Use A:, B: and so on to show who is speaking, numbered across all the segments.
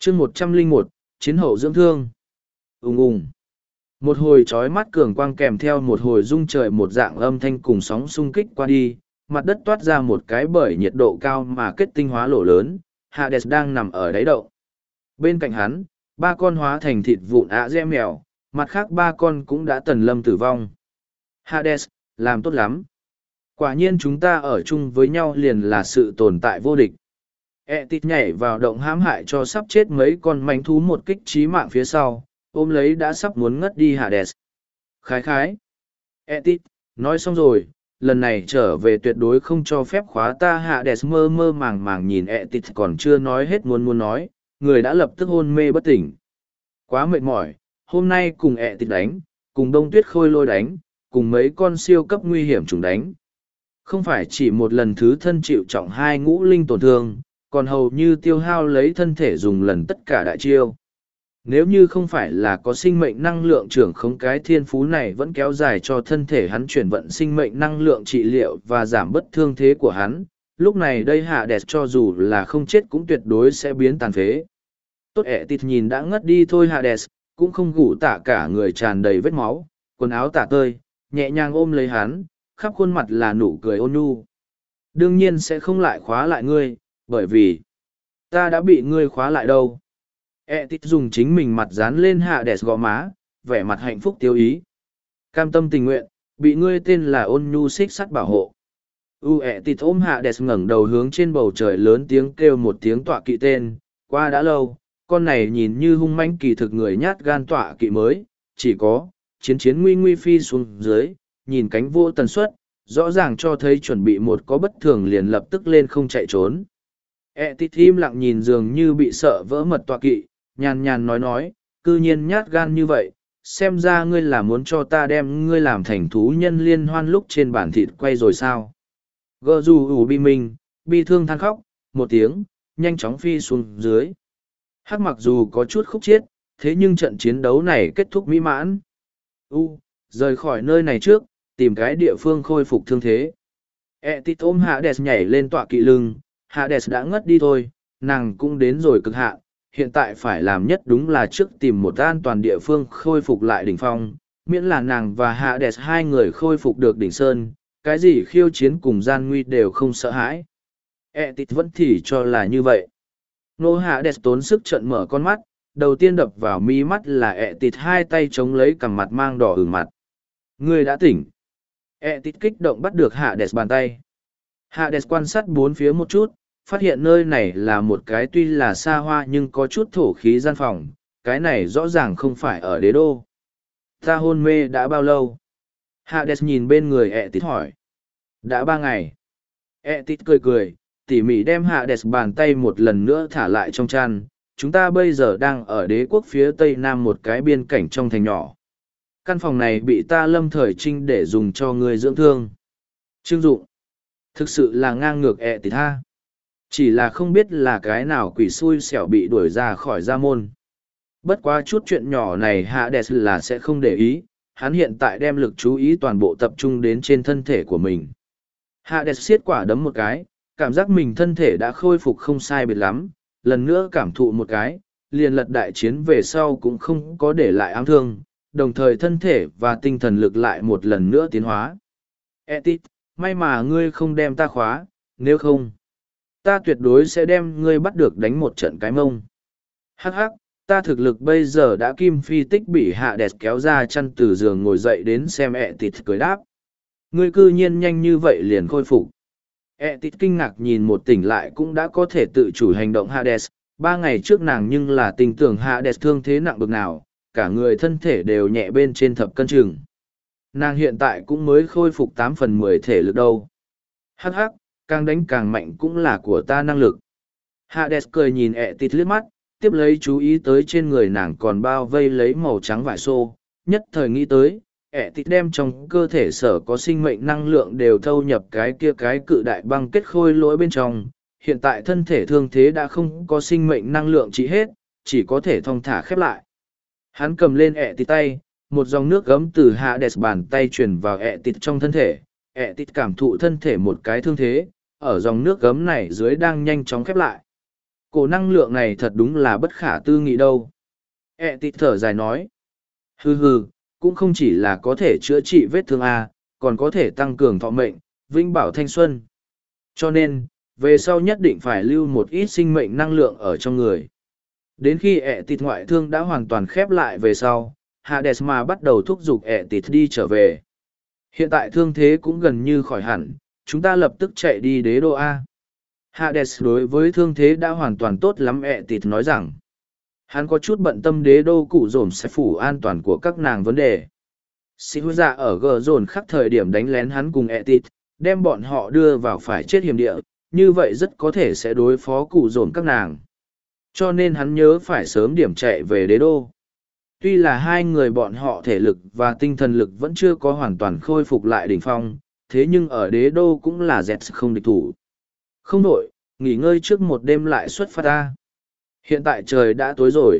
A: chương 101, chiến hậu dưỡng thương. Ùng ùng. Một hồi chói mắt cường quang kèm theo một hồi rung trời một dạng âm thanh cùng sóng xung kích qua đi, mặt đất toát ra một cái bởi nhiệt độ cao mà kết tinh hóa lỗ lớn, Hades đang nằm ở đáy động. Bên cạnh hắn, ba con hóa thành thịt vụn ạ dê mèo, mặt khác ba con cũng đã tần lâm tử vong. Hades, làm tốt lắm. Quả nhiên chúng ta ở chung với nhau liền là sự tồn tại vô địch. Tít nhảy vào động hãm hại cho sắp chết mấy con manh thú một kích chí mạng phía sau, ôm lấy đã sắp muốn ngất đi Hades. Khái khái. Tít, nói xong rồi, lần này trở về tuyệt đối không cho phép khóa ta. Hades mơ mơ màng màng nhìn Tít còn chưa nói hết muốn nói, người đã lập tức hôn mê bất tỉnh. Quá mệt mỏi, hôm nay cùng Tít đánh, cùng Đông Tuyết Khôi Lôi đánh, cùng mấy con siêu cấp nguy hiểm chúng đánh. Không phải chỉ một lần thứ thân chịu trọng hai ngũ linh tổn thương, còn hầu như tiêu hao lấy thân thể dùng lần tất cả đại chiêu. Nếu như không phải là có sinh mệnh năng lượng trưởng khống, cái thiên phú này vẫn kéo dài cho thân thể hắn chuyển vận sinh mệnh năng lượng trị liệu và giảm bất thương thế của hắn, lúc này đây Hades cho dù là không chết cũng tuyệt đối sẽ biến tàn phế. Tốt Tít nhìn đã ngất đi thôi Hades, cũng không gủ tả cả người tràn đầy vết máu, quần áo tả tơi, nhẹ nhàng ôm lấy hắn, khắp khuôn mặt là nụ cười ôn nhu. Đương nhiên sẽ không lại khóa lại ngươi, bởi vì ta đã bị ngươi khóa lại đâu. Tít dùng chính mình mặt dán lên Hades gò má, vẻ mặt hạnh phúc tiêu ý. Cam tâm tình nguyện, bị ngươi tên là ôn nhu xích sắt bảo hộ. Tít ôm Hades ngẩng đầu hướng trên bầu trời lớn tiếng kêu một tiếng tọa kỵ tên. Qua đã lâu, con này nhìn như hung mãnh kỳ thực người nhát gan tọa kỵ mới, chỉ có chiến nguy nguy phi xuống dưới, nhìn cánh vô tần suất, rõ ràng cho thấy chuẩn bị một có bất thường liền lập tức lên không chạy trốn. Tít im lặng nhìn dường như bị sợ vỡ mật tọa kỵ, nhàn nhàn nói, cư nhiên nhát gan như vậy, xem ra ngươi là muốn cho ta đem ngươi làm thành thú nhân liên hoan lúc trên bản thịt quay rồi sao. Gờ dù ủ bi minh, bi thương than khóc, một tiếng, nhanh chóng phi xuống dưới. Hắc mặc dù có chút khúc chiết, thế nhưng trận chiến đấu này kết thúc mỹ mãn. Rời khỏi nơi này trước, tìm cái địa phương khôi phục thương thế. Tít ôm Hades nhảy lên tọa kỵ lưng, Hades đã ngất đi thôi, nàng cũng đến rồi cực hạn, hiện tại phải làm nhất đúng là trước tìm một an toàn địa phương khôi phục lại đỉnh phong, miễn là nàng và Hades hai người khôi phục được đỉnh sơn, cái gì khiêu chiến cùng gian nguy đều không sợ hãi. Tít vẫn thì cho là như vậy. Nô Hades tốn sức trợn mở con mắt, đầu tiên đập vào mi mắt là Tít hai tay chống lấy cằm mặt mang đỏ ửng mặt. Ngươi đã tỉnh. Tít kích động bắt được Hades bàn tay. Hades quan sát bốn phía một chút, phát hiện nơi này là một cái tuy là xa hoa nhưng có chút thổ khí gian phòng, cái này rõ ràng không phải ở đế đô. Ta hôn mê đã bao lâu? Hades nhìn bên người Tít hỏi. Đã 3 ngày. Tít cười cười, tỉ mỉ đem Hades bàn tay một lần nữa thả lại trong chăn. Chúng ta bây giờ đang ở đế quốc phía tây nam một cái biên cảnh trong thành nhỏ. Căn phòng này bị ta lâm thời trinh để dùng cho người dưỡng thương. Trương dụng. Thực sự là ngang ngược Tít ha. Chỉ là không biết là cái nào quỷ xui xẻo bị đuổi ra khỏi gia môn. Bất quá chút chuyện nhỏ này Hades là sẽ không để ý, hắn hiện tại đem lực chú ý toàn bộ tập trung đến trên thân thể của mình. Hades siết quả đấm một cái, cảm giác mình thân thể đã khôi phục không sai biệt lắm, lần nữa cảm thụ một cái, liền lật đại chiến về sau cũng không có để lại ám thương, đồng thời thân thể và tinh thần lực lại một lần nữa tiến hóa. Tít, may mà ngươi không đem ta khóa, nếu không, ta tuyệt đối sẽ đem ngươi bắt được đánh một trận cái mông. Hắc hắc, ta thực lực bây giờ đã kim phi tích bị Hades kéo ra chăn từ giường ngồi dậy đến xem Tít cười đáp. Ngươi cư nhiên nhanh như vậy liền khôi phục. Tít kinh ngạc nhìn một tỉnh lại cũng đã có thể tự chủ hành động Hades. 3 ngày trước nàng nhưng là tình tưởng Hades thương thế nặng bực nào, cả người thân thể đều nhẹ bên trên thập cân chừng. Nàng hiện tại cũng mới khôi phục 8/10 thể lực đâu. Hắc hắc, càng đánh càng mạnh cũng là của ta năng lực. Hades cười nhìn Tít liếc mắt, tiếp lấy chú ý tới trên người nàng còn bao vây lấy màu trắng vải xô, nhất thời nghĩ tới, Tít đem trong cơ thể sở có sinh mệnh năng lượng đều thâu nhập cái cự đại băng kết khôi lỗi bên trong, hiện tại thân thể thương thế đã không có sinh mệnh năng lượng trị hết, chỉ có thể thong thả khép lại. Hắn cầm lên Tít tay, một dòng nước gấm từ Hades bàn tay truyền vào Tít trong thân thể, Tít cảm thụ thân thể một cái thương thế, ở dòng nước gấm này dưới đang nhanh chóng khép lại. Cổ năng lượng này thật đúng là bất khả tư nghị đâu. Tịt thở dài nói. Hừ, cũng không chỉ là có thể chữa trị vết thương A, còn có thể tăng cường thọ mệnh, vĩnh bảo thanh xuân. Cho nên, về sau nhất định phải lưu một ít sinh mệnh năng lượng ở trong người. Đến khi Tịt ngoại thương đã hoàn toàn khép lại về sau, Hades mà bắt đầu thúc giục Tịt đi trở về. Hiện tại thương thế cũng gần như khỏi hẳn, chúng ta lập tức chạy đi đế đô A. Hades đối với thương thế đã hoàn toàn tốt lắm Tịt nói rằng. Hắn có chút bận tâm đế đô cụ dồn sẽ phủ an toàn của các nàng vấn đề. Sĩ hữu dạ ở gờ dồn khắc thời điểm đánh lén hắn cùng Tịt, đem bọn họ đưa vào phải chết hiểm địa, như vậy rất có thể sẽ đối phó cụ dồn các nàng. Cho nên hắn nhớ phải sớm điểm chạy về đế đô. Tuy là hai người bọn họ thể lực và tinh thần lực vẫn chưa có hoàn toàn khôi phục lại đỉnh phong, thế nhưng ở đế đô cũng là dẹt không địch thủ. Không đổi, nghỉ ngơi trước một đêm lại xuất phát ta. Hiện tại trời đã tối rồi.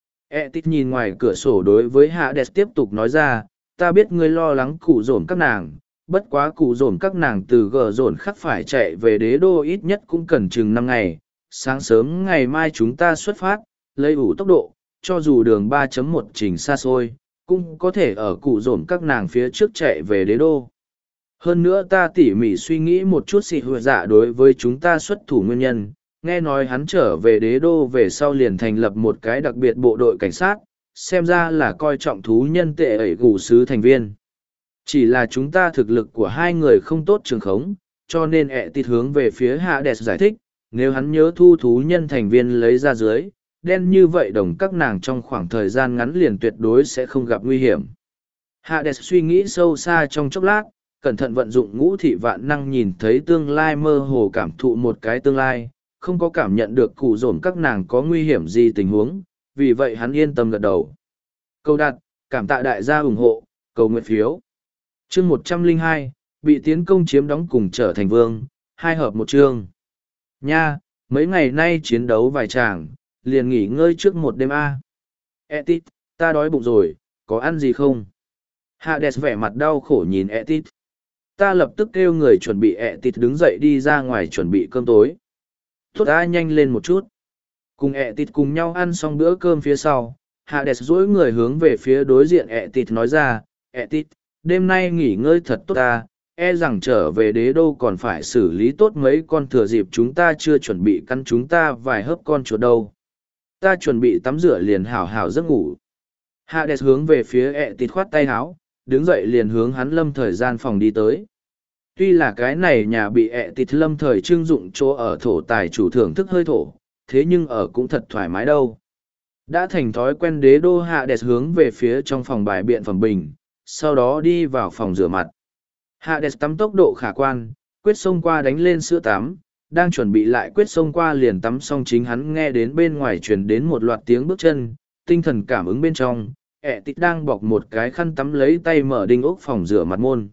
A: Tít nhìn ngoài cửa sổ đối với Hades tiếp tục nói ra, ta biết ngươi lo lắng cụ dồn các nàng, bất quá cụ dồn các nàng từ gờ dồn khắc phải chạy về đế đô ít nhất cũng cần chừng 5 ngày. Sáng sớm ngày mai chúng ta xuất phát, lấy ủ tốc độ, cho dù đường 3.1 trình xa xôi, cũng có thể ở cụ dồn các nàng phía trước chạy về đế đô. Hơn nữa ta tỉ mỉ suy nghĩ một chút xì hùa dạ đối với chúng ta xuất thủ nguyên nhân, nghe nói hắn trở về đế đô về sau liền thành lập một cái đặc biệt bộ đội cảnh sát, xem ra là coi trọng thú nhân tệ ẩy gù sứ thành viên. Chỉ là chúng ta thực lực của hai người không tốt trường khống, cho nên Tít hướng về phía Hades giải thích, nếu hắn nhớ thu thú nhân thành viên lấy ra dưới, đen như vậy đồng các nàng trong khoảng thời gian ngắn liền tuyệt đối sẽ không gặp nguy hiểm. Hades suy nghĩ sâu xa trong chốc lát, cẩn thận vận dụng ngũ thị vạn năng nhìn thấy tương lai mơ hồ cảm thụ một cái tương lai, không có cảm nhận được cụ dồn các nàng có nguy hiểm gì tình huống, vì vậy hắn yên tâm gật đầu. Câu đặt, cảm tạ đại gia ủng hộ, cầu nguyện phiếu. Chương 102, bị tiến công chiếm đóng cùng trở thành vương, 2 hợp 1 chương. Nha, mấy ngày nay chiến đấu vài tràng, liền nghỉ ngơi trước một đêm A. Tít, ta đói bụng rồi, có ăn gì không? Hades vẻ mặt đau khổ nhìn Tít. Ta lập tức kêu người chuẩn bị Tít đứng dậy đi ra ngoài chuẩn bị cơm tối. Tốt ta nhanh lên một chút. Cùng Tít cùng nhau ăn xong bữa cơm phía sau, Hades duỗi người hướng về phía đối diện Tít nói ra, Tít, đêm nay nghỉ ngơi thật tốt ta, rằng trở về đế đô còn phải xử lý tốt mấy con thừa dịp chúng ta chưa chuẩn bị căn chúng ta vài hớp con chuột đâu. Ta chuẩn bị tắm rửa liền hảo hảo giấc ngủ. Hades hướng về phía Tít khoát tay háo, đứng dậy liền hướng hắn lâm thời gian phòng đi tới. Tuy là cái này nhà bị Tít lâm thời trưng dụng chỗ ở thổ tài chủ thưởng thức hơi thổ, thế nhưng ở cũng thật thoải mái đâu. Đã thành thói quen đế đô Hades hướng về phía trong phòng bài biện phẩm bình, sau đó đi vào phòng rửa mặt. Hades tắm tốc độ khả quan, quyết xông qua đánh lên sữa tắm, đang chuẩn bị lại quyết xông qua liền tắm xong chính hắn nghe đến bên ngoài truyền đến một loạt tiếng bước chân, tinh thần cảm ứng bên trong, Tít đang bọc một cái khăn tắm lấy tay mở đinh ốc phòng rửa mặt môn.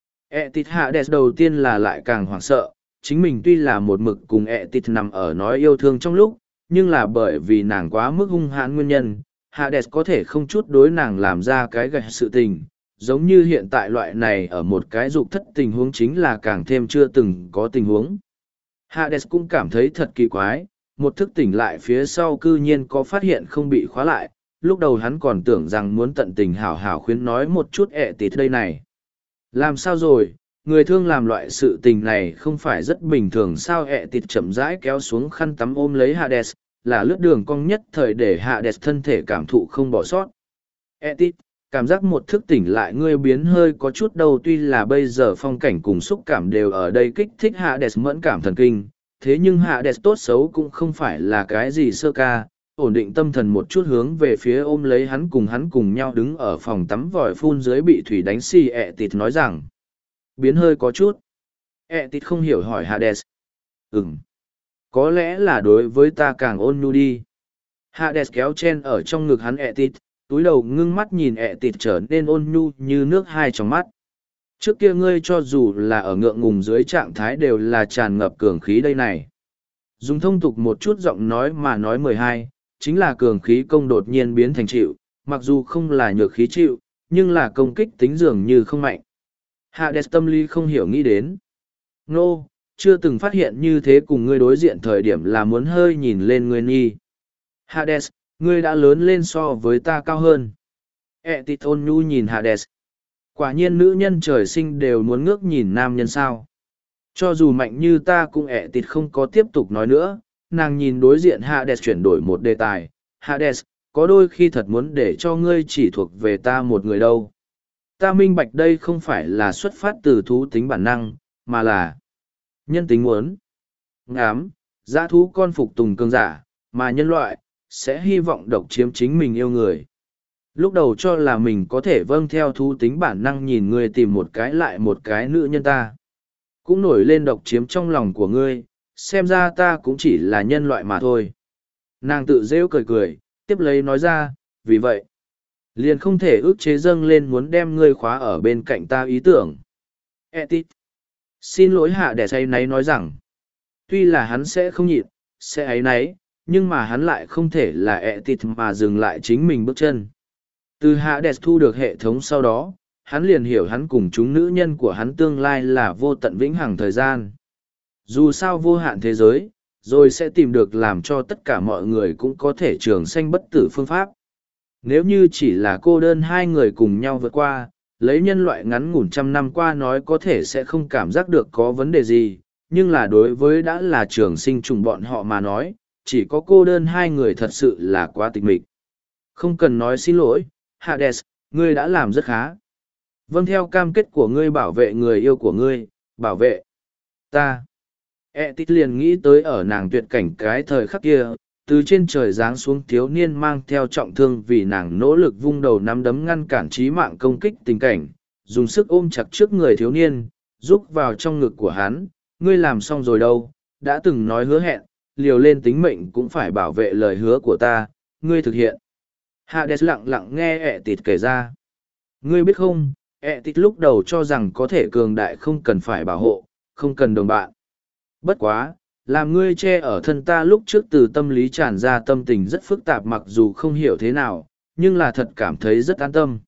A: Tít Hades đầu tiên là lại càng hoảng sợ, chính mình tuy là một mực cùng Tít nằm ở nói yêu thương trong lúc, nhưng là bởi vì nàng quá mức hung hãn nguyên nhân, Hades có thể không chút đối nàng làm ra cái gạch sự tình, giống như hiện tại loại này ở một cái dục thất tình huống chính là càng thêm chưa từng có tình huống. Hades cũng cảm thấy thật kỳ quái, một thức tỉnh lại phía sau cư nhiên có phát hiện không bị khóa lại, lúc đầu hắn còn tưởng rằng muốn tận tình hảo hảo khuyến nói một chút Tít đây này. Làm sao rồi, người thương làm loại sự tình này không phải rất bình thường sao? Tít chậm rãi kéo xuống khăn tắm ôm lấy Hades, là lướt đường cong nhất thời để Hades thân thể cảm thụ không bỏ sót. Tít, cảm giác một thức tỉnh lại ngươi biến hơi có chút đâu, tuy là bây giờ phong cảnh cùng xúc cảm đều ở đây kích thích Hades mẫn cảm thần kinh, thế nhưng Hades tốt xấu cũng không phải là cái gì sơ ca, ổn định tâm thần một chút hướng về phía ôm lấy hắn cùng nhau đứng ở phòng tắm vòi phun dưới bị thủy đánh xì. Tít nói rằng biến hơi có chút. Tít không hiểu hỏi Hades. Có lẽ là đối với ta càng ôn nhu đi. Hades kéo chen ở trong ngực hắn Tít, túi đầu ngưng mắt nhìn Tít trở nên ôn nhu như nước hai trong mắt. Trước kia ngươi cho dù là ở ngượng ngùng dưới trạng thái đều là tràn ngập cường khí đây này. Dùng thông tục một chút giọng nói mà nói 12, chính là cường khí công đột nhiên biến thành chịu, mặc dù không là nhược khí chịu, nhưng là công kích tính dường như không mạnh. Hades tâm lý không hiểu nghĩ đến. Nô, chưa từng phát hiện như thế cùng ngươi đối diện thời điểm là muốn hơi nhìn lên ngươi nghi. Hades, ngươi đã lớn lên so với ta cao hơn. Etit ôn nhu nhìn Hades. Quả nhiên nữ nhân trời sinh đều muốn ngước nhìn nam nhân sao. Cho dù mạnh như ta cũng Etit không có tiếp tục nói nữa, nàng nhìn đối diện Hades chuyển đổi một đề tài. Hades, có đôi khi thật muốn để cho ngươi chỉ thuộc về ta một người đâu. Ta minh bạch đây không phải là xuất phát từ thú tính bản năng, mà là nhân tính muốn. Ngám, dã thú con phục tùng cường giả, mà nhân loại, sẽ hy vọng độc chiếm chính mình yêu người. Lúc đầu cho là mình có thể vâng theo thú tính bản năng nhìn ngươi tìm một cái lại một cái nữ nhân ta. Cũng nổi lên độc chiếm trong lòng của ngươi, xem ra ta cũng chỉ là nhân loại mà thôi. Nàng tự rêu cười cười, tiếp lấy nói ra, vì vậy, liền không thể ước chế dâng lên muốn đem ngươi khóa ở bên cạnh ta ý tưởng. Etit. Xin lỗi hạ đẻ say náy nói rằng, tuy là hắn sẽ không nhịn, sẽ ấy náy, nhưng mà hắn lại không thể là Etit mà dừng lại chính mình bước chân. Từ hạ đẻ thu được hệ thống sau đó, hắn liền hiểu hắn cùng chúng nữ nhân của hắn tương lai là vô tận vĩnh hằng thời gian. Dù sao vô hạn thế giới, rồi sẽ tìm được làm cho tất cả mọi người cũng có thể trường sanh bất tử phương pháp. Nếu như chỉ là cô đơn hai người cùng nhau vượt qua, lấy nhân loại ngắn ngủn trăm năm qua nói có thể sẽ không cảm giác được có vấn đề gì, nhưng là đối với đã là trường sinh trùng bọn họ mà nói, chỉ có cô đơn hai người thật sự là quá tịch mịch. Không cần nói xin lỗi, Hades, ngươi đã làm rất khá. Vâng theo cam kết của ngươi bảo vệ người yêu của ngươi, bảo vệ ta. Etit liền nghĩ tới ở nàng tuyệt cảnh cái thời khắc kia, từ trên trời giáng xuống thiếu niên mang theo trọng thương vì nàng nỗ lực vung đầu nắm đấm ngăn cản trí mạng công kích tình cảnh, dùng sức ôm chặt trước người thiếu niên, rúc vào trong ngực của hắn, ngươi làm xong rồi đâu, đã từng nói hứa hẹn, liều lên tính mệnh cũng phải bảo vệ lời hứa của ta, ngươi thực hiện. Hades lặng lặng nghe Etit kể ra. Ngươi biết không, Etit lúc đầu cho rằng có thể cường đại không cần phải bảo hộ, không cần đồng bạn. Bất quá, làm ngươi che ở thân ta lúc trước từ tâm lý tràn ra tâm tình rất phức tạp mặc dù không hiểu thế nào, nhưng là thật cảm thấy rất an tâm.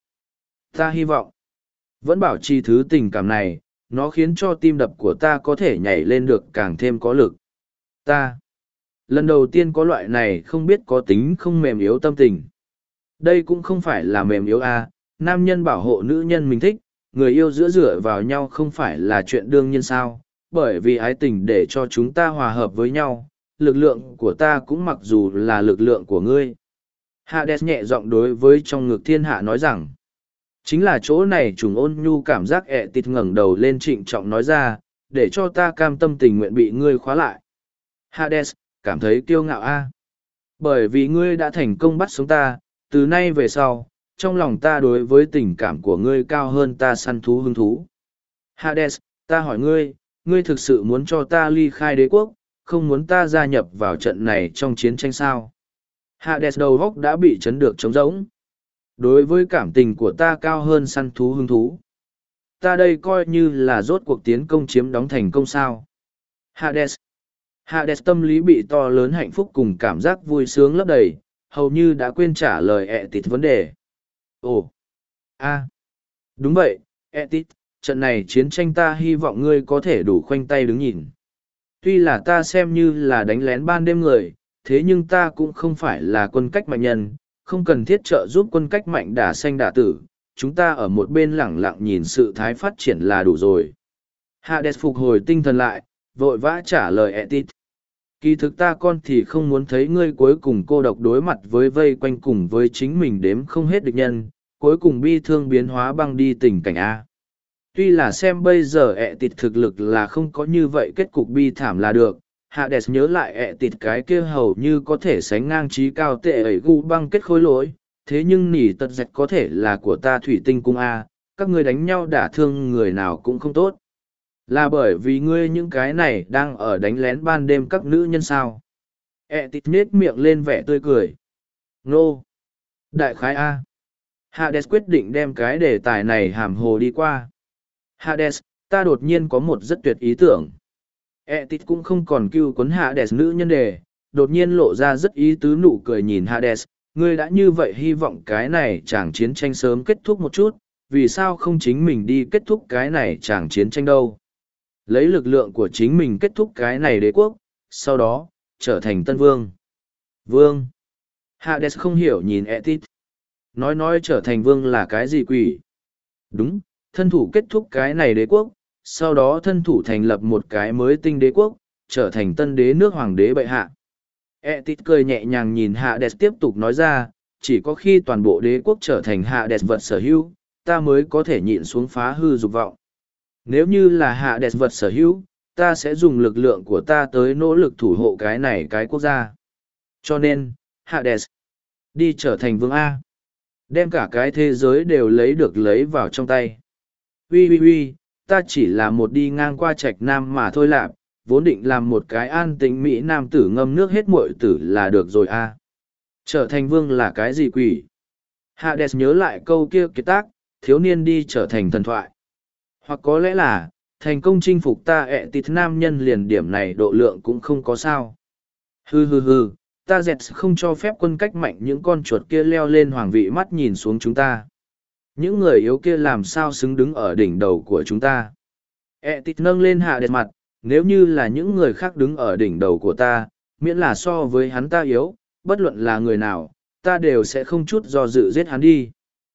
A: Ta hy vọng, vẫn bảo trì thứ tình cảm này, nó khiến cho tim đập của ta có thể nhảy lên được càng thêm có lực. Ta, lần đầu tiên có loại này không biết có tính không mềm yếu tâm tình. Đây cũng không phải là mềm yếu nam nhân bảo hộ nữ nhân mình thích, người yêu giữa dựa vào nhau không phải là chuyện đương nhiên sao, bởi vì ái tình để cho chúng ta hòa hợp với nhau, lực lượng của ta cũng mặc dù là lực lượng của ngươi. Hades nhẹ giọng đối với trong ngực thiên hạ nói rằng, chính là chỗ này trùng ôn nhu cảm giác Etit ngẩng đầu lên trịnh trọng nói ra, để cho ta cam tâm tình nguyện bị ngươi khóa lại. Hades, cảm thấy kiêu ngạo Bởi vì ngươi đã thành công bắt sống ta, từ nay về sau, trong lòng ta đối với tình cảm của ngươi cao hơn ta săn thú hứng thú. Hades, ta hỏi ngươi, ngươi thực sự muốn cho ta ly khai đế quốc, không muốn ta gia nhập vào trận này trong chiến tranh sao? Hades đầu góc đã bị chấn được trống rỗng. Đối với cảm tình của ta cao hơn săn thú hứng thú. Ta đây coi như là rốt cuộc tiến công chiếm đóng thành công sao. Hades tâm lý bị to lớn hạnh phúc cùng cảm giác vui sướng lấp đầy, hầu như đã quên trả lời Etit vấn đề. Ồ! Đúng vậy, Etit, trận này chiến tranh ta hy vọng ngươi có thể đủ khoanh tay đứng nhìn. Tuy là ta xem như là đánh lén ban đêm người, thế nhưng ta cũng không phải là quân cách mạnh nhân, không cần thiết trợ giúp quân cách mạnh đả sanh đả tử, chúng ta ở một bên lẳng lặng nhìn sự thái phát triển là đủ rồi. Hades phục hồi tinh thần lại, vội vã trả lời Etit. Kỳ thực ta con thì không muốn thấy ngươi cuối cùng cô độc đối mặt với vây quanh cùng với chính mình đếm không hết địch nhân, cuối cùng bi thương biến hóa băng đi tình cảnh A. Tuy là xem bây giờ Etit thực lực là không có như vậy kết cục bi thảm là được, Hades nhớ lại Etit cái kia hầu như có thể sánh ngang trí cao tệ ấy gu băng kết khối lỗi, thế nhưng nỉ tật dạch có thể là của ta thủy tinh cung A, các ngươi đánh nhau đả thương người nào cũng không tốt. Là bởi vì ngươi những cái này đang ở đánh lén ban đêm các nữ nhân sao. Etit nết miệng lên vẻ tươi cười. Nô! Đại khái A. Hades quyết định đem cái đề tài này hàm hồ đi qua. Hades, ta đột nhiên có một rất tuyệt ý tưởng. Etit cũng không còn cưu quấn Hades nữ nhân đề, đột nhiên lộ ra rất ý tứ nụ cười nhìn Hades. Ngươi đã như vậy hy vọng cái này chàng chiến tranh sớm kết thúc một chút, vì sao không chính mình đi kết thúc cái này chàng chiến tranh đâu? lấy lực lượng của chính mình kết thúc cái này đế quốc, sau đó, trở thành tân vương. Vương. Hades không hiểu nhìn Etit. Nói trở thành vương là cái gì quỷ? Đúng, thân thủ kết thúc cái này đế quốc, sau đó thân thủ thành lập một cái mới tinh đế quốc, trở thành tân đế nước hoàng đế bệ hạ. Etit cười nhẹ nhàng nhìn Hades tiếp tục nói ra, chỉ có khi toàn bộ đế quốc trở thành Hades vật sở hữu, ta mới có thể nhịn xuống phá hư dục vọng. Nếu như là Hades vật sở hữu, ta sẽ dùng lực lượng của ta tới nỗ lực thủ hộ cái này cái quốc gia. Cho nên, Hades, đi trở thành vương A. Đem cả cái thế giới đều lấy vào trong tay. Ui, ta chỉ là một đi ngang qua trạch nam mà thôi lạp, vốn định làm một cái an tĩnh mỹ nam tử ngâm nước hết muội tử là được rồi A. Trở thành vương là cái gì quỷ? Hades nhớ lại câu kia kiệt tác, thiếu niên đi trở thành thần thoại. Hoặc có lẽ là, thành công chinh phục ta Etit nam nhân liền điểm này độ lượng cũng không có sao. Hừ, ta dẹt không cho phép quân cách mạnh những con chuột kia leo lên hoàng vị mắt nhìn xuống chúng ta. Những người yếu kia làm sao xứng đứng ở đỉnh đầu của chúng ta. Etit nâng lên Hades mặt, nếu như là những người khác đứng ở đỉnh đầu của ta, miễn là so với hắn ta yếu, bất luận là người nào, ta đều sẽ không chút do dự giết hắn đi.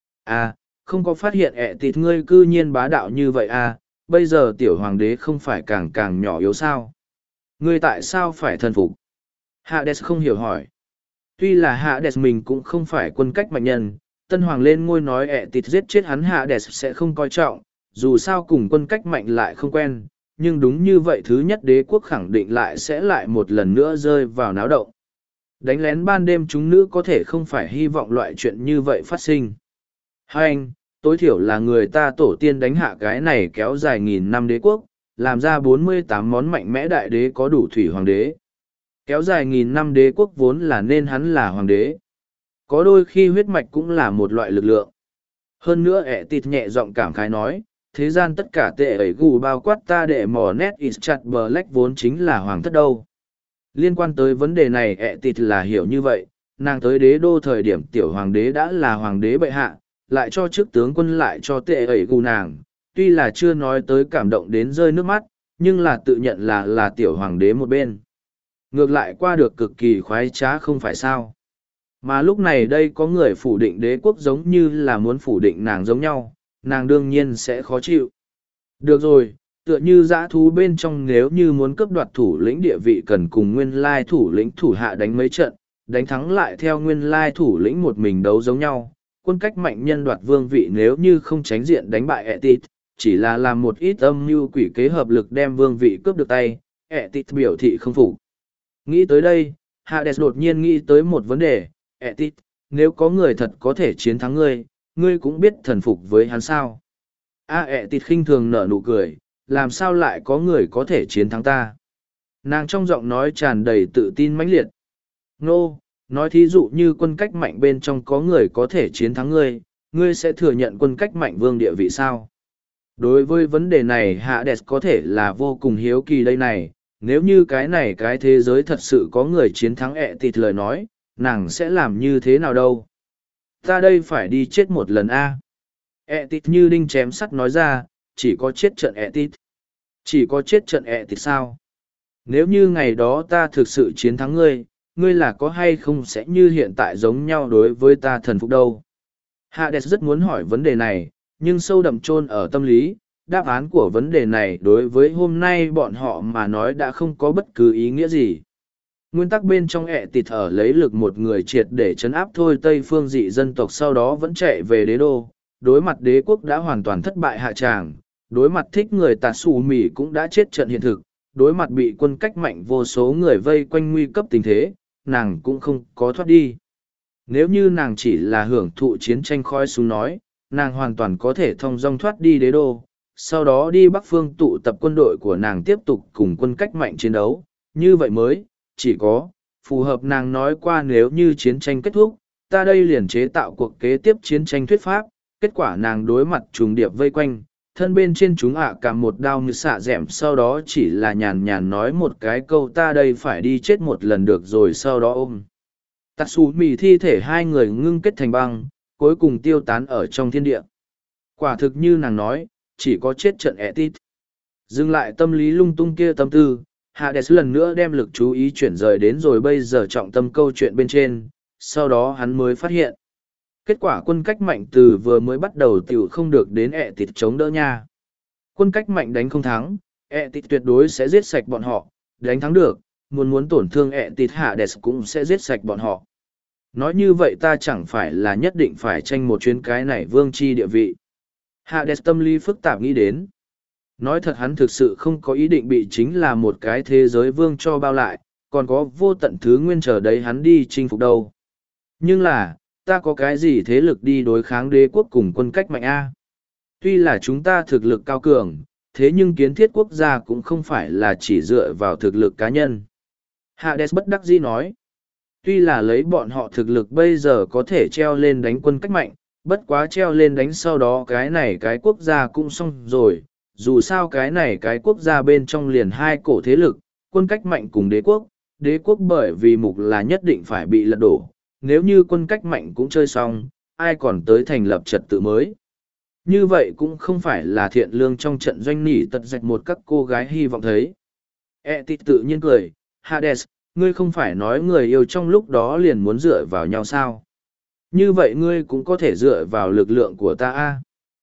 A: À, không có phát hiện Etit ngươi cư nhiên bá đạo như vậy à, bây giờ tiểu hoàng đế không phải càng nhỏ yếu sao? Ngươi tại sao phải thần phục? Hades không hiểu hỏi. Tuy là Hades mình cũng không phải quân cách mạnh nhân, tân hoàng lên ngôi nói Etit giết chết hắn Hades sẽ không coi trọng, dù sao cùng quân cách mạnh lại không quen, nhưng đúng như vậy thứ nhất đế quốc khẳng định lại sẽ lại một lần nữa rơi vào náo động. Đánh lén ban đêm chúng nữ có thể không phải hy vọng loại chuyện như vậy phát sinh. Hai anh, tối thiểu là người ta tổ tiên đánh hạ cái này kéo dài nghìn năm đế quốc, làm ra 48 món mạnh mẽ đại đế có đủ thủy hoàng đế. Kéo dài nghìn năm đế quốc vốn là nên hắn là hoàng đế. Có đôi khi huyết mạch cũng là một loại lực lượng. Hơn nữa Etit nhẹ giọng cảm khái nói, thế gian tất cả tệ ấy gù bao quát ta để mò nét is chặt black vốn chính là hoàng thất đâu. Liên quan tới vấn đề này Etit là hiểu như vậy, nàng tới đế đô thời điểm tiểu hoàng đế đã là hoàng đế bệ hạ, lại cho chức tướng quân lại cho tệ ấy gù nàng, tuy là chưa nói tới cảm động đến rơi nước mắt, nhưng là tự nhận là tiểu hoàng đế một bên. Ngược lại qua được cực kỳ khoái trá không phải sao. Mà lúc này đây có người phủ định đế quốc giống như là muốn phủ định nàng giống nhau, nàng đương nhiên sẽ khó chịu. Được rồi, tựa như dã thú bên trong nếu như muốn cướp đoạt thủ lĩnh địa vị cần cùng nguyên lai thủ lĩnh thủ hạ đánh mấy trận, đánh thắng lại theo nguyên lai thủ lĩnh một mình đấu giống nhau. Quân cách mạnh nhân đoạt vương vị nếu như không tránh diện đánh bại Etit, chỉ là làm một ít âm mưu quỷ kế hợp lực đem vương vị cướp được tay, Etit biểu thị không phục. Nghĩ tới đây, Hades đột nhiên nghĩ tới một vấn đề, Etit, nếu có người thật có thể chiến thắng ngươi, ngươi cũng biết thần phục với hắn sao? Etit khinh thường nở nụ cười, làm sao lại có người có thể chiến thắng ta? Nàng trong giọng nói tràn đầy tự tin mãnh liệt. Nô, nói thí dụ như quân cách mạnh bên trong có người có thể chiến thắng ngươi, ngươi sẽ thừa nhận quân cách mạnh vương địa vị sao? Đối với vấn đề này Hades có thể là vô cùng hiếu kỳ đây này, nếu như cái thế giới thật sự có người chiến thắng Etit lời nói, nàng sẽ làm như thế nào đâu? Ta đây phải đi chết một lần a. Etit như đinh chém sắt nói ra, chỉ có chết trận Etit. Chỉ có chết trận Etit sao? Nếu như ngày đó ta thực sự chiến thắng ngươi, ngươi là có hay không sẽ như hiện tại giống nhau đối với ta thần phục đâu? Hades rất muốn hỏi vấn đề này, nhưng sâu đậm chôn ở tâm lý, đáp án của vấn đề này đối với hôm nay bọn họ mà nói đã không có bất cứ ý nghĩa gì. Nguyên tắc bên trong Etit ở lấy lực một người triệt để chấn áp thôi Tây phương dị dân tộc sau đó vẫn chạy về đế đô, đối mặt đế quốc đã hoàn toàn thất bại hạ tràng, đối mặt thích người tạt xù mì cũng đã chết trận hiện thực, đối mặt bị quân cách mạnh vô số người vây quanh nguy cấp tình thế, nàng cũng không có thoát đi. Nếu như nàng chỉ là hưởng thụ chiến tranh khói súng nói, nàng hoàn toàn có thể thong dong thoát đi đế đô, sau đó đi Bắc Phương tụ tập quân đội của nàng tiếp tục cùng quân cách mạnh chiến đấu, như vậy mới, chỉ có, phù hợp nàng nói qua nếu như chiến tranh kết thúc, ta đây liền chế tạo cuộc kế tiếp chiến tranh thuyết pháp, kết quả nàng đối mặt trùng điệp vây quanh, thân bên trên chúng cả một đao như xạ dẻm sau đó chỉ là nhàn nhàn nói một cái câu ta đây phải đi chết một lần được rồi sau đó ôm. Tatsumi thi thể hai người ngưng kết thành băng, cuối cùng tiêu tán ở trong thiên địa. Quả thực như nàng nói, chỉ có chết trận Etit. Dừng lại tâm lý lung tung kia tâm tư, Hades lần nữa đem lực chú ý chuyển rời đến rồi bây giờ trọng tâm câu chuyện bên trên, sau đó hắn mới phát hiện. Kết quả quân cách mạnh từ vừa mới bắt đầu tiểu không được đến ẹ tịt chống đỡ nha. Quân cách mạnh đánh không thắng, ẹ tịt tuyệt đối sẽ giết sạch bọn họ, đánh thắng được, muốn tổn thương ẹ tịt Hades cũng sẽ giết sạch bọn họ. Nói như vậy ta chẳng phải là nhất định phải tranh một chuyến cái này vương chi địa vị. Hades tâm lý phức tạp nghĩ đến. Nói thật hắn thực sự không có ý định bị chính là một cái thế giới vương cho bao lại, còn có vô tận thứ nguyên chờ đấy hắn đi chinh phục đâu. Nhưng là, ta có cái gì thế lực đi đối kháng đế quốc cùng quân cách mạnh A? Tuy là chúng ta thực lực cao cường, thế nhưng kiến thiết quốc gia cũng không phải là chỉ dựa vào thực lực cá nhân. Hades bất đắc dĩ nói. Tuy là lấy bọn họ thực lực bây giờ có thể treo lên đánh quân cách mạnh, bất quá treo lên đánh sau đó cái này cái quốc gia cũng xong rồi. Dù sao cái này cái quốc gia bên trong liền hai cổ thế lực, quân cách mạnh cùng đế quốc bởi vì mục là nhất định phải bị lật đổ. Nếu như quân cách mạnh cũng chơi xong, ai còn tới thành lập trật tự mới. Như vậy cũng không phải là thiện lương trong trận doanh nỉ tật dạch một các cô gái hy vọng thấy. Tịt tự nhiên cười, Hades, ngươi không phải nói người yêu trong lúc đó liền muốn dựa vào nhau sao? Như vậy ngươi cũng có thể dựa vào lực lượng của ta a.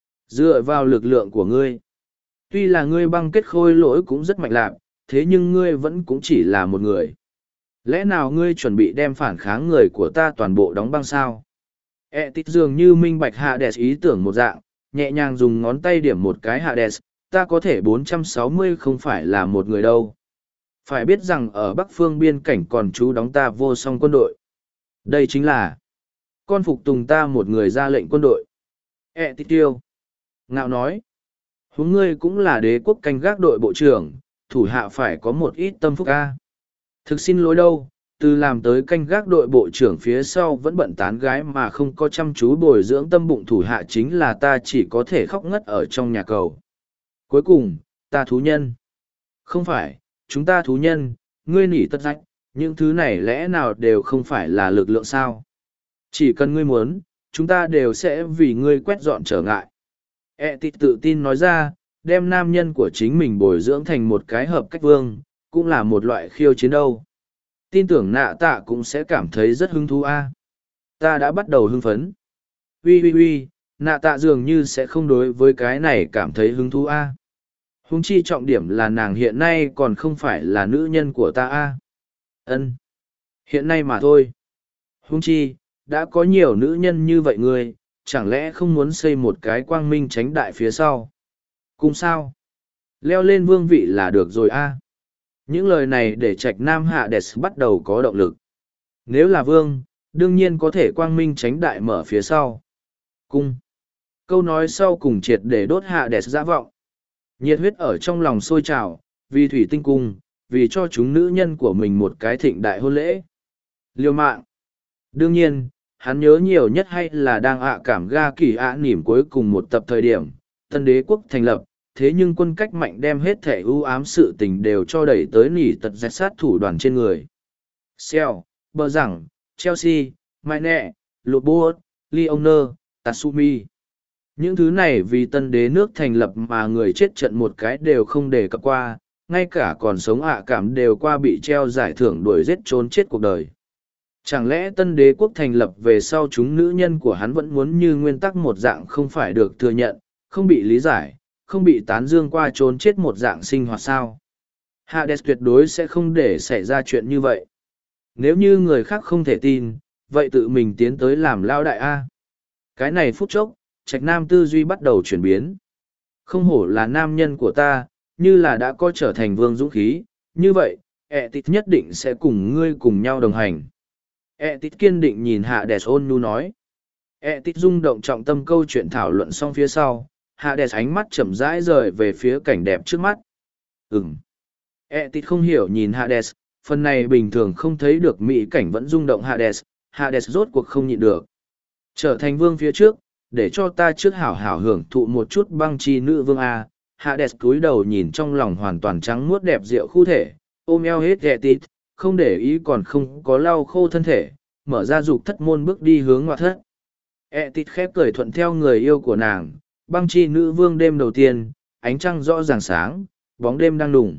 A: Dựa vào lực lượng của ngươi. Tuy là ngươi băng kết khôi lỗi cũng rất mạnh lạc, thế nhưng ngươi vẫn cũng chỉ là một người. Lẽ nào ngươi chuẩn bị đem phản kháng người của ta toàn bộ đóng băng sao? Tịt dường như minh bạch Hades ý tưởng một dạng, nhẹ nhàng dùng ngón tay điểm một cái Hades, ta có thể 460 không phải là một người đâu. Phải biết rằng ở Bắc phương biên cảnh còn trú đóng ta vô song quân đội. Đây chính là con phục tùng ta một người ra lệnh quân đội. Tịt tiêu. Ngạo nói. Huống ngươi cũng là đế quốc canh gác đội bộ trưởng, thủ hạ phải có một ít tâm phúc ca. Thực xin lỗi đâu, từ làm tới canh gác đội bộ trưởng phía sau vẫn bận tán gái mà không có chăm chú bồi dưỡng tâm bụng thủ hạ chính là ta chỉ có thể khóc ngất ở trong nhà cầu. Cuối cùng, ta thú nhân. Không phải, chúng ta thú nhân, ngươi nỉ tất rách, những thứ này lẽ nào đều không phải là lực lượng sao? Chỉ cần ngươi muốn, chúng ta đều sẽ vì ngươi quét dọn trở ngại. Tịt tự tin nói ra, đem nam nhân của chính mình bồi dưỡng thành một cái hợp cách vương, cũng là một loại khiêu chiến đâu. Tin tưởng nạ tạ cũng sẽ cảm thấy rất hứng thú a. Ta đã bắt đầu hưng phấn. Ui, nạ tạ dường như sẽ không đối với cái này cảm thấy hứng thú a. Huống chi trọng điểm là nàng hiện nay còn không phải là nữ nhân của ta a. Ân, hiện nay mà thôi. Huống chi, đã có nhiều nữ nhân như vậy ngươi, chẳng lẽ không muốn xây một cái quang minh tránh đại phía sau? Cùng sao? Leo lên vương vị là được rồi a. Những lời này để trạch nam Hades bắt đầu có động lực. Nếu là vương, đương nhiên có thể quang minh tránh đại mở phía sau. Cung. Câu nói sau cùng triệt để đốt Hades dã vọng. Nhiệt huyết ở trong lòng sôi trào, vì thủy tinh cung, vì cho chúng nữ nhân của mình một cái thịnh đại hôn lễ. Liều mạng. Đương nhiên, hắn nhớ nhiều nhất hay là đang cảm ga kỳ nỉm cuối cùng một tập thời điểm, tân đế quốc thành lập, thế nhưng quân cách mạnh đem hết thể ưu ám sự tình đều cho đẩy tới nỉ tật dạch sát thủ đoàn trên người. Shell, Bờ Rằng, Chelsea, Maine, Lobot, Leoner, Tatsumi. Những thứ này vì tân đế nước thành lập mà người chết trận một cái đều không để cập qua, ngay cả còn sống cảm đều qua bị treo giải thưởng đuổi giết trốn chết cuộc đời. Chẳng lẽ tân đế quốc thành lập về sau chúng nữ nhân của hắn vẫn muốn như nguyên tắc một dạng không phải được thừa nhận, không bị lý giải, không bị tán dương qua trốn chết một dạng sinh hoạt sao? Hades tuyệt đối sẽ không để xảy ra chuyện như vậy. Nếu như người khác không thể tin, vậy tự mình tiến tới làm lao đại A. Cái này phút chốc, trạch nam tư duy bắt đầu chuyển biến. Không hổ là nam nhân của ta, như là đã có trở thành vương dũng khí, như vậy, Tịt nhất định sẽ cùng ngươi cùng nhau đồng hành. Tịt kiên định nhìn Hades ôn nhu nói. Tịt rung động trọng tâm câu chuyện thảo luận xong phía sau, Hades ánh mắt chậm rãi rời về phía cảnh đẹp trước mắt. Tịt không hiểu nhìn Hades, phần này bình thường không thấy được mỹ cảnh vẫn rung động Hades rốt cuộc không nhịn được. Trở thành vương phía trước, để cho ta trước hảo hảo hưởng thụ một chút băng chi nữ vương A. Hades cúi đầu nhìn trong lòng hoàn toàn trắng muốt đẹp rượu khu thể, ôm eo hết Tịt, không để ý còn không có lau khô thân thể, mở ra dục thất môn bước đi hướng ngoại thất. Tịt khép cười thuận theo người yêu của nàng, băng chi nữ vương đêm đầu tiên, ánh trăng rõ ràng sáng, bóng đêm đang đùng.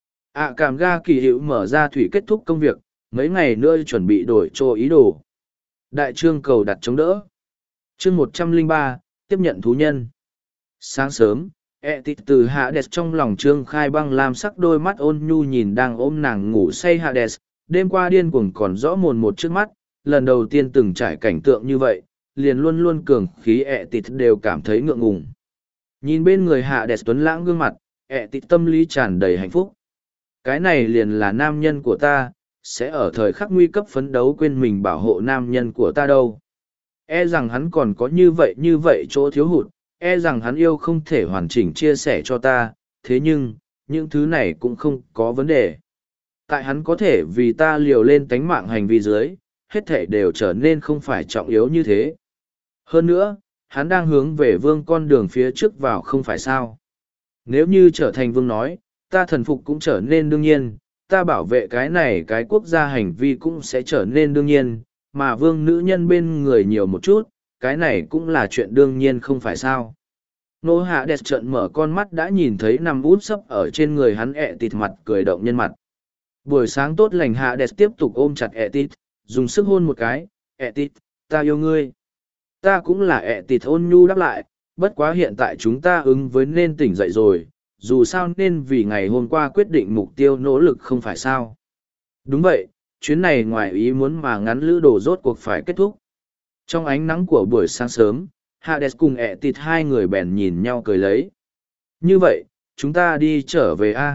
A: Cảm ga kỳ hiệu mở ra thủy kết thúc công việc, mấy ngày nữa chuẩn bị đổi chỗ ý đồ. Đại trương cầu đặt chống đỡ. Chương 103, tiếp nhận thú nhân. Sáng sớm, Tít từ Hades trong lòng trương khai băng làm sắc đôi mắt ôn nhu nhìn đang ôm nàng ngủ say Hades, đêm qua điên cuồng còn rõ mồn một trước mắt, lần đầu tiên từng trải cảnh tượng như vậy, liền luôn luôn cường khí Tít đều cảm thấy ngượng ngùng. Nhìn bên người Hades tuấn lãng gương mặt, Tít tâm lý tràn đầy hạnh phúc. Cái này liền là nam nhân của ta, sẽ ở thời khắc nguy cấp phấn đấu quên mình bảo hộ nam nhân của ta đâu. Rằng hắn còn có như vậy chỗ thiếu hụt, rằng hắn yêu không thể hoàn chỉnh chia sẻ cho ta, thế nhưng, những thứ này cũng không có vấn đề. Tại hắn có thể vì ta liều lên tánh mạng hành vi dưới, hết thể đều trở nên không phải trọng yếu như thế. Hơn nữa, hắn đang hướng về vương con đường phía trước vào không phải sao. Nếu như trở thành vương nói, ta thần phục cũng trở nên đương nhiên, ta bảo vệ cái này cái quốc gia hành vi cũng sẽ trở nên đương nhiên, mà vương nữ nhân bên người nhiều một chút, cái này cũng là chuyện đương nhiên không phải sao. Nô hạ đẹp trợn mở con mắt đã nhìn thấy nằm út sấp ở trên người hắn Tít mặt cười động nhân mặt. Buổi sáng tốt lành hạ đẹp tiếp tục ôm chặt Tít, dùng sức hôn một cái, Tít, ta yêu ngươi. Ta cũng là Tít ôn nhu đáp lại, bất quá hiện tại chúng ta ứng với nên tỉnh dậy rồi, dù sao nên vì ngày hôm qua quyết định mục tiêu nỗ lực không phải sao. Đúng vậy, chuyến này ngoài ý muốn mà ngắn lữ đồ rốt cuộc phải kết thúc. Trong ánh nắng của buổi sáng sớm, Hades cùng Tít hai người bèn nhìn nhau cười lấy. Như vậy, chúng ta đi trở về a.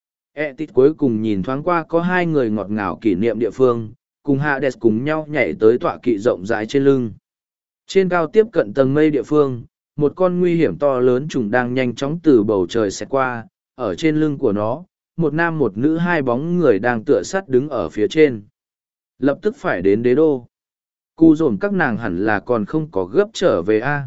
A: Tít cuối cùng nhìn thoáng qua có hai người ngọt ngào kỷ niệm địa phương, cùng Hades cùng nhau nhảy tới tọa kỵ rộng rãi trên lưng. Trên cao tiếp cận tầng mây địa phương, một con nguy hiểm to lớn trùng đang nhanh chóng từ bầu trời xẹt qua, ở trên lưng của nó, một nam một nữ hai bóng người đang tựa sắt đứng ở phía trên. Lập tức phải đến đế đô. Cu dồn các nàng hẳn là còn không có gấp trở về a.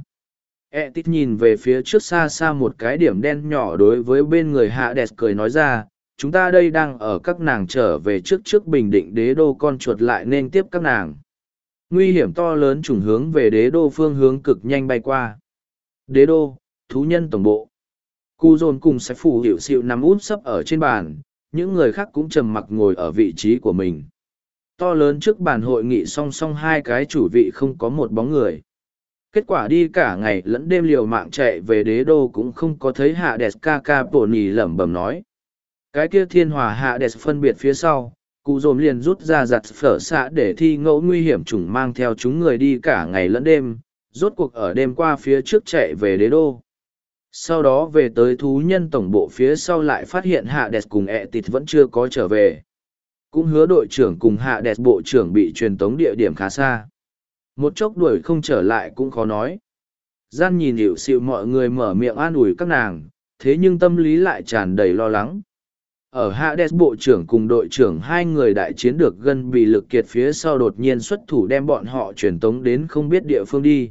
A: Tít nhìn về phía trước xa xa một cái điểm đen nhỏ đối với bên người Hades cười nói ra, chúng ta đây đang ở các nàng trở về trước bình định đế đô con chuột lại nên tiếp các nàng. Nguy hiểm to lớn trùng hướng về đế đô phương hướng cực nhanh bay qua. Đế đô, thú nhân tổng bộ. Cu dồn cùng sẽ phủ hiệu xịu nằm út sấp ở trên bàn, những người khác cũng trầm mặc ngồi ở vị trí của mình. To lớn trước bàn hội nghị song song hai cái chủ vị không có một bóng người. Kết quả đi cả ngày lẫn đêm liều mạng chạy về đế đô cũng không có thấy Hades ca bổ nì lẩm bẩm nói. Cái kia thiên hòa Hades phân biệt phía sau, cụ dồn liền rút ra giặt phở xạ để thi ngẫu nguy hiểm chủng mang theo chúng người đi cả ngày lẫn đêm, rốt cuộc ở đêm qua phía trước chạy về đế đô. Sau đó về tới thú nhân tổng bộ phía sau lại phát hiện Hades cùng Tít vẫn chưa có trở về. Cũng hứa đội trưởng cùng Hades bộ trưởng bị truyền tống địa điểm khá xa. Một chốc đuổi không trở lại cũng khó nói. Gian nhìn hiểu xịu mọi người mở miệng an ủi các nàng, thế nhưng tâm lý lại tràn đầy lo lắng. Ở Hades bộ trưởng cùng đội trưởng hai người đại chiến được gần bị lực kiệt phía sau đột nhiên xuất thủ đem bọn họ truyền tống đến không biết địa phương đi.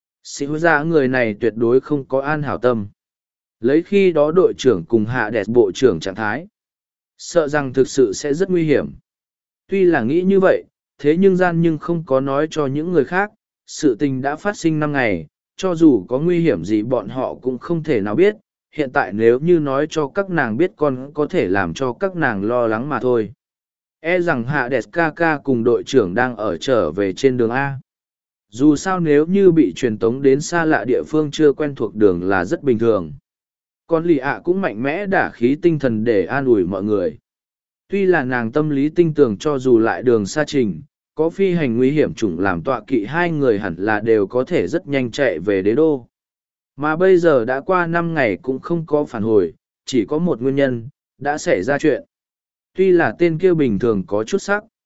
A: Xịu ra người này tuyệt đối không có an hảo tâm. Lấy khi đó đội trưởng cùng Hades bộ trưởng trạng thái. Sợ rằng thực sự sẽ rất nguy hiểm. Tuy là nghĩ như vậy, thế nhưng gian nhưng không có nói cho những người khác, sự tình đã phát sinh 5 ngày, cho dù có nguy hiểm gì bọn họ cũng không thể nào biết, hiện tại nếu như nói cho các nàng biết con có thể làm cho các nàng lo lắng mà thôi. Rằng Hades ca cùng đội trưởng đang ở trở về trên đường A. Dù sao nếu như bị truyền tống đến xa lạ địa phương chưa quen thuộc đường là rất bình thường. Còn lì ạ cũng mạnh mẽ đả khí tinh thần để an ủi mọi người. Tuy là nàng tâm lý tinh tường cho dù lại đường xa trình, có phi hành nguy hiểm chủng làm tọa kỵ hai người hẳn là đều có thể rất nhanh chạy về đế đô. Mà bây giờ đã qua 5 ngày cũng không có phản hồi, chỉ có một nguyên nhân, đã xảy ra chuyện. Tuy là tên kia bình thường có chút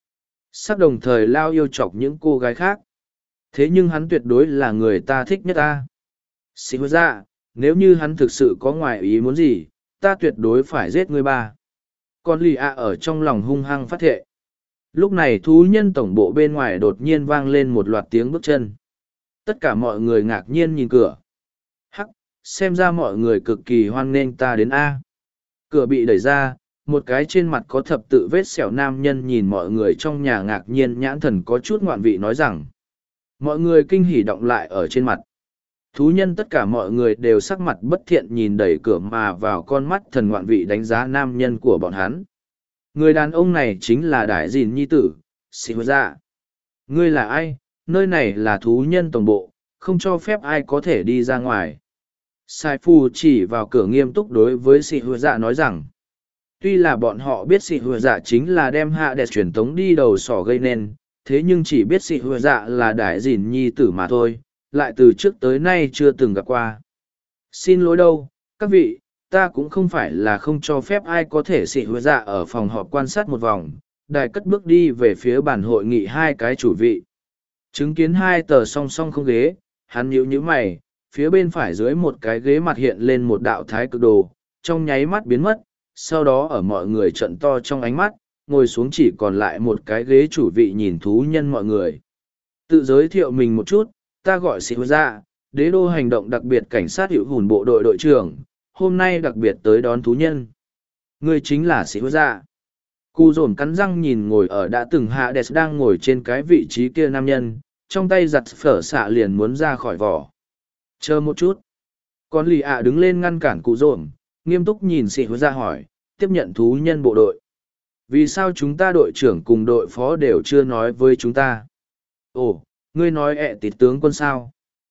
A: sắc đồng thời lao yêu chọc những cô gái khác. Thế nhưng hắn tuyệt đối là người ta thích nhất ta. Xì hứa ra, nếu như hắn thực sự có ngoại ý muốn gì, ta tuyệt đối phải giết ngươi ba. Còn lì ạ ở trong lòng hung hăng phát thệ. Lúc này thú nhân tổng bộ bên ngoài đột nhiên vang lên một loạt tiếng bước chân. Tất cả mọi người ngạc nhiên nhìn cửa. Hắc, xem ra mọi người cực kỳ hoan nghênh ta đến A. Cửa bị đẩy ra, một cái trên mặt có thập tự vết sẹo nam nhân nhìn mọi người trong nhà ngạc nhiên nhãn thần có chút ngoạn vị nói rằng. Mọi người kinh hỉ động lại ở trên mặt. Thú nhân tất cả mọi người đều sắc mặt bất thiện nhìn đẩy cửa mà vào con mắt thần ngoạn vị đánh giá nam nhân của bọn hắn. Người đàn ông này chính là Đại Dìn Nhi Tử, Sĩ Hứa Dạ. Ngươi là ai? Nơi này là thú nhân tổng bộ, không cho phép ai có thể đi ra ngoài. Sai Phu chỉ vào cửa nghiêm túc đối với Sĩ Hứa Dạ nói rằng, tuy là bọn họ biết Sĩ Hứa Dạ chính là đem hạ đẹp truyền tống đi đầu sỏ gây nên, thế nhưng chỉ biết Sĩ Hứa Dạ là Đại Dìn Nhi Tử mà thôi, lại từ trước tới nay chưa từng gặp qua. Xin lỗi đâu, các vị, ta cũng không phải là không cho phép ai có thể Sĩ Hứa Dạ ở phòng họp quan sát một vòng. Đài cất bước đi về phía bàn hội nghị hai cái chủ vị. Chứng kiến hai tờ song song không ghế, hắn nhíu mày, phía bên phải dưới một cái ghế mặt hiện lên một đạo thái cực đồ, trong nháy mắt biến mất, sau đó ở mọi người trận to trong ánh mắt, ngồi xuống chỉ còn lại một cái ghế chủ vị nhìn thú nhân mọi người. Tự giới thiệu mình một chút, ta gọi Sĩ Hứa Dạ, đế đô hành động đặc biệt cảnh sát hữu hùn bộ đội đội trưởng, hôm nay đặc biệt tới đón thú nhân. Người chính là Sĩ Hứa Dạ. Cụ dồn cắn răng nhìn ngồi ở đã từng Hades đang ngồi trên cái vị trí kia nam nhân, trong tay giặt phở xạ liền muốn ra khỏi vỏ. Chờ một chút. Còn lì ạ đứng lên ngăn cản cụ dồn, nghiêm túc nhìn Sĩ Hứa Dạ hỏi, tiếp nhận thú nhân bộ đội. Vì sao chúng ta đội trưởng cùng đội phó đều chưa nói với chúng ta? Ồ, ngươi nói ẹ tịt tướng quân sao?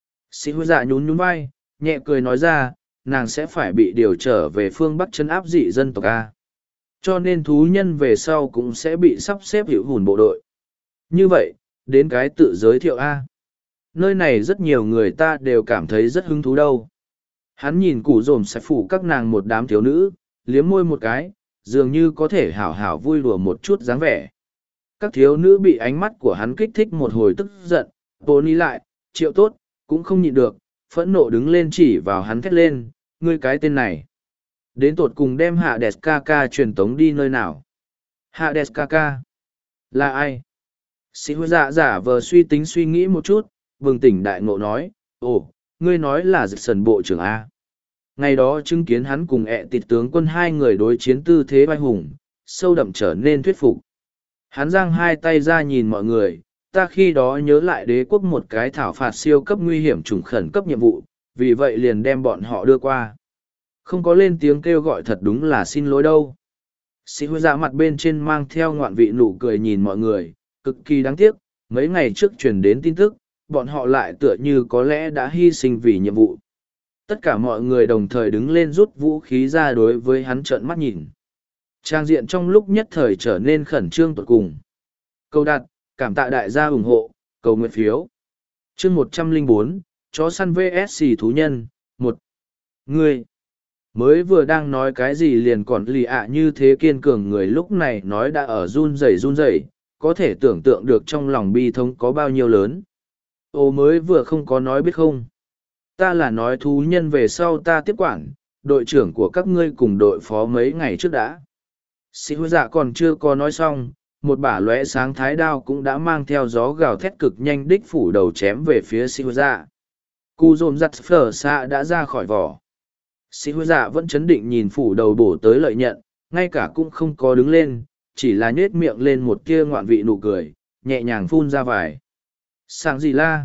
A: Sĩ Hứa Dạ nhún vai, nhẹ cười nói ra, nàng sẽ phải bị điều trở về phương Bắc trấn áp dị dân tộc A. Cho nên thú nhân về sau cũng sẽ bị sắp xếp hữu hùn bộ đội. Như vậy, đến cái tự giới thiệu A. Nơi này rất nhiều người ta đều cảm thấy rất hứng thú đâu. Hắn nhìn củ dồn sạch phủ các nàng một đám thiếu nữ, liếm môi một cái, dường như có thể hảo hảo vui đùa một chút dáng vẻ. Các thiếu nữ bị ánh mắt của hắn kích thích một hồi tức giận, bố ní lại, triệu tốt, cũng không nhịn được, phẫn nộ đứng lên chỉ vào hắn thét lên, ngươi cái tên này. Đến tột cùng đem Hades Kaka truyền tống đi nơi nào? Hades Kaka? Là ai? Sĩ Hứa Dạ giả vờ suy tính suy nghĩ một chút, bừng tỉnh đại ngộ nói, ồ, ngươi nói là Dịch Sần bộ trưởng A. Ngày đó chứng kiến hắn cùng ẹ tịt tướng quân hai người đối chiến tư thế vai hùng, sâu đậm trở nên thuyết phục. Hắn giang hai tay ra nhìn mọi người, ta khi đó nhớ lại đế quốc một cái thảo phạt siêu cấp nguy hiểm trùng khẩn cấp nhiệm vụ, vì vậy liền đem bọn họ đưa qua. Không có lên tiếng kêu gọi thật đúng là xin lỗi đâu. Sĩ Hứa Dạ mặt bên trên mang theo ngoạn vị nụ cười nhìn mọi người, cực kỳ đáng tiếc, mấy ngày trước truyền đến tin tức, bọn họ lại tựa như có lẽ đã hy sinh vì nhiệm vụ. Tất cả mọi người đồng thời đứng lên rút vũ khí ra đối với hắn trợn mắt nhìn. Trang diện trong lúc nhất thời trở nên khẩn trương tột cùng. Câu đặt, cảm tạ đại gia ủng hộ, cầu nguyện phiếu. Chương 104, chó săn vs thú nhân, 1. Ngươi mới vừa đang nói cái gì liền còn lì ạ như thế kiên cường người lúc này nói đã ở run rẩy, có thể tưởng tượng được trong lòng bi thống có bao nhiêu lớn. Ô mới vừa không có nói biết không. Ta là nói thú nhân về sau ta tiếp quản, đội trưởng của các ngươi cùng đội phó mấy ngày trước đã. Sĩ Hứa Dạ còn chưa có nói xong, một bả lóe sáng thái đao cũng đã mang theo gió gào thét cực nhanh đích phủ đầu chém về phía Sĩ Hứa Dạ. Cụ dồn giặt phở xạ đã ra khỏi vỏ. Sĩ Hứa Dạ vẫn chấn định nhìn phủ đầu bổ tới lợi nhận, ngay cả cũng không có đứng lên, chỉ là nhếch miệng lên một tia ngoạn vị nụ cười, nhẹ nhàng phun ra vài. Sáng gì la?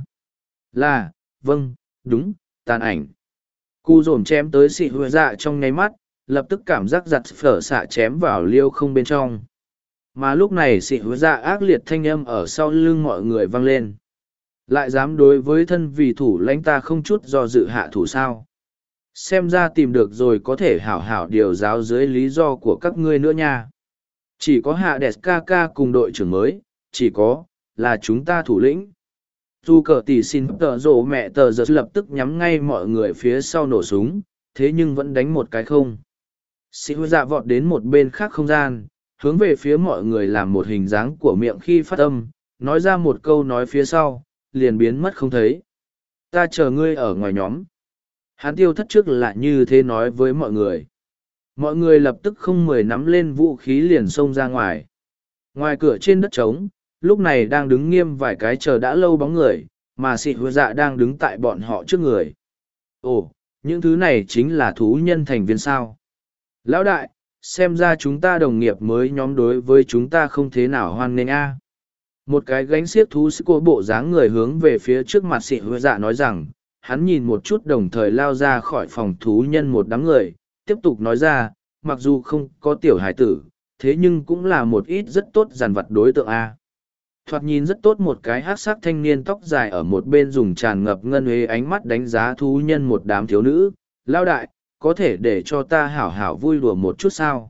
A: Là, vâng, đúng, tàn ảnh. Cụ dồn chém tới Sĩ Hứa Dạ trong nháy mắt, lập tức cảm giác giặt phở xạ chém vào liêu không bên trong. Mà lúc này Sĩ Hứa Dạ ác liệt thanh âm ở sau lưng mọi người vang lên. Lại dám đối với thân vì thủ lãnh ta không chút do dự hạ thủ sao? Xem ra tìm được rồi có thể hảo hảo điều giáo dưới lý do của các ngươi nữa nha. Chỉ có Hades Kaka cùng đội trưởng mới, chỉ có, là chúng ta thủ lĩnh. Dù cờ tỷ xin tờ rổ mẹ tờ giờ lập tức nhắm ngay mọi người phía sau nổ súng, thế nhưng vẫn đánh một cái không. Sĩ Hứa Dạ vọt đến một bên khác không gian, hướng về phía mọi người làm một hình dáng của miệng khi phát âm, nói ra một câu nói phía sau, liền biến mất không thấy. Ta chờ ngươi ở ngoài nhóm. Hắn tiêu thất trước là như thế nói với mọi người. Mọi người lập tức không mười nắm lên vũ khí liền xông ra ngoài. Ngoài cửa trên đất trống, lúc này đang đứng nghiêm vài cái chờ đã lâu bóng người, mà Sĩ Hứa Dạ đang đứng tại bọn họ trước người. Ồ, những thứ này chính là thú nhân thành viên sao. Lão đại, xem ra chúng ta đồng nghiệp mới nhóm đối với chúng ta không thế nào hoan nghênh a. Một cái gánh xiếc thú sĩ cô bộ dáng người hướng về phía trước mặt Sĩ Hứa Dạ nói rằng, hắn nhìn một chút đồng thời lao ra khỏi phòng thú nhân một đám người, tiếp tục nói ra, mặc dù không có tiểu hải tử, thế nhưng cũng là một ít rất tốt dàn vặt đối tượng A. Thoạt nhìn rất tốt một cái hát sắc thanh niên tóc dài ở một bên dùng tràn ngập ngân huế ánh mắt đánh giá thú nhân một đám thiếu nữ, lao đại, có thể để cho ta hảo hảo vui đùa một chút sao?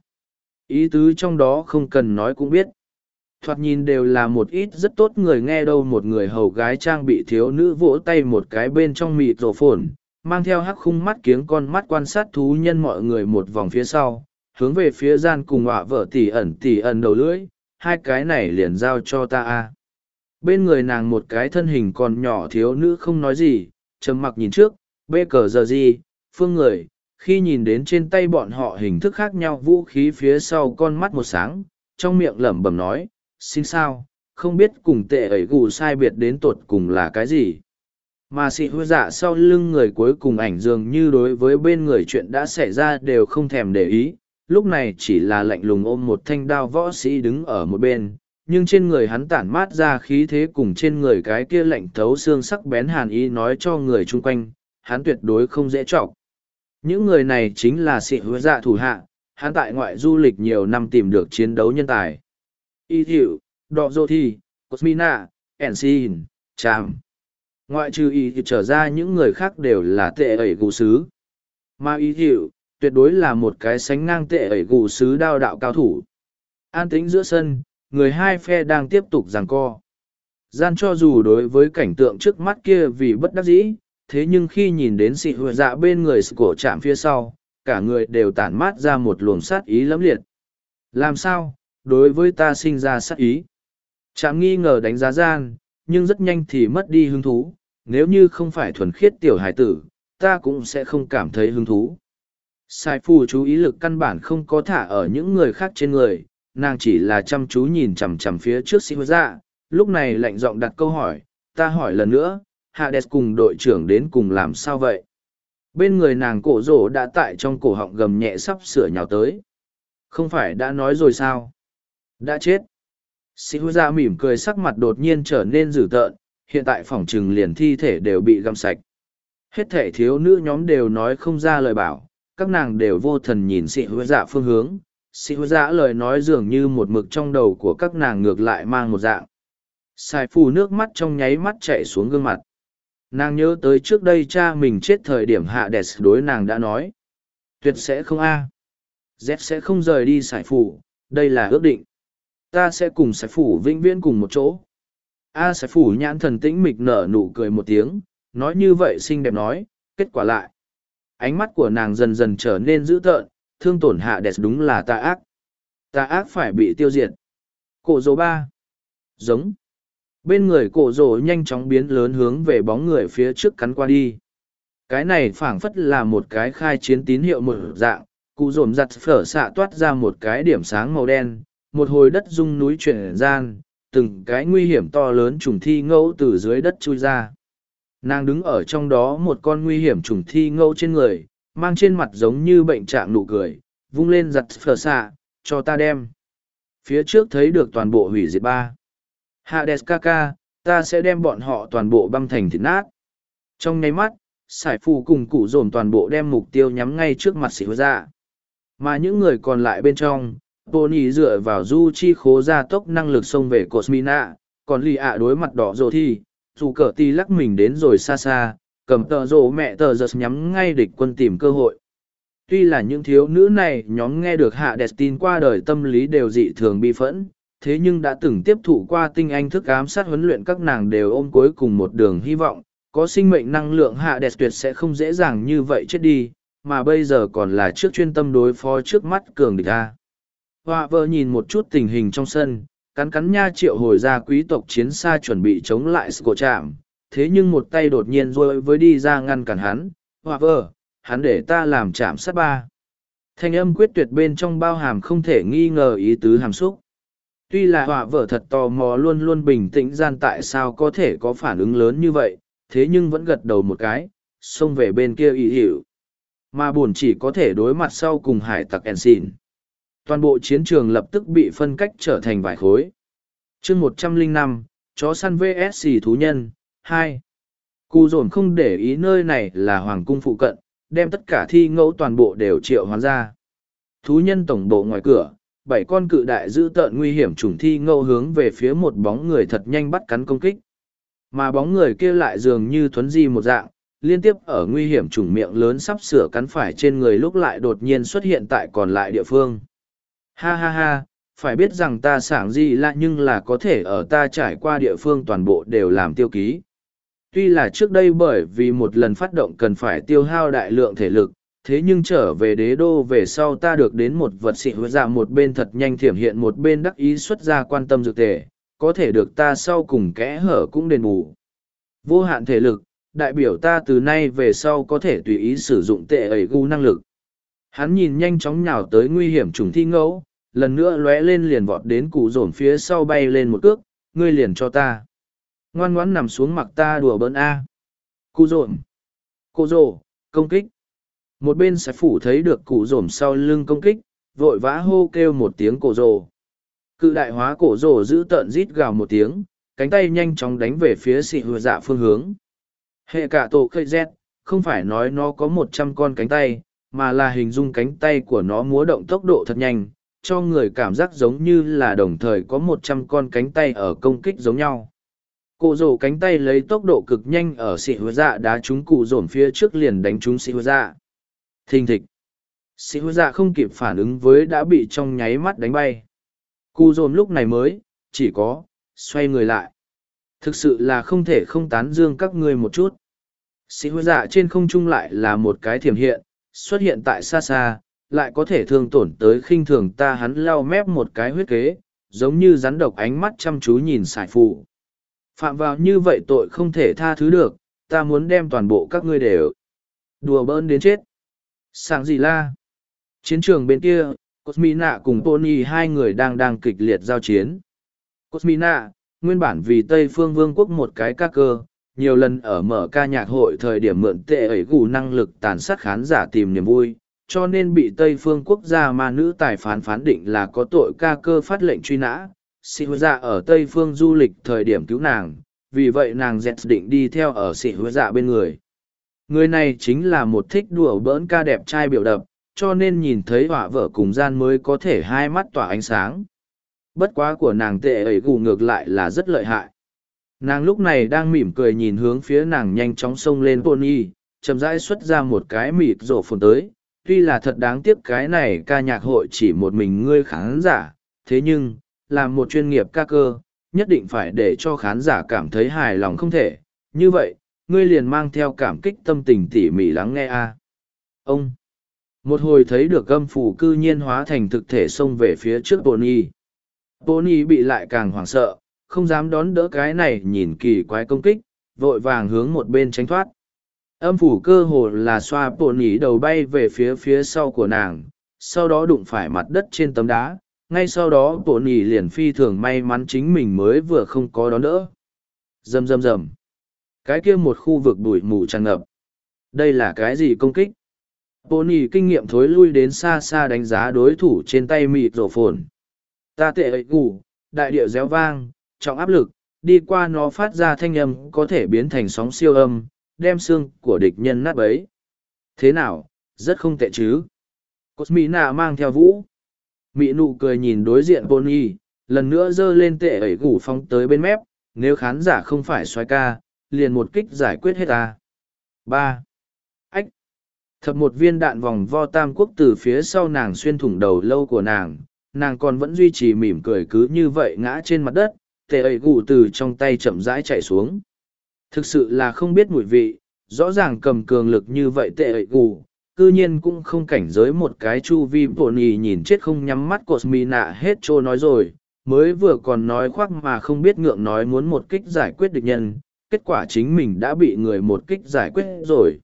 A: Ý tứ trong đó không cần nói cũng biết. Thoạt nhìn đều là một ít rất tốt người nghe đâu một người hầu gái trang bị thiếu nữ vỗ tay một cái bên trong mịt rổ phồn, mang theo hắc khung mắt kiếng con mắt quan sát thú nhân mọi người một vòng phía sau, hướng về phía gian cùng họa vợ tỉ ẩn đầu lưỡi, hai cái này liền giao cho ta a. Bên người nàng một cái thân hình còn nhỏ thiếu nữ không nói gì, trầm mặc nhìn trước, bê cờ giờ gì, phương người, khi nhìn đến trên tay bọn họ hình thức khác nhau vũ khí phía sau con mắt một sáng, trong miệng lẩm bẩm nói, xin sao, không biết cùng tệ ấy gù sai biệt đến tột cùng là cái gì. Mà sĩ hứa dạ sau lưng người cuối cùng ảnh dường như đối với bên người chuyện đã xảy ra đều không thèm để ý, lúc này chỉ là lạnh lùng ôm một thanh đao võ sĩ đứng ở một bên, nhưng trên người hắn tản mát ra khí thế cùng trên người cái kia lạnh thấu xương sắc bén hàn ý nói cho người chung quanh, hắn tuyệt đối không dễ chọc. Những người này chính là sĩ hứa dạ thủ hạ, hắn tại ngoại du lịch nhiều năm tìm được chiến đấu nhân tài. Y Thiệu, Đọ Dô Thi, Cosmina, Ensign, Cham. Ngoại trừ Y Thiệu trở ra những người khác đều là tệ ẩy gù sứ. Mà Y Thiệu, tuyệt đối là một cái sánh ngang tệ ẩy gù sứ đao đạo cao thủ. An tĩnh giữa sân, người hai phe đang tiếp tục giằng co. Gian cho dù đối với cảnh tượng trước mắt kia vì bất đắc dĩ, thế nhưng khi nhìn đến sĩ hựa dạ bên người cổ chạm phía sau, cả người đều tản mát ra một luồng sát ý lẫm liệt. Làm sao, đối với ta sinh ra sát ý? Chạm nghi ngờ đánh giá Gian, nhưng rất nhanh thì mất đi hứng thú, nếu như không phải thuần khiết tiểu hải tử, ta cũng sẽ không cảm thấy hứng thú. Sai phù chú ý lực căn bản không có thả ở những người khác trên người, nàng chỉ là chăm chú nhìn chằm chằm phía trước sĩ hựa dạ, lúc này lạnh giọng đặt câu hỏi, ta hỏi lần nữa, Hades cùng đội trưởng đến cùng làm sao vậy? Bên người nàng cổ rổ đã tại trong cổ họng gầm nhẹ sắp sửa nhào tới. Không phải đã nói rồi sao? Đã chết. Sĩ hữu gia mỉm cười sắc mặt đột nhiên trở nên dữ tợn, hiện tại phỏng trừng liền thi thể đều bị găm sạch. Hết thể thiếu nữ nhóm đều nói không ra lời bảo, các nàng đều vô thần nhìn sĩ hữu dạ phương hướng. Sĩ hữu dạ lời nói dường như một mực trong đầu của các nàng ngược lại mang một dạng. Sai phù nước mắt trong nháy mắt chạy xuống gương mặt. Nàng nhớ tới trước đây cha mình chết thời điểm Hades đối nàng đã nói. Tuyệt sẽ không A. Z sẽ không rời đi sải phủ, đây là ước định. Ta sẽ cùng sải phủ vĩnh viễn cùng một chỗ. A sải phủ nhãn thần tĩnh mịch nở nụ cười một tiếng, nói như vậy xinh đẹp nói, kết quả lại. Ánh mắt của nàng dần dần trở nên dữ tợn, thương tổn Hades đúng là tà ác. Tà ác phải bị tiêu diệt. Cổ dỗ 3. Giống. Bên người cổ rồ nhanh chóng biến lớn hướng về bóng người phía trước cắn qua đi. Cái này phảng phất là một cái khai chiến tín hiệu một dạng, cụ rồm giặt phở xạ toát ra một cái điểm sáng màu đen, một hồi đất rung núi chuyển gian, từng cái nguy hiểm to lớn trùng thi ngẫu từ dưới đất chui ra. Nàng đứng ở trong đó một con nguy hiểm trùng thi ngẫu trên người, mang trên mặt giống như bệnh trạng nụ cười, vung lên giặt phở xạ, cho ta đem. Phía trước thấy được toàn bộ hủy diệt 3. Hades Kaka, ta sẽ đem bọn họ toàn bộ băm thành thịt nát. Trong nháy mắt, sải phù cùng cụ dồn toàn bộ đem mục tiêu nhắm ngay trước mặt sĩ hứa dạ. Mà những người còn lại bên trong, Pony dựa vào du chi khố gia tốc năng lực xông về Cosmina, còn lì ạ đối mặt đỏ rồ thì, dù cờ ti lắc mình đến rồi xa xa, cầm tờ rồ mẹ tờ giật nhắm ngay địch quân tìm cơ hội. Tuy là những thiếu nữ này nhóm nghe được Hades tin qua đời tâm lý đều dị thường bi phẫn, thế nhưng đã từng tiếp thụ qua tinh anh thức ám sát huấn luyện các nàng đều ôm cuối cùng một đường hy vọng, có sinh mệnh năng lượng Hades tuyệt sẽ không dễ dàng như vậy chết đi, mà bây giờ còn là trước chuyên tâm đối phó trước mắt cường địch A. Họa vợ nhìn một chút tình hình trong sân, cắn cắn nha triệu hồi ra quý tộc chiến xa chuẩn bị chống lại Sco Chạm, thế nhưng một tay đột nhiên rôi với đi ra ngăn cản hắn, Họa vợ, hắn để ta làm chạm sát 3. Thanh âm quyết tuyệt bên trong bao hàm không thể nghi ngờ ý tứ hàm xúc. Tuy là họa vợ thật tò mò luôn luôn bình tĩnh gian tại sao có thể có phản ứng lớn như vậy, thế nhưng vẫn gật đầu một cái, xông về bên kia ý hiểu. Mà buồn chỉ có thể đối mặt sau cùng hải tặc Ensign. Toàn bộ chiến trường lập tức bị phân cách trở thành vài khối. chương 105, chó săn vs thú nhân, 2. Cụ dồn không để ý nơi này là hoàng cung phụ cận, đem tất cả thi ngẫu toàn bộ đều triệu hoán ra. Thú nhân tổng bộ ngoài cửa, 7 con cự đại dữ tợn nguy hiểm trùng thi ngẫu hướng về phía một bóng người thật nhanh bắt cắn công kích. Mà bóng người kia lại dường như thuấn di một dạng, liên tiếp ở nguy hiểm trùng miệng lớn sắp sửa cắn phải trên người lúc lại đột nhiên xuất hiện tại còn lại địa phương. Ha ha ha, phải biết rằng ta sảng gì lạ nhưng là có thể ở ta trải qua địa phương toàn bộ đều làm tiêu ký. Tuy là trước đây bởi vì một lần phát động cần phải tiêu hao đại lượng thể lực, thế nhưng trở về đế đô về sau ta được đến một vật xịn hứa dạ một bên thật nhanh thiểm hiện một bên đắc ý xuất ra quan tâm dược tề, có thể được ta sau cùng kẽ hở cũng đền bù. Vô hạn thể lực, đại biểu ta từ nay về sau có thể tùy ý sử dụng tệ ẩy gu năng lực. Hắn nhìn nhanh chóng nhào tới nguy hiểm trùng thi ngẫu, lần nữa lóe lên liền vọt đến cụ dồn phía sau bay lên một cước, ngươi liền cho ta. Ngoan ngoãn nằm xuống mặc ta đùa bỡn a. Cụ dồn. Cô rồ, công kích. Một bên sẽ phủ thấy được cụ dồn sau lưng công kích, vội vã hô kêu một tiếng cổ rồ. Cự đại hóa cổ rồ giữ tợn rít gào một tiếng, cánh tay nhanh chóng đánh về phía xị hùa dạ phương hướng. Hệ cả tổ khơi z, không phải nói nó có 100 con cánh tay, mà là hình dung cánh tay của nó múa động tốc độ thật nhanh, cho người cảm giác giống như là đồng thời có 100 con cánh tay ở công kích giống nhau. Cổ rổ cánh tay lấy tốc độ cực nhanh ở xị hứa dạ đá trúng cụ dồn phía trước liền đánh trúng xị hứa dạ. Thình thịch. Xị hứa dạ không kịp phản ứng với đã bị trong nháy mắt đánh bay. Cụ dồn lúc này mới, chỉ có, xoay người lại. Thực sự là không thể không tán dương các ngươi một chút. Xị hứa dạ trên không trung lại là một cái thiểm hiện, xuất hiện tại xa xa, lại có thể thương tổn tới khinh thường ta hắn lau mép một cái huyết kế, giống như rắn độc ánh mắt chăm chú nhìn sải phụ. Phạm vào như vậy tội không thể tha thứ được, ta muốn đem toàn bộ các ngươi đều đùa bỡn đến chết. Sáng gì la? Chiến trường bên kia, Cosmina cùng Pony hai người đang kịch liệt giao chiến. Cosmina, nguyên bản vì Tây Phương Vương quốc một cái ca cơ, nhiều lần ở mở ca nhạc hội thời điểm mượn tệ ấy gù năng lực tàn sát khán giả tìm niềm vui, cho nên bị Tây Phương quốc gia ma nữ tài phán định là có tội ca cơ phát lệnh truy nã. Sĩ hứa dạ ở Tây Phương du lịch thời điểm cứu nàng, vì vậy nàng dẹt định đi theo ở sĩ hứa dạ bên người. Người này chính là một thích đùa bỡn ca đẹp trai biểu đập, cho nên nhìn thấy họa vợ cùng gian mới có thể hai mắt tỏa ánh sáng. Bất quá của nàng tệ ấy gù ngược lại là rất lợi hại. Nàng lúc này đang mỉm cười nhìn hướng phía nàng nhanh chóng xông lên Pony, chậm rãi xuất ra một cái mịt rổ phồn tới. Tuy là thật đáng tiếc cái này ca nhạc hội chỉ một mình ngươi khán giả, thế nhưng, làm một chuyên nghiệp ca cơ, nhất định phải để cho khán giả cảm thấy hài lòng không thể. Như vậy, ngươi liền mang theo cảm kích tâm tình tỉ mỉ lắng nghe a. Ông, một hồi thấy được âm phủ cư nhiên hóa thành thực thể xông về phía trước Pony. Pony bị lại càng hoảng sợ, không dám đón đỡ cái này nhìn kỳ quái công kích, vội vàng hướng một bên tránh thoát. Âm phủ cơ hồ là xoa Pony đầu bay về phía sau của nàng, sau đó đụng phải mặt đất trên tấm đá, ngay sau đó Pony liền phi thường may mắn chính mình mới vừa không có đón đỡ. Rầm rầm rầm. Cái kia một khu vực bụi mù tràn ngập. Đây là cái gì công kích? Pony kinh nghiệm thối lui đến xa xa đánh giá đối thủ trên tay mịt rổ phồn. Ta tệ ấy gù, đại điệu réo vang, trọng áp lực, đi qua nó phát ra thanh âm có thể biến thành sóng siêu âm, đem xương của địch nhân nát bấy. Thế nào, rất không tệ chứ? Cosmina mang theo vũ. Mị nụ cười nhìn đối diện Pony, lần nữa giơ lên tệ ấy gù phóng tới bên mép, nếu khán giả không phải xoay ca, liền một kích giải quyết hết ta. 3. Ách. Thập một viên đạn vòng vo tam quốc từ phía sau nàng xuyên thủng đầu lâu của nàng, nàng còn vẫn duy trì mỉm cười cứ như vậy ngã trên mặt đất, tệ ấy gù từ trong tay chậm rãi chạy xuống. Thực sự là không biết mùi vị, rõ ràng cầm cường lực như vậy tệ ấy gù, cư nhiên cũng không cảnh giới một cái chu vi Pony nhìn chết không nhắm mắt Cosmina hết trô nói rồi, mới vừa còn nói khoác mà không biết ngượng nói muốn một kích giải quyết địch nhân, kết quả chính mình đã bị người một kích giải quyết rồi.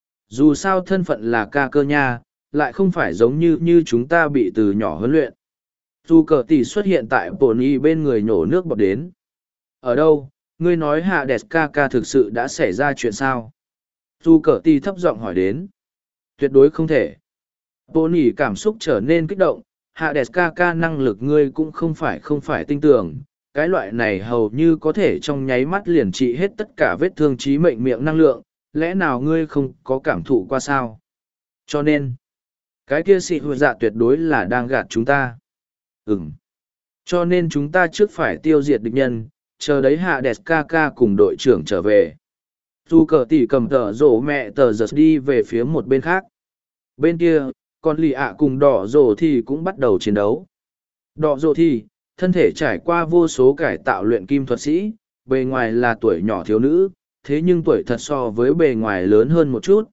A: Dù sao thân phận là ca cơ nha, lại không phải giống như chúng ta bị từ nhỏ huấn luyện. Dù cờ tỷ xuất hiện tại Pony bên người nhổ nước bọt đến. Ở đâu, ngươi nói hạ đẹp ca ca thực sự đã xảy ra chuyện sao? Dù cờ tỷ thấp giọng hỏi đến. Tuyệt đối không thể. Pony cảm xúc trở nên kích động, hạ đẹp ca ca năng lực ngươi cũng không phải tin tưởng, cái loại này hầu như có thể trong nháy mắt liền trị hết tất cả vết thương chí mệnh miệng năng lượng, lẽ nào ngươi không có cảm thụ qua sao? Cho nên, cái kia xị hụt dạ tuyệt đối là đang gạt chúng ta. Ừm. Cho nên chúng ta trước phải tiêu diệt địch nhân, chờ đấy hạ đẹp ca ca cùng đội trưởng trở về. Dù cờ tỉ cầm tờ rổ mẹ tờ giật đi về phía một bên khác. Bên kia, con lì ạ cùng đỏ rổ thì cũng bắt đầu chiến đấu. Đỏ rổ thì, thân thể trải qua vô số cải tạo luyện kim thuật sĩ, bề ngoài là tuổi nhỏ thiếu nữ, thế nhưng tuổi thật so với bề ngoài lớn hơn một chút,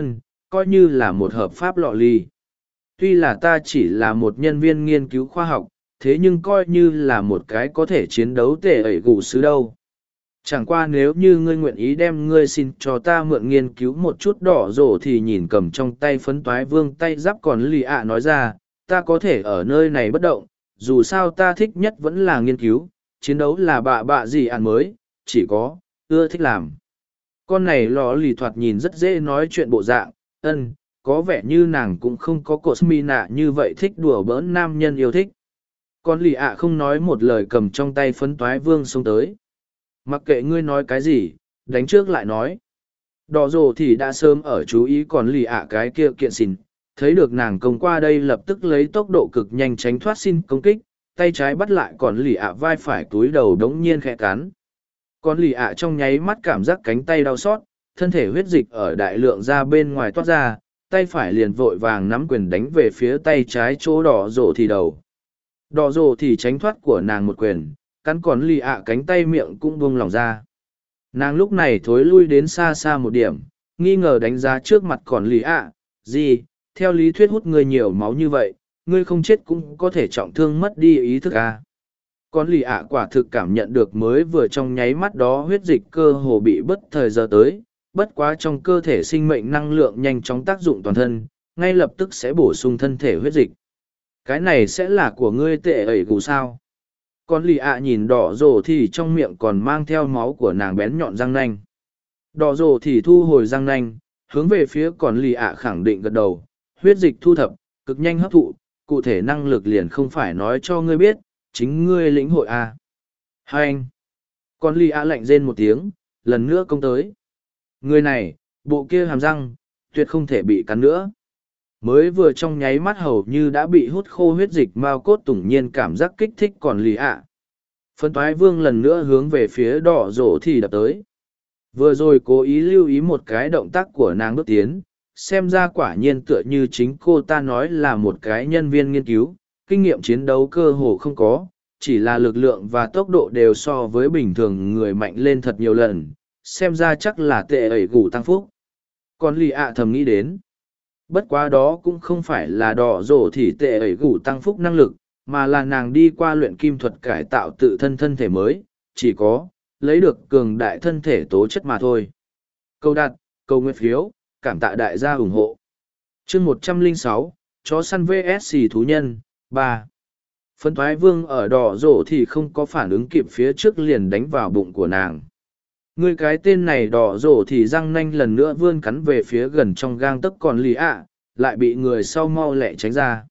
A: coi như là một hợp pháp lọ lì. Tuy là ta chỉ là một nhân viên nghiên cứu khoa học, thế nhưng coi như là một cái có thể chiến đấu tệ ẩy gù sứ đâu. Chẳng qua nếu như ngươi nguyện ý đem ngươi xin cho ta mượn nghiên cứu một chút đỏ rổ thì nhìn cầm trong tay phấn toái vương tay giáp còn lì ạ nói ra, ta có thể ở nơi này bất động, dù sao ta thích nhất vẫn là nghiên cứu, chiến đấu là bạ gì ăn mới, chỉ có, ưa thích làm. Con này lò lì thoạt nhìn rất dễ nói chuyện bộ dạng, có vẻ như nàng cũng không có cột mi nạ như vậy thích đùa bỡn nam nhân yêu thích. Con lì ạ không nói một lời cầm trong tay phấn toái vương xông tới. Mặc kệ ngươi nói cái gì, đánh trước lại nói. Đỏ rồ thì đã sớm ở chú ý còn lì ạ cái kia kiện xìn, thấy được nàng công qua đây lập tức lấy tốc độ cực nhanh tránh thoát xin công kích, tay trái bắt lại còn lì ạ vai phải túi đầu đống nhiên khẽ cắn. Còn lì ạ trong nháy mắt cảm giác cánh tay đau xót, thân thể huyết dịch ở đại lượng ra bên ngoài toát ra, tay phải liền vội vàng nắm quyền đánh về phía tay trái chỗ đỏ rồ thì đầu. Đỏ rồ thì tránh thoát của nàng một quyền, cắn còn lì ạ cánh tay miệng cũng buông lỏng ra. Nàng lúc này thối lui đến xa xa một điểm, nghi ngờ đánh giá trước mặt còn lì ạ, gì, theo lý thuyết hút người nhiều máu như vậy, ngươi không chết cũng có thể trọng thương mất đi ý thức à. Còn lì ạ quả thực cảm nhận được mới vừa trong nháy mắt đó huyết dịch cơ hồ bị bất thời giờ tới, bất quá trong cơ thể sinh mệnh năng lượng nhanh chóng tác dụng toàn thân, ngay lập tức sẽ bổ sung thân thể huyết dịch. Cái này sẽ là của ngươi tệ ẩy gù sao? Còn lì ạ nhìn đỏ rồ thì trong miệng còn mang theo máu của nàng bén nhọn răng nanh. Đỏ rồ thì thu hồi răng nanh, hướng về phía còn lì ạ khẳng định gật đầu, huyết dịch thu thập, cực nhanh hấp thụ, cụ thể năng lực liền không phải nói cho ngươi biết, chính ngươi lĩnh hội à. Hai anh. Còn lì ạ lạnh rên một tiếng, lần nữa công tới. Người này, bộ kia hàm răng, tuyệt không thể bị cắn nữa. Mới vừa trong nháy mắt hầu như đã bị hút khô huyết dịch mao cốt tủng nhiên cảm giác kích thích còn lì ạ. Phân toái vương lần nữa hướng về phía đỏ rổ thì đập tới. Vừa rồi cố ý lưu ý một cái động tác của nàng bước tiến, xem ra quả nhiên tựa như chính cô ta nói là một cái nhân viên nghiên cứu, kinh nghiệm chiến đấu cơ hồ không có, chỉ là lực lượng và tốc độ đều so với bình thường người mạnh lên thật nhiều lần, xem ra chắc là tệ ẩy gù tăng phúc. Còn lì ạ thầm nghĩ đến. Bất quá đó cũng không phải là đỏ rổ thì tệ ẩy gù tăng phúc năng lực, mà là nàng đi qua luyện kim thuật cải tạo tự thân thân thể mới, chỉ có, lấy được cường đại thân thể tố chất mà thôi. Câu đặt, câu nguyện phiếu, cảm tạ đại gia ủng hộ. Chương 106, chó săn vs thú nhân, 3. Phân thoái vương ở đỏ rổ thì không có phản ứng kịp phía trước liền đánh vào bụng của nàng. Người cái tên này đỏ rổ thì răng nanh lần nữa vươn cắn về phía gần trong gang tấc còn lì ạ, lại bị người sau mau lẹ tránh ra.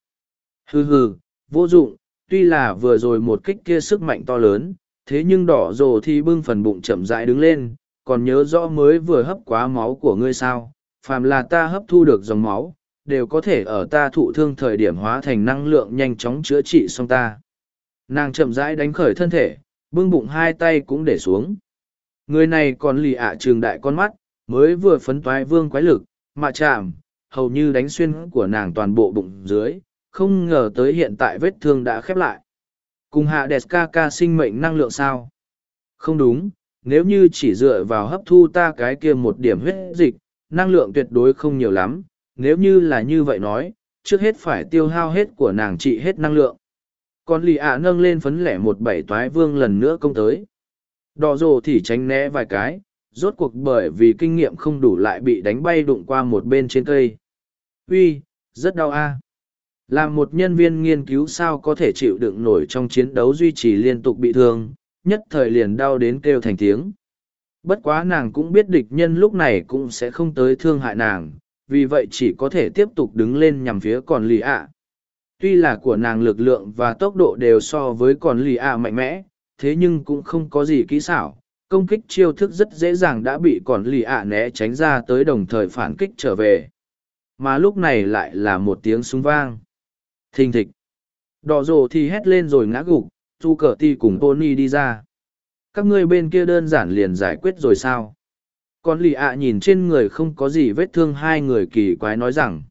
A: Hừ, vô dụng, tuy là vừa rồi một kích kia sức mạnh to lớn, thế nhưng đỏ rổ thì bưng phần bụng chậm rãi đứng lên, còn nhớ rõ mới vừa hấp quá máu của ngươi sao, phàm là ta hấp thu được dòng máu, đều có thể ở ta thụ thương thời điểm hóa thành năng lượng nhanh chóng chữa trị xong ta. Nàng chậm rãi đánh khởi thân thể, bưng bụng hai tay cũng để xuống. Người này còn lì ạ trường đại con mắt, mới vừa phấn toái vương quái lực, mà chạm, hầu như đánh xuyên của nàng toàn bộ bụng dưới, không ngờ tới hiện tại vết thương đã khép lại. Cùng hạ đẹp ca sinh mệnh năng lượng sao? Không đúng, nếu như chỉ dựa vào hấp thu ta cái kia một điểm huyết dịch, năng lượng tuyệt đối không nhiều lắm, nếu như là như vậy nói, trước hết phải tiêu hao hết của nàng trị hết năng lượng. Còn lì ạ nâng lên phấn lẻ 17 toái vương lần nữa công tới. Đỏ rồ thì tránh né vài cái, rốt cuộc bởi vì kinh nghiệm không đủ lại bị đánh bay đụng qua một bên trên cây. Uy, rất đau a. Làm một nhân viên nghiên cứu sao có thể chịu đựng nổi trong chiến đấu duy trì liên tục bị thương, nhất thời liền đau đến kêu thành tiếng. Bất quá nàng cũng biết địch nhân lúc này cũng sẽ không tới thương hại nàng, vì vậy chỉ có thể tiếp tục đứng lên nhằm phía còn lì ạ. Tuy là của nàng lực lượng và tốc độ đều so với còn lì ạ mạnh mẽ, thế nhưng cũng không có gì kỹ xảo, công kích chiêu thức rất dễ dàng đã bị còn lì ạ né tránh ra tới đồng thời phản kích trở về. Mà lúc này lại là một tiếng súng vang. Thình thịch. Đỏ rồ thì hét lên rồi ngã gục, dù cờ ti cùng Tony đi ra. Các ngươi bên kia đơn giản liền giải quyết rồi sao? Còn lì ạ nhìn trên người không có gì vết thương, hai người kỳ quái nói rằng.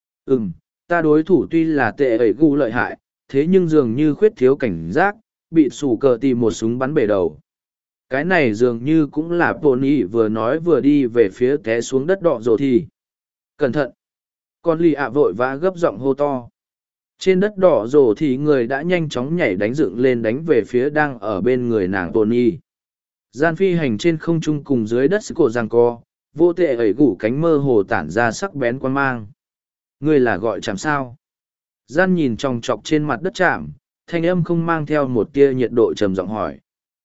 A: Ta đối thủ tuy là tệ ẩy gu lợi hại, thế nhưng dường như khuyết thiếu cảnh giác, bị sủ cờ tìm một súng bắn bể đầu. Cái này dường như cũng là Tony vừa nói vừa đi về phía té xuống đất đỏ rồ thì. Cẩn thận! Con lì ạ vội vã gấp giọng hô to. Trên đất đỏ rồ thì người đã nhanh chóng nhảy đánh dựng lên đánh về phía đang ở bên người nàng Tony. Gian phi hành trên không trung cùng dưới đất cổ giằng co, vô tệ ẩy gủ cánh mơ hồ tản ra sắc bén quan mang. Ngươi là gọi chạm sao? Gian nhìn tròng trọc trên mặt đất chạm, thanh âm không mang theo một tia nhiệt độ trầm giọng hỏi.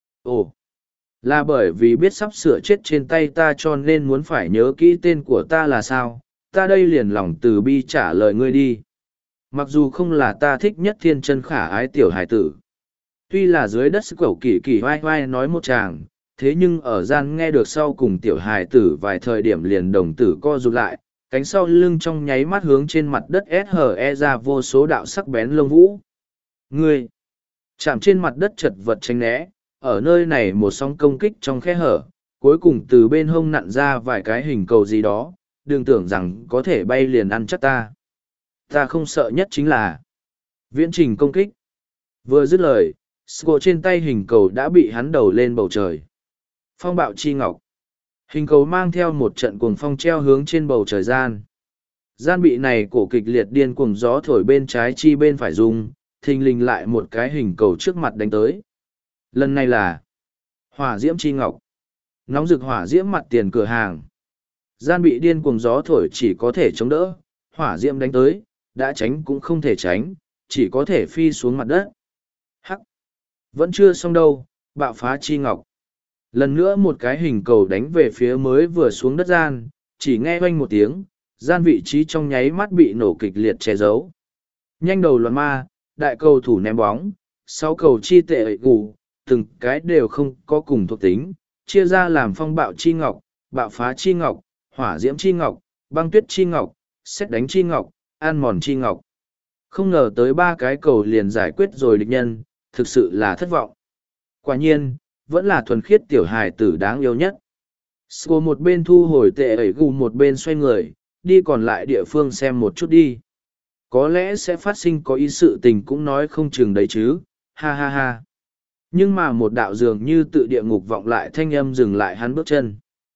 A: Ồ, là bởi vì biết sắp sửa chết trên tay ta cho nên muốn phải nhớ kỹ tên của ta là sao? Ta đây liền lòng từ bi trả lời ngươi đi. Mặc dù không là ta thích nhất thiên chân khả ái tiểu hải tử. Tuy là dưới đất sức quẩu kỳ kỳ vai vai nói một chàng, thế nhưng ở gian nghe được sau cùng tiểu hải tử vài thời điểm liền đồng tử co rụt lại, cánh sau lưng trong nháy mắt hướng trên mặt đất SHE ra vô số đạo sắc bén lông vũ. Ngươi! Chạm trên mặt đất chật vật tránh né, ở nơi này một sóng công kích trong khe hở, cuối cùng từ bên hông nặn ra vài cái hình cầu gì đó, đừng tưởng rằng có thể bay liền ăn chắc ta. Ta không sợ nhất chính là viễn trình công kích. Vừa dứt lời, Sco trên tay hình cầu đã bị hắn đầu lên bầu trời. Phong bạo chi ngọc. Hình cầu mang theo một trận cuồng phong treo hướng trên bầu trời gian. Gian bị này cổ kịch liệt điên cuồng gió thổi bên trái chi bên phải rung, thình lình lại một cái hình cầu trước mặt đánh tới. Lần này là hỏa diễm chi ngọc. Nóng rực hỏa diễm mặt tiền cửa hàng. Gian bị điên cuồng gió thổi chỉ có thể chống đỡ, hỏa diễm đánh tới, đã tránh cũng không thể tránh, chỉ có thể phi xuống mặt đất. Hắc! Vẫn chưa xong đâu, bạo phá chi ngọc. Lần nữa một cái hình cầu đánh về phía mới vừa xuống đất gian, chỉ nghe oanh một tiếng, gian vị trí trong nháy mắt bị nổ kịch liệt che giấu. Nhanh đầu loạn ma, đại cầu thủ ném bóng, 6 cầu chi tệ gù, từng cái đều không có cùng thuộc tính, chia ra làm phong bạo chi ngọc, bạo phá chi ngọc, hỏa diễm chi ngọc, băng tuyết chi ngọc, xét đánh chi ngọc, ăn mòn chi ngọc. Không ngờ tới 3 cái cầu liền giải quyết rồi địch nhân, thực sự là thất vọng. Quả nhiên, vẫn là thuần khiết tiểu hài tử đáng yêu nhất. Sco một bên thu hồi tệ ẩy gù một bên xoay người, đi còn lại địa phương xem một chút đi. Có lẽ sẽ phát sinh có ý sự tình cũng nói không chừng đấy chứ, ha ha ha. Nhưng mà một đạo dường như tự địa ngục vọng lại thanh âm dừng lại hắn bước chân.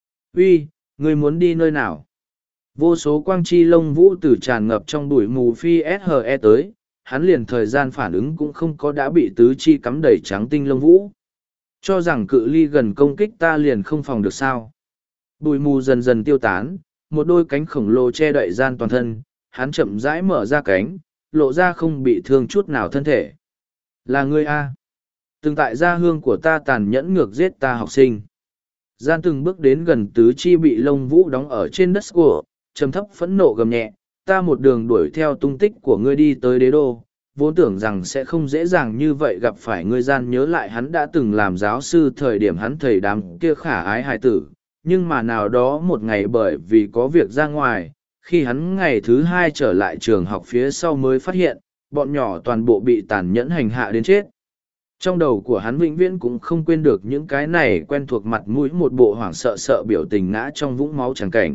A: Uy, ngươi muốn đi nơi nào? Vô số quang chi lông vũ từ tràn ngập trong bụi mù phi SHE tới, hắn liền thời gian phản ứng cũng không có đã bị tứ chi cắm đầy trắng tinh lông vũ. Cho rằng cự ly gần công kích ta liền không phòng được sao. Bụi mù dần dần tiêu tán, một đôi cánh khổng lồ che đậy gian toàn thân, hắn chậm rãi mở ra cánh, lộ ra không bị thương chút nào thân thể. Là ngươi A. Từng tại gia hương của ta tàn nhẫn ngược giết ta học sinh. Gian từng bước đến gần tứ chi bị lông vũ đóng ở trên đất của, trầm thấp phẫn nộ gầm nhẹ, ta một đường đuổi theo tung tích của ngươi đi tới đế đô, vốn tưởng rằng sẽ không dễ dàng như vậy gặp phải ngươi. Gian nhớ lại hắn đã từng làm giáo sư thời điểm hắn thầy đám kia khả ái hài tử, nhưng mà nào đó một ngày bởi vì có việc ra ngoài, khi hắn ngày thứ 2 trở lại trường học phía sau mới phát hiện, bọn nhỏ toàn bộ bị tàn nhẫn hành hạ đến chết. Trong đầu của hắn vĩnh viễn cũng không quên được những cái này quen thuộc mặt mũi, một bộ hoảng sợ sợ biểu tình ngã trong vũng máu trắng cảnh.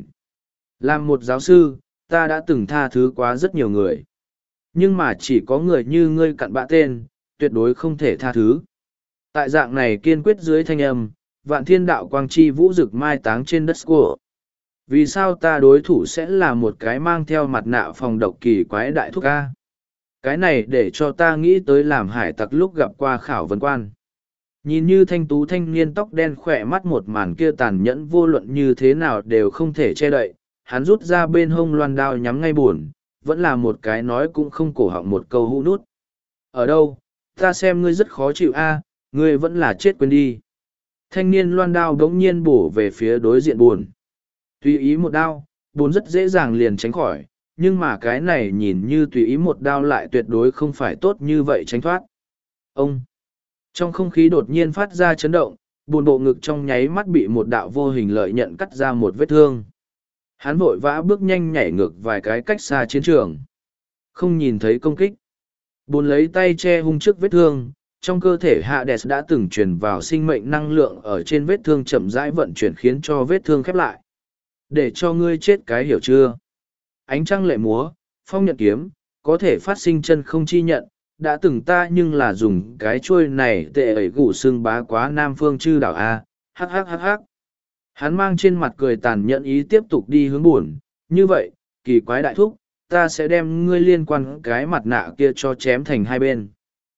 A: Làm một giáo sư, ta đã từng tha thứ quá rất nhiều người. Nhưng mà chỉ có người như ngươi cặn bã tên, tuyệt đối không thể tha thứ. Tại dạng này kiên quyết dưới thanh âm, vạn thiên đạo quang chi vũ rực mai táng trên đất của. Vì sao ta đối thủ sẽ là một cái mang theo mặt nạ phòng độc kỳ quái đại thúc ca? Cái này để cho ta nghĩ tới làm hải tặc lúc gặp qua khảo vấn quan. Nhìn như thanh tú thanh niên tóc đen khỏe mắt một màn kia tàn nhẫn vô luận như thế nào đều không thể che đậy, hắn rút ra bên hông loan đao nhắm ngay buồn, vẫn là một cái nói cũng không cổ họng một câu hũ nút. Ở đâu, ta xem ngươi rất khó chịu a, ngươi vẫn là chết quên đi. Thanh niên loan đao đống nhiên bổ về phía đối diện buồn. Tùy ý một đao, buồn rất dễ dàng liền tránh khỏi, nhưng mà cái này nhìn như tùy ý một đao lại tuyệt đối không phải tốt như vậy tránh thoát. Ông! Trong không khí đột nhiên phát ra chấn động, buồn bộ ngực trong nháy mắt bị một đạo vô hình lợi nhận cắt ra một vết thương. Hắn vội vã bước nhanh nhảy ngược vài cái cách xa chiến trường. Không nhìn thấy công kích. Buồn lấy tay che hung trước vết thương, trong cơ thể Hades đã từng truyền vào sinh mệnh năng lượng ở trên vết thương chậm rãi vận chuyển khiến cho vết thương khép lại. Để cho ngươi chết cái hiểu chưa? Ánh trăng lệ múa, phong nhận kiếm, có thể phát sinh chân không chi nhận, đã từng ta nhưng là dùng cái chuôi này tệ ẩy gủ xương bá quá Nam Phương chư đảo A, hắc hắc hắc hắc. Hắn mang trên mặt cười tàn nhẫn ý tiếp tục đi hướng buồn, như vậy, kỳ quái đại thúc, ta sẽ đem ngươi liên quan cái mặt nạ kia cho chém thành hai bên.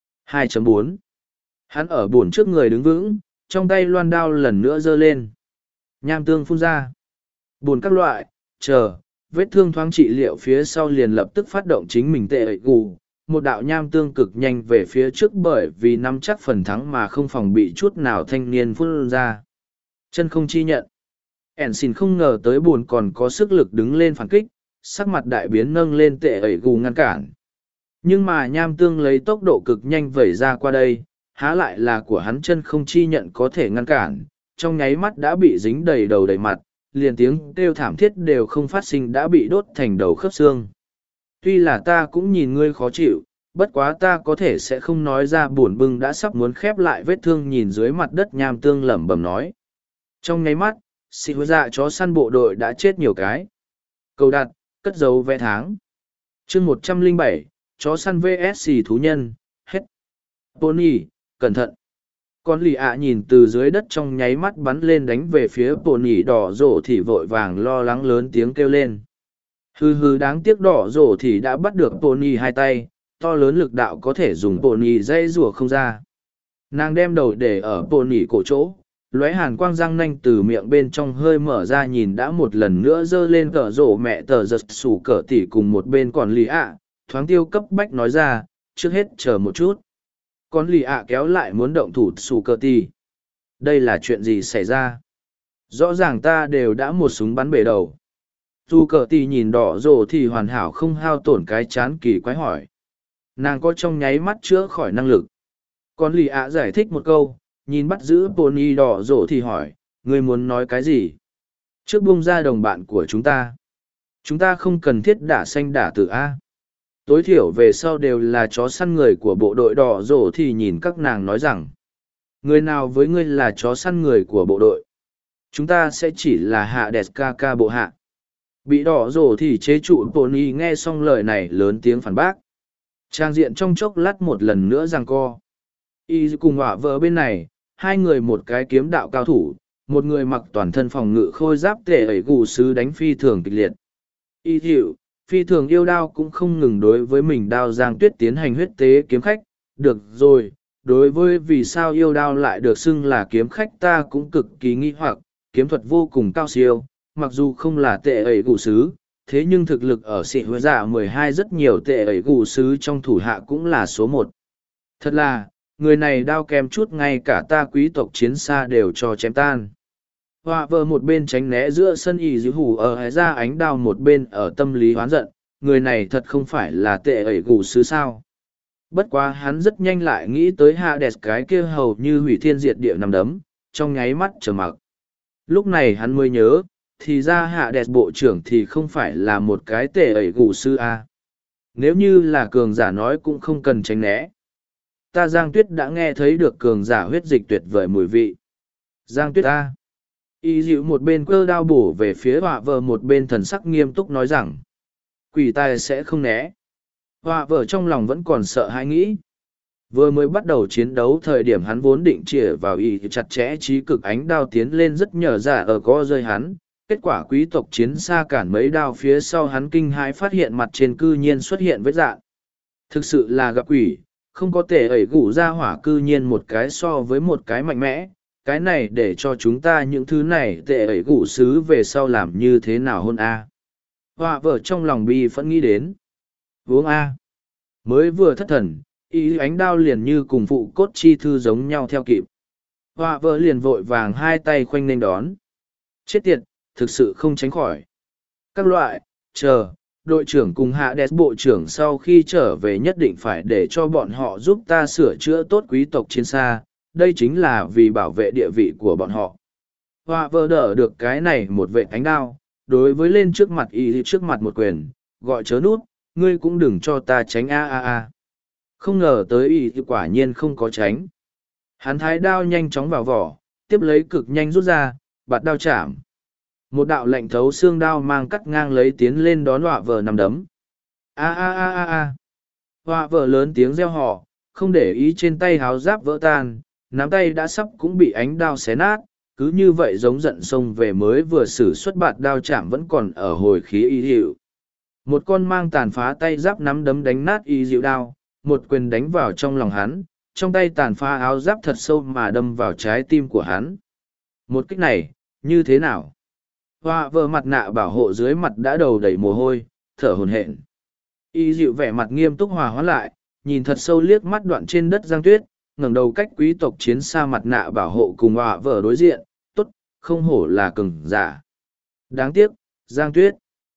A: 2.4 Hắn ở buồn trước người đứng vững, trong tay loan đao lần nữa giơ lên. Nham tương phun ra. Buồn các loại, chờ, vết thương thoáng trị liệu phía sau liền lập tức phát động chính mình tệ ẩy gù. Một đạo nham tương cực nhanh về phía trước bởi vì nắm chắc phần thắng mà không phòng bị chút nào thanh niên phun ra. Chân không chi nhận. Ensign không ngờ tới buồn còn có sức lực đứng lên phản kích, sắc mặt đại biến nâng lên tệ ẩy gù ngăn cản. Nhưng mà nham tương lấy tốc độ cực nhanh vẩy ra qua đây, há lại là của hắn chân không chi nhận có thể ngăn cản, trong nháy mắt đã bị dính đầy đầu đầy mặt, liền tiếng kêu thảm thiết đều không phát sinh đã bị đốt thành đầu khớp xương. Tuy là ta cũng nhìn ngươi khó chịu, bất quá ta có thể sẽ không nói ra buồn bưng đã sắp muốn khép lại vết thương nhìn dưới mặt đất nham tương lẩm bẩm nói. Trong nháy mắt, xì hối dạ chó săn bộ đội đã chết nhiều cái. Cầu đặt, cất dấu vé tháng. chương 107, chó săn vs thú nhân, hết. Pony, cẩn thận. Con lì ạ nhìn từ dưới đất trong nháy mắt bắn lên đánh về phía Pony đỏ rổ thì vội vàng lo lắng lớn tiếng kêu lên. Hừ hừ đáng tiếc đỏ rổ thì đã bắt được Pony hai tay, to lớn lực đạo có thể dùng Pony dây rùa không ra. Nàng đem đầu để ở Pony cổ chỗ, lóe hàn quang răng nanh từ miệng bên trong hơi mở ra nhìn đã một lần nữa giơ lên cờ rổ mẹ tờ giật sủ cờ tỉ cùng một bên còn lì ạ, thoáng tiêu cấp bách nói ra, trước hết chờ một chút. Con lì ạ kéo lại muốn động thủ sủ cờ tỉ. Đây là chuyện gì xảy ra? Rõ ràng ta đều đã một súng bắn bể đầu. Dù cờ tỉ nhìn đỏ rổ thì hoàn hảo không hao tổn cái chán kỳ quái hỏi. Nàng có trong nháy mắt chữa khỏi năng lực. Con lì ạ giải thích một câu, nhìn bắt giữ Pony đỏ rổ thì hỏi, ngươi muốn nói cái gì? Trước buông ra đồng bạn của chúng ta không cần thiết đả xanh đả tử A. Tối thiểu về sau đều là chó săn người của bộ đội đỏ rổ thì nhìn các nàng nói rằng, người nào với ngươi là chó săn người của bộ đội? Chúng ta sẽ chỉ là hạ đẹp ca ca bộ hạ. Bị đỏ rổ thì chế trụ Pony nghe xong lời này lớn tiếng phản bác. Trang diện trong chốc lát một lần nữa giằng co. Y cùng họa vợ bên này, hai người một cái kiếm đạo cao thủ, một người mặc toàn thân phòng ngự khôi giáp tệ ẩy gù sứ đánh phi thường kịch liệt. Y hiệu, phi thường yêu đao cũng không ngừng đối với mình đao giang tuyết tiến hành huyết tế kiếm khách. Được rồi, đối với vì sao yêu đao lại được xưng là kiếm khách ta cũng cực kỳ nghi hoặc, kiếm thuật vô cùng cao siêu, mặc dù không là tệ ẩy gù sứ, thế nhưng thực lực ở xị huế giả 12 rất nhiều tệ ẩy gù sứ trong thủ hạ cũng là số 1. Thật là, người này đao kèm chút ngay cả ta quý tộc chiến xa đều cho chém tan. Họa vợ một bên tránh né giữa sân y dữ hù ở ra ánh đao một bên ở tâm lý hoán giận, người này thật không phải là tệ ẩy gù sứ sao. Bất quá hắn rất nhanh lại nghĩ tới Hades cái kia hầu như hủy thiên diệt địa nằm đấm, trong nháy mắt trở mặc. Lúc này hắn mới nhớ, thì ra Hades bộ trưởng thì không phải là một cái tệ ẩy gù sứ A. Nếu như là cường giả nói cũng không cần tránh né. Ta Giang Tuyết đã nghe thấy được cường giả huyết dịch tuyệt vời mùi vị. Giang Tuyết ta. Y dịu một bên cơ đao bổ về phía họa vợ một bên thần sắc nghiêm túc nói rằng. Quỷ tài sẽ không né. Họa vợ trong lòng vẫn còn sợ hãi nghĩ. Vừa mới bắt đầu chiến đấu thời điểm hắn vốn định chĩa vào y chặt chẽ trí cực ánh đao tiến lên rất nhờ giả ở có rơi hắn. Kết quả quý tộc chiến xa cản mấy đao phía sau hắn kinh hãi phát hiện mặt trên cư nhiên xuất hiện vết dạn. Thực sự là gặp quỷ. Không có tệ ẩy gủ ra hỏa cư nhiên một cái so với một cái mạnh mẽ, cái này để cho chúng ta những thứ này tệ ẩy gủ xứ về sau làm như thế nào hôn A. Họa vợ trong lòng bi phẫn nghĩ đến. Uống A. Mới vừa thất thần, ý ánh đao liền như cùng phụ cốt chi thư giống nhau theo kịp. Họa vợ liền vội vàng hai tay khoanh nên đón. Chết tiệt, thực sự không tránh khỏi. Các loại, chờ. Đội trưởng cùng Hades bộ trưởng sau khi trở về nhất định phải để cho bọn họ giúp ta sửa chữa tốt quý tộc chiến xa, đây chính là vì bảo vệ địa vị của bọn họ. Họa vợ đỡ được cái này một vệ ánh đao, đối với lên trước mặt y trước mặt một quyền, gọi chớ nút, ngươi cũng đừng cho ta tránh a. Không ngờ tới y quả nhiên không có tránh. Hắn thái đao nhanh chóng vào vỏ, tiếp lấy cực nhanh rút ra, bạt đao chạm. Một đạo lạnh thấu xương đao mang cắt ngang lấy tiến lên đón họa vợ nằm đấm. A. Họa vợ lớn tiếng reo hò, không để ý trên tay háo giáp vỡ tan, nắm tay đã sắp cũng bị ánh đao xé nát, cứ như vậy giống giận xông về mới vừa sử xuất bạt đao chạm vẫn còn ở hồi khí y hiệu. Một con mang tàn phá tay giáp nắm đấm đánh nát y dịu đao, một quyền đánh vào trong lòng hắn, trong tay tàn phá áo giáp thật sâu mà đâm vào trái tim của hắn. Một kích này, như thế nào? Họa vợ mặt nạ bảo hộ dưới mặt đã đầu đầy mồ hôi, thở hổn hển. Y dịu vẻ mặt nghiêm túc hòa hoãn lại, nhìn thật sâu liếc mắt đoạn trên đất Giang Tuyết, ngẩng đầu cách quý tộc chiến xa mặt nạ bảo hộ cùng họa vợ đối diện, tốt, không hổ là cường giả. Đáng tiếc, Giang Tuyết.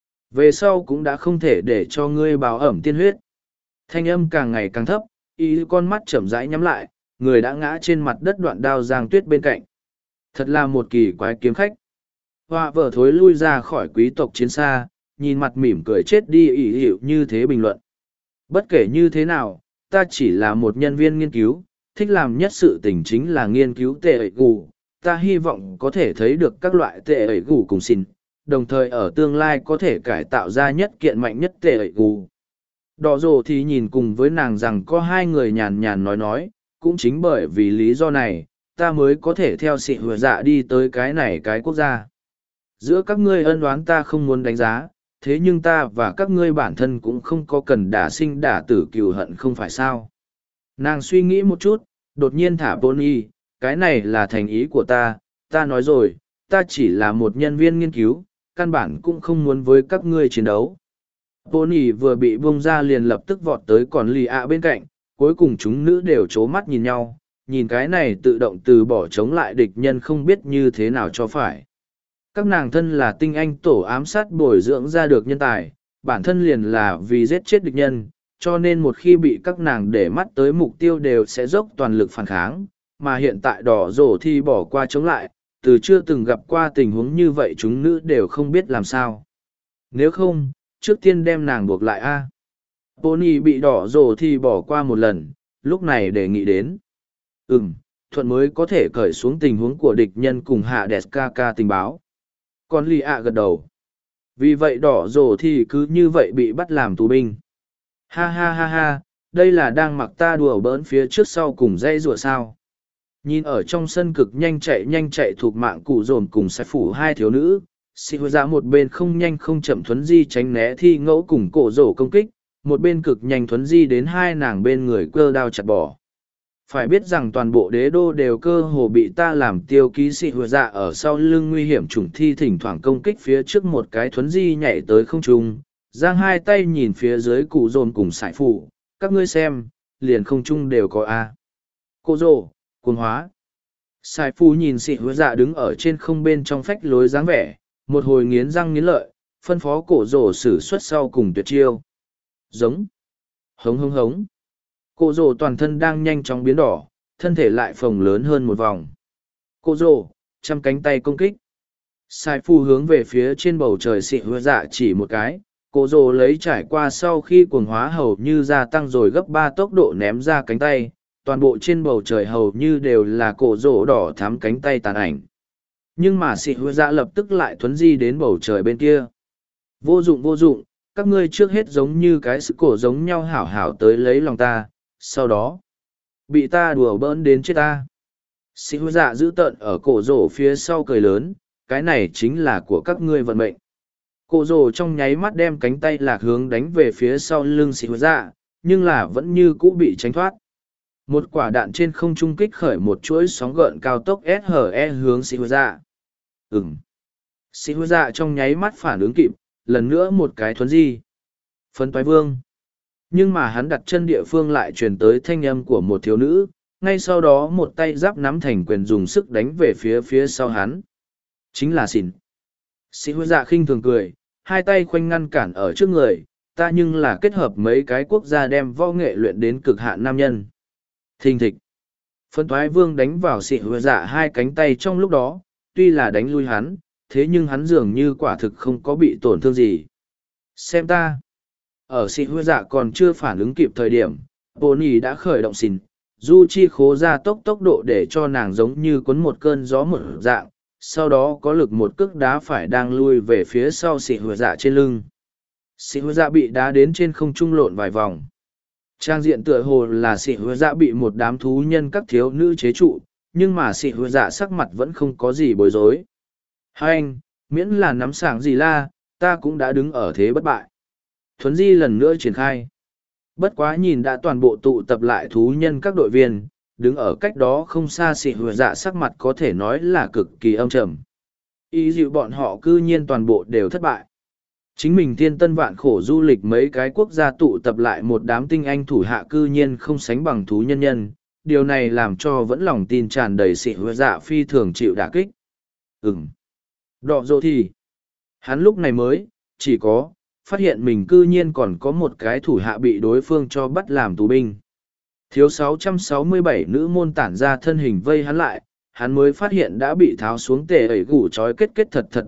A: Về sau cũng đã không thể để cho ngươi báo ẩm tiên huyết. Thanh âm càng ngày càng thấp, y con mắt chậm rãi nhắm lại, người đã ngã trên mặt đất đoạn đao Giang Tuyết bên cạnh. Thật là một kỳ quái kiếm khách. Họa vợ thối lui ra khỏi quý tộc chiến xa, nhìn mặt mỉm cười chết đi ỷ hiệu như thế bình luận. Bất kể như thế nào, ta chỉ là một nhân viên nghiên cứu, thích làm nhất sự tình chính là nghiên cứu tệ ẩy gù. Ta hy vọng có thể thấy được các loại tệ ẩy gù cùng xin, đồng thời ở tương lai có thể cải tạo ra nhất kiện mạnh nhất tệ ẩy gù. Đỏ rồ thì nhìn cùng với nàng rằng có hai người nhàn nhàn nói, cũng chính bởi vì lý do này, ta mới có thể theo sự hùa dạ đi tới cái này cái quốc gia. Giữa các ngươi ân oán ta không muốn đánh giá, thế nhưng ta và các ngươi bản thân cũng không có cần đả sinh đả tử cừu hận không phải sao. Nàng suy nghĩ một chút, đột nhiên thả Pony, cái này là thành ý của ta nói rồi, ta chỉ là một nhân viên nghiên cứu, căn bản cũng không muốn với các ngươi chiến đấu. Pony vừa bị bông ra liền lập tức vọt tới còn lì ạ bên cạnh, cuối cùng chúng nữ đều c mắt nhìn nhau, nhìn cái này tự động từ bỏ chống lại địch nhân không biết như thế nào cho phải. Các nàng thân là tinh anh tổ ám sát bồi dưỡng ra được nhân tài, bản thân liền là vì giết chết địch nhân, cho nên một khi bị các nàng để mắt tới mục tiêu đều sẽ dốc toàn lực phản kháng, mà hiện tại đỏ rổ thì bỏ qua chống lại, từ chưa từng gặp qua tình huống như vậy chúng nữ đều không biết làm sao. Nếu không, trước tiên đem nàng buộc lại a. Pony bị đỏ rổ thì bỏ qua một lần, lúc này đề nghị đến. Thuận mới có thể cởi xuống tình huống của địch nhân cùng hạ đẹp ca tình báo. Còn lì ạ gật đầu. Vì vậy đỏ rổ thì cứ như vậy bị bắt làm tù binh. Ha, đây là đang mặc ta đùa bỡn phía trước sau cùng dây rùa sao. Nhìn ở trong sân cực nhanh chạy thuộc mạng cụ dồn cùng sai phủ hai thiếu nữ, xì hồi ra một bên không nhanh không chậm thuấn di tránh né thi ngẫu cùng cổ rổ công kích, một bên cực nhanh thuấn di đến hai nàng bên người cơ đao chặt bỏ. Phải biết rằng toàn bộ đế đô đều cơ hồ bị ta làm tiêu ký xị hồi dạ ở sau lưng nguy hiểm chủng thi thỉnh thoảng công kích phía trước một cái thuấn di nhảy tới không trung, giang hai tay nhìn phía dưới cụ dồn cùng sải phụ, các ngươi xem, liền không trung đều có a. Cô rồ, cuồng hóa. Sải phụ nhìn xị hồi dạ đứng ở trên không bên trong phách lối dáng vẻ, một hồi nghiến răng nghiến lợi, phân phó cổ rồ sử xuất sau cùng tuyệt chiêu. Giống. Hống. Cô rồ toàn thân đang nhanh chóng biến đỏ, thân thể lại phồng lớn hơn một vòng. Cô rồ, trăm cánh tay công kích. Sai phu hướng về phía trên bầu trời xị hứa dạ chỉ một cái. Cô rồ lấy trải qua sau khi cuồng hóa hầu như gia tăng rồi gấp 3 tốc độ ném ra cánh tay. Toàn bộ trên bầu trời hầu như đều là cổ rồ đỏ thắm cánh tay tàn ảnh. Nhưng mà xị hứa dạ lập tức lại thuấn di đến bầu trời bên kia. Vô dụng, các ngươi trước hết giống như cái sự cổ giống nhau hảo hảo tới lấy lòng ta. Sau đó, bị ta đùa bỡn đến chết ta. Sĩ hứa dạ giữ tợn ở cổ rổ phía sau cười lớn, cái này chính là của các ngươi vận mệnh. Cổ rổ trong nháy mắt đem cánh tay lạc hướng đánh về phía sau lưng sĩ hứa dạ, nhưng là vẫn như cũ bị tránh thoát. Một quả đạn trên không trung kích khởi một chuỗi sóng gợn cao tốc SHE hướng sĩ hứa dạ. Sĩ hứa dạ trong nháy mắt phản ứng kịp, lần nữa một cái thuấn di. Phấn toái vương. Nhưng mà hắn đặt chân địa phương lại truyền tới thanh âm của một thiếu nữ, ngay sau đó một tay giáp nắm thành quyền dùng sức đánh về phía sau hắn. Chính là xỉn. Xỉn hứa dạ khinh thường cười, hai tay khoanh ngăn cản ở trước người, ta nhưng là kết hợp mấy cái quốc gia đem võ nghệ luyện đến cực hạn nam nhân. Thình thịch. Phân thoái vương đánh vào xị hứa dạ hai cánh tay trong lúc đó, tuy là đánh lui hắn, thế nhưng hắn dường như quả thực không có bị tổn thương gì. Xem ta. Ở xị hứa dạ còn chưa phản ứng kịp thời điểm, Pony đã khởi động xìn. Du chi khố ra tốc độ để cho nàng giống như cuốn một cơn gió một dạng, sau đó có lực một cước đá phải đang lui về phía sau xị hứa dạ trên lưng. Xị hứa dạ bị đá đến trên không trung lộn vài vòng. Trang diện tựa hồ là xị hứa dạ bị một đám thú nhân các thiếu nữ chế trụ, nhưng mà xị hứa dạ sắc mặt vẫn không có gì bối rối. Hai anh, miễn là nắm sảng gì la, ta cũng đã đứng ở thế bất bại. Thuấn di lần nữa triển khai. Bất quá nhìn đã toàn bộ tụ tập lại thú nhân các đội viên, đứng ở cách đó không xa xị hứa dạ sắc mặt có thể nói là cực kỳ âm trầm. Ý dịu bọn họ cư nhiên toàn bộ đều thất bại. Chính mình thiên tân vạn khổ du lịch mấy cái quốc gia tụ tập lại một đám tinh anh thủ hạ cư nhiên không sánh bằng thú nhân nhân, điều này làm cho vẫn lòng tin tràn đầy xị hứa dạ phi thường chịu đả kích. Đọ dỗ thì, hắn lúc này mới, chỉ có, phát hiện mình cư nhiên còn có một cái thủ hạ bị đối phương cho bắt làm tù binh. Thiếu 667 nữ môn tản ra thân hình vây hắn lại, hắn mới phát hiện đã bị tháo xuống tề ẩy gủ trói kết thật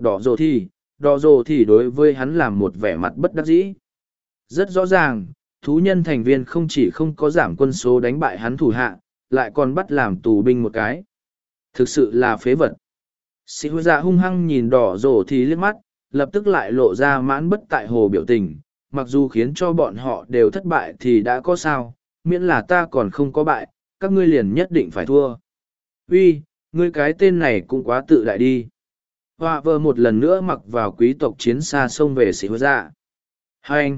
A: đỏ rồ thì đối với hắn làm một vẻ mặt bất đắc dĩ. Rất rõ ràng, thú nhân thành viên không chỉ không có giảm quân số đánh bại hắn thủ hạ, lại còn bắt làm tù binh một cái. Thực sự là phế vật. Sĩ hứa dạ hung hăng nhìn đỏ rồ thì liếc mắt, lập tức lại lộ ra mãn bất tại hồ biểu tình, mặc dù khiến cho bọn họ đều thất bại thì đã có sao, miễn là ta còn không có bại, các ngươi liền nhất định phải thua. Uy, ngươi cái tên này cũng quá tự đại đi. Họa vợ một lần nữa mặc vào quý tộc chiến xa xông về sĩ hứa dạ. Hai anh.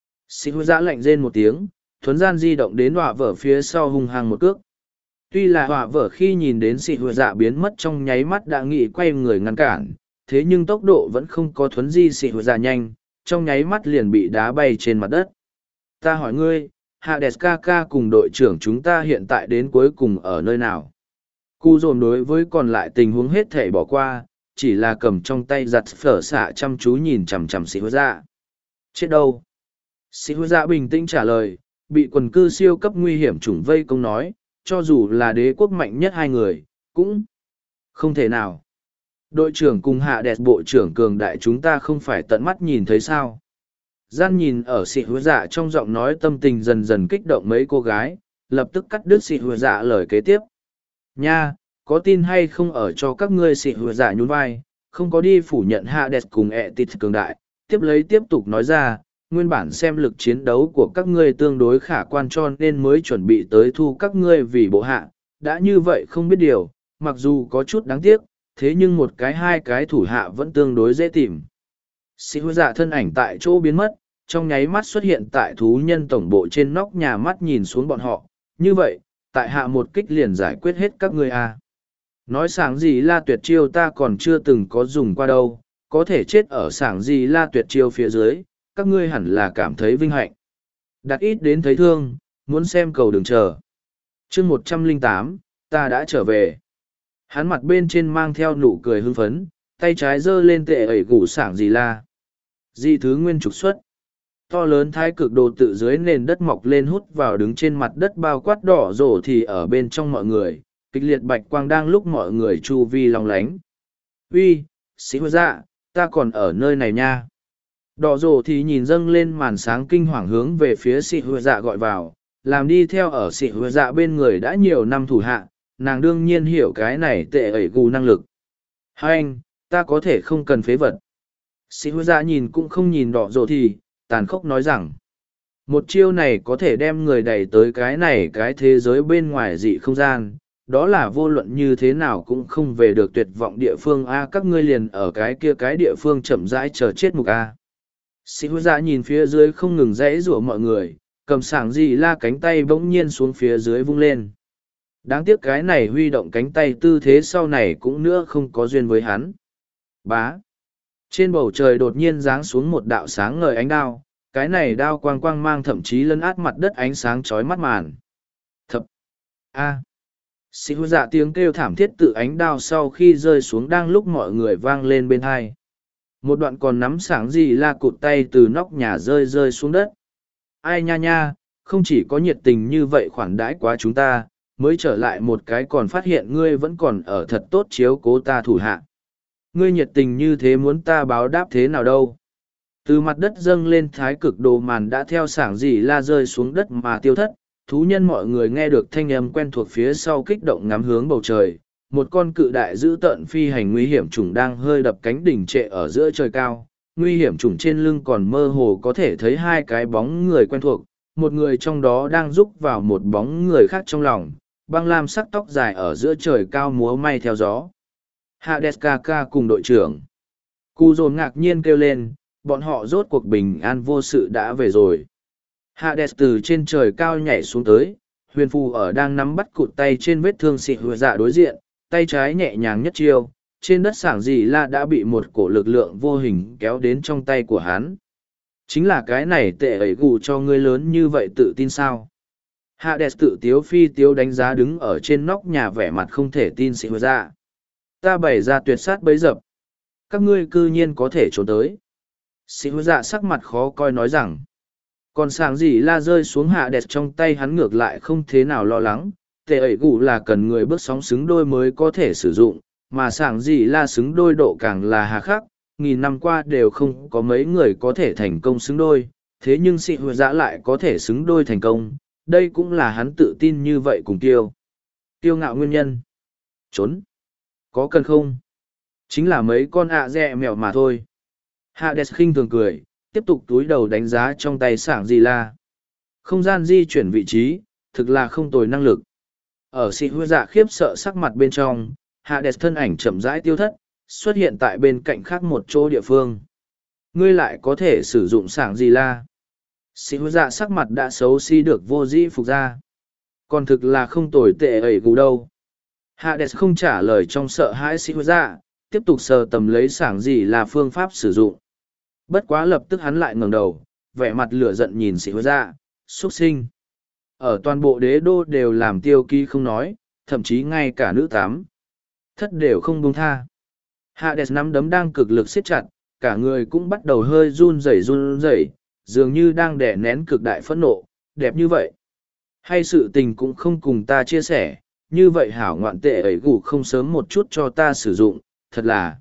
A: Sĩ hứa dạ lạnh rên một tiếng, thuấn gian di động đến họa vợ phía sau hung hăng một cước. Tuy là họa vợ khi nhìn đến sĩ hứa dạ biến mất trong nháy mắt đã nghĩ quay người ngăn cản, thế nhưng tốc độ vẫn không có thuấn di sĩ hứa dạ nhanh, trong nháy mắt liền bị đá bay trên mặt đất. Ta hỏi ngươi, Hades Kaka cùng đội trưởng chúng ta hiện tại đến cuối cùng ở nơi nào? Cu dồn đối với còn lại tình huống hết thể bỏ qua, chỉ là cầm trong tay giặt phở xạ chăm chú nhìn chằm chằm sĩ hứa dạ. Chết đâu? Sĩ hứa dạ bình tĩnh trả lời, bị quần cư siêu cấp nguy hiểm chủng vây công nói, cho dù là đế quốc mạnh nhất hai người, cũng không thể nào. Đội trưởng cùng hạ đẹp bộ trưởng cường đại chúng ta không phải tận mắt nhìn thấy sao. Gian nhìn ở sĩ hứa dạ trong giọng nói tâm tình dần dần kích động mấy cô gái, lập tức cắt đứt sĩ hứa dạ lời kế tiếp. Nha, có tin hay không ở cho các ngươi sĩ hứa dạ nhún vai, không có đi phủ nhận hạ đẹp cùng ẹ tịt cường đại, tiếp tục nói ra, nguyên bản xem lực chiến đấu của các ngươi tương đối khả quan cho nên mới chuẩn bị tới thu các ngươi vì bộ hạ, đã như vậy không biết điều, mặc dù có chút đáng tiếc, thế nhưng một cái hai cái thủ hạ vẫn tương đối dễ tìm. Sĩ hứa dạ thân ảnh tại chỗ biến mất, trong nháy mắt xuất hiện tại thú nhân tổng bộ trên nóc nhà mắt nhìn xuống bọn họ, như vậy, tại hạ một kích liền giải quyết hết các ngươi à. Nói sảng gì la tuyệt chiêu ta còn chưa từng có dùng qua đâu, có thể chết ở sảng gì la tuyệt chiêu phía dưới, các ngươi hẳn là cảm thấy vinh hạnh. Đặt ít đến thấy thương, muốn xem cầu đừng chờ. chương 108, ta đã trở về. Hắn mặt bên trên mang theo nụ cười hưng phấn, tay trái giơ lên tệ ẩy gủ sảng gì la. Di thứ nguyên trục xuất. To lớn thái cực đồ tự dưới nền đất mọc lên hút vào đứng trên mặt đất bao quát đỏ rổ thì ở bên trong mọi người, kịch liệt bạch quang đang lúc mọi người chu vi lòng lánh. Uy, sĩ hứa dạ, ta còn ở nơi này nha. Đỏ rổ thì nhìn dâng lên màn sáng kinh hoàng hướng về phía sĩ hứa dạ gọi vào, làm đi theo ở sĩ hứa dạ bên người đã nhiều năm thủ hạ, nàng đương nhiên hiểu cái này tệ ẩy gù năng lực. Hai anh, ta có thể không cần phế vật. Sĩ hứa dạ nhìn cũng không nhìn đỏ rổ thì, tàn khốc nói rằng, một chiêu này có thể đem người đẩy tới cái này cái thế giới bên ngoài dị không gian, đó là vô luận như thế nào cũng không về được tuyệt vọng địa phương A, các ngươi liền ở cái kia cái địa phương chậm rãi chờ chết mục A. Sĩ hứa dạ nhìn phía dưới không ngừng rẽ rủa mọi người, cầm sảng gì la cánh tay bỗng nhiên xuống phía dưới vung lên. Đáng tiếc cái này huy động cánh tay tư thế sau này cũng nữa không có duyên với hắn. Bá. Trên bầu trời đột nhiên giáng xuống một đạo sáng ngời ánh đao, cái này đao quang quang mang thậm chí lấn át mặt đất ánh sáng chói mắt màn. Thập. A. Sĩ hứa dạ tiếng kêu thảm thiết tự ánh đao sau khi rơi xuống đang lúc mọi người vang lên bên hai. Một đoạn còn nắm sảng gì la cụt tay từ nóc nhà rơi xuống đất. Ai nha nha, không chỉ có nhiệt tình như vậy khoản đãi quá chúng ta, mới trở lại một cái còn phát hiện ngươi vẫn còn ở thật tốt chiếu cố ta thủ hạ. Ngươi nhiệt tình như thế muốn ta báo đáp thế nào đâu. Từ mặt đất dâng lên thái cực đồ màn đã theo sảng dì la rơi xuống đất mà tiêu thất, thú nhân mọi người nghe được thanh âm quen thuộc phía sau kích động ngắm hướng bầu trời. Một con cự đại dữ tợn phi hành nguy hiểm trùng đang hơi đập cánh đỉnh trệ ở giữa trời cao. Nguy hiểm trùng trên lưng còn mơ hồ có thể thấy hai cái bóng người quen thuộc, một người trong đó đang rúc vào một bóng người khác trong lòng, băng lam sắc tóc dài ở giữa trời cao múa may theo gió. Hades Kaka cùng đội trưởng. Cù dồn ngạc nhiên kêu lên, bọn họ rốt cuộc bình an vô sự đã về rồi. Hades từ trên trời cao nhảy xuống tới, huyền phù ở đang nắm bắt cụt tay trên vết thương xịt hùa dạ đối diện, tay trái nhẹ nhàng nhất chiêu, trên đất sảng dì la đã bị một cổ lực lượng vô hình kéo đến trong tay của hắn. Chính là cái này tệ ấy gù cho ngươi lớn như vậy tự tin sao? Hades tự tiếu phi tiếu đánh giá đứng ở trên nóc nhà vẻ mặt không thể tin xịt hùa dạ. Ta bày ra tuyệt sát bấy dập. Các ngươi cư nhiên có thể trốn tới. Xịt hùa dạ sắc mặt khó coi nói rằng. Còn sảng dì la rơi xuống Hades trong tay hắn ngược lại không thế nào lo lắng. Tệ ấy gù là cần người bước sóng xứng đôi mới có thể sử dụng, mà sảng dì la xứng đôi độ càng là hà khắc. Nghìn năm qua đều không có mấy người có thể thành công xứng đôi, thế nhưng xịt hùa dạ lại có thể xứng đôi thành công. Đây cũng là hắn tự tin như vậy cùng tiêu ngạo nguyên nhân. Trốn. Có cần không? Chính là mấy con dẹ mèo mà thôi. Hades khinh thường cười, tiếp tục túi đầu đánh giá trong tay sảng dì la. Không gian di chuyển vị trí, thực là không tồi năng lực. Ở xịt hùa dạ khiếp sợ sắc mặt bên trong, Hades thân ảnh chậm rãi tiêu thất, xuất hiện tại bên cạnh khác một chỗ địa phương. Ngươi lại có thể sử dụng sảng dì la. Xịt hùa dạ sắc mặt đã xấu xí được vô dĩ phục ra. Còn thực là không tồi tệ ẩy gù đâu. Hades không trả lời trong sợ hãi xịt hùa dạ, tiếp tục sờ tầm lấy sảng dì la phương pháp sử dụng. Bất quá lập tức hắn lại ngẩng đầu, vẻ mặt lửa giận nhìn xịt hùa dạ, xuất sinh. Ở toàn bộ đế đô đều làm tiêu ký không nói, thậm chí ngay cả nữ tám thất đều không buông tha. Hades nắm đấm đang cực lực siết chặt, cả người cũng bắt đầu hơi run rẩy, dường như đang đè nén cực đại phẫn nộ, đẹp như vậy. Hay sự tình cũng không cùng ta chia sẻ, như vậy hảo ngoạn tệ ấy gù không sớm một chút cho ta sử dụng, thật là...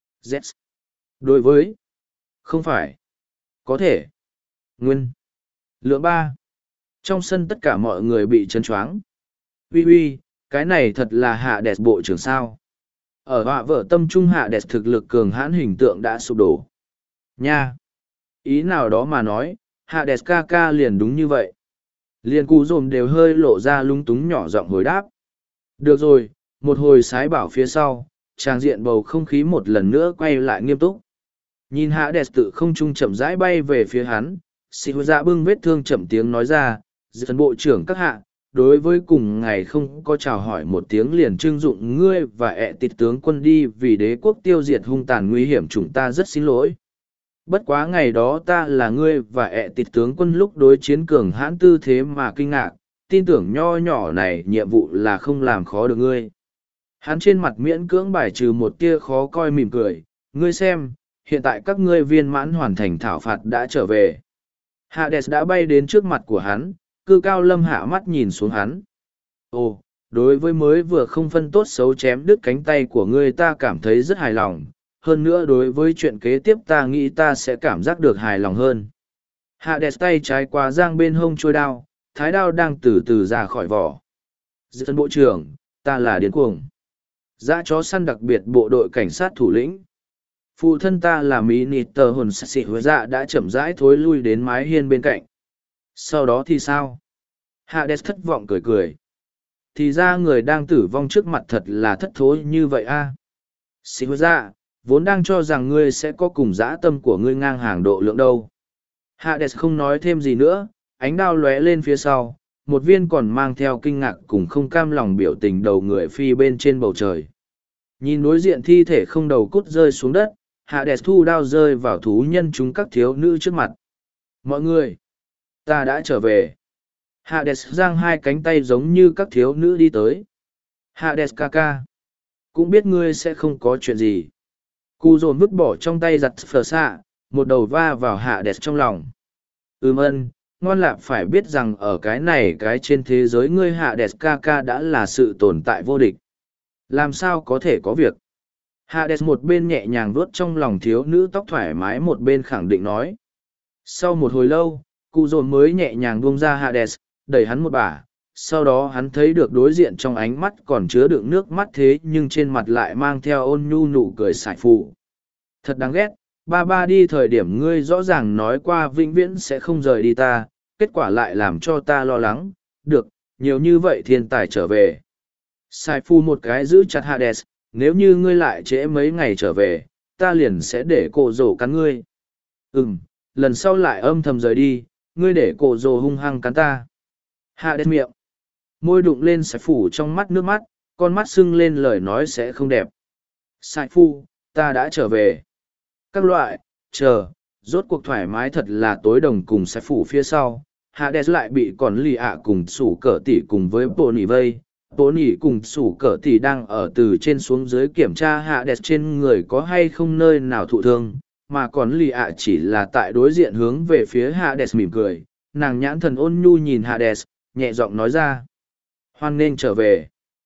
A: Z. Đối với... Không phải. Có thể. Nguyên. Lượng 3. Trong sân tất cả mọi người bị chấn choáng. Uy, cái này thật là Hades bộ trưởng sao. Ở họa vợ tâm trung Hades thực lực cường hãn hình tượng đã sụp đổ. Nha. Ý nào đó mà nói, Hades ca liền đúng như vậy. Liền cú rồm đều hơi lộ ra lung túng nhỏ giọng hồi đáp. Được rồi, một hồi sái bảo phía sau, trang diện bầu không khí một lần nữa quay lại nghiêm túc. Nhìn Hades tự không trung chậm rãi bay về phía hắn, xịt hùa dạ bưng vết thương chậm tiếng nói ra, dân bộ trưởng các hạ, đối với cùng ngày không có chào hỏi một tiếng liền trưng dụng ngươi và ẹ tịt tướng quân đi vì đế quốc tiêu diệt hung tàn nguy hiểm chúng ta rất xin lỗi. Bất quá ngày đó ta là ngươi và ẹ tịt tướng quân lúc đối chiến cường hãn tư thế mà kinh ngạc, tin tưởng nho nhỏ này nhiệm vụ là không làm khó được ngươi. Hắn trên mặt miễn cưỡng bài trừ một tia khó coi mỉm cười, ngươi xem, hiện tại các ngươi viên mãn hoàn thành thảo phạt đã trở về. Hades đã bay đến trước mặt của hắn, cư cao lâm hạ mắt nhìn xuống hắn. Ồ, đối với mới vừa không phân tốt xấu chém đứt cánh tay của ngươi ta cảm thấy rất hài lòng, hơn nữa đối với chuyện kế tiếp ta nghĩ ta sẽ cảm giác được hài lòng hơn. Hades tay trái qua giang bên hông trôi đao, thái đao đang từ từ ra khỏi vỏ. Dân bộ trưởng, ta là điên cuồng. Dã chó săn đặc biệt bộ đội cảnh sát thủ lĩnh. Phụ thân ta là mỹ nịt tờ hồn xị hứa dạ đã chậm rãi thối lui đến mái hiên bên cạnh. Sau đó thì sao? Hades thất vọng cười cười. Thì ra người đang tử vong trước mặt thật là thất thối như vậy a. Xị hứa dạ, vốn đang cho rằng ngươi sẽ có cùng dã tâm của ngươi ngang hàng độ lượng đâu. Hades không nói thêm gì nữa, ánh đao lóe lên phía sau, một viên còn mang theo kinh ngạc cùng không cam lòng biểu tình đầu người phi bên trên bầu trời. Nhìn đối diện thi thể không đầu cút rơi xuống đất, Hades thu đao rơi vào thú nhân chúng các thiếu nữ trước mặt. Mọi người, ta đã trở về. Hades giang hai cánh tay giống như các thiếu nữ đi tới. Hades ca, cũng biết ngươi sẽ không có chuyện gì. Cù dồn vứt bỏ trong tay giặt phở xạ, một đầu va vào Hades trong lòng. Ân, ngoan lạp phải biết rằng ở cái này cái trên thế giới ngươi Hades ca ca đã là sự tồn tại vô địch. Làm sao có thể có việc? Hades một bên nhẹ nhàng vuốt trong lòng thiếu nữ tóc thoải mái một bên khẳng định nói. Sau một hồi lâu, cụ dồn mới nhẹ nhàng buông ra Hades, đẩy hắn một bả. Sau đó hắn thấy được đối diện trong ánh mắt còn chứa đựng nước mắt thế nhưng trên mặt lại mang theo ôn nhu nụ cười sải phụ. Thật đáng ghét, ba ba đi thời điểm ngươi rõ ràng nói qua vĩnh viễn sẽ không rời đi ta, kết quả lại làm cho ta lo lắng. Được, nhiều như vậy thiên tài trở về. Sải phụ một cái giữ chặt Hades, nếu như ngươi lại trễ mấy ngày trở về, ta liền sẽ để cổ rổ cắn ngươi. Lần sau lại âm thầm rời đi, ngươi để cổ rổ hung hăng cắn ta. Hades miệng. Môi đụng lên sải phủ trong mắt nước mắt, con mắt sưng lên lời nói sẽ không đẹp. Sải phu, ta đã trở về. Các loại, chờ, rốt cuộc thoải mái thật là tối đồng cùng sải phủ phía sau. Hades lại bị còn lì ạ cùng sủ cỡ tỷ cùng với bộ nỉ vây. Bộ nỉ cùng sủ cỡ tỷ đang ở từ trên xuống dưới kiểm tra Hades trên người có hay không nơi nào thụ thương. Mà còn lì ạ chỉ là tại đối diện hướng về phía Hades mỉm cười. Nàng nhãn thần ôn nhu nhìn Hades, nhẹ giọng nói ra. Hoan nên trở về.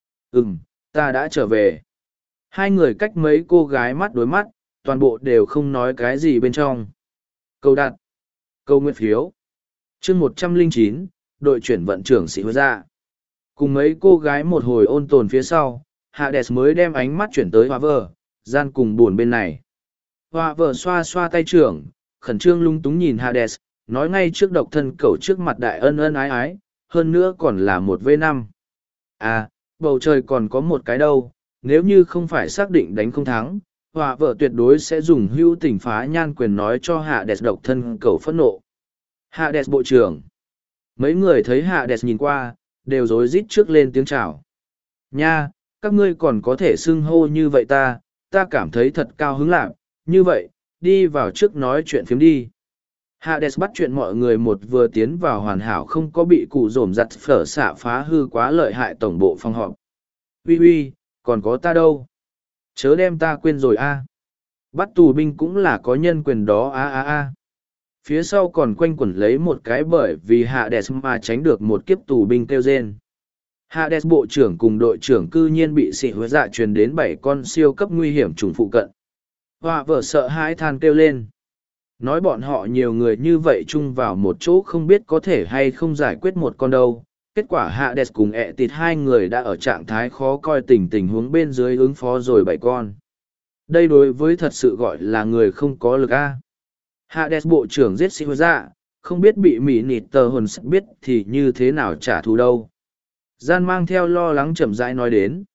A: Ta đã trở về. Hai người cách mấy cô gái mắt đối mắt, toàn bộ đều không nói cái gì bên trong. Câu đặt. Câu nguyện phiếu. chương 109, đội chuyển vận trưởng sĩ ra. Cùng mấy cô gái một hồi ôn tồn phía sau, Hades mới đem ánh mắt chuyển tới Hoa Vợ, gian cùng buồn bên này. Hoa Vợ xoa xoa tay trưởng, khẩn trương lung túng nhìn Hades, nói ngay trước độc thân cẩu trước mặt đại ân ân ái ái, hơn nữa còn là một V5. À, bầu trời còn có một cái đâu, nếu như không phải xác định đánh không thắng, Hoa Vợ tuyệt đối sẽ dùng hữu tình phá nhan quyền nói cho Hades độc thân cẩu phẫn nộ. Hades bộ trưởng. Mấy người thấy Hades nhìn qua, đều rối rít trước lên tiếng chào. Nha, các ngươi còn có thể xưng hô như vậy ta cảm thấy thật cao hứng lạc, như vậy, đi vào trước nói chuyện phiếm đi. Hades bắt chuyện mọi người một vừa tiến vào hoàn hảo không có bị cụ rổm giặt phở xạ phá hư quá lợi hại tổng bộ phòng họp. Uy, còn có ta đâu? Chớ đem ta quên rồi a. Bắt tù binh cũng là có nhân quyền đó a. Phía sau còn quanh quẩn lấy một cái bởi vì Hades mà tránh được một kiếp tù binh kêu rên. Hades bộ trưởng cùng đội trưởng cư nhiên bị xị hứa dạ truyền đến 7 con siêu cấp nguy hiểm trùng phụ cận. Hoa vợ sợ hãi than kêu lên. Nói bọn họ nhiều người như vậy chung vào một chỗ không biết có thể hay không giải quyết một con đâu. Kết quả Hades cùng ẹ tịt hai người đã ở trạng thái khó coi tình huống bên dưới ứng phó rồi 7 con. Đây đối với thật sự gọi là người không có lực a. Hades bộ trưởng giết sĩ ra, không biết bị mỉ nịt tờ hồn biết thì như thế nào trả thù đâu. Gian mang theo lo lắng chậm rãi nói đến.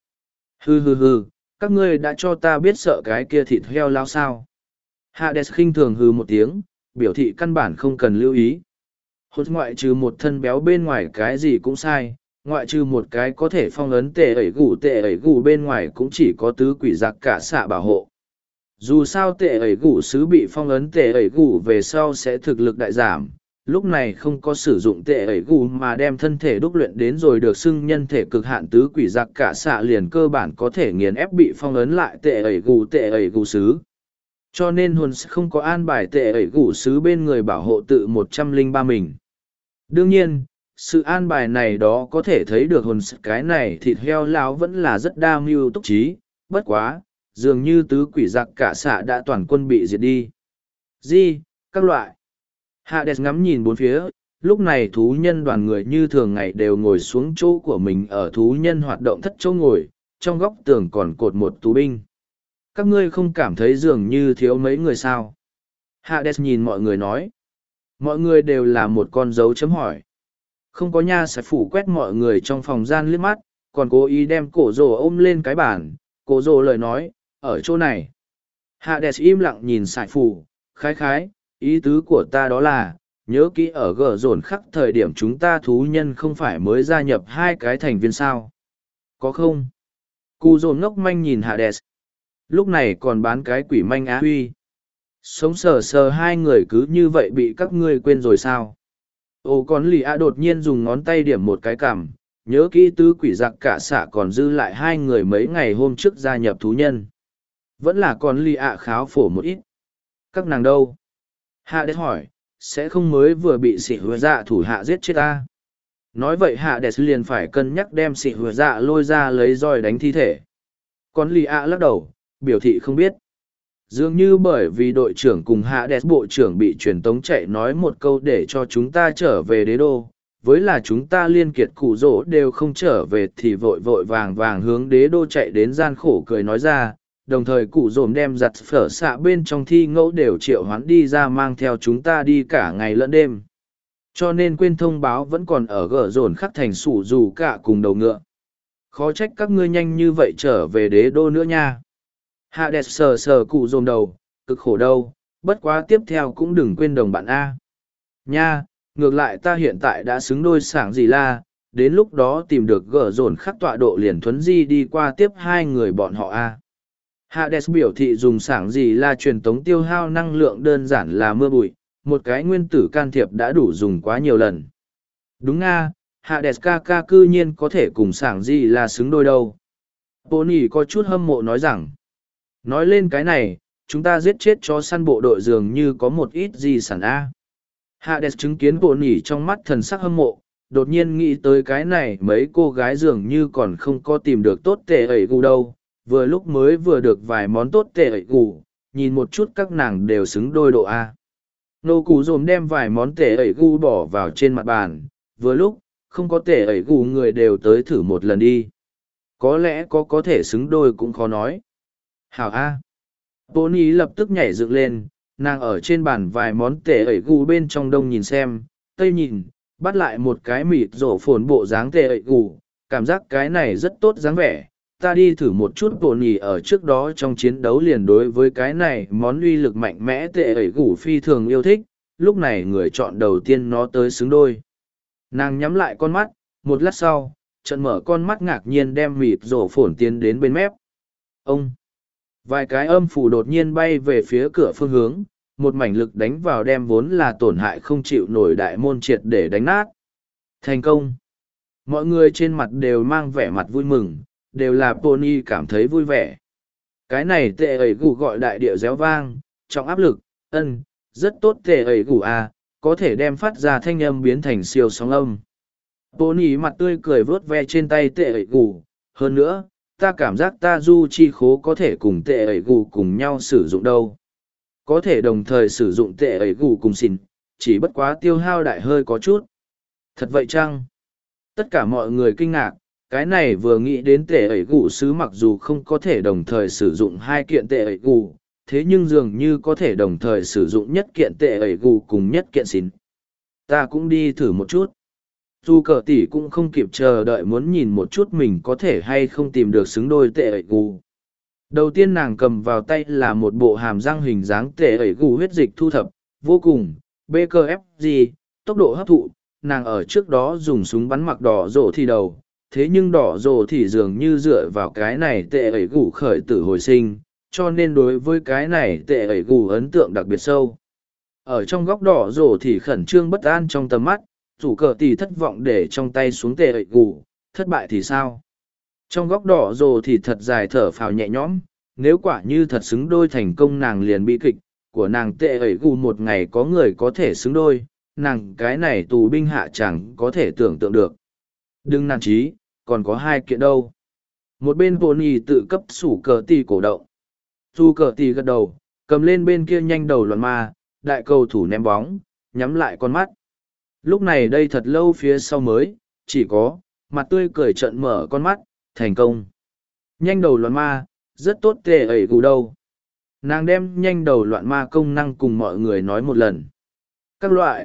A: Hừ, các ngươi đã cho ta biết sợ cái kia thịt heo lao sao. Hades khinh thường hừ một tiếng, biểu thị căn bản không cần lưu ý. Hốt ngoại trừ một thân béo bên ngoài cái gì cũng sai, ngoại trừ một cái có thể phong ấn tệ ẩy gù bên ngoài cũng chỉ có tứ quỷ giặc cả xạ bảo hộ. Dù sao tệ ẩy gù sứ bị phong ấn tệ ẩy gù về sau sẽ thực lực đại giảm, lúc này không có sử dụng tệ ẩy gù mà đem thân thể đúc luyện đến rồi được xưng nhân thể cực hạn tứ quỷ giặc cả xạ liền cơ bản có thể nghiền ép bị phong ấn lại tệ ẩy gù sứ. Cho nên hồn không có an bài tệ ẩy gù sứ bên người bảo hộ tự 103 mình. Đương nhiên, sự an bài này đó có thể thấy được hồn cái này thịt heo lão vẫn là rất đa mưu túc trí, bất quá, dường như tứ quỷ giặc cả xạ đã toàn quân bị diệt đi. Các loại. Hades ngắm nhìn bốn phía, lúc này thú nhân đoàn người như thường ngày đều ngồi xuống chỗ của mình ở thú nhân hoạt động thất chỗ ngồi, trong góc tường còn cột một tù binh. Các ngươi không cảm thấy dường như thiếu mấy người sao? Hades nhìn mọi người nói. Mọi người đều là một con dấu chấm hỏi. Không có nha sẽ phủ quét mọi người trong phòng gian liếc mắt, còn cố ý đem cổ rồ ôm lên cái bàn, cổ rồ lời nói, ở chỗ này. Hades im lặng nhìn sải phủ, khái, ý tứ của ta đó là, nhớ kỹ ở gờ dồn khắc thời điểm chúng ta thú nhân không phải mới gia nhập 2 cái thành viên sao. Có không? Cụ dồn ngốc manh nhìn Hades. Lúc này còn bán cái quỷ manh á huy. Sống sờ 2 người cứ như vậy bị các ngươi quên rồi sao? Còn lì a đột nhiên dùng ngón tay điểm một cái cằm, nhớ kỹ tứ quỷ giặc cả xạ còn dư lại 2 người mấy ngày hôm trước gia nhập thú nhân. Vẫn là còn lì a kháo phổ một ít. Các nàng đâu? Hades hỏi, sẽ không mới vừa bị xỉ hứa dạ thủ hạ giết chết ta. Nói vậy Hades liền phải cân nhắc đem xỉ hứa dạ lôi ra lấy roi đánh thi thể. Còn lì ạ lắc đầu, biểu thị không biết. Dường như bởi vì đội trưởng cùng Hades bộ trưởng bị truyền tống chạy nói một câu để cho chúng ta trở về đế đô, với là chúng ta liên kiệt cụ rỗ đều không trở về thì vội vội vàng vàng hướng đế đô chạy đến gian khổ cười nói ra, đồng thời cụ dồn đem giặt phở xạ bên trong thi ngẫu đều triệu hoán đi ra mang theo chúng ta đi cả ngày lẫn đêm. Cho nên quên thông báo vẫn còn ở gở dồn khắc thành sủ dù cả cùng đầu ngựa. Khó trách các ngươi nhanh như vậy trở về đế đô nữa nha. Hades sờ sờ cụ dồn đầu, cực khổ đâu, bất quá tiếp theo cũng đừng quên đồng bạn A. Nha, ngược lại ta hiện tại đã xứng đôi sảng gì la, đến lúc đó tìm được gở dồn khắc tọa độ liền thuấn di đi qua tiếp hai người bọn họ A. Hades biểu thị dùng sảng gì la truyền tống tiêu hao năng lượng đơn giản là mưa bụi, một cái nguyên tử can thiệp đã đủ dùng quá nhiều lần. Đúng nga, Hades ca cư nhiên có thể cùng sảng gì la xứng đôi đâu. Pony có chút hâm mộ nói rằng, nói lên cái này, chúng ta giết chết cho săn bộ đội dường như có một ít gì sản A. Hades chứng kiến Pony trong mắt thần sắc hâm mộ, đột nhiên nghĩ tới cái này mấy cô gái dường như còn không có tìm được tốt tệ ẩy gu đâu, vừa lúc mới vừa được vài món tốt tệ ẩy gu, nhìn một chút các nàng đều xứng đôi độ A. Nô củ dồn đem vài món tệ ẩy gu bỏ vào trên mặt bàn, vừa lúc, không có tệ ẩy gu người đều tới thử một lần đi. Có lẽ có thể xứng đôi cũng khó nói. Hảo A. Pony lập tức nhảy dựng lên, nàng ở trên bàn vài món tệ ẩy gu bên trong đông nhìn xem, tây nhìn, bắt lại một cái mịt rổ phồn bộ dáng tệ ẩy gu, cảm giác cái này rất tốt dáng vẻ. Ta đi thử một chút Pony ở trước đó trong chiến đấu liền đối với cái này món uy lực mạnh mẽ tệ ẩy gu phi thường yêu thích, lúc này người chọn đầu tiên nó tới xứng đôi. Nàng nhắm lại con mắt, một lát sau, trận mở con mắt ngạc nhiên đem mịt rổ phồn tiến đến bên mép. Ông! Vài cái âm phủ đột nhiên bay về phía cửa phương hướng, một mảnh lực đánh vào đem vốn là tổn hại không chịu nổi đại môn triệt để đánh nát. Thành công! Mọi người trên mặt đều mang vẻ mặt vui mừng, đều là Pony cảm thấy vui vẻ. Cái này tệ ẩy gù gọi đại địa réo vang, trọng áp lực, rất tốt tệ ẩy gù à, có thể đem phát ra thanh âm biến thành siêu sóng âm. Pony mặt tươi cười vớt ve trên tay tệ ẩy gù, hơn nữa, ta cảm giác ta du chi khố có thể cùng tệ ẩy gù cùng nhau sử dụng đâu. Có thể đồng thời sử dụng tệ ẩy gù cùng xìn, chỉ bất quá tiêu hao đại hơi có chút. Thật vậy chăng? Tất cả mọi người kinh ngạc, cái này vừa nghĩ đến tệ ẩy gù sứ mặc dù không có thể đồng thời sử dụng hai kiện tệ ẩy gù, thế nhưng dường như có thể đồng thời sử dụng nhất kiện tệ ẩy gù cùng nhất kiện xìn. Ta cũng đi thử một chút. Dù cờ tỷ cũng không kịp chờ đợi muốn nhìn một chút mình có thể hay không tìm được xứng đôi tệ ẩy gù. Đầu tiên nàng cầm vào tay là một bộ hàm răng hình dáng tệ ẩy gù huyết dịch thu thập, vô cùng, BKFG, tốc độ hấp thụ, nàng ở trước đó dùng súng bắn mặc đỏ rổ thì đầu, thế nhưng đỏ rổ thì dường như dựa vào cái này tệ ẩy gù khởi tử hồi sinh, cho nên đối với cái này tệ ẩy gù ấn tượng đặc biệt sâu. Ở trong góc đỏ rổ thì khẩn trương bất an trong tầm mắt, rủ cờ tỷ thất vọng để trong tay xuống tệ ẩy gù, thất bại thì sao? Trong góc đỏ rồ thì thật dài thở phào nhẹ nhõm, nếu quả như thật xứng đôi thành công nàng liền bị kịch, của nàng tệ ẩy gù một ngày có người có thể xứng đôi, nàng cái này tù binh hạ chẳng có thể tưởng tượng được. Đừng nản chí, còn có hai kiện đâu. Một bên Pony tự cấp sủ cờ tỷ cổ động. Su cờ tỷ gật đầu, cầm lên bên kia nhanh đầu loạn ma, đại cầu thủ ném bóng, nhắm lại con mắt. Lúc này đây thật lâu phía sau mới, chỉ có, mặt tươi cười trận mở con mắt, thành công. Nhanh đầu loạn ma, rất tốt tệ ẩy gù đâu. Nàng đem nhanh đầu loạn ma công năng cùng mọi người nói một lần. Các loại,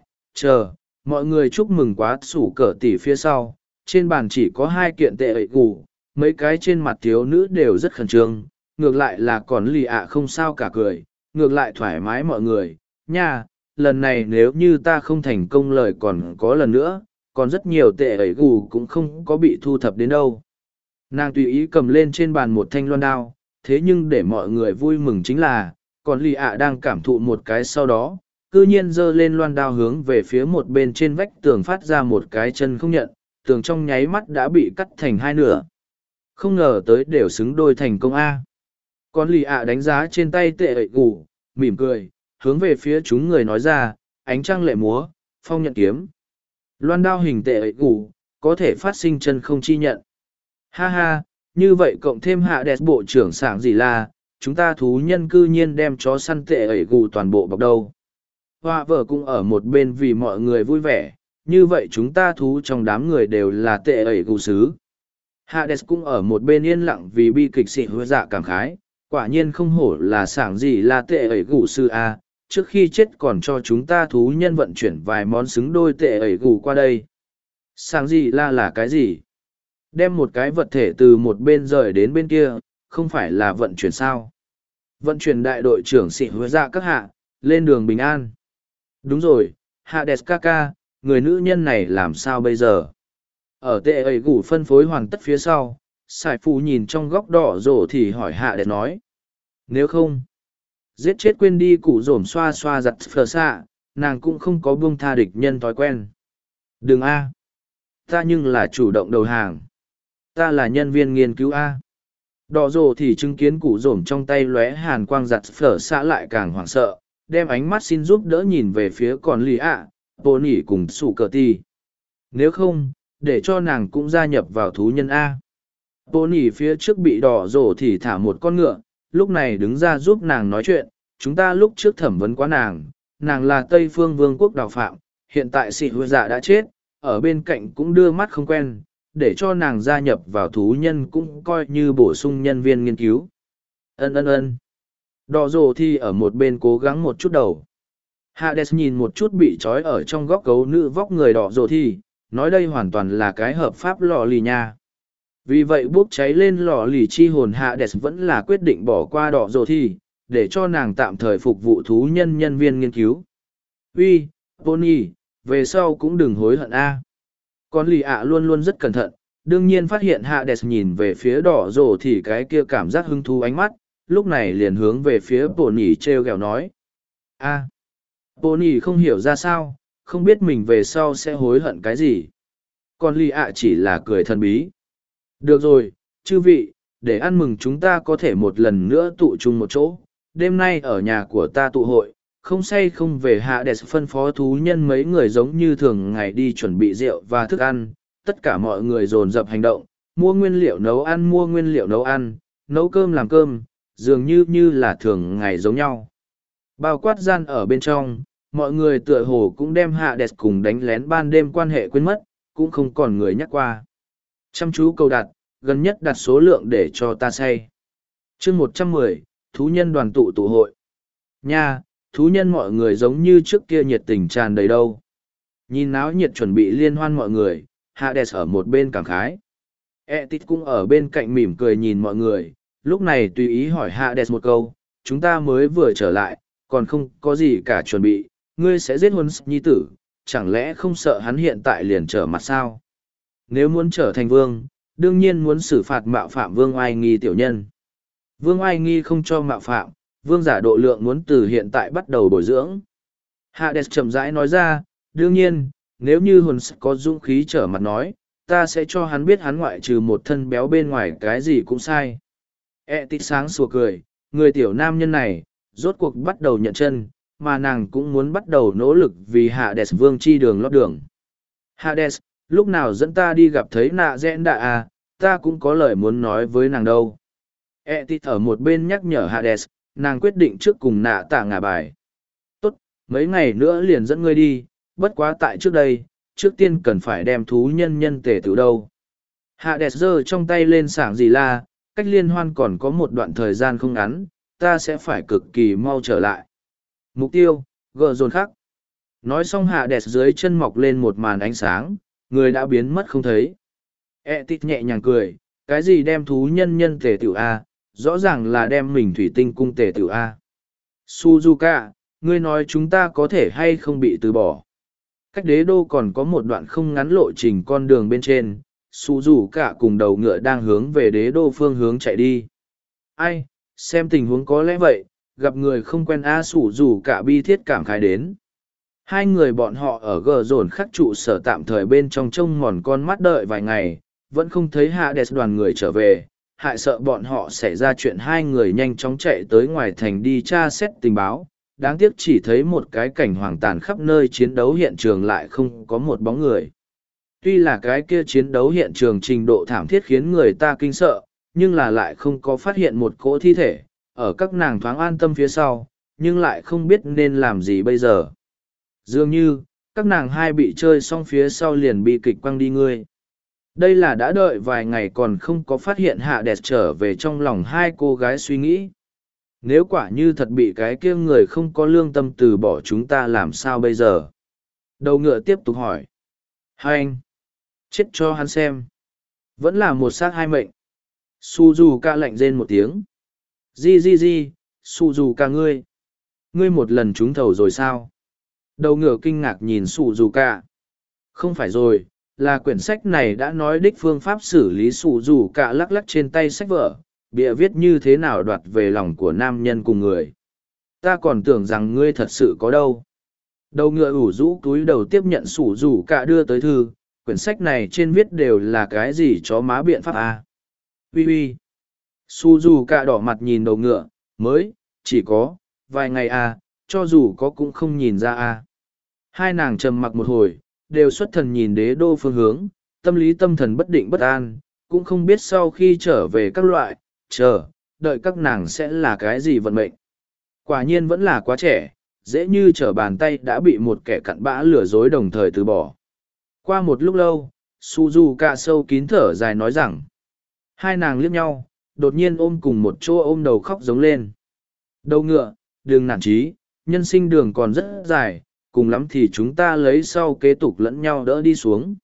A: mọi người chúc mừng quá sủ cờ tỷ phía sau, trên bàn chỉ có hai kiện tệ ẩy gù, mấy cái trên mặt thiếu nữ đều rất khẩn trương, ngược lại là còn lì ạ không sao cả cười, ngược lại thoải mái mọi người, nha. Lần này nếu như ta không thành công lời còn có lần nữa, còn rất nhiều tệ ẩy gù cũng không có bị thu thập đến đâu. Nàng tùy ý cầm lên trên bàn một thanh loan đao, thế nhưng để mọi người vui mừng chính là, còn lì ạ đang cảm thụ một cái sau đó, cư nhiên giơ lên loan đao hướng về phía một bên trên vách tường phát ra một cái chân không nhận, tường trong nháy mắt đã bị cắt thành hai nửa. Không ngờ tới đều xứng đôi thành công A. Còn lì ạ đánh giá trên tay tệ ẩy gù, mỉm cười, hướng về phía chúng người nói ra, ánh trăng lệ múa, phong nhận kiếm. Loan đao hình tệ ấy gù, có thể phát sinh chân không chi nhận. Ha ha, như vậy cộng thêm hạ đẹp bộ trưởng sảng gì là, chúng ta thú nhân cư nhiên đem chó săn tệ ấy gù toàn bộ bọc đầu. Hoa vợ cũng ở một bên vì mọi người vui vẻ, như vậy chúng ta thú trong đám người đều là tệ ấy gù sứ. Hades cũng ở một bên yên lặng vì bi kịch sĩ hứa dạ cảm khái, quả nhiên không hổ là sảng gì là tệ ấy gù sư A, trước khi chết còn cho chúng ta thú nhân vận chuyển vài món xứng đôi tệ ấy gù qua đây. Sảng gì là cái gì? Đem một cái vật thể từ một bên rời đến bên kia, không phải là vận chuyển sao? Vận chuyển đại đội trưởng sĩ hứa dạ các hạ, lên đường bình an. Đúng rồi, Hades Kaka, người nữ nhân này làm sao bây giờ? Ở tệ ấy gủ phân phối hoàn tất phía sau, Sải Phụ nhìn trong góc đỏ rổ thì hỏi Hades nói. Nếu không, giết chết quên đi cụ rổm xoa xoa giặt phờ xạ, nàng cũng không có buông tha địch nhân thói quen. Đừng A. Ta nhưng là chủ động đầu hàng. Ta là nhân viên nghiên cứu A. Đỏ rổ thì chứng kiến cụ rổm trong tay lóe hàn quang giặt phở xạ lại càng hoảng sợ, đem ánh mắt xin giúp đỡ nhìn về phía còn lì ạ, bồ nỉ cùng sủ cờ ti. Nếu không, để cho nàng cũng gia nhập vào thú nhân A. Bồ nỉ phía trước bị đỏ rổ thì thả một con ngựa, lúc này đứng ra giúp nàng nói chuyện, chúng ta lúc trước thẩm vấn quá nàng là Tây Phương Vương quốc đào phạm, hiện tại sĩ hứa dạ đã chết, ở bên cạnh cũng đưa mắt không quen, để cho nàng gia nhập vào thú nhân cũng coi như bổ sung nhân viên nghiên cứu. Ân. Đỏ rồ thì ở một bên cố gắng một chút đầu. Hades nhìn một chút bị trói ở trong góc gấu nữ vóc người đỏ rồ thì, nói đây hoàn toàn là cái hợp pháp lò lì nha. Vì vậy bốc cháy lên lò lì chi hồn Hades vẫn là quyết định bỏ qua đỏ rồ thì, để cho nàng tạm thời phục vụ thú nhân nhân viên nghiên cứu. Uy, Pony, về sau cũng đừng hối hận a. Con lì ạ luôn luôn rất cẩn thận, đương nhiên phát hiện Hades nhìn về phía đỏ rồ thì cái kia cảm giác hứng thú ánh mắt, lúc này liền hướng về phía Pony treo gẹo nói. Pony không hiểu ra sao, không biết mình về sau sẽ hối hận cái gì. Con lì ạ chỉ là cười thần bí. Được rồi, chư vị, để ăn mừng chúng ta có thể một lần nữa tụ chung một chỗ. Đêm nay ở nhà của ta tụ hội, không say không về Hades phân phó thú nhân mấy người giống như thường ngày đi chuẩn bị rượu và thức ăn. Tất cả mọi người dồn dập hành động, mua nguyên liệu nấu ăn, nấu cơm làm cơm, dường như là thường ngày giống nhau. Bao quát gian ở bên trong, mọi người tựa hồ cũng đem Hades cùng đánh lén ban đêm quan hệ quên mất, cũng không còn người nhắc qua. Chăm chú cầu đặt, gần nhất đặt số lượng để cho ta say. chương 110, thú nhân đoàn tụ hội. Nha, thú nhân mọi người giống như trước kia nhiệt tình tràn đầy đâu. Nhìn náo nhiệt chuẩn bị liên hoan mọi người, Hades ở một bên cảm khái. Etit cũng ở bên cạnh mỉm cười nhìn mọi người, lúc này tùy ý hỏi Hades một câu, chúng ta mới vừa trở lại, còn không có gì cả chuẩn bị, ngươi sẽ giết Huân nhi tử, chẳng lẽ không sợ hắn hiện tại liền trở mặt sao? Nếu muốn trở thành vương, đương nhiên muốn xử phạt mạo phạm vương oai nghi tiểu nhân. Vương oai nghi không cho mạo phạm, vương giả độ lượng muốn từ hiện tại bắt đầu bồi dưỡng. Hades chậm rãi nói ra, đương nhiên, nếu như Huân có dũng khí trở mặt nói, ta sẽ cho hắn biết hắn ngoại trừ một thân béo bên ngoài cái gì cũng sai. Etit sáng sủa cười, người tiểu nam nhân này, rốt cuộc bắt đầu nhận chân, mà nàng cũng muốn bắt đầu nỗ lực vì Hades vương chi đường lót đường. Hades, lúc nào dẫn ta đi gặp thấy nạ rẽn đạ à, ta cũng có lời muốn nói với nàng đâu. Etit ở một bên nhắc nhở Hades, nàng quyết định trước cùng nạ tạ ngả bài. Tốt, mấy ngày nữa liền dẫn ngươi đi, bất quá tại trước đây, trước tiên cần phải đem thú nhân tể từ đâu. Hades giơ trong tay lên sảng gì la, cách liên hoan còn có một đoạn thời gian không ngắn, ta sẽ phải cực kỳ mau trở lại. Mục tiêu, gờ dồn khắc. Nói xong Hades dưới chân mọc lên một màn ánh sáng, người đã biến mất không thấy. Etit nhẹ nhàng cười, cái gì đem thú nhân tể tiểu A, rõ ràng là đem mình thủy tinh cung tể tiểu A. Suzuka, ngươi nói chúng ta có thể hay không bị từ bỏ. Cách đế đô còn có một đoạn không ngắn lộ trình con đường bên trên, Suzuka cùng đầu ngựa đang hướng về đế đô phương hướng chạy đi. Ai, xem tình huống có lẽ vậy, gặp người không quen Suzuka bi thiết cảm khái đến. Hai người bọn họ ở gờ dồn khắc trụ sở tạm thời bên trong trông mòn con mắt đợi vài ngày, vẫn không thấy Hades đoàn người trở về, hại sợ bọn họ xảy ra chuyện hai người nhanh chóng chạy tới ngoài thành đi tra xét tình báo, đáng tiếc chỉ thấy một cái cảnh hoang tàn khắp nơi, chiến đấu hiện trường lại không có một bóng người. Tuy là cái kia chiến đấu hiện trường trình độ thảm thiết khiến người ta kinh sợ, nhưng là lại không có phát hiện một cỗ thi thể, ở các nàng thoáng an tâm phía sau, nhưng lại không biết nên làm gì bây giờ. Dường như, các nàng hai bị chơi xong phía sau liền bị kịch quăng đi ngươi. Đây là đã đợi vài ngày còn không có phát hiện hạ đẹp trở về trong lòng hai cô gái suy nghĩ. Nếu quả như thật bị cái kia người không có lương tâm từ bỏ chúng ta làm sao bây giờ? Đầu ngựa tiếp tục hỏi. Hai anh! Chết cho hắn xem. Vẫn là một xác hai mệnh. Suzuka lạnh rên một tiếng. Di, Suzuka ngươi. Ngươi một lần trúng thầu rồi sao? Đầu ngựa kinh ngạc nhìn Suzuka. Không phải rồi, là quyển sách này đã nói đích phương pháp xử lý Suzuka lắc lắc trên tay sách vở, bịa viết như thế nào đoạt về lòng của nam nhân cùng người. Ta còn tưởng rằng ngươi thật sự có đâu. Đầu ngựa ủ rũ túi đầu tiếp nhận Suzuka đưa tới thư, quyển sách này trên viết đều là cái gì chó má biện pháp à? Ui. Suzuka đỏ mặt nhìn đầu ngựa, mới, chỉ có, vài ngày à, cho dù có cũng không nhìn ra à. Hai nàng trầm mặc một hồi, đều xuất thần nhìn đế đô phương hướng, tâm lý tâm thần bất định bất an, cũng không biết sau khi trở về các loại, đợi các nàng sẽ là cái gì vận mệnh. Quả nhiên vẫn là quá trẻ, dễ như trở bàn tay đã bị một kẻ cặn bã lừa dối đồng thời từ bỏ. Qua một lúc lâu, Suzuka sâu kín thở dài nói rằng, hai nàng liếc nhau, đột nhiên ôm cùng một chỗ ôm đầu khóc giống lên. Đầu ngựa, đừng nản chí, nhân sinh đường còn rất dài, cùng lắm thì chúng ta lấy sau kế tục lẫn nhau đỡ đi xuống.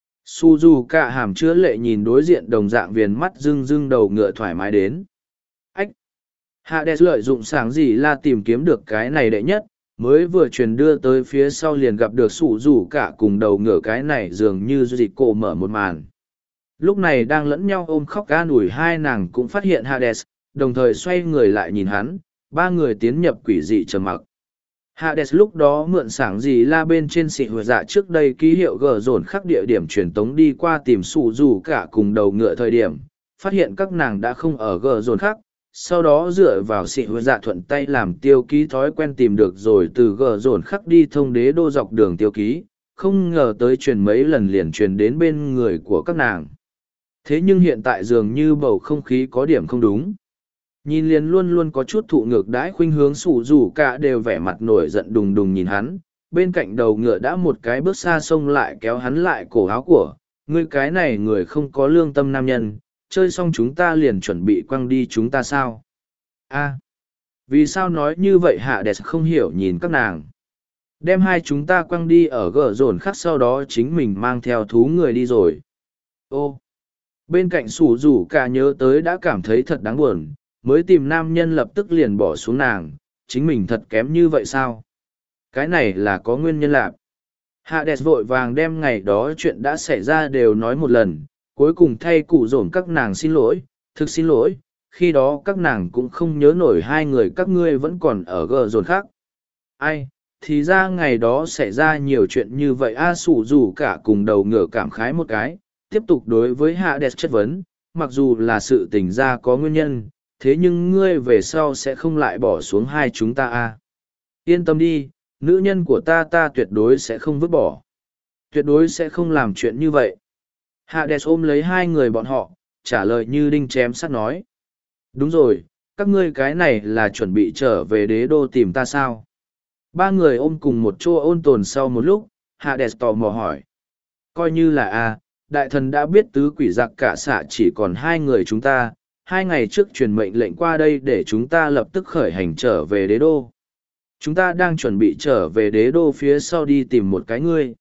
A: Suzuka hàm chứa lệ nhìn đối diện đồng dạng viền mắt rưng đầu ngựa thoải mái đến. Ách! Hades lợi dụng sáng gì là tìm kiếm được cái này đệ nhất, mới vừa truyền đưa tới phía sau liền gặp được Suzuka cùng đầu ngựa cái này dường như dịch cổ mở một màn. Lúc này đang lẫn nhau ôm khóc an ủi hai nàng cũng phát hiện Hades, đồng thời xoay người lại nhìn hắn, ba người tiến nhập quỷ dị trầm mặc. Hades lúc đó mượn sảng gì la bên trên xị hồi dạ trước đây ký hiệu gờ dồn khắc địa điểm truyền tống đi qua tìm Suzuka cùng đầu ngựa thời điểm, phát hiện các nàng đã không ở gờ dồn khắc, sau đó dựa vào xị hồi dạ thuận tay làm tiêu ký thói quen tìm được rồi từ gờ dồn khắc đi thông đế đô dọc đường tiêu ký, không ngờ tới truyền mấy lần liền truyền đến bên người của các nàng. Thế nhưng hiện tại dường như bầu không khí có điểm không đúng. Nhìn liền luôn luôn có chút thụ ngược đãi khuynh hướng Suzuka đều vẻ mặt nổi giận đùng đùng nhìn hắn, bên cạnh đầu ngựa đã một cái bước xa xông lại kéo hắn lại cổ áo của, ngươi cái này người không có lương tâm nam nhân, chơi xong chúng ta liền chuẩn bị quăng đi chúng ta sao? A, vì sao nói như vậy hạ đẹp không hiểu nhìn các nàng. Đem hai chúng ta quăng đi ở gờ dồn khác sau đó chính mình mang theo thú người đi rồi. Ô, bên cạnh Suzuka nhớ tới đã cảm thấy thật đáng buồn. Mới tìm nam nhân lập tức liền bỏ xuống nàng, chính mình thật kém như vậy sao? Cái này là có nguyên nhân lạc. Hades vội vàng đem ngày đó chuyện đã xảy ra đều nói một lần, cuối cùng thay cụ dồn các nàng xin lỗi, thực xin lỗi, khi đó các nàng cũng không nhớ nổi hai người các ngươi vẫn còn ở gờ dồn khác. Ai, thì ra ngày đó xảy ra nhiều chuyện như vậy a sủ dù cả cùng đầu ngựa cảm khái một cái, tiếp tục đối với Hades chất vấn, mặc dù là sự tình ra có nguyên nhân, thế nhưng ngươi về sau sẽ không lại bỏ xuống hai chúng ta à. Yên tâm đi, nữ nhân của ta tuyệt đối sẽ không vứt bỏ. Tuyệt đối sẽ không làm chuyện như vậy. Hades ôm lấy hai người bọn họ, trả lời như đinh chém sắt nói. Đúng rồi, các ngươi cái này là chuẩn bị trở về đế đô tìm ta sao? Ba người ôm cùng một chỗ ôn tồn sau một lúc, Hades tò mò hỏi. Coi như là đại thần đã biết tứ quỷ giặc cả xạ chỉ còn hai người chúng ta. 2 ngày trước truyền mệnh lệnh qua đây để chúng ta lập tức khởi hành trở về đế đô. Chúng ta đang chuẩn bị trở về đế đô phía sau đi tìm một cái ngươi.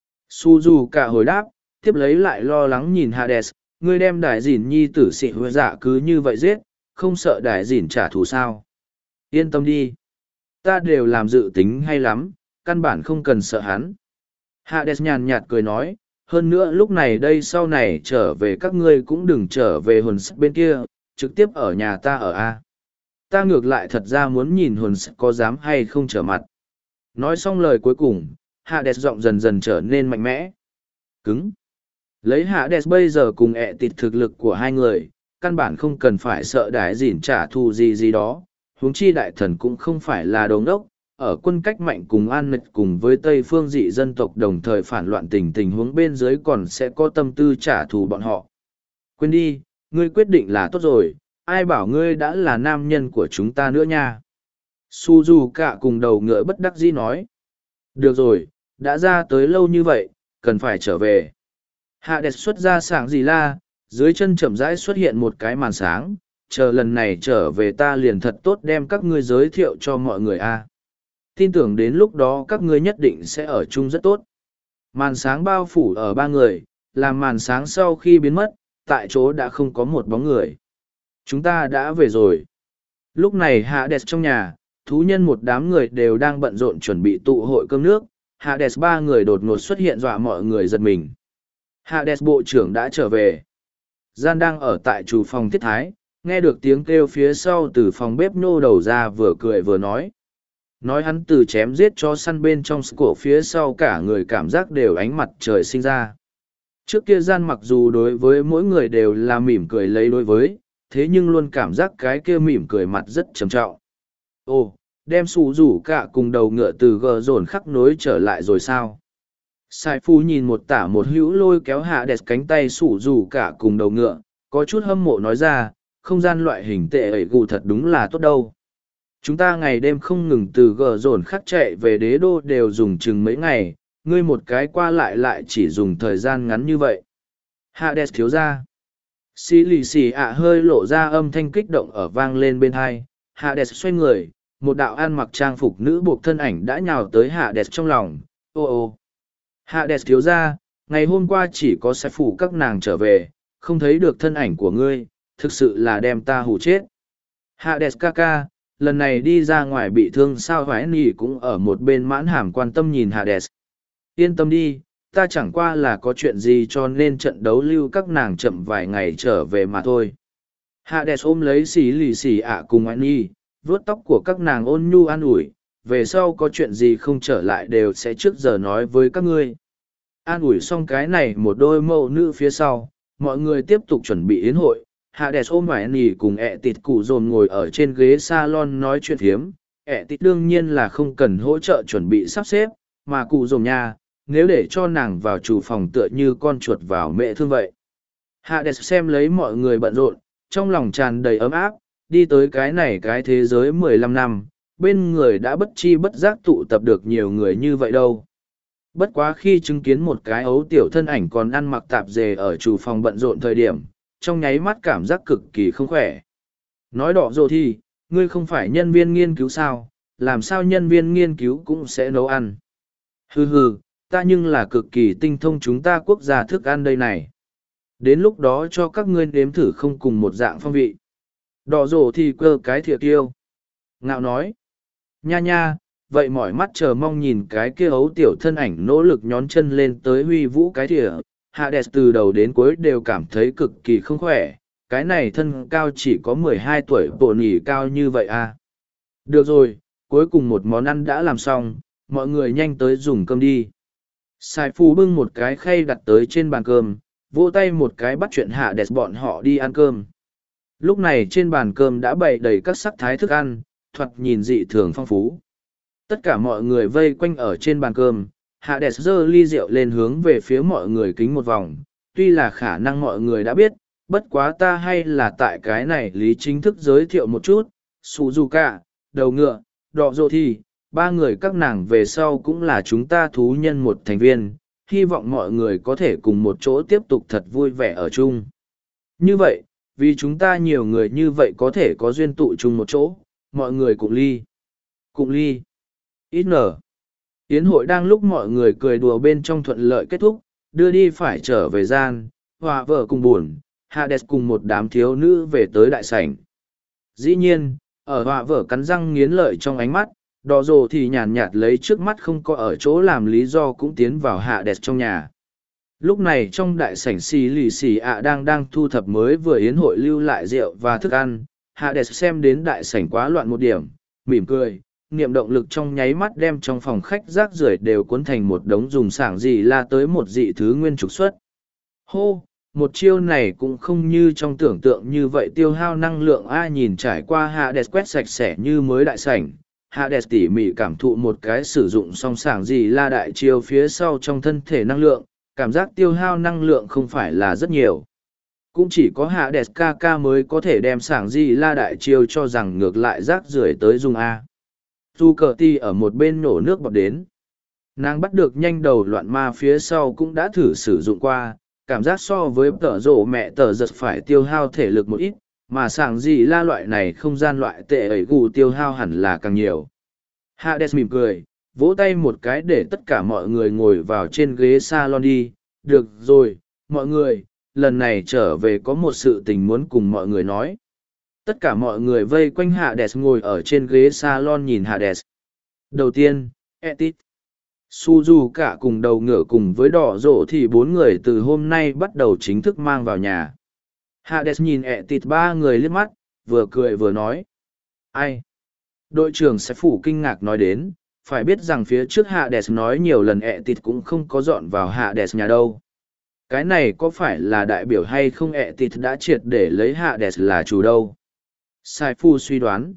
A: Suzuka hồi đáp, tiếp lấy lại lo lắng nhìn Hades, ngươi đem đại dìn nhi tử xị huệ dạ cứ như vậy giết, không sợ đại dìn trả thù sao. Yên tâm đi. Ta đều làm dự tính hay lắm, căn bản không cần sợ hắn. Hades nhàn nhạt cười nói, hơn nữa lúc này đây sau này trở về các ngươi cũng đừng trở về hồn sắc bên kia, trực tiếp ở nhà ta ở A. Ta ngược lại thật ra muốn nhìn hồn sắc có dám hay không trở mặt. Nói xong lời cuối cùng, Hades giọng dần dần trở nên mạnh mẽ. Cứng. Lấy Hades bây giờ cùng ẹ tịt thực lực của hai người, căn bản không cần phải sợ đái dỉn trả thù gì đó. Huống chi đại thần cũng không phải là đồ ngốc, ở quân cách mạnh cùng an nịch cùng với Tây phương dị dân tộc đồng thời phản loạn tình huống bên dưới còn sẽ có tâm tư trả thù bọn họ. Quên đi, ngươi quyết định là tốt rồi, ai bảo ngươi đã là nam nhân của chúng ta nữa nha. Suzuka cùng đầu ngựa bất đắc dĩ nói. Được rồi, đã ra tới lâu như vậy, cần phải trở về. Hades xuất ra sảng gì la, dưới chân chậm rãi xuất hiện một cái màn sáng, chờ lần này trở về ta liền thật tốt đem các ngươi giới thiệu cho mọi người a. Tin tưởng đến lúc đó các ngươi nhất định sẽ ở chung rất tốt. Màn sáng bao phủ ở ba người, làm màn sáng sau khi biến mất, tại chỗ đã không có một bóng người. Chúng ta đã về rồi. Lúc này Hades trong nhà, thú nhân một đám người đều đang bận rộn chuẩn bị tụ hội cơm nước. Hades ba người đột ngột xuất hiện dọa mọi người giật mình. Hades bộ trưởng đã trở về. Gian đang ở tại chủ phòng thiết thái, nghe được tiếng kêu phía sau từ phòng bếp nô đầu ra vừa cười vừa nói. Nói hắn từ chém giết cho săn bên trong cổ phía sau cả người cảm giác đều ánh mặt trời sinh ra. Trước kia Gian mặc dù đối với mỗi người đều là mỉm cười lấy đối với, thế nhưng luôn cảm giác cái kia mỉm cười mặt rất trầm trọng. Ồ, đem sủ rủ cả cùng đầu ngựa từ gờ dồn khắc nối trở lại rồi sao? Sai phu nhìn một tả một hữu lôi kéo hạ đẹp cánh tay sủ rủ cả cùng đầu ngựa, có chút hâm mộ nói ra, không gian loại hình tệ ẩy gù thật đúng là tốt đâu. Chúng ta ngày đêm không ngừng từ gờ dồn khắc chạy về đế đô đều dùng chừng mấy ngày, ngươi một cái qua lại chỉ dùng thời gian ngắn như vậy. Hades thiếu ra. Xì lì xì ạ hơi lộ ra âm thanh kích động ở vang lên bên hai. Hades xoay người, một đạo ăn mặc trang phục nữ buộc thân ảnh đã nhào tới Hades trong lòng. Ô ô. Hades thiếu ra, ngày hôm qua chỉ có sai phủ các nàng trở về, không thấy được thân ảnh của ngươi, thực sự là đem ta hù chết. Hades ca ca, lần này đi ra ngoài bị thương sao vãi nỉ cũng ở một bên mãn hàm quan tâm nhìn Hades. Yên tâm đi, ta chẳng qua là có chuyện gì cho nên trận đấu lưu các nàng chậm vài ngày trở về mà thôi. Hades ôm lấy xì lì xì ạ cùng anh nhi, vuốt tóc của các nàng ôn nhu an ủi, về sau có chuyện gì không trở lại đều sẽ trước giờ nói với các ngươi. An ủi xong cái này một đôi mẫu nữ phía sau, mọi người tiếp tục chuẩn bị yến hội. Hades ôm vải nỉ cùng ẹ tịt cụ dồn ngồi ở trên ghế salon nói chuyện phiếm. Ẹ tịt đương nhiên là không cần hỗ trợ chuẩn bị sắp xếp, mà cụ dồn nha, nếu để cho nàng vào chủ phòng tựa như con chuột vào mẹ thương vậy. Hades xem lấy mọi người bận rộn, trong lòng tràn đầy ấm áp, đi tới cái này cái thế giới 15 năm, bên người đã bất chi bất giác tụ tập được nhiều người như vậy đâu. Bất quá khi chứng kiến một cái ấu tiểu thân ảnh còn ăn mặc tạp dề ở chủ phòng bận rộn thời điểm, trong nháy mắt cảm giác cực kỳ không khỏe. Nói đỏ rồi thì, ngươi không phải nhân viên nghiên cứu sao, làm sao nhân viên nghiên cứu cũng sẽ nấu ăn. Hừ hừ, ta nhưng là cực kỳ tinh thông chúng ta quốc gia thức ăn đây này. Đến lúc đó cho các ngươi nếm thử không cùng một dạng phong vị. Đỏ rổ thì cơ cái thiệt yêu. Ngạo nói. Nha nha, vậy mỏi mắt chờ mong nhìn cái kia ấu tiểu thân ảnh nỗ lực nhón chân lên tới huy vũ cái thìa. Hades từ đầu đến cuối đều cảm thấy cực kỳ không khỏe. Cái này thân cao chỉ có 12 tuổi bộ nỉ cao như vậy à. Được rồi, cuối cùng một món ăn đã làm xong, mọi người nhanh tới dùng cơm đi. Sai phu bưng một cái khay đặt tới trên bàn cơm, vỗ tay một cái bắt chuyện Hades bọn họ đi ăn cơm. Lúc này trên bàn cơm đã bày đầy các sắc thái thức ăn, thoạt nhìn dị thường phong phú. Tất cả mọi người vây quanh ở trên bàn cơm, Hades giơ ly rượu lên hướng về phía mọi người kính một vòng. Tuy là khả năng mọi người đã biết, bất quá ta hay là tại cái này lý chính thức giới thiệu một chút. Suzuka, đầu ngựa, đọ rộ thì, ba người các nàng về sau cũng là chúng ta thú nhân một thành viên, hy vọng mọi người có thể cùng một chỗ tiếp tục thật vui vẻ ở chung. Như vậy, vì chúng ta nhiều người như vậy có thể có duyên tụ chung một chỗ, mọi người cùng ly. Cùng ly. Ít nở. Yến hội đang lúc mọi người cười đùa bên trong thuận lợi kết thúc, đưa đi phải trở về gian, hòa vợ cùng buồn, Hades cùng một đám thiếu nữ về tới đại sảnh. Dĩ nhiên, ở hòa vợ cắn răng nghiến lợi trong ánh mắt, đỏ rồ thì nhàn nhạt lấy trước mắt không có ở chỗ làm lý do cũng tiến vào Hades trong nhà. Lúc này trong đại sảnh xì lì xì ạ đang thu thập mới vừa yến hội lưu lại rượu và thức ăn. Hades xem đến đại sảnh quá loạn một điểm, mỉm cười, niệm động lực trong nháy mắt đem trong phòng khách rác rưởi đều cuốn thành một đống dùng sảng gì la tới một dị thứ nguyên trục xuất. Hô, một chiêu này cũng không như trong tưởng tượng như vậy tiêu hao năng lượng ai nhìn trải qua Hades quét sạch sẽ như mới đại sảnh. Hades tỉ mỉ cảm thụ một cái sử dụng song sảng gì la đại chiêu phía sau trong thân thể năng lượng, cảm giác tiêu hao năng lượng không phải là rất nhiều. Cũng chỉ có Hades ca ca mới có thể đem sảng gì la đại chiêu cho rằng ngược lại rác rưởi tới dùng A. Du cờ ti ở một bên nổ nước bọt đến. Nàng bắt được nhanh đầu loạn ma phía sau cũng đã thử sử dụng qua, cảm giác so với tở rộ mẹ tở giật phải tiêu hao thể lực một ít, mà sảng gì la loại này không gian loại tệ ấy gù tiêu hao hẳn là càng nhiều. Hades mỉm cười, vỗ tay một cái để tất cả mọi người ngồi vào trên ghế salon đi. Được rồi, mọi người, lần này trở về có một sự tình muốn cùng mọi người nói. Tất cả mọi người vây quanh Hades ngồi ở trên ghế salon nhìn Hades. Đầu tiên, Etit. Suzu cả cùng đầu ngựa cùng với đỏ rộ thì bốn người từ hôm nay bắt đầu chính thức mang vào nhà. Hades nhìn Etit ba người liếc mắt, vừa cười vừa nói. Ai? Đội trưởng sẽ phủ kinh ngạc nói đến, phải biết rằng phía trước Hades nói nhiều lần Etit cũng không có dọn vào Hades nhà đâu. Cái này có phải là đại biểu hay không Etit đã triệt để lấy Hades là chủ đâu? Sai Phu suy đoán.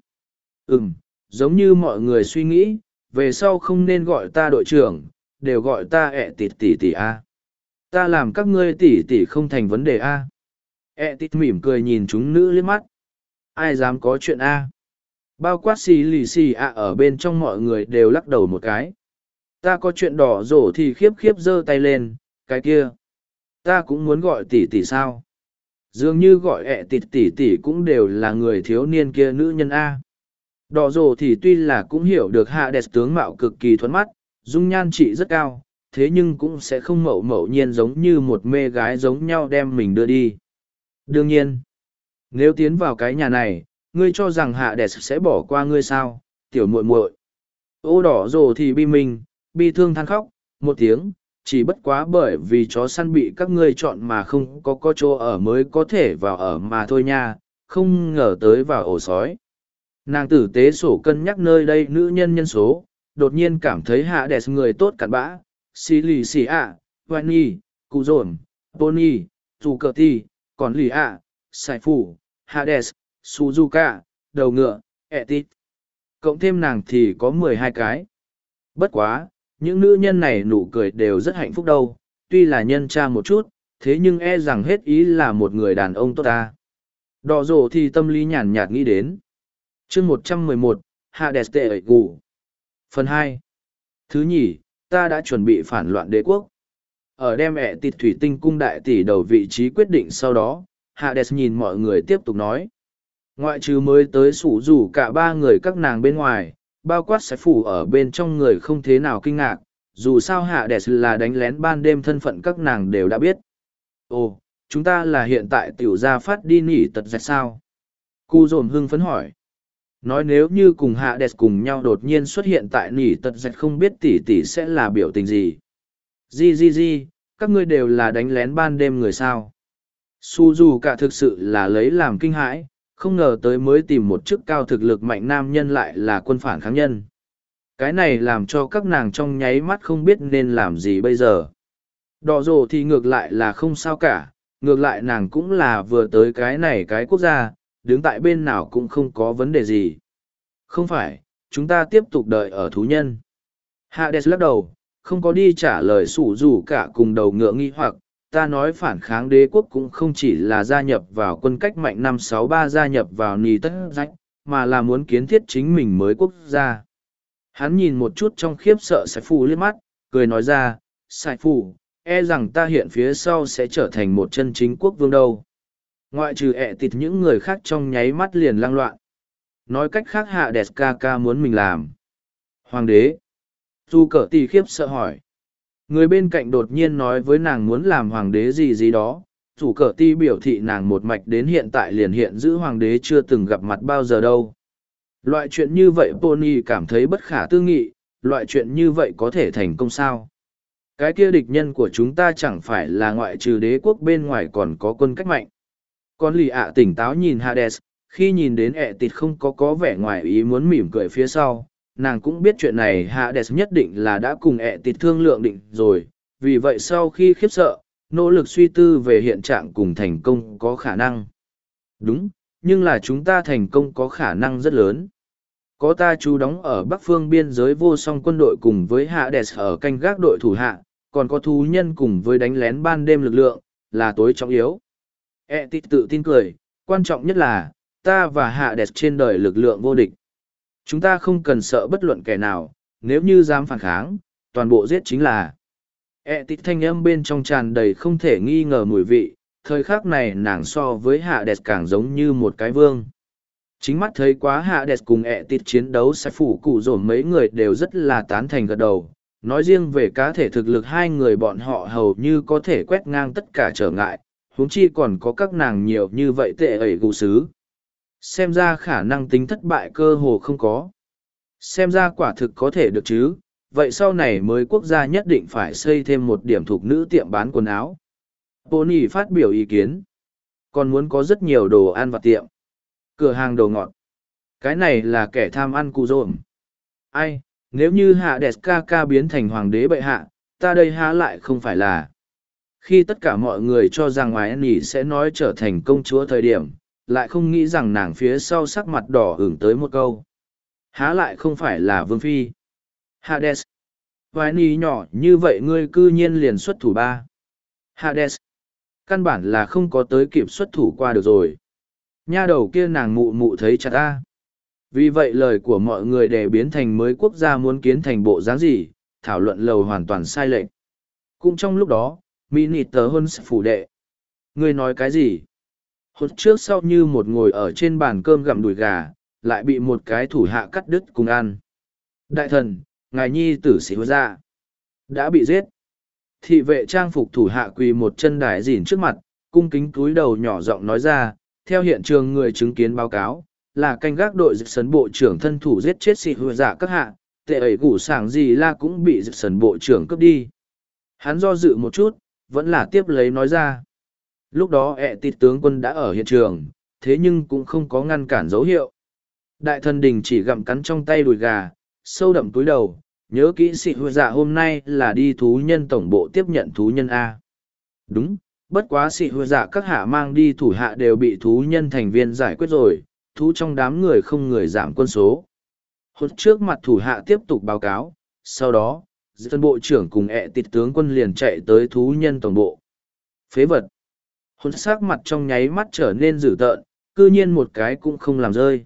A: Giống như mọi người suy nghĩ, về sau không nên gọi ta đội trưởng, đều gọi ta Etit tỷ tỷ A. Ta làm các ngươi tỷ tỷ không thành vấn đề A. Etit mỉm cười nhìn chúng nữ liếc mắt. Ai dám có chuyện A? Bao quát xì lì xì ạ ở bên trong mọi người đều lắc đầu một cái. Ta có chuyện đỏ rổ thì khiếp khiếp giơ tay lên, cái kia. Ta cũng muốn gọi tỷ tỷ sao? Dường như gọi Etit tỷ tỷ cũng đều là người thiếu niên kia nữ nhân A. Đỏ rổ thì tuy là cũng hiểu được Hades tướng mạo cực kỳ thuẫn mắt, dung nhan trị rất cao, thế nhưng cũng sẽ không mậu nhiên giống như một mê gái giống nhau đem mình đưa đi. Đương nhiên, nếu tiến vào cái nhà này, ngươi cho rằng Hades sẽ bỏ qua ngươi sao, tiểu muội muội. Ô đỏ rồ thì bi mình, bi thương than khóc, một tiếng, chỉ bất quá bởi vì chó săn bị các ngươi chọn mà không có chỗ ở mới có thể vào ở mà thôi nha, không ngờ tới vào ổ sói. Nàng tử tế sổ cân nhắc nơi đây nữ nhân nhân số, đột nhiên cảm thấy Hades người tốt cặn bã, xì lì xì ạ, hoan nhi, cụ dồn, Tony, dù cờ ti, còn lì ạ, sai phủ, Hades, Suzuka, đầu ngựa, Etit. Cộng thêm nàng thì có 12 cái. Bất quá, những nữ nhân này nụ cười đều rất hạnh phúc đâu, tuy là nhân tra một chút, thế nhưng e rằng hết ý là một người đàn ông tốt ta. Đỏ rổ thì tâm lý nhàn nhạt nghĩ đến. Chương 111, Hades tệ ẩy gù. Phần 2. Thứ nhì, ta đã chuẩn bị phản loạn đế quốc. Ở đem Etit thủy tinh cung đại tỷ đầu vị trí quyết định sau đó, Hades nhìn mọi người tiếp tục nói. Ngoại trừ mới tới sủ rủ cả ba người các nàng bên ngoài, bao quát sẽ phủ ở bên trong người không thế nào kinh ngạc, dù sao Hades là đánh lén ban đêm thân phận các nàng đều đã biết. Ồ, chúng ta là hiện tại tiểu gia phát đi nỉ tật dạch sao? Cu dồn hưng phấn hỏi. Nói nếu như cùng Hades cùng nhau đột nhiên xuất hiện tại nỉ tật dạch không biết tỷ tỷ sẽ là biểu tình gì. Di, các ngươi đều là đánh lén ban đêm người sao? Su dù cả thực sự là lấy làm kinh hãi, không ngờ tới mới tìm một chức cao thực lực mạnh nam nhân lại là quân phản kháng nhân. Cái này làm cho các nàng trong nháy mắt không biết nên làm gì bây giờ. Đỏ rồ thì ngược lại là không sao cả, ngược lại nàng cũng là vừa tới cái này cái quốc gia, đứng tại bên nào cũng không có vấn đề gì. Không phải, chúng ta tiếp tục đợi ở thú nhân. Hades lắc đầu, không có đi trả lời sủ rủ cả cùng đầu ngựa nghi hoặc, ta nói phản kháng đế quốc cũng không chỉ là gia nhập vào quân cách mạnh 563 gia nhập vào nì tất rách, mà là muốn kiến thiết chính mình mới quốc gia. Hắn nhìn một chút trong khiếp sợ Sài Phù liếc mắt, cười nói ra, Sài Phù, e rằng ta hiện phía sau sẽ trở thành một chân chính quốc vương đâu. Ngoại trừ Etit những người khác trong nháy mắt liền lăng loạn. Nói cách khác Hades ca ca muốn mình làm. Hoàng đế. Du cờ tì khiếp sợ hỏi. Người bên cạnh đột nhiên nói với nàng muốn làm hoàng đế gì đó, chủ cờ ti biểu thị nàng một mạch đến hiện tại liền hiện giữ hoàng đế chưa từng gặp mặt bao giờ đâu. Loại chuyện như vậy Pony cảm thấy bất khả tư nghị, loại chuyện như vậy có thể thành công sao? Cái kia địch nhân của chúng ta chẳng phải là ngoại trừ đế quốc bên ngoài còn có quân cách mạnh. Con lì ạ tỉnh táo nhìn Hades, khi nhìn đến Etit không có vẻ ngoài ý muốn mỉm cười phía sau. Nàng cũng biết chuyện này Hades nhất định là đã cùng Etit thương lượng định rồi, vì vậy sau khi khiếp sợ, nỗ lực suy tư về hiện trạng cùng thành công có khả năng. Đúng, nhưng là chúng ta thành công có khả năng rất lớn. Có ta chú đóng ở bắc phương biên giới vô song quân đội cùng với Hades ở canh gác đội thủ hạ, còn có thú nhân cùng với đánh lén ban đêm lực lượng, là tối trọng yếu. Etit tự tin cười, quan trọng nhất là, ta và Hades trên đời lực lượng vô địch. Chúng ta không cần sợ bất luận kẻ nào, nếu như dám phản kháng, toàn bộ giết chính là. Etit thanh âm bên trong tràn đầy không thể nghi ngờ mùi vị, thời khắc này nàng so với Hades càng giống như một cái vương. Chính mắt thấy quá Hades cùng Etit chiến đấu sẽ phủ cụ dồn mấy người đều rất là tán thành gật đầu. Nói riêng về cá thể thực lực hai người bọn họ hầu như có thể quét ngang tất cả trở ngại, huống chi còn có các nàng nhiều như vậy tệ ẩy gù sứ. Xem ra khả năng tính thất bại cơ hồ không có. Xem ra quả thực có thể được chứ, vậy sau này mới quốc gia nhất định phải xây thêm một điểm thuộc nữ tiệm bán quần áo. Pony phát biểu ý kiến. Còn muốn có rất nhiều đồ ăn vặt tiệm. Cửa hàng đồ ngọt. Cái này là kẻ tham ăn cụ rộn. Ai, nếu như hạ đẹp ca ca biến thành hoàng đế bệ hạ, ta đây há lại không phải là. Khi tất cả mọi người cho rằng ngoài nỉ sẽ nói trở thành công chúa thời điểm, lại không nghĩ rằng nàng phía sau sắc mặt đỏ ửng tới một câu. Há lại không phải là vương phi. Hades. Ngoài nỉ nhỏ như vậy ngươi cư nhiên liền xuất thủ ba. Hades. Căn bản là không có tới kịp xuất thủ qua được rồi. Nha đầu kia nàng mụ mụ thấy chặt ta. Vì vậy lời của mọi người để biến thành mới quốc gia muốn kiến thành bộ dáng gì, thảo luận lầu hoàn toàn sai lệch. Cũng trong lúc đó, mini tờ hơn phủ đệ. Ngươi nói cái gì? Hốt trước sau như một ngồi ở trên bàn cơm gặm đùi gà, lại bị một cái thủ hạ cắt đứt cùng ăn. Đại thần, ngài nhi tử sĩ ra. Đã bị giết. Thị vệ trang phục thủ hạ quỳ một chân đài dỉn trước mặt, cung kính cúi đầu nhỏ giọng nói ra, theo hiện trường người chứng kiến báo cáo, là canh gác đội dịch sấn bộ trưởng thân thủ giết chết sĩ hứa dạ các hạ, tệ ấy củ sảng gì la cũng bị dịch sấn bộ trưởng cướp đi. Hắn do dự một chút, vẫn là tiếp lấy nói ra. Lúc đó tịt tướng quân đã ở hiện trường, thế nhưng cũng không có ngăn cản dấu hiệu. Đại thần đình chỉ gặm cắn trong tay đùi gà, sâu đậm túi đầu, nhớ kỹ sĩ hứa dạ hôm nay là đi thú nhân tổng bộ tiếp nhận thú nhân A. Đúng, bất quá sĩ hứa dạ các hạ mang đi thủ hạ đều bị thú nhân thành viên giải quyết rồi, thú trong đám người không người giảm quân số. Hốt trước mặt thủ hạ tiếp tục báo cáo, sau đó, dân bộ trưởng cùng tịt tướng quân liền chạy tới thú nhân tổng bộ. Phế vật. Hốt sắc mặt trong nháy mắt trở nên dữ tợn, cư nhiên một cái cũng không làm rơi.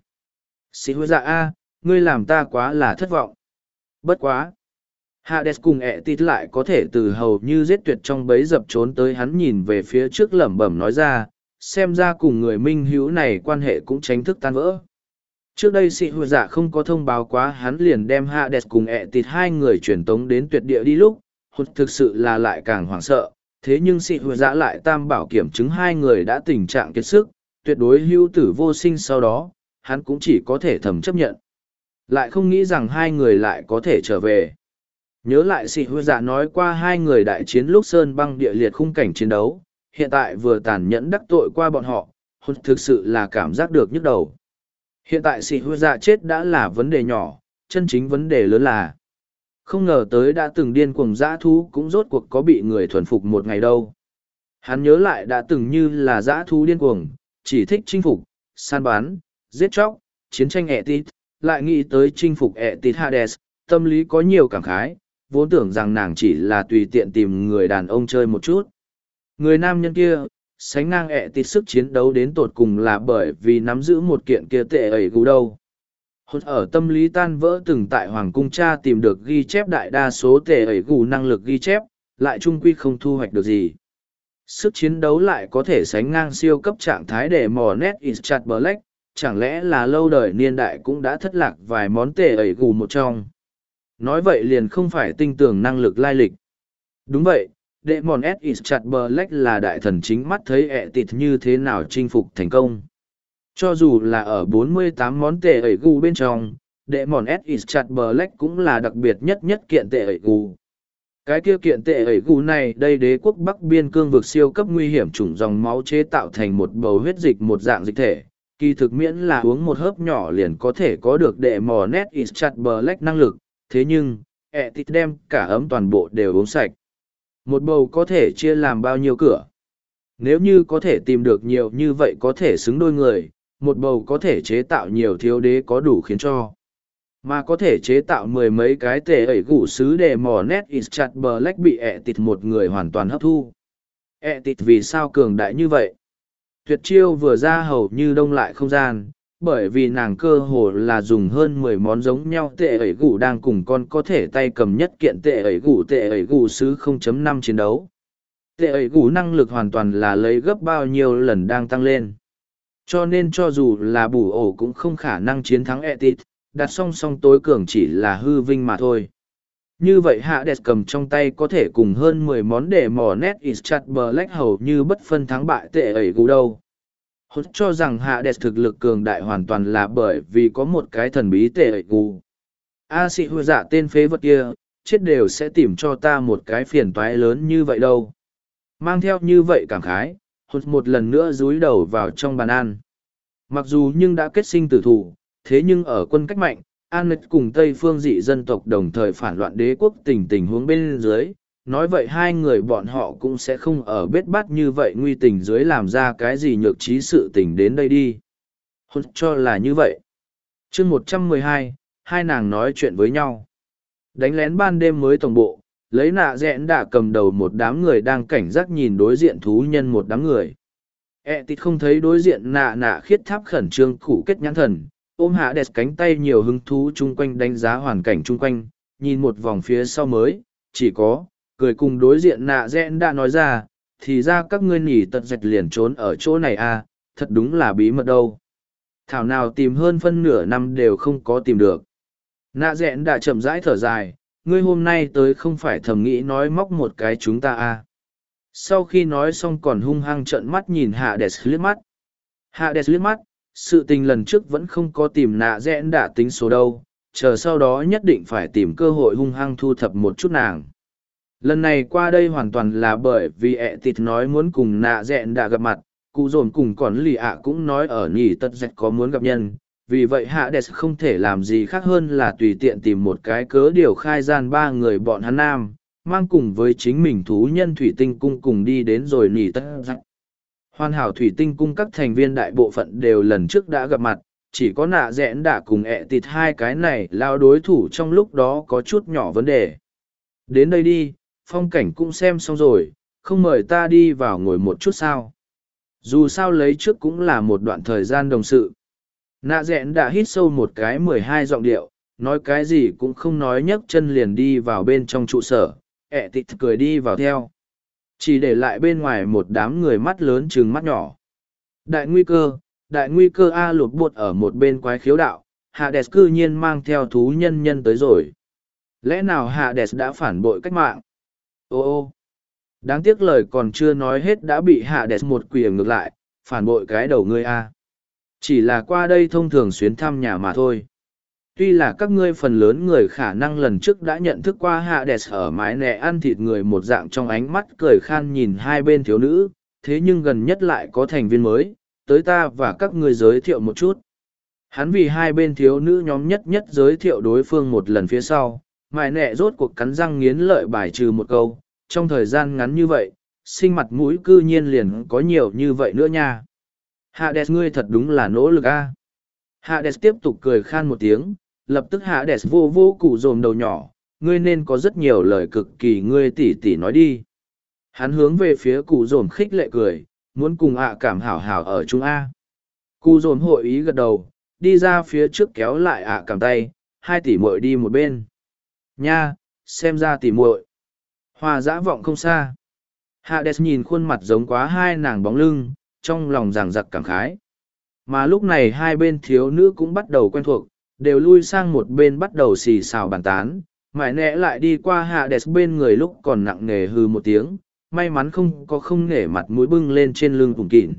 A: Sĩ hứa dạ A, ngươi làm ta quá là thất vọng. Bất quá. Hades cùng tít lại có thể từ hầu như giết tuyệt trong bấy dập trốn tới hắn nhìn về phía trước lẩm bẩm nói ra, xem ra cùng người minh hữu này quan hệ cũng tránh thức tan vỡ. Trước đây sĩ hứa dạ không có thông báo quá hắn liền đem Hades cùng tít hai người truyền tống đến tuyệt địa đi lúc, hụt thực sự là lại càng hoảng sợ, thế nhưng sĩ hứa dạ lại tam bảo kiểm chứng hai người đã tình trạng kiệt sức, tuyệt đối hữu tử vô sinh sau đó, hắn cũng chỉ có thể thầm chấp nhận. Lại không nghĩ rằng hai người lại có thể trở về. Nhớ lại sĩ hứa dạ nói qua hai người đại chiến lúc sơn băng địa liệt khung cảnh chiến đấu, hiện tại vừa tàn nhẫn đắc tội qua bọn họ, thực sự là cảm giác được nhức đầu. Hiện tại sĩ hứa dạ chết đã là vấn đề nhỏ, chân chính vấn đề lớn là không ngờ tới đã từng điên cuồng dã thú cũng rốt cuộc có bị người thuần phục một ngày đâu. Hắn nhớ lại đã từng như là dã thú điên cuồng, chỉ thích chinh phục, săn bắn, giết chóc, chiến tranh tít, lại nghĩ tới chinh phục tít Hades, tâm lý có nhiều cảm khái, vốn tưởng rằng nàng chỉ là tùy tiện tìm người đàn ông chơi một chút. Người nam nhân kia, sánh ngang tít sức chiến đấu đến tột cùng là bởi vì nắm giữ một kiện kia tệ ẩy gù đâu. Hốt ở tâm lý tan vỡ từng tại Hoàng Cung cha tìm được ghi chép đại đa số tệ ẩy gù năng lực ghi chép, lại trung quy không thu hoạch được gì. Sức chiến đấu lại có thể sánh ngang siêu cấp trạng thái để mò nét is chặt black, chẳng lẽ là lâu đời niên đại cũng đã thất lạc vài món tệ ẩy gù một trong. Nói vậy liền không phải tinh tường năng lực lai lịch. Đúng vậy, Demon S is chặt Black là đại thần chính mắt thấy tịt như thế nào chinh phục thành công. Cho dù là ở 48 món tệ ẩy gù bên trong, Demon S is chặt Black cũng là đặc biệt nhất kiện tệ ẩy gù. Cái kia kiện tệ ẩy gù này đây đế quốc Bắc Biên cương vực siêu cấp nguy hiểm chủng dòng máu chế tạo thành một bầu huyết dịch một dạng dịch thể. Kỳ thực miễn là uống một hớp nhỏ liền có thể có được Demon S is chặt Black năng lực, thế nhưng, tịt đem cả ấm toàn bộ đều uống sạch. Một bầu có thể chia làm bao nhiêu cửa? Nếu như có thể tìm được nhiều như vậy có thể xứng đôi người, một bầu có thể chế tạo nhiều thiếu đế có đủ khiến cho. Mà có thể chế tạo mười mấy cái tệ ẩy gủ sứ để mò nét Ischat Black bị ẹ tịt một người hoàn toàn hấp thu. Ẹ tịt vì sao cường đại như vậy? Tuyệt chiêu vừa ra hầu như đông lại không gian, bởi vì nàng cơ hồ là dùng hơn 10 món giống nhau tệ ẩy gủ đang cùng con có thể tay cầm nhất kiện tệ ẩy gủ sứ 0.5 chiến đấu. Tệ ẩy gủ năng lực hoàn toàn là lấy gấp bao nhiêu lần đang tăng lên. Cho nên cho dù là bù ổ cũng không khả năng chiến thắng Etit, đặt song song tối cường chỉ là hư vinh mà thôi. Như vậy Hades cầm trong tay có thể cùng hơn 10 món để mò nét Ischat Black hầu như bất phân thắng bại tệ ẩy gủ đâu. Hốt cho rằng Hades thực lực cường đại hoàn toàn là bởi vì có một cái thần bí tệ ẩy gủ. A sĩ hư dạ tên phế vật kia, chết đều sẽ tìm cho ta một cái phiền toái lớn như vậy đâu. Mang theo như vậy cảm khái, hốt một lần nữa dúi đầu vào trong bàn ăn. Mặc dù nhưng đã kết sinh tử thủ, thế nhưng ở quân cách mạnh, An cùng Tây phương dị dân tộc đồng thời phản loạn đế quốc tình huống bên dưới, nói vậy hai người bọn họ cũng sẽ không ở bết bát như vậy nguy tình dưới làm ra cái gì nhược trí sự tình đến đây đi. Hốt cho là như vậy. Chương 112, hai nàng nói chuyện với nhau. Đánh lén ban đêm mới tổng bộ, lấy nạ rẽn đã cầm đầu một đám người đang cảnh giác nhìn đối diện thú nhân một đám người. Tịt không thấy đối diện nạ khiết tháp khẩn trương khủ kết nhãn thần, ôm hạ đẹp cánh tay nhiều hứng thú chung quanh đánh giá hoàn cảnh chung quanh, nhìn một vòng phía sau mới, chỉ có, cười cùng đối diện nạ rẽn đã nói ra, thì ra các ngươi nhỉ tật dạch liền trốn ở chỗ này à, thật đúng là bí mật đâu. Thảo nào tìm hơn phân nửa năm đều không có tìm được. Nạ rẽn đã chậm rãi thở dài, ngươi hôm nay tới không phải thầm nghĩ nói móc một cái chúng ta à. Sau khi nói xong còn hung hăng trợn mắt nhìn Hades liếc mắt. Hades liếc mắt, sự tình lần trước vẫn không có tìm nạ rẽn đã tính số đâu, chờ sau đó nhất định phải tìm cơ hội hung hăng thu thập một chút nàng. Lần này qua đây hoàn toàn là bởi vì Tịt nói muốn cùng nạ rẽn đã gặp mặt, cụ dồn cùng còn lì ạ cũng nói ở nhỉ tật dạch có muốn gặp nhân, vì vậy Hades không thể làm gì khác hơn là tùy tiện tìm một cái cớ điều khai gian ba người bọn hắn nam, mang cùng với chính mình thú nhân thủy tinh cung cùng đi đến rồi nhỉ tất dạch. Hoàn hảo thủy tinh cung các thành viên đại bộ phận đều lần trước đã gặp mặt, chỉ có nạ rẽn đã cùng Tịt hai cái này lao đối thủ trong lúc đó có chút nhỏ vấn đề. Đến đây đi, phong cảnh cũng xem xong rồi, không mời ta đi vào ngồi một chút sao. Dù sao lấy trước cũng là một đoạn thời gian đồng sự. Nạ rẽn đã hít sâu một cái 12 giọng điệu, nói cái gì cũng không nói nhấc chân liền đi vào bên trong trụ sở, Tịt cười đi vào theo. Chỉ để lại bên ngoài một đám người mắt lớn trừng mắt nhỏ. Đại nguy cơ A lụt bột ở một bên quái khiếu đạo, Hades cư nhiên mang theo thú nhân tới rồi. Lẽ nào Hades đã phản bội cách mạng? Ô, đáng tiếc lời còn chưa nói hết đã bị Hades một quỷ ngược lại, phản bội cái đầu ngươi A. Chỉ là qua đây thông thường xuyến thăm nhà mà thôi. Tuy là các ngươi phần lớn người khả năng lần trước đã nhận thức qua Hades ở mái nẹ ăn thịt người một dạng trong ánh mắt cười khan nhìn hai bên thiếu nữ, thế nhưng gần nhất lại có thành viên mới, tới ta và các ngươi giới thiệu một chút. Hắn vì hai bên thiếu nữ nhóm nhất giới thiệu đối phương một lần phía sau, mái nẹ rốt cuộc cắn răng nghiến lợi bài trừ một câu, trong thời gian ngắn như vậy, sinh mặt mũi cư nhiên liền có nhiều như vậy nữa nha. Hades ngươi thật đúng là nỗ lực a. Hades tiếp tục cười khan một tiếng, lập tức Hades vô cụ dồn đầu nhỏ, ngươi nên có rất nhiều lời cực kỳ ngươi tỉ nói đi. Hắn hướng về phía cụ dồn khích lệ cười, muốn cùng cảm hảo hảo ở chung A. Cụ dồn hội ý gật đầu, đi ra phía trước kéo lại cảm tay, hai tỷ muội đi một bên. Nha, xem ra tỷ muội. Hòa dã vọng không xa. Hades nhìn khuôn mặt giống quá hai nàng bóng lưng, trong lòng ràng giặc cảm khái. Mà lúc này hai bên thiếu nữ cũng bắt đầu quen thuộc, đều lui sang một bên bắt đầu xì xào bàn tán, mãi nẽ lại đi qua Hades bên người lúc còn nặng nề hư một tiếng, may mắn không nể mặt mũi bưng lên trên lưng cùng kỉn.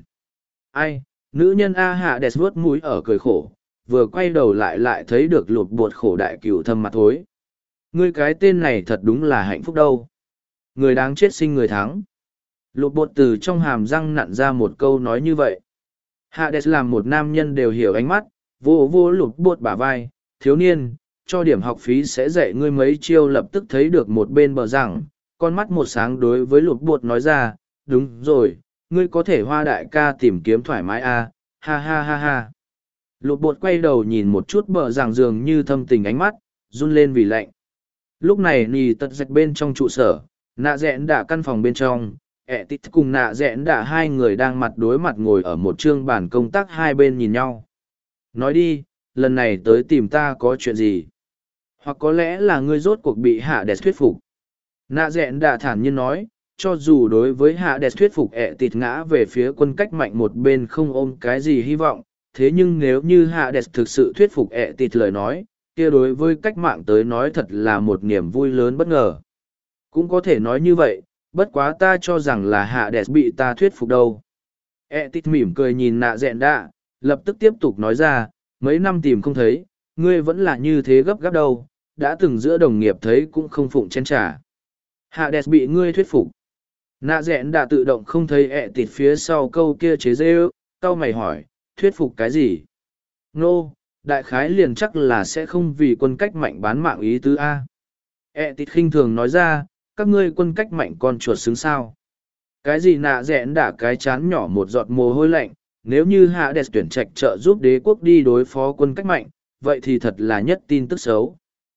A: Ai, nữ nhân Hades vuốt mũi ở cười khổ, vừa quay đầu lại thấy được lột bột khổ đại cửu thâm mặt thối. Ngươi cái tên này thật đúng là hạnh phúc đâu. Người đáng chết sinh người thắng. Lột bột từ trong hàm răng nặn ra một câu nói như vậy. Hades làm một nam nhân đều hiểu ánh mắt, vô lụt bột bả vai, thiếu niên, cho điểm học phí sẽ dạy ngươi mấy chiêu lập tức thấy được một bên bờ rằng, con mắt một sáng đối với lụt bột nói ra, đúng rồi, ngươi có thể hoa đại ca tìm kiếm thoải mái ha ha ha ha. Lục bột quay đầu nhìn một chút bờ rằng dường như thâm tình ánh mắt, run lên vì lạnh. Lúc này nì tật dạch bên trong trụ sở, nạ rẽn đã căn phòng bên trong, ẹ tít cùng nạ rẽn đã hai người đang mặt đối mặt ngồi ở một chương bàn công tác hai bên nhìn nhau. Nói đi, lần này tới tìm ta có chuyện gì? Hoặc có lẽ là ngươi rốt cuộc bị hạ đẹp thuyết phục. Nạ rẽn đã thản nhiên nói, cho dù đối với hạ đẹp thuyết phục ẹ tịt ngã về phía quân cách mạnh một bên không ôm cái gì hy vọng, thế nhưng nếu như hạ đẹp thực sự thuyết phục ẹ tịt lời nói, kia đối với cách mạng tới nói thật là một niềm vui lớn bất ngờ. Cũng có thể nói như vậy, bất quá ta cho rằng là hạ đẹp bị ta thuyết phục đâu. Ẹ tịt mỉm cười nhìn nạ rẽn đã, lập tức tiếp tục nói ra, mấy năm tìm không thấy, ngươi vẫn là như thế gấp gáp đâu, đã từng giữa đồng nghiệp thấy cũng không phụng chén trả. Hạ đẹp bị ngươi thuyết phục. Nạ rẽn đã tự động không thấy ẹ tịt phía sau câu kia chế dê ước, tao mày hỏi, thuyết phục cái gì? Nô, đại khái liền chắc là sẽ không vì quân cách mạnh bán mạng ý tứ A. Ẹ tịt khinh thường nói ra, các ngươi quân cách mạnh con chuột xứng sao. Cái gì nạ rẽn đã cái chán nhỏ một giọt mồ hôi lạnh, nếu như hạ đẹp tuyển trạch trợ giúp đế quốc đi đối phó quân cách mạnh, vậy thì thật là nhất tin tức xấu.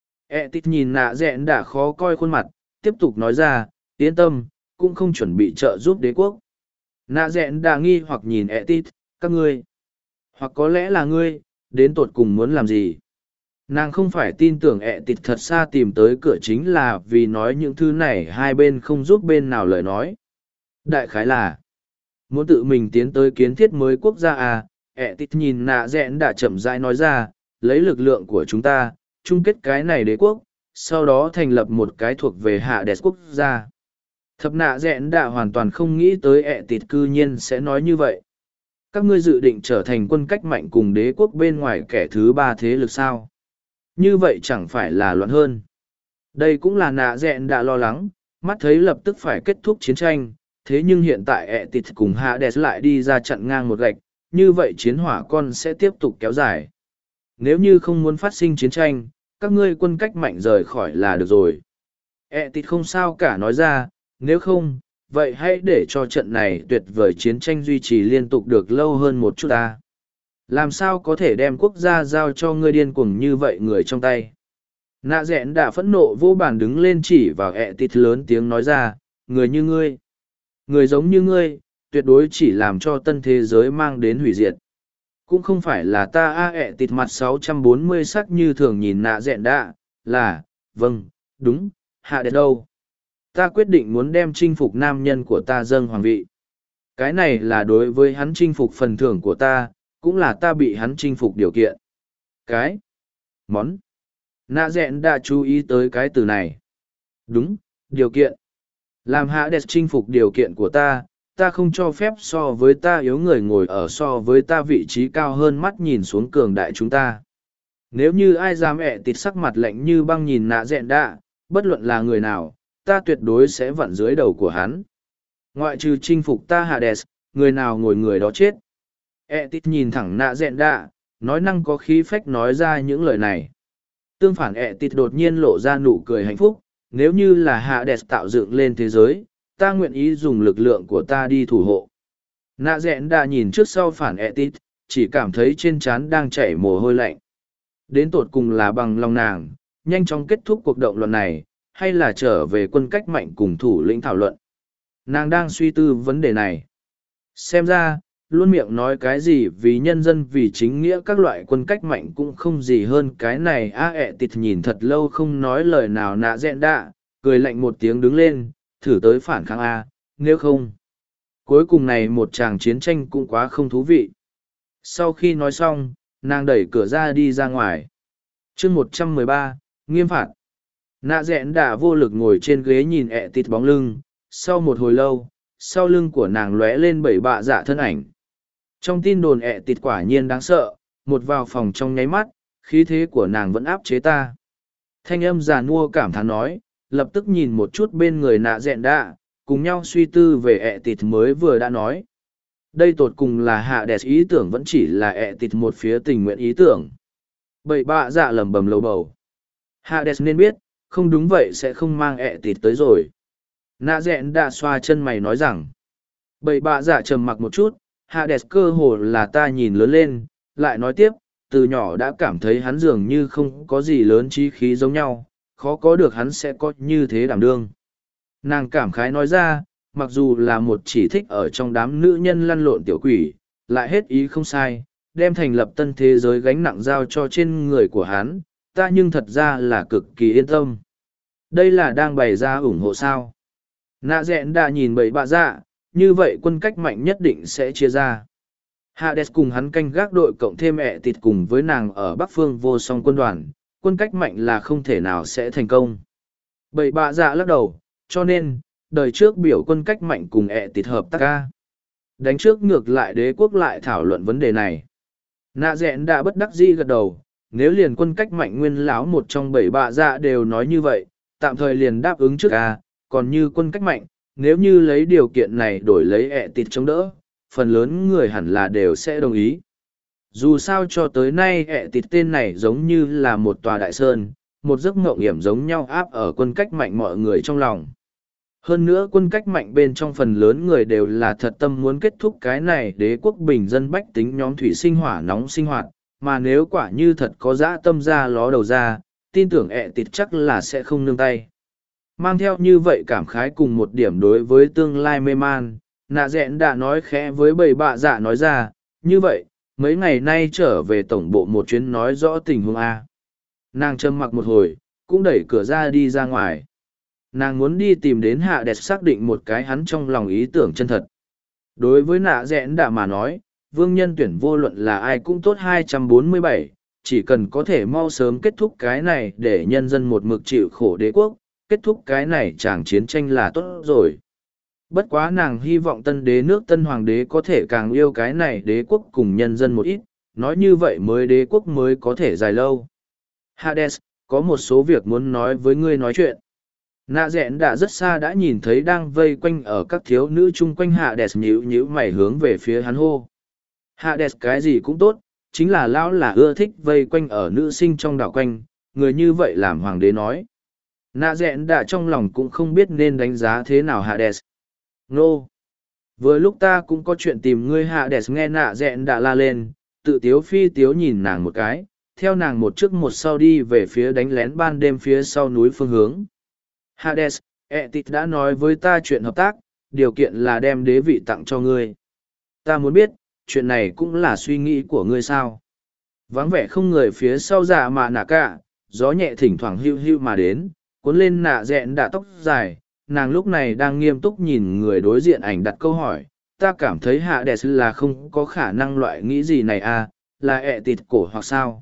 A: E tít nhìn nạ rẽn đã khó coi khuôn mặt, tiếp tục nói ra, yên tâm, cũng không chuẩn bị trợ giúp đế quốc. Nạ rẽn đã nghi hoặc nhìn E tít, các ngươi, hoặc có lẽ là ngươi, đến tột cùng muốn làm gì. Nàng không phải tin tưởng E tít thật xa tìm tới cửa chính là vì nói những thứ này hai bên không giúp bên nào lời nói. Đại khái là, muốn tự mình tiến tới kiến thiết mới quốc gia à, ẹ tít nhìn nạ rẽn đã chậm rãi nói ra, lấy lực lượng của chúng ta, chung kết cái này đế quốc, sau đó thành lập một cái thuộc về hạ đẹp quốc gia. Thập nạ rẽn đã hoàn toàn không nghĩ tới ẹ tít cư nhiên sẽ nói như vậy. Các ngươi dự định trở thành quân cách mạnh cùng đế quốc bên ngoài kẻ thứ ba thế lực sao? Như vậy chẳng phải là loạn hơn. Đây cũng là nạ rẽn đã lo lắng, mắt thấy lập tức phải kết thúc chiến tranh. Thế nhưng hiện tại ẹ tịt cùng hạ đẹp lại đi ra chặn ngang một gạch, như vậy chiến hỏa con sẽ tiếp tục kéo dài. Nếu như không muốn phát sinh chiến tranh, các ngươi quân cách mạnh rời khỏi là được rồi. Ẹ tịt không sao cả nói ra, nếu không, vậy hãy để cho trận này tuyệt vời chiến tranh duy trì liên tục được lâu hơn một chút ta. Làm sao có thể đem quốc gia giao cho ngươi điên cuồng như vậy người trong tay. Nạ rẽn đã phẫn nộ vô bàn đứng lên chỉ vào ẹ tịt lớn tiếng nói ra, người như ngươi. Người giống như ngươi, tuyệt đối chỉ làm cho tân thế giới mang đến hủy diệt. Cũng không phải là ta ẹ tịt mặt 640 sắc như thường nhìn nạ dẹn đạ, là, vâng, đúng, hạ đẹp đâu. Ta quyết định muốn đem chinh phục nam nhân của ta dâng hoàng vị. Cái này là đối với hắn chinh phục phần thưởng của ta, cũng là ta bị hắn chinh phục điều kiện. Cái, món. Nạ dẹn đã chú ý tới cái từ này. Đúng, điều kiện. Làm hạ đẹp chinh phục điều kiện của ta, ta không cho phép so với ta yếu người ngồi ở so với ta vị trí cao hơn mắt nhìn xuống cường đại chúng ta. Nếu như ai dám ẹ tịt sắc mặt lạnh như băng nhìn nạ dẹn đạ, bất luận là người nào, ta tuyệt đối sẽ vặn dưới đầu của hắn. Ngoại trừ chinh phục ta hạ đẹp, người nào ngồi người đó chết. Ẹ tịt nhìn thẳng nạ dẹn đạ, nói năng có khí phách nói ra những lời này. Tương phản ẹ tịt đột nhiên lộ ra nụ cười hạnh phúc. Nếu như là hạ đẹp tạo dựng lên thế giới, ta nguyện ý dùng lực lượng của ta đi thủ hộ. Nạ rẽn đã nhìn trước sau phản ẹ tít, chỉ cảm thấy trên trán đang chảy mồ hôi lạnh. Đến tột cùng là bằng lòng nàng, nhanh chóng kết thúc cuộc động luận này, hay là trở về quân cách mạnh cùng thủ lĩnh thảo luận. Nàng đang suy tư vấn đề này. Xem ra, luôn miệng nói cái gì vì nhân dân vì chính nghĩa các loại quân cách mạnh cũng không gì hơn cái này ẹ tịt nhìn thật lâu không nói lời nào nạ dẹn đạ, cười lạnh một tiếng đứng lên, thử tới phản kháng nếu không. Cuối cùng này một tràng chiến tranh cũng quá không thú vị. Sau khi nói xong, nàng đẩy cửa ra đi ra ngoài. chương 113, nghiêm phạt. Nạ dẹn đạ vô lực ngồi trên ghế nhìn ẹ tịt bóng lưng, sau một hồi lâu, sau lưng của nàng lóe lên bảy bạ dạ thân ảnh. Trong tin đồn ẹ tịt quả nhiên đáng sợ, một vào phòng trong nháy mắt, khí thế của nàng vẫn áp chế ta. Thanh âm già nua cảm thán nói, lập tức nhìn một chút bên người nạ dẹn đạ, cùng nhau suy tư về ẹ tịt mới vừa đã nói. Đây tột cùng là hạ đẹp ý tưởng vẫn chỉ là ẹ tịt một phía tình nguyện ý tưởng. Bảy bạ dạ lầm bầm lầu bầu. Hạ đẹp nên biết, không đúng vậy sẽ không mang ẹ tịt tới rồi. Nạ dẹn đạ xoa chân mày nói rằng. Bảy bạ dạ trầm mặc một chút, hạ đẹp cơ hồ là ta nhìn lớn lên, lại nói tiếp, từ nhỏ đã cảm thấy hắn dường như không có gì lớn trí khí giống nhau, khó có được hắn sẽ có như thế đảm đương. Nàng cảm khái nói ra, mặc dù là một chỉ thích ở trong đám nữ nhân lăn lộn tiểu quỷ, lại hết ý không sai, đem thành lập tân thế giới gánh nặng giao cho trên người của hắn, ta nhưng thật ra là cực kỳ yên tâm. Đây là đang bày ra ủng hộ sao. Nạ dẹn đã nhìn bậy bạ dạ, như vậy quân cách mạnh nhất định sẽ chia ra. Hades cùng hắn canh gác đội cộng thêm ẹ tịt cùng với nàng ở Bắc Phương vô song quân đoàn, quân cách mạnh là không thể nào sẽ thành công. Bậy bạ dạ lắc đầu, cho nên, đời trước biểu quân cách mạnh cùng ẹ tịt hợp tác ca. Đánh trước ngược lại đế quốc lại thảo luận vấn đề này. Nạ dẹn đã bất đắc dĩ gật đầu, nếu liền quân cách mạnh nguyên lão một trong bảy bạ dạ đều nói như vậy, tạm thời liền đáp ứng trước ca, còn như quân cách mạnh, nếu như lấy điều kiện này đổi lấy ẹ tịt chống đỡ, phần lớn người hẳn là đều sẽ đồng ý. Dù sao cho tới nay ẹ tịt tên này giống như là một tòa đại sơn, một giấc mộng hiểm giống nhau áp ở quân cách mạnh mọi người trong lòng. Hơn nữa quân cách mạnh bên trong phần lớn người đều là thật tâm muốn kết thúc cái này đế quốc bình dân bách tính nhóm thủy sinh hỏa nóng sinh hoạt, mà nếu quả như thật có dã tâm ra ló đầu ra, tin tưởng ẹ tịt chắc là sẽ không nương tay. Mang theo như vậy cảm khái cùng một điểm đối với tương lai mê man, nạ dẹn đã nói khẽ với bầy bạ dạ nói ra, như vậy, mấy ngày nay trở về tổng bộ một chuyến nói rõ tình huống A. Nàng trầm mặc một hồi, cũng đẩy cửa ra đi ra ngoài. Nàng muốn đi tìm đến hạ đẹp xác định một cái hắn trong lòng ý tưởng chân thật. Đối với nạ dẹn đã mà nói, vương nhân tuyển vô luận là ai cũng tốt 247, chỉ cần có thể mau sớm kết thúc cái này để nhân dân một mực chịu khổ đế quốc, kết thúc cái này chàng chiến tranh là tốt rồi. Bất quá nàng hy vọng tân đế nước tân hoàng đế có thể càng yêu cái này đế quốc cùng nhân dân một ít, nói như vậy mới đế quốc mới có thể dài lâu. Hades, có một số việc muốn nói với ngươi nói chuyện. Nạ dẹn đã rất xa đã nhìn thấy đang vây quanh ở các thiếu nữ chung quanh Hades nhíu nhíu mày hướng về phía hắn hô. Hades cái gì cũng tốt, chính là lão là ưa thích vây quanh ở nữ sinh trong đảo quanh, người như vậy làm hoàng đế nói. Nạ dẹn đã trong lòng cũng không biết nên đánh giá thế nào Hades. Nô! Vừa lúc ta cũng có chuyện tìm ngươi Hades nghe nạ dẹn đã la lên, tự tiếu phi tiếu nhìn nàng một cái, theo nàng một trước một sau đi về phía đánh lén ban đêm phía sau núi phương hướng. Hades, Etit đã nói với ta chuyện hợp tác, điều kiện là đem đế vị tặng cho ngươi. Ta muốn biết, chuyện này cũng là suy nghĩ của ngươi sao? Vắng vẻ không người phía sau dạ mà nạ cả, gió nhẹ thỉnh thoảng hưu hưu mà đến, cuốn lên nạ dẹn đã tóc dài, nàng lúc này đang nghiêm túc nhìn người đối diện ảnh đặt câu hỏi, ta cảm thấy Hades là không có khả năng loại nghĩ gì này à, là Etit cổ hoặc sao?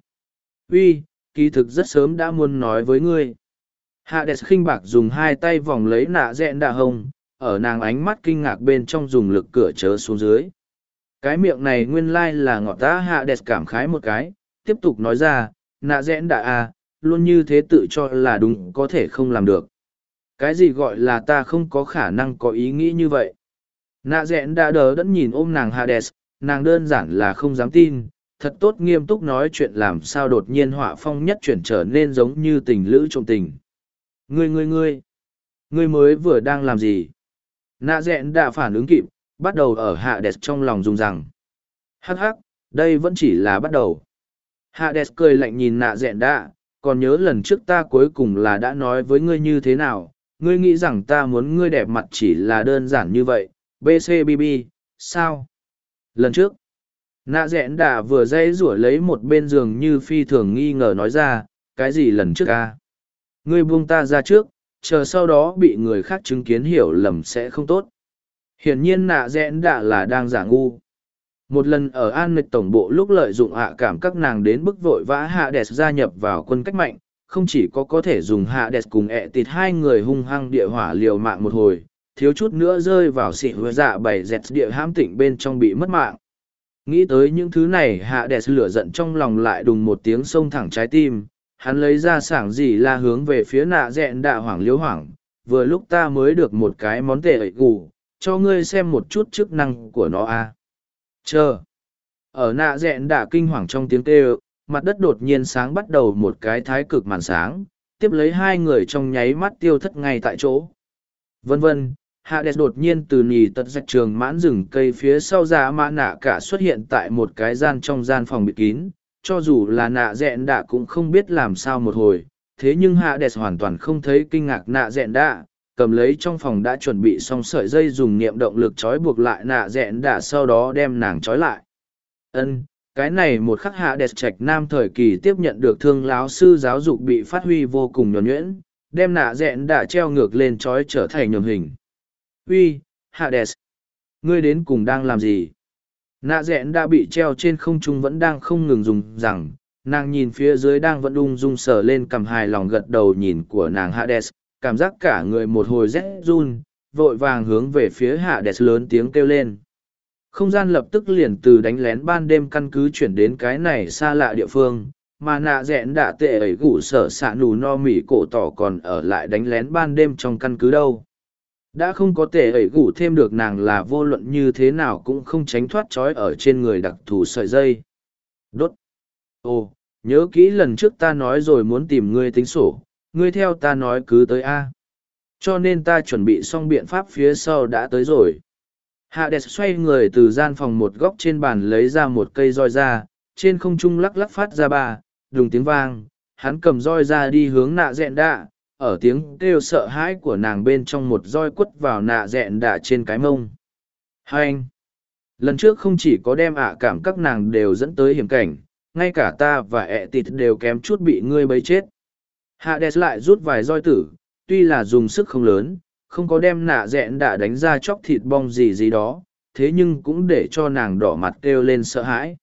A: Uy, kỳ thực rất sớm đã muốn nói với ngươi. Hades khinh bạc dùng hai tay vòng lấy nạ dẹn đà hông, ở nàng ánh mắt kinh ngạc bên trong dùng lực cửa chớ xuống dưới. Cái miệng này nguyên lai là ngọt ta Hades cảm khái một cái, tiếp tục nói ra, nạ dẹn đà à, luôn như thế tự cho là đúng có thể không làm được. Cái gì gọi là ta không có khả năng có ý nghĩ như vậy. Nạ dẹn đà đờ đẫn nhìn ôm nàng Hades, nàng đơn giản là không dám tin, thật tốt nghiêm túc nói chuyện làm sao đột nhiên họa phong nhất chuyển trở nên giống như tình lữ trong tình. Ngươi mới vừa đang làm gì? Nạ dẹn đã phản ứng kịp, bắt đầu ở Hades trong lòng dùng rằng. Hắc hắc, đây vẫn chỉ là bắt đầu. Hades cười lạnh nhìn nạ dẹn đã, còn nhớ lần trước ta cuối cùng là đã nói với ngươi như thế nào, ngươi nghĩ rằng ta muốn ngươi đẹp mặt chỉ là đơn giản như vậy, BCBB, sao? Lần trước, nạ dẹn đã vừa dây rủa lấy một bên giường như phi thường nghi ngờ nói ra, cái gì lần trước à? Ngươi buông ta ra trước, chờ sau đó bị người khác chứng kiến hiểu lầm sẽ không tốt. Hiển nhiên nạ dẹn đã là đang giả ngu. Một lần ở An Nịch tổng bộ lúc lợi dụng hạ cảm các nàng đến bức vội vã Hades gia nhập vào quân cách mạnh, không chỉ có thể dùng Hades cùng ẹ tịt hai người hung hăng địa hỏa liều mạng một hồi, thiếu chút nữa rơi vào xị hứa dạ bày dẹt địa hãm tịnh bên trong bị mất mạng. Nghĩ tới những thứ này Hades lửa giận trong lòng lại đùng một tiếng xông thẳng trái tim, hắn lấy ra sảng gì la hướng về phía nạ dẹn đạ hoảng liếu hoảng, vừa lúc ta mới được một cái món tệ ẩy gù, cho ngươi xem một chút chức năng của nó a. Chờ. Ở nạ dẹn đạ kinh hoàng trong tiếng kêu, mặt đất đột nhiên sáng bắt đầu một cái thái cực màn sáng, tiếp lấy hai người trong nháy mắt tiêu thất ngay tại chỗ. Vân vân, Hades đột nhiên từ nì tật rạch trường mãn rừng cây phía sau ra mã nạ cả xuất hiện tại một cái gian trong gian phòng bịt kín, cho dù là nạ dẹn đạ cũng không biết làm sao một hồi, thế nhưng Hades hoàn toàn không thấy kinh ngạc nạ dẹn đạ, cầm lấy trong phòng đã chuẩn bị xong sợi dây dùng niệm động lực trói buộc lại nạ dẹn đạ, sau đó đem nàng trói lại. Cái này một khắc Hades Trạch Nam thời kỳ tiếp nhận được thương láo sư giáo dục bị phát huy vô cùng nhuần nhuyễn, đem nạ dẹn đạ treo ngược lên trói trở thành nhường hình. Uy, Hades! Ngươi đến cùng đang làm gì? Nạ dẹn đã bị treo trên không trung vẫn đang không ngừng dùng rằng, nàng nhìn phía dưới đang vẫn ung dung sờ lên cầm hài lòng gật đầu nhìn của nàng Hades, cảm giác cả người một hồi rét run, vội vàng hướng về phía Hades lớn tiếng kêu lên. Không gian lập tức liền từ đánh lén ban đêm căn cứ chuyển đến cái này xa lạ địa phương, mà nạ dẹn đã tệ ấy gủ sở xạ nù no mỉ cổ tỏ còn ở lại đánh lén ban đêm trong căn cứ đâu. Đã không có tệ ấy gủ thêm được nàng là vô luận như thế nào cũng không tránh thoát trói ở trên người đặc thù sợi dây. Đốt. Ồ, nhớ kỹ lần trước ta nói rồi muốn tìm ngươi tính sổ, ngươi theo ta nói cứ tới A. Cho nên ta chuẩn bị xong biện pháp phía sau đã tới rồi. Hades xoay người từ gian phòng một góc trên bàn lấy ra một cây roi ra, trên không trung lắc lắc phát ra ba, đùng tiếng vang, hắn cầm roi ra đi hướng nạ dẹn đạ, ở tiếng kêu sợ hãi của nàng bên trong một roi quất vào nạ dẹn đạ trên cái mông. Hai anh! Lần trước không chỉ có đem cảm các nàng đều dẫn tới hiểm cảnh, ngay cả ta và ẹ tịt đều kém chút bị ngươi bấy chết. Hades lại rút vài roi tử, tuy là dùng sức không lớn, không có đem nạ dẹn đạ đánh ra chóc thịt bong gì gì đó, thế nhưng cũng để cho nàng đỏ mặt kêu lên sợ hãi.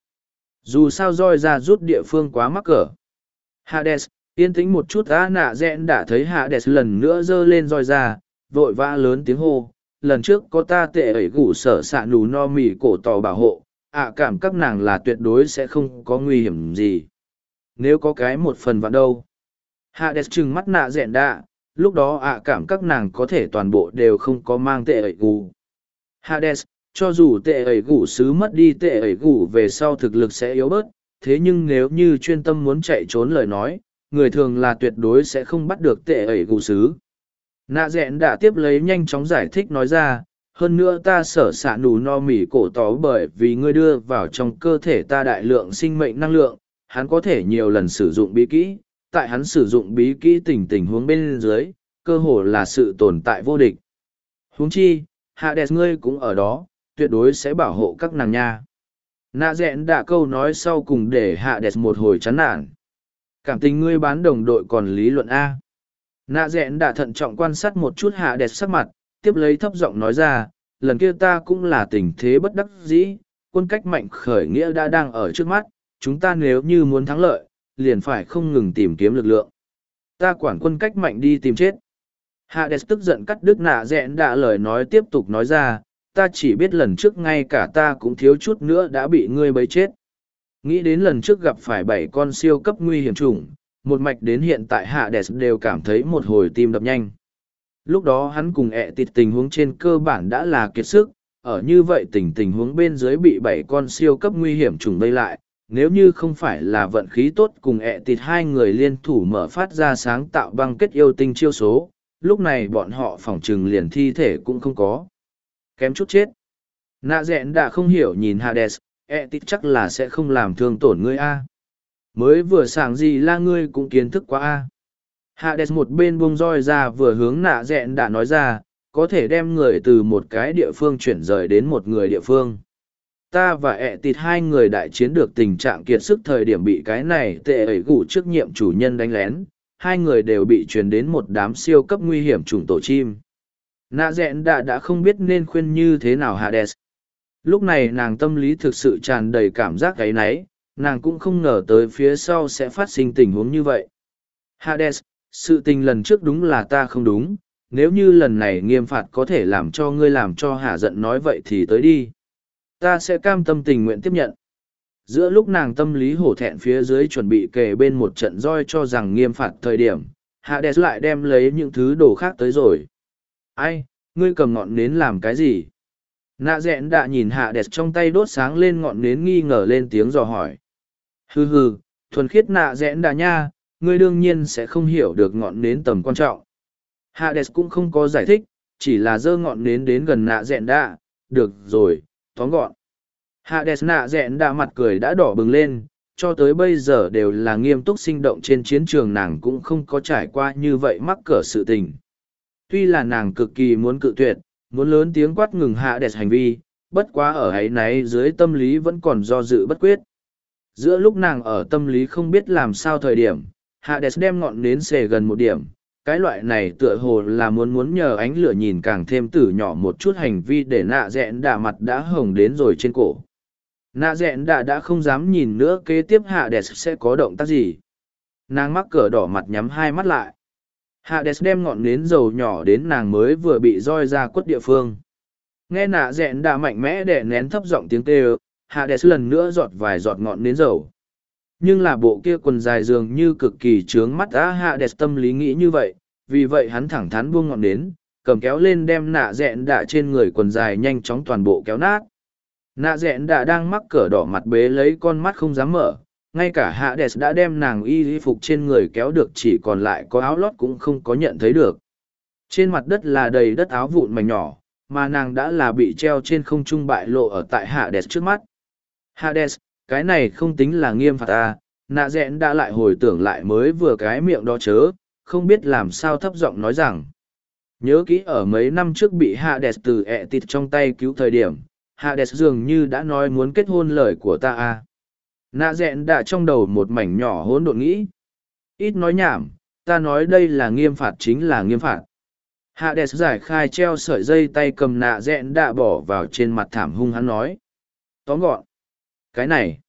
A: Dù sao roi ra rút địa phương quá mắc cỡ. Hades, yên tĩnh một chút nạ dẹn đã thấy Hades lần nữa giơ lên roi ra, vội vã lớn tiếng hô. Lần trước có ta tệ ấy gủ sở xạ nù no mỉ cổ tỏ bảo hộ, cảm các nàng là tuyệt đối sẽ không có nguy hiểm gì. Nếu có cái một phần vạn đâu. Hades trừng mắt nạ dẹn đã, lúc đó cảm các nàng có thể toàn bộ đều không có mang tệ ấy gủ. Hades, cho dù tệ ấy gủ sứ mất đi tệ ấy gủ về sau thực lực sẽ yếu bớt, thế nhưng nếu như chuyên tâm muốn chạy trốn lời nói, người thường là tuyệt đối sẽ không bắt được tệ ấy gù sứ. Nạ dẹn đã tiếp lấy nhanh chóng giải thích nói ra, hơn nữa ta sở xạ nù no mỉ cổ tó bởi vì ngươi đưa vào trong cơ thể ta đại lượng sinh mệnh năng lượng, hắn có thể nhiều lần sử dụng bí kỹ, tại hắn sử dụng bí kỹ tình huống bên dưới, cơ hồ là sự tồn tại vô địch. Huống chi, Hades ngươi cũng ở đó, tuyệt đối sẽ bảo hộ các nàng nha. Nạ dẹn đã câu nói sau cùng để Hades một hồi chán nản. Cảm tình ngươi bán đồng đội còn lý luận A. Nạ dẹn đã thận trọng quan sát một chút Hades sắc mặt, tiếp lấy thấp giọng nói ra, lần kia ta cũng là tình thế bất đắc dĩ, quân cách mạnh khởi nghĩa đã đang ở trước mắt, chúng ta nếu như muốn thắng lợi, liền phải không ngừng tìm kiếm lực lượng. Ta quản quân cách mạnh đi tìm chết. Hades tức giận cắt đứt nạ dẹn đã lời nói tiếp tục nói ra, ta chỉ biết lần trước ngay cả ta cũng thiếu chút nữa đã bị ngươi bấy chết. Nghĩ đến lần trước gặp phải 7 con siêu cấp nguy hiểm chủng, một mạch đến hiện tại Hades đều cảm thấy một hồi tim đập nhanh. Lúc đó hắn cùng ẹ tịt tình huống trên cơ bản đã là kiệt sức, ở như vậy tình huống bên dưới bị 7 con siêu cấp nguy hiểm chủng vây lại, nếu như không phải là vận khí tốt cùng ẹ tịt hai người liên thủ mở phát ra sáng tạo băng kết yêu tinh chiêu số, lúc này bọn họ phỏng trừng liền thi thể cũng không có. Kém chút chết. Nạ dẹn đã không hiểu nhìn Hades, tít chắc là sẽ không làm thương tổn ngươi a. Mới vừa sảng gì là ngươi cũng kiến thức quá a. Hades một bên buông roi ra vừa hướng nạ dẹn đã nói ra, có thể đem người từ một cái địa phương chuyển rời đến một người địa phương. Ta và tít hai người đại chiến được tình trạng kiệt sức thời điểm bị cái này tệ ấy gủ trước nhiệm chủ nhân đánh lén, hai người đều bị truyền đến một đám siêu cấp nguy hiểm chủng tổ chim. Nạ dẹn đã không biết nên khuyên như thế nào Hades. Lúc này nàng tâm lý thực sự tràn đầy cảm giác gáy náy, nàng cũng không ngờ tới phía sau sẽ phát sinh tình huống như vậy. Hades, sự tình lần trước đúng là ta không đúng, nếu như lần này nghiêm phạt có thể làm cho ngươi làm cho hả giận nói vậy thì tới đi. Ta sẽ cam tâm tình nguyện tiếp nhận. Giữa lúc nàng tâm lý hổ thẹn phía dưới chuẩn bị kề bên một trận roi cho rằng nghiêm phạt thời điểm, Hades lại đem lấy những thứ đồ khác tới rồi. Ai, ngươi cầm ngọn nến làm cái gì? Nạ dẹn đã nhìn Hades trong tay đốt sáng lên ngọn nến nghi ngờ lên tiếng dò hỏi. Hừ hừ, thuần khiết nạ dẹn đã nha, ngươi đương nhiên sẽ không hiểu được ngọn nến tầm quan trọng. Hades cũng không có giải thích, chỉ là giơ ngọn nến đến gần nạ dẹn đã, được rồi, tóm gọn. Hades nạ dẹn đã mặt cười đã đỏ bừng lên, cho tới bây giờ đều là nghiêm túc sinh động trên chiến trường, nàng cũng không có trải qua như vậy mắc cỡ sự tình. Tuy là nàng cực kỳ muốn cự tuyệt, muốn lớn tiếng quát ngừng Hades hành vi, bất quá ở ấy náy dưới tâm lý vẫn còn do dự bất quyết. Giữa lúc nàng ở tâm lý không biết làm sao thời điểm, Hades đem ngọn nến xề gần một điểm. Cái loại này tựa hồ là muốn nhờ ánh lửa nhìn càng thêm tử nhỏ một chút hành vi để nạ dẹn đạ mặt đã hồng đến rồi trên cổ. Nạ dẹn đã không dám nhìn nữa kế tiếp Hades sẽ có động tác gì. Nàng mắc cỡ đỏ mặt nhắm hai mắt lại. Hades đem ngọn nến dầu nhỏ đến nàng mới vừa bị roi ra quất địa phương. Nghe nạ dẹn đạ mạnh mẽ để nén thấp giọng tiếng kêu, Hades lần nữa giọt vài giọt ngọn nến dầu. Nhưng là bộ kia quần dài dường như cực kỳ trướng mắt Hades tâm lý nghĩ như vậy, vì vậy hắn thẳng thắn buông ngọn nến, cầm kéo lên đem nạ dẹn đạ trên người quần dài nhanh chóng toàn bộ kéo nát. Nạ dẹn đạ đang mắc cỡ đỏ mặt bế lấy con mắt không dám mở, ngay cả Hades đã đem nàng y phục trên người kéo được chỉ còn lại có áo lót cũng không có nhận thấy được. Trên mặt đất là đầy đất áo vụn mảnh nhỏ, mà nàng đã là bị treo trên không trung bại lộ ở tại Hades trước mắt. Hades, cái này không tính là nghiêm phạt ta, nạ dẹn đã lại hồi tưởng lại mới vừa cái miệng đó chớ, không biết làm sao thấp giọng nói rằng. Nhớ kỹ ở mấy năm trước bị Hades từ tịt trong tay cứu thời điểm, Hades dường như đã nói muốn kết hôn lời của ta. Nạ dẹn đã trong đầu một mảnh nhỏ hỗn độn nghĩ. Ít nói nhảm, ta nói đây là nghiêm phạt chính là nghiêm phạt. Hades giải khai treo sợi dây tay cầm nạ dẹn đã bỏ vào trên mặt thảm hung hắn nói. Tóm gọn. Cái này.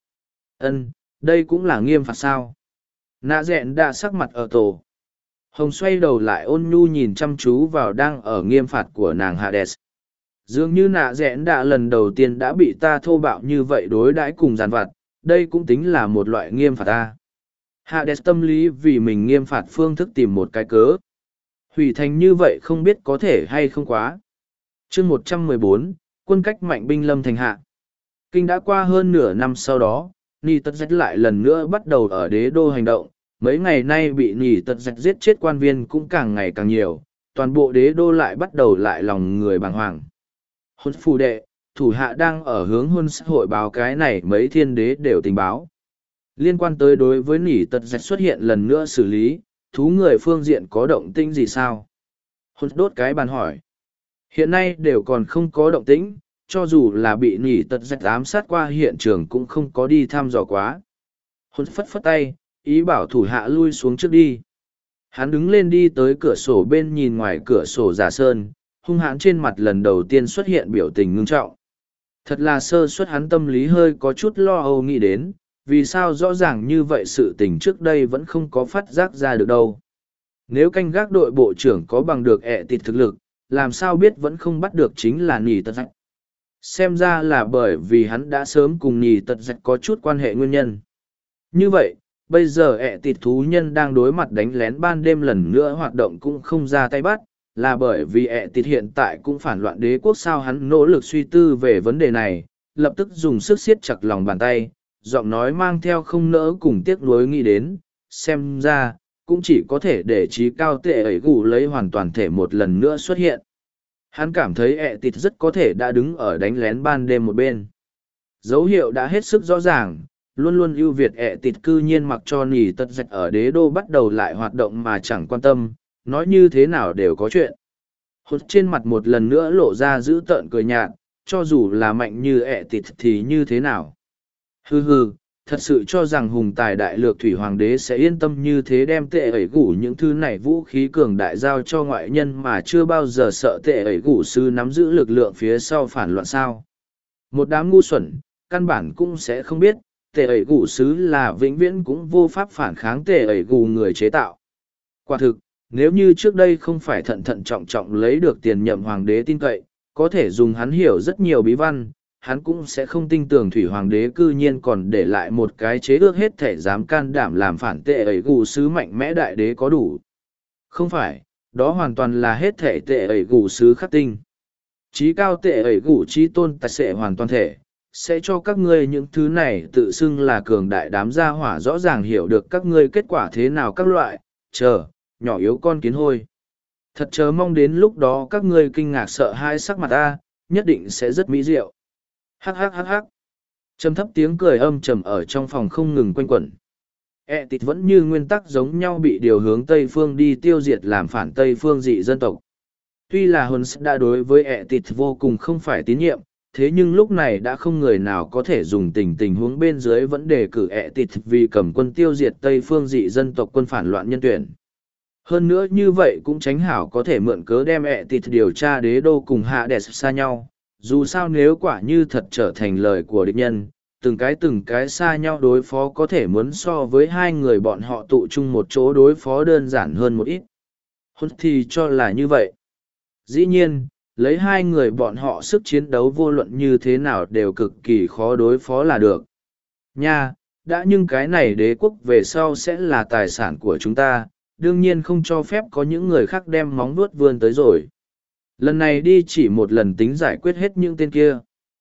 A: Đây cũng là nghiêm phạt sao. Nạ dẹn đã sắc mặt ở tổ. Hồng xoay đầu lại ôn nhu nhìn chăm chú vào đang ở nghiêm phạt của nàng Hades. Dường như nạ dẹn đã lần đầu tiên đã bị ta thô bạo như vậy đối đãi cùng giàn vặt, đây cũng tính là một loại nghiêm phạt ta. Hades tâm lý vì mình nghiêm phạt phương thức tìm một cái cớ. Hủy thành như vậy không biết có thể hay không quá. chương 114, quân cách mạnh binh lâm thành hạ. Kinh đã qua hơn nửa năm sau đó, Nì Tật Dạch lại lần nữa bắt đầu ở đế đô hành động. Mấy ngày nay bị Nì Tật Dạch giết chết quan viên cũng càng ngày càng nhiều, toàn bộ đế đô lại bắt đầu lại lòng người bàng hoàng. Hôn phù đệ, thủ hạ đang ở hướng hôn hội báo cái này mấy thiên đế đều tình báo. Liên quan tới đối với Nì Tật Dạch xuất hiện lần nữa xử lý, thú người phương diện có động tĩnh gì sao? Hôn đốt cái bàn hỏi. Hiện nay đều còn không có động tĩnh, cho dù là bị Nì Tật Dạch ám sát qua hiện trường cũng không có đi thăm dò quá. Hôn phất phất tay, ý bảo thủ hạ lui xuống trước đi. Hắn đứng lên đi tới cửa sổ bên nhìn ngoài cửa sổ giả sơn, hung hãn trên mặt lần đầu tiên xuất hiện biểu tình ngưng trọng. Thật là sơ suất, hắn tâm lý hơi có chút lo âu nghĩ đến, vì sao rõ ràng như vậy sự tình trước đây vẫn không có phát giác ra được đâu. Nếu canh gác đội bộ trưởng có bằng được tịt thực lực, làm sao biết vẫn không bắt được chính là Nì Tật Dạch. Xem ra là bởi vì hắn đã sớm cùng Nì Tật Dạch có chút quan hệ nguyên nhân. Như vậy, bây giờ tịt thú nhân đang đối mặt đánh lén ban đêm lần nữa hoạt động cũng không ra tay bắt, là bởi vì tịt hiện tại cũng phản loạn đế quốc sao. Hắn nỗ lực suy tư về vấn đề này, lập tức dùng sức siết chặt lòng bàn tay, giọng nói mang theo không nỡ cùng tiếc nuối nghĩ đến, xem ra, cũng chỉ có thể để trí cao tệ ấy gù lấy hoàn toàn thể một lần nữa xuất hiện. Hắn cảm thấy tịt rất có thể đã đứng ở đánh lén ban đêm một bên. Dấu hiệu đã hết sức rõ ràng, luôn luôn ưu việt tịt cư nhiên mặc cho Nì Tật Dạch ở đế đô bắt đầu lại hoạt động mà chẳng quan tâm, nói như thế nào đều có chuyện. Hốt trên mặt một lần nữa lộ ra dữ tợn cười nhạt, cho dù là mạnh như tịt thì như thế nào. Hừ, thật sự cho rằng hùng tài đại lược thủy hoàng đế sẽ yên tâm như thế đem tệ ẩy gủ những thứ này vũ khí cường đại giao cho ngoại nhân mà chưa bao giờ sợ tệ ẩy gủ sư nắm giữ lực lượng phía sau phản loạn sao. Một đám ngu xuẩn, căn bản cũng sẽ không biết, tệ ẩy gủ sứ là vĩnh viễn cũng vô pháp phản kháng tệ ẩy gủ người chế tạo. Quả thực, nếu như trước đây không phải thận thận trọng trọng lấy được tiền nhậm hoàng đế tin cậy, có thể dùng hắn hiểu rất nhiều bí văn, hắn cũng sẽ không tin tưởng thủy hoàng đế cư nhiên còn để lại một cái chế ước hết thể dám can đảm làm phản tệ ẩy gù sứ mạnh mẽ đại đế có đủ. Không phải, đó hoàn toàn là hết thể tệ ẩy gù sứ khắc tinh. Chí cao tệ ẩy gù chí tôn tài sẽ hoàn toàn thể, sẽ cho các ngươi những thứ này tự xưng là cường đại đám gia hỏa rõ ràng hiểu được các ngươi kết quả thế nào các loại, nhỏ yếu con kiến hôi. Thật chờ mong đến lúc đó các ngươi kinh ngạc sợ hãi sắc mặt ta, nhất định sẽ rất mỹ diệu. Hắc. Trầm thấp tiếng cười âm trầm ở trong phòng không ngừng quanh quẩn. Tịt vẫn như nguyên tắc giống nhau bị điều hướng Tây Phương đi tiêu diệt làm phản Tây Phương dị dân tộc. Tuy là Huns đã đối với Tịt vô cùng không phải tín nhiệm, thế nhưng lúc này đã không người nào có thể dùng tình huống bên dưới vẫn đề cử Tịt vì cầm quân tiêu diệt Tây Phương dị dân tộc quân phản loạn nhân tuyển. Hơn nữa như vậy cũng tránh hảo có thể mượn cớ đem Tịt điều tra đế đô cùng Hades xa nhau. Dù sao nếu quả như thật trở thành lời của địch nhân, từng cái xa nhau đối phó có thể muốn so với hai người bọn họ tụ chung một chỗ đối phó đơn giản hơn một ít. Hôn thì cho là như vậy. Dĩ nhiên, lấy hai người bọn họ sức chiến đấu vô luận như thế nào đều cực kỳ khó đối phó là được. Nha, đã nhưng cái này đế quốc về sau sẽ là tài sản của chúng ta, đương nhiên không cho phép có những người khác đem móng vuốt vươn tới rồi. Lần này đi chỉ một lần tính giải quyết hết những tên kia.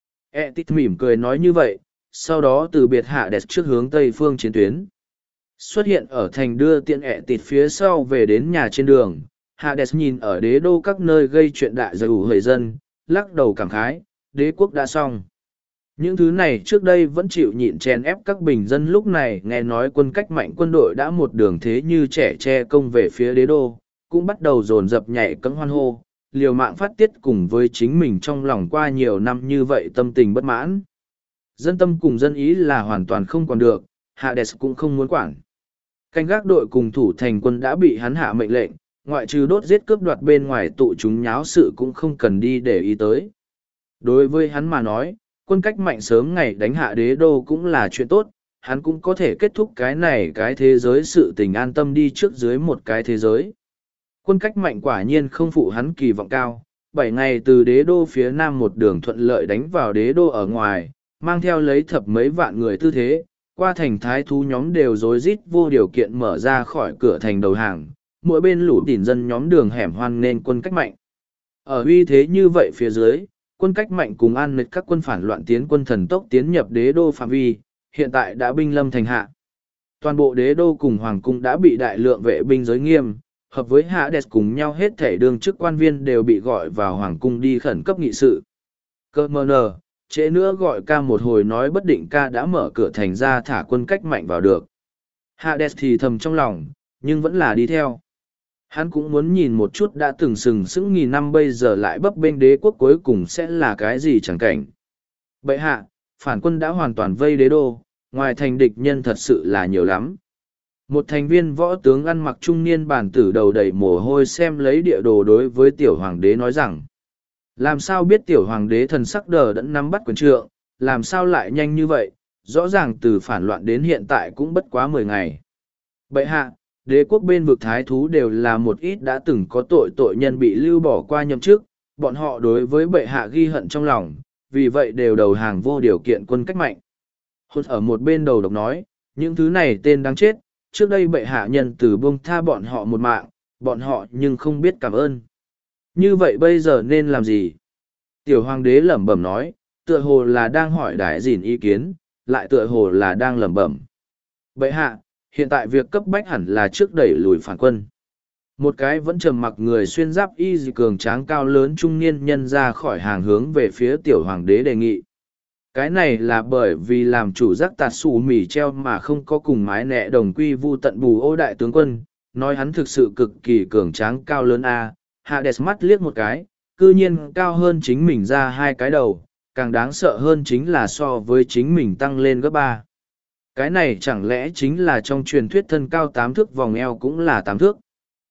A: Tít mỉm cười nói như vậy, sau đó từ biệt Hades trước hướng Tây phương chiến tuyến. Xuất hiện ở thành đưa tiện Tít phía sau về đến nhà trên đường, Hades nhìn ở đế đô các nơi gây chuyện đại giải ủ hời dân, lắc đầu cảm khái, đế quốc đã xong. Những thứ này trước đây vẫn chịu nhịn chèn ép các bình dân lúc này nghe nói quân cách mạnh quân đội đã một đường thế như trẻ che công về phía đế đô, cũng bắt đầu dồn dập nhảy cẫng hoan hô, liều mạng phát tiết cùng với chính mình trong lòng qua nhiều năm như vậy tâm tình bất mãn. Dân tâm cùng dân ý là hoàn toàn không còn được, Hades cũng không muốn quản. Canh gác đội cùng thủ thành quân đã bị hắn hạ mệnh lệnh, ngoại trừ đốt giết cướp đoạt bên ngoài tụ chúng nháo sự cũng không cần đi để ý tới. Đối với hắn mà nói, quân cách mạnh sớm ngày đánh hạ đế đô cũng là chuyện tốt, hắn cũng có thể kết thúc cái này cái thế giới sự tình an tâm đi trước dưới một cái thế giới. Quân cách mạnh quả nhiên không phụ hắn kỳ vọng cao, 7 ngày từ đế đô phía nam một đường thuận lợi đánh vào đế đô ở ngoài, mang theo lấy thập mấy vạn người tư thế, qua thành thái thú nhóm đều rối rít vô điều kiện mở ra khỏi cửa thành đầu hàng, mỗi bên lũ tỉn dân nhóm đường hẻm hoan nên quân cách mạnh. Ở uy thế như vậy phía dưới, quân cách mạnh cùng an nịch các quân phản loạn tiến quân thần tốc tiến nhập đế đô phạm vi, hiện tại đã binh lâm thành hạ. Toàn bộ đế đô cùng hoàng cung đã bị đại lượng vệ binh giới nghiêm, hợp với Hades cùng nhau hết thể đương chức quan viên đều bị gọi vào hoàng cung đi khẩn cấp nghị sự. Cơ mờ nờ, trễ nữa gọi ca một hồi nói bất định ca đã mở cửa thành ra thả quân cách mạnh vào được. Hades thì thầm trong lòng, nhưng vẫn là đi theo. Hắn cũng muốn nhìn một chút đã từng sừng sững nghìn năm bây giờ lại bấp bênh đế quốc cuối cùng sẽ là cái gì chẳng cảnh. Bệ hạ, phản quân đã hoàn toàn vây đế đô, ngoài thành địch nhân thật sự là nhiều lắm. Một thành viên võ tướng ăn mặc trung niên bản tử đầu đầy mồ hôi xem lấy địa đồ đối với tiểu hoàng đế nói rằng. Làm sao biết tiểu hoàng đế thần sắc đờ đẫn nắm bắt quyền trượng, làm sao lại nhanh như vậy, rõ ràng từ phản loạn đến hiện tại cũng bất quá 10 ngày. Bệ hạ, đế quốc bên vực thái thú đều là một ít đã từng có tội nhân bị lưu bỏ qua nhậm chức, bọn họ đối với bệ hạ ghi hận trong lòng, vì vậy đều đầu hàng vô điều kiện quân cách mạnh. Hốt ở một bên đầu độc nói, những thứ này tên đáng chết, trước đây bệ hạ nhân từ buông tha bọn họ một mạng, bọn họ nhưng không biết cảm ơn. Như vậy bây giờ nên làm gì? Tiểu hoàng đế lẩm bẩm nói, tựa hồ là đang hỏi đại dìn ý kiến, lại tựa hồ là đang lẩm bẩm. Bệ hạ, hiện tại việc cấp bách hẳn là trước đẩy lùi phản quân. Một cái vẫn trầm mặc người xuyên giáp y dị cường tráng cao lớn trung niên nhân ra khỏi hàng hướng về phía tiểu hoàng đế đề nghị. Cái này là bởi vì làm chủ giác tạt xù mỉ treo mà không có cùng mái nẹ đồng quy vu tận bù ô đại tướng quân, nói hắn thực sự cực kỳ cường tráng cao lớn a. Hades mắt liếc một cái, cư nhiên cao hơn chính mình ra 2 cái đầu, càng đáng sợ hơn chính là so với chính mình tăng lên gấp 3. Cái này chẳng lẽ chính là trong truyền thuyết thân cao 8 thước vòng eo cũng là 8 thước.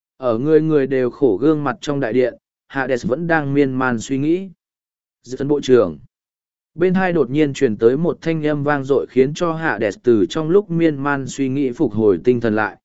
A: Ở người người đều khổ gương mặt trong đại điện, Hades vẫn đang miên man suy nghĩ. Dự thân bộ trưởng. Bên hai đột nhiên truyền tới một thanh âm vang dội khiến cho Hades từ trong lúc miên man suy nghĩ phục hồi tinh thần lại.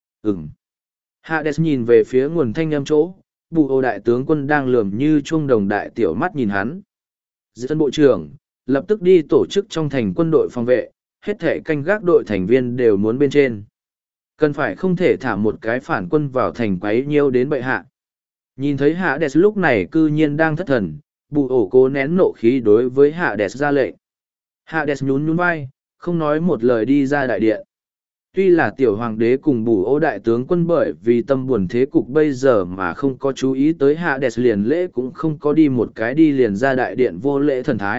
A: Hades nhìn về phía nguồn thanh âm chỗ, bù ô đại tướng quân đang lườm như chuông đồng đại tiểu mắt nhìn hắn. Dự thân bộ trưởng, lập tức đi tổ chức trong thành quân đội phòng vệ, hết thể canh gác đội thành viên đều muốn bên trên. Cần phải không thể thả một cái phản quân vào thành quấy nhiêu đến bệ hạ. Nhìn thấy Hades lúc này cư nhiên đang thất thần, bù ổ cố nén nộ khí đối với Hades ra lệnh. Hades nhún nhún vai, không nói một lời đi ra đại điện. Tuy là tiểu hoàng đế cùng bù ô đại tướng quân bởi vì tâm buồn thế cục bây giờ mà không có chú ý tới Hades liền lễ cũng không có đi một cái đi liền ra đại điện vô lễ thần thái,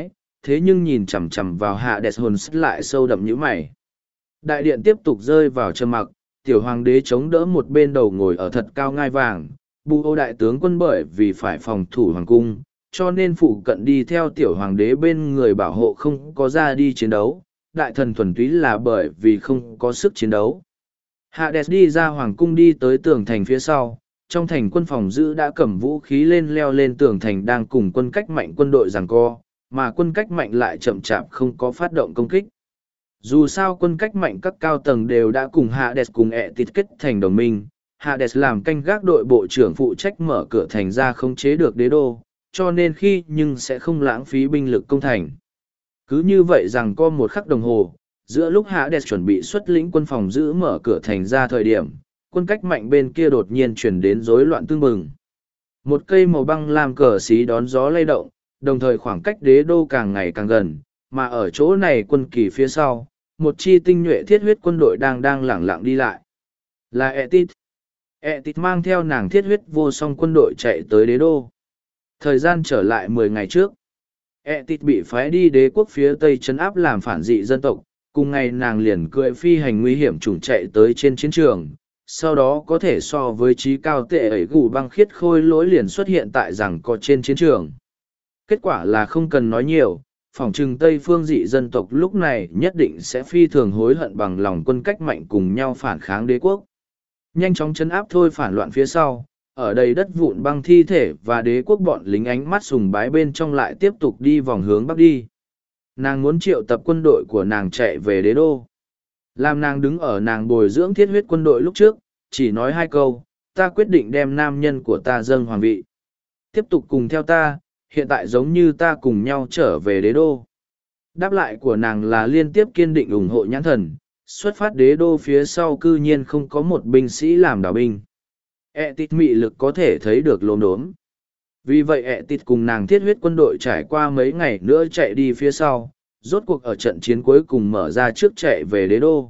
A: thế nhưng nhìn chằm chằm vào Hades hồn lại sâu đậm như mày. Đại điện tiếp tục rơi vào trầm mặc, tiểu hoàng đế chống đỡ một bên đầu ngồi ở thật cao ngai vàng, Bu Ô đại tướng quân bởi vì phải phòng thủ hoàng cung, cho nên phụ cận đi theo tiểu hoàng đế bên người bảo hộ không có ra đi chiến đấu, đại thần thuần túy là bởi vì không có sức chiến đấu. Hades đi ra hoàng cung đi tới tường thành phía sau, trong thành quân phòng giữ đã cầm vũ khí lên leo lên tường thành đang cùng quân cách mạnh quân đội giằng co, mà quân cách mạnh lại chậm chạp không có phát động công kích. Dù sao quân cách mạnh các cao tầng đều đã cùng Hades cùng Etis kết thành đồng minh, Hades làm canh gác đội bộ trưởng phụ trách mở cửa thành ra khống chế được đế đô, cho nên khi nhưng sẽ không lãng phí binh lực công thành. Cứ như vậy rằng có một khắc đồng hồ, giữa lúc Hades chuẩn bị xuất lĩnh quân phòng giữ mở cửa thành ra thời điểm, quân cách mạnh bên kia đột nhiên chuyển đến rối loạn tương bừng. Một cây màu băng làm cờ xí đón gió lay động, đồng thời khoảng cách đế đô càng ngày càng gần, mà ở chỗ này quân kỳ phía sau, một chi tinh nhuệ thiết huyết quân đội đang lẳng lặng đi lại. Là Etis. Etis mang theo nàng thiết huyết vô song quân đội chạy tới đế đô. Thời gian trở lại 10 ngày trước. Etis bị phái đi đế quốc phía Tây trấn áp làm phản dị dân tộc, cùng ngày nàng liền cưỡi phi hành nguy hiểm chủng chạy tới trên chiến trường. Sau đó có thể so với trí cao tệ ấy gù băng khiết khôi lỗi liền xuất hiện tại rằng có trên chiến trường. Kết quả là không cần nói nhiều, phỏng chừng Tây phương dị dân tộc lúc này nhất định sẽ phi thường hối hận bằng lòng quân cách mạnh cùng nhau phản kháng đế quốc. Nhanh chóng chấn áp thôi phản loạn phía sau, ở đây đất vụn băng thi thể và đế quốc bọn lính ánh mắt sùng bái bên trong lại tiếp tục đi vòng hướng bắc đi. Nàng muốn triệu tập quân đội của nàng chạy về đế đô. Làm nàng đứng ở nàng bồi dưỡng thiết huyết quân đội lúc trước, chỉ nói 2 câu, ta quyết định đem nam nhân của ta dâng hoàng vị. Tiếp tục cùng theo ta, hiện tại giống như ta cùng nhau trở về đế đô. Đáp lại của nàng là liên tiếp kiên định ủng hộ nhãn thần, xuất phát đế đô phía sau cư nhiên không có một binh sĩ làm đảo binh. Etis mị lực có thể thấy được lốm đốm. Vì vậy Etis cùng nàng thiết huyết quân đội trải qua mấy ngày nữa chạy đi phía sau, rốt cuộc ở trận chiến cuối cùng mở ra trước chạy về đế đô.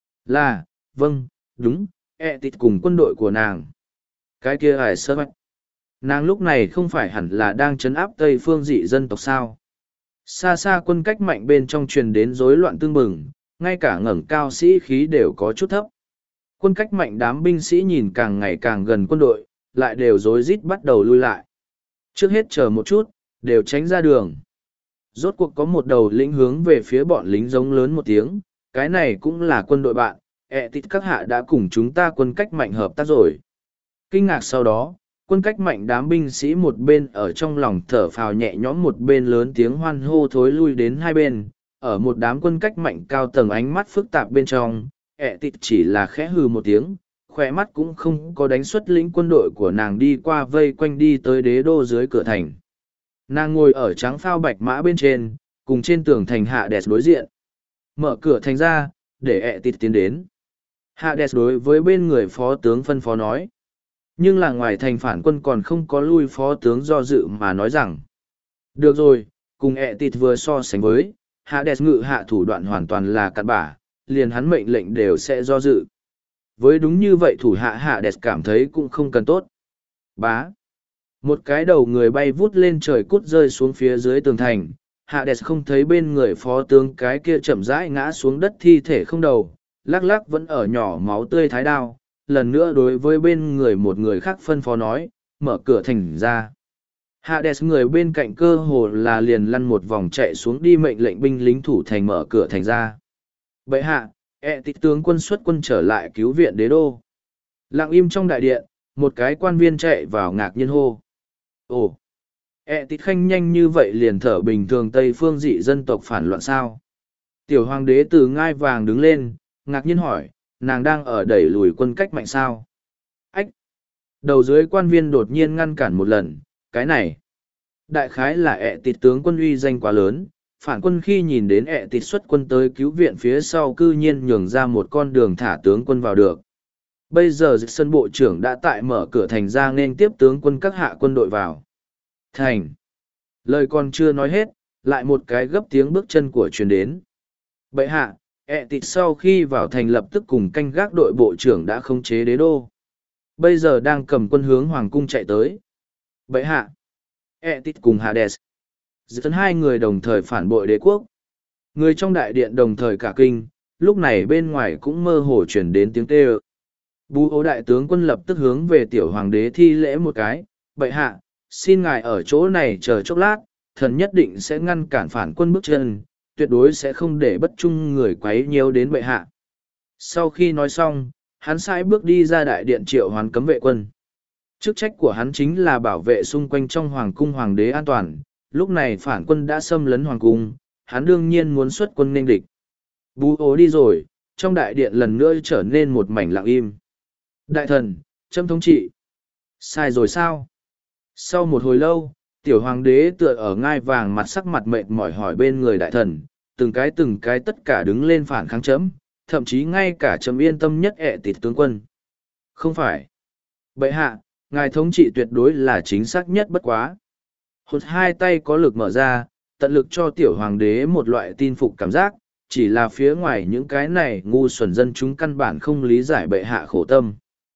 A: Là, vâng, đúng, Etis cùng quân đội của nàng. Cái kia ải sơ bạch. Nàng lúc này không phải hẳn là đang trấn áp Tây phương dị dân tộc sao. Xa xa quân cách mạnh bên trong truyền đến rối loạn tương bừng, ngay cả ngẩng cao sĩ khí đều có chút thấp. Quân cách mạnh đám binh sĩ nhìn càng ngày càng gần quân đội, lại đều rối rít bắt đầu lui lại. Trước hết chờ một chút, đều tránh ra đường. Rốt cuộc có một đầu lĩnh hướng về phía bọn lính giống lớn một tiếng, cái này cũng là quân đội bạn, Etis các hạ đã cùng chúng ta quân cách mạnh hợp tác rồi. Kinh ngạc sau đó, quân cách mạnh đám binh sĩ một bên ở trong lòng thở phào nhẹ nhõm một bên lớn tiếng hoan hô thối lui đến hai bên, ở một đám quân cách mạnh cao tầng ánh mắt phức tạp bên trong, Etis chỉ là khẽ hừ một tiếng, khỏe mắt cũng không có đánh xuất lĩnh quân đội của nàng đi qua vây quanh đi tới đế đô dưới cửa thành. Nàng ngồi ở trắng phao bạch mã bên trên, cùng trên tường thành Hades đối diện. Mở cửa thành ra, để Etis tiến đến. Hades đối với bên người phó tướng phân phó nói. Nhưng là ngoài thành phản quân còn không có lui phó tướng do dự mà nói rằng. Được rồi, cùng Etis vừa so sánh với, Hades ngự hạ thủ đoạn hoàn toàn là cặn bã, liền hắn mệnh lệnh đều sẽ do dự. Với đúng như vậy thủ hạ Hades cảm thấy cũng không cần tốt. Bá. Một cái đầu người bay vút lên trời cút rơi xuống phía dưới tường thành. Hades không thấy bên người phó tướng cái kia chậm rãi ngã xuống đất thi thể không đầu, lắc lắc vẫn ở nhỏ máu tươi thái đao. Lần nữa đối với bên người một người khác phân phó nói, mở cửa thành ra. Hades người bên cạnh cơ hồ là liền lăn một vòng chạy xuống đi mệnh lệnh binh lính thủ thành mở cửa thành ra. Bệ hạ, Etis tướng quân xuất quân trở lại cứu viện đế đô. Lặng im trong đại điện, một cái quan viên chạy vào ngạc nhiên hô. Ồ, Etis khanh nhanh như vậy liền thở bình thường Tây phương dị dân tộc phản loạn sao? Tiểu hoàng đế từ ngai vàng đứng lên, ngạc nhiên hỏi, nàng đang ở đẩy lùi quân cách mạnh sao? Ách! Đầu dưới quan viên đột nhiên ngăn cản một lần, cái này. Đại khái là Etis tướng quân uy danh quá lớn, phản quân khi nhìn đến Etis xuất quân tới cứu viện phía sau cư nhiên nhường ra một con đường thả tướng quân vào được. Bây giờ sân bộ trưởng đã tại mở cửa thành ra nên tiếp tướng quân các hạ quân đội vào. Thành. Lời còn chưa nói hết, lại một cái gấp tiếng bước chân của truyền đến. Bệ hạ, Etis sau khi vào thành lập tức cùng canh gác đội bộ trưởng đã khống chế đế đô. Bây giờ đang cầm quân hướng hoàng cung chạy tới. Bệ hạ. Etis cùng Hades. Dẫn hai người đồng thời phản bội đế quốc. Người trong đại điện đồng thời cả kinh, lúc này bên ngoài cũng mơ hồ chuyển đến tiếng kêu ơ. Bú ố đại tướng quân lập tức hướng về tiểu hoàng đế thi lễ một cái, bệ hạ, xin ngài ở chỗ này chờ chốc lát, thần nhất định sẽ ngăn cản phản quân bước chân, tuyệt đối sẽ không để bất trung người quấy nhiễu đến bệ hạ. Sau khi nói xong, hắn sải bước đi ra đại điện triệu hoán cấm vệ quân. Chức trách của hắn chính là bảo vệ xung quanh trong hoàng cung hoàng đế an toàn, lúc này phản quân đã xâm lấn hoàng cung, hắn đương nhiên muốn xuất quân nghênh địch. Bú ố đi rồi, trong đại điện lần nữa trở nên một mảnh lặng im. Đại thần, châm thống trị. Sai rồi sao? Sau một hồi lâu, tiểu hoàng đế tựa ở ngai vàng mặt sắc mặt mệt mỏi hỏi bên người đại thần, từng cái tất cả đứng lên phản kháng chấm, thậm chí ngay cả chấm yên tâm nhất ẹ tịt tướng quân. Không phải. Bệ hạ, ngài thống trị tuyệt đối là chính xác nhất bất quá. Hột hai tay có lực mở ra, tận lực cho tiểu hoàng đế một loại tin phục cảm giác, chỉ là phía ngoài những cái này ngu xuẩn dân chúng căn bản không lý giải bệ hạ khổ tâm.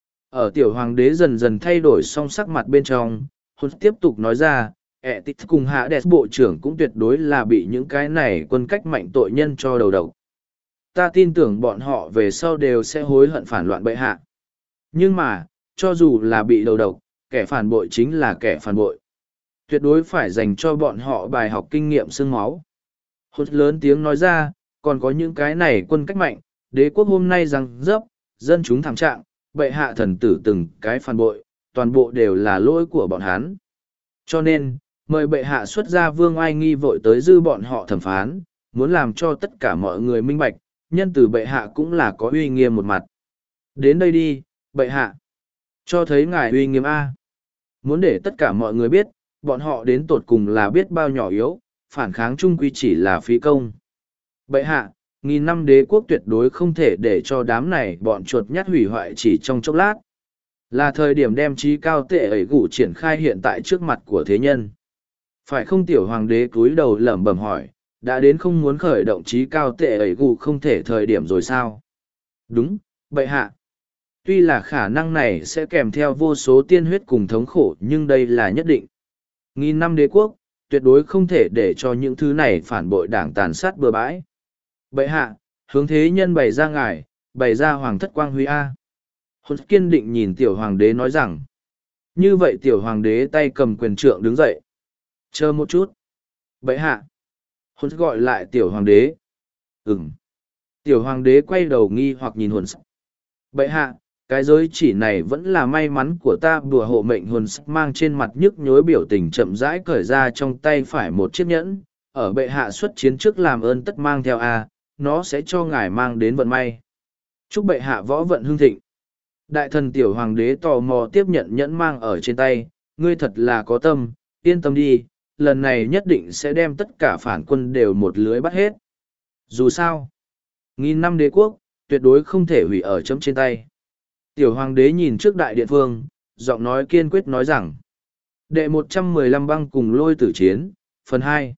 A: Ở tiểu hoàng đế dần dần thay đổi song sắc mặt bên trong, hôn tiếp tục nói ra, ẹ tít cùng hạ đẹp bộ trưởng cũng tuyệt đối là bị những cái này quân cách mạnh tội nhân cho đầu độc. Ta tin tưởng bọn họ về sau đều sẽ hối hận phản loạn bệ hạ. Nhưng mà, cho dù là bị đầu độc, kẻ phản bội chính là kẻ phản bội. Tuyệt đối phải dành cho bọn họ bài học kinh nghiệm xương máu. Hốt lớn tiếng nói ra, còn có những cái này quân cách mạnh, đế quốc hôm nay răng rớp, dân chúng thảm trạng, bệ hạ thần tử từng cái phản bội, toàn bộ đều là lỗi của bọn hắn. Cho nên, mời bệ hạ xuất ra vương ai nghi vội tới dư bọn họ thẩm phán, muốn làm cho tất cả mọi người minh bạch, nhân từ bệ hạ cũng là có uy nghiêm một mặt. Đến đây đi, bệ hạ. Cho thấy ngài uy nghiêm A. Muốn để tất cả mọi người biết, bọn họ đến tột cùng là biết bao nhỏ yếu, phản kháng chung quy chỉ là phí công. Bệ hạ, nghìn năm đế quốc tuyệt đối không thể để cho đám này bọn chuột nhắt hủy hoại chỉ trong chốc lát. Là thời điểm đem trí cao tệ ấy gủ triển khai hiện tại trước mặt của thế nhân. Phải không tiểu hoàng đế cúi đầu lẩm bẩm hỏi, đã đến không muốn khởi động trí cao tệ ấy gủ không thể thời điểm rồi sao? Đúng, bệ hạ. Tuy là khả năng này sẽ kèm theo vô số tiên huyết cùng thống khổ nhưng đây là nhất định. Nghìn năm đế quốc, tuyệt đối không thể để cho những thứ này phản bội đảng tàn sát bừa bãi. Bệ hạ, hướng thế nhân bày ra ngài, bày ra hoàng thất quang huy A. Hôn kiên định nhìn tiểu hoàng đế nói rằng. Như vậy tiểu hoàng đế tay cầm quyền trượng đứng dậy. Chờ một chút. Bệ hạ. Hôn gọi lại tiểu hoàng đế. Ừm. Tiểu hoàng đế quay đầu nghi hoặc nhìn hồn sắc. Bệ hạ, cái giới chỉ này vẫn là may mắn của ta bùa hộ mệnh hồn sắc mang trên mặt nhức nhối biểu tình chậm rãi cởi ra trong tay phải một chiếc nhẫn. Ở bệ hạ xuất chiến trước làm ơn tất mang theo A, nó sẽ cho ngài mang đến vận may. Chúc bệ hạ võ vận hưng thịnh. Đại thần tiểu hoàng đế tò mò tiếp nhận nhẫn mang ở trên tay, ngươi thật là có tâm, yên tâm đi, lần này nhất định sẽ đem tất cả phản quân đều một lưới bắt hết. Dù sao, nghìn năm đế quốc, tuyệt đối không thể hủy ở chấm trên tay. Tiểu hoàng đế nhìn trước đại điện phương, giọng nói kiên quyết nói rằng, đệ 115 băng cùng lôi tử chiến, phần 2.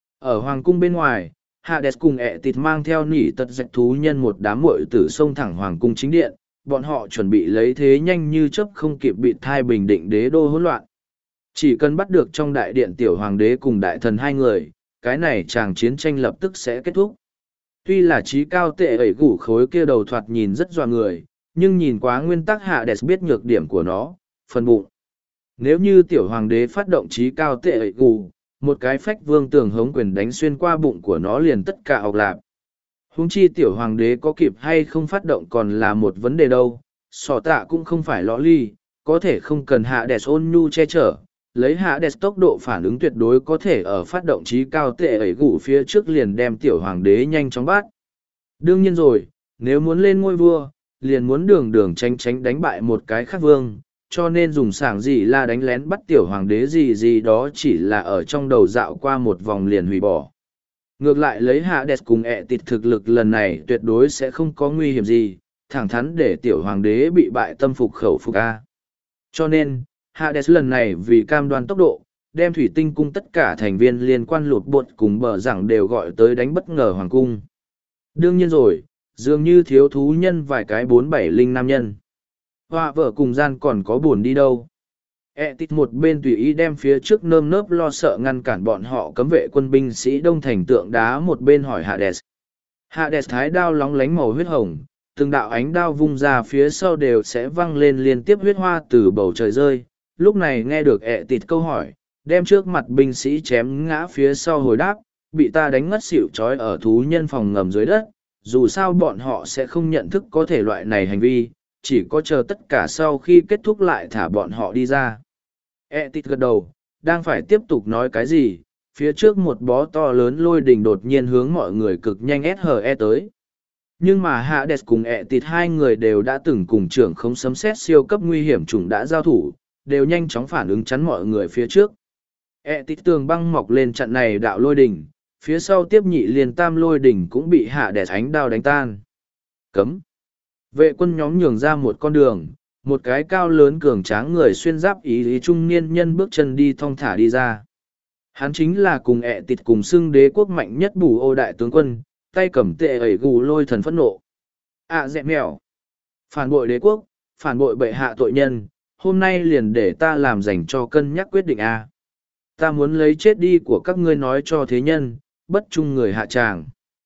A: Ở hoàng cung bên ngoài, Hades cùng ẹ tịt mang theo nỉ tật dạch thú nhân một đám muội tử xông thẳng hoàng cung chính điện, bọn họ chuẩn bị lấy thế nhanh như chớp không kịp bị thai bình định đế đô hỗn loạn. Chỉ cần bắt được trong đại điện tiểu hoàng đế cùng đại thần hai người, cái này chàng chiến tranh lập tức sẽ kết thúc. Tuy là trí cao tệ ẩy gủ khối kia đầu thoạt nhìn rất dọa người, nhưng nhìn quá nguyên tắc Hades biết nhược điểm của nó, phần bụng. Nếu như tiểu hoàng đế phát động trí cao tệ ẩy gủ, một cái phách vương tường hống quyền đánh xuyên qua bụng của nó liền tất cả ọc lạp. Huống chi tiểu hoàng đế có kịp hay không phát động còn là một vấn đề đâu, sỏ tạ cũng không phải lõ ly, có thể không cần hạ đẹp ôn nhu che chở, lấy hạ đẹp tốc độ phản ứng tuyệt đối có thể ở phát động trí cao tệ ấy gủ phía trước liền đem tiểu hoàng đế nhanh chóng bắt. Đương nhiên rồi, nếu muốn lên ngôi vua, liền muốn đường đường tránh tránh đánh bại một cái khác vương, cho nên dùng sảng gì là đánh lén bắt tiểu hoàng đế gì đó chỉ là ở trong đầu dạo qua một vòng liền hủy bỏ. Ngược lại lấy hạ đẹp cùng ẹ tịt thực lực lần này tuyệt đối sẽ không có nguy hiểm gì, thẳng thắn để tiểu hoàng đế bị bại tâm phục khẩu phục A. Cho nên, hạ đẹp lần này vì cam đoan tốc độ, đem thủy tinh cung tất cả thành viên liên quan lụt bột cùng bờ rằng đều gọi tới đánh bất ngờ hoàng cung. Đương nhiên rồi, dường như thiếu thú nhân vài cái 470 nam nhân. Họa vợ cùng gian còn có buồn đi đâu. Tít một bên tùy ý đem phía trước nơm nớp lo sợ ngăn cản bọn họ cấm vệ quân binh sĩ đông thành tượng đá, một bên hỏi Hades. Hades thái đao lóng lánh màu huyết hồng, từng đạo ánh đao vung ra phía sau đều sẽ văng lên liên tiếp huyết hoa từ bầu trời rơi. Lúc này nghe được Tít câu hỏi, đem trước mặt binh sĩ chém ngã phía sau hồi đáp, bị ta đánh ngất xỉu trói ở thú nhân phòng ngầm dưới đất. Dù sao bọn họ sẽ không nhận thức có thể loại này hành vi, chỉ có chờ tất cả sau khi kết thúc lại thả bọn họ đi ra. Tít gật đầu, đang phải tiếp tục nói cái gì, phía trước một bó to lớn lôi đình đột nhiên hướng mọi người cực nhanh SHE tới. Nhưng mà Hades cùng Tít hai người đều đã từng cùng trưởng không sấm sét siêu cấp nguy hiểm chủng đã giao thủ, đều nhanh chóng phản ứng chắn mọi người phía trước. Tít tường băng mọc lên chặn này đạo lôi đình, phía sau tiếp nhị liền tam lôi đình cũng bị Hades ánh đao đánh tan. Cấm. Vệ quân nhóm nhường ra một con đường, một cái cao lớn cường tráng người xuyên giáp ý lý trung niên nhân bước chân đi thong thả đi ra. Hắn chính là cùng Tít cùng xưng đế quốc mạnh nhất Bù Ô đại tướng quân, tay cầm tệ ẩy gù lôi thần phẫn nộ. Dẹ mèo. Phản bội đế quốc, phản bội bệ hạ tội nhân, hôm nay liền để ta làm dành cho cân nhắc quyết định a. Ta muốn lấy chết đi của các ngươi nói cho thế nhân, bất trung người hạ tràng.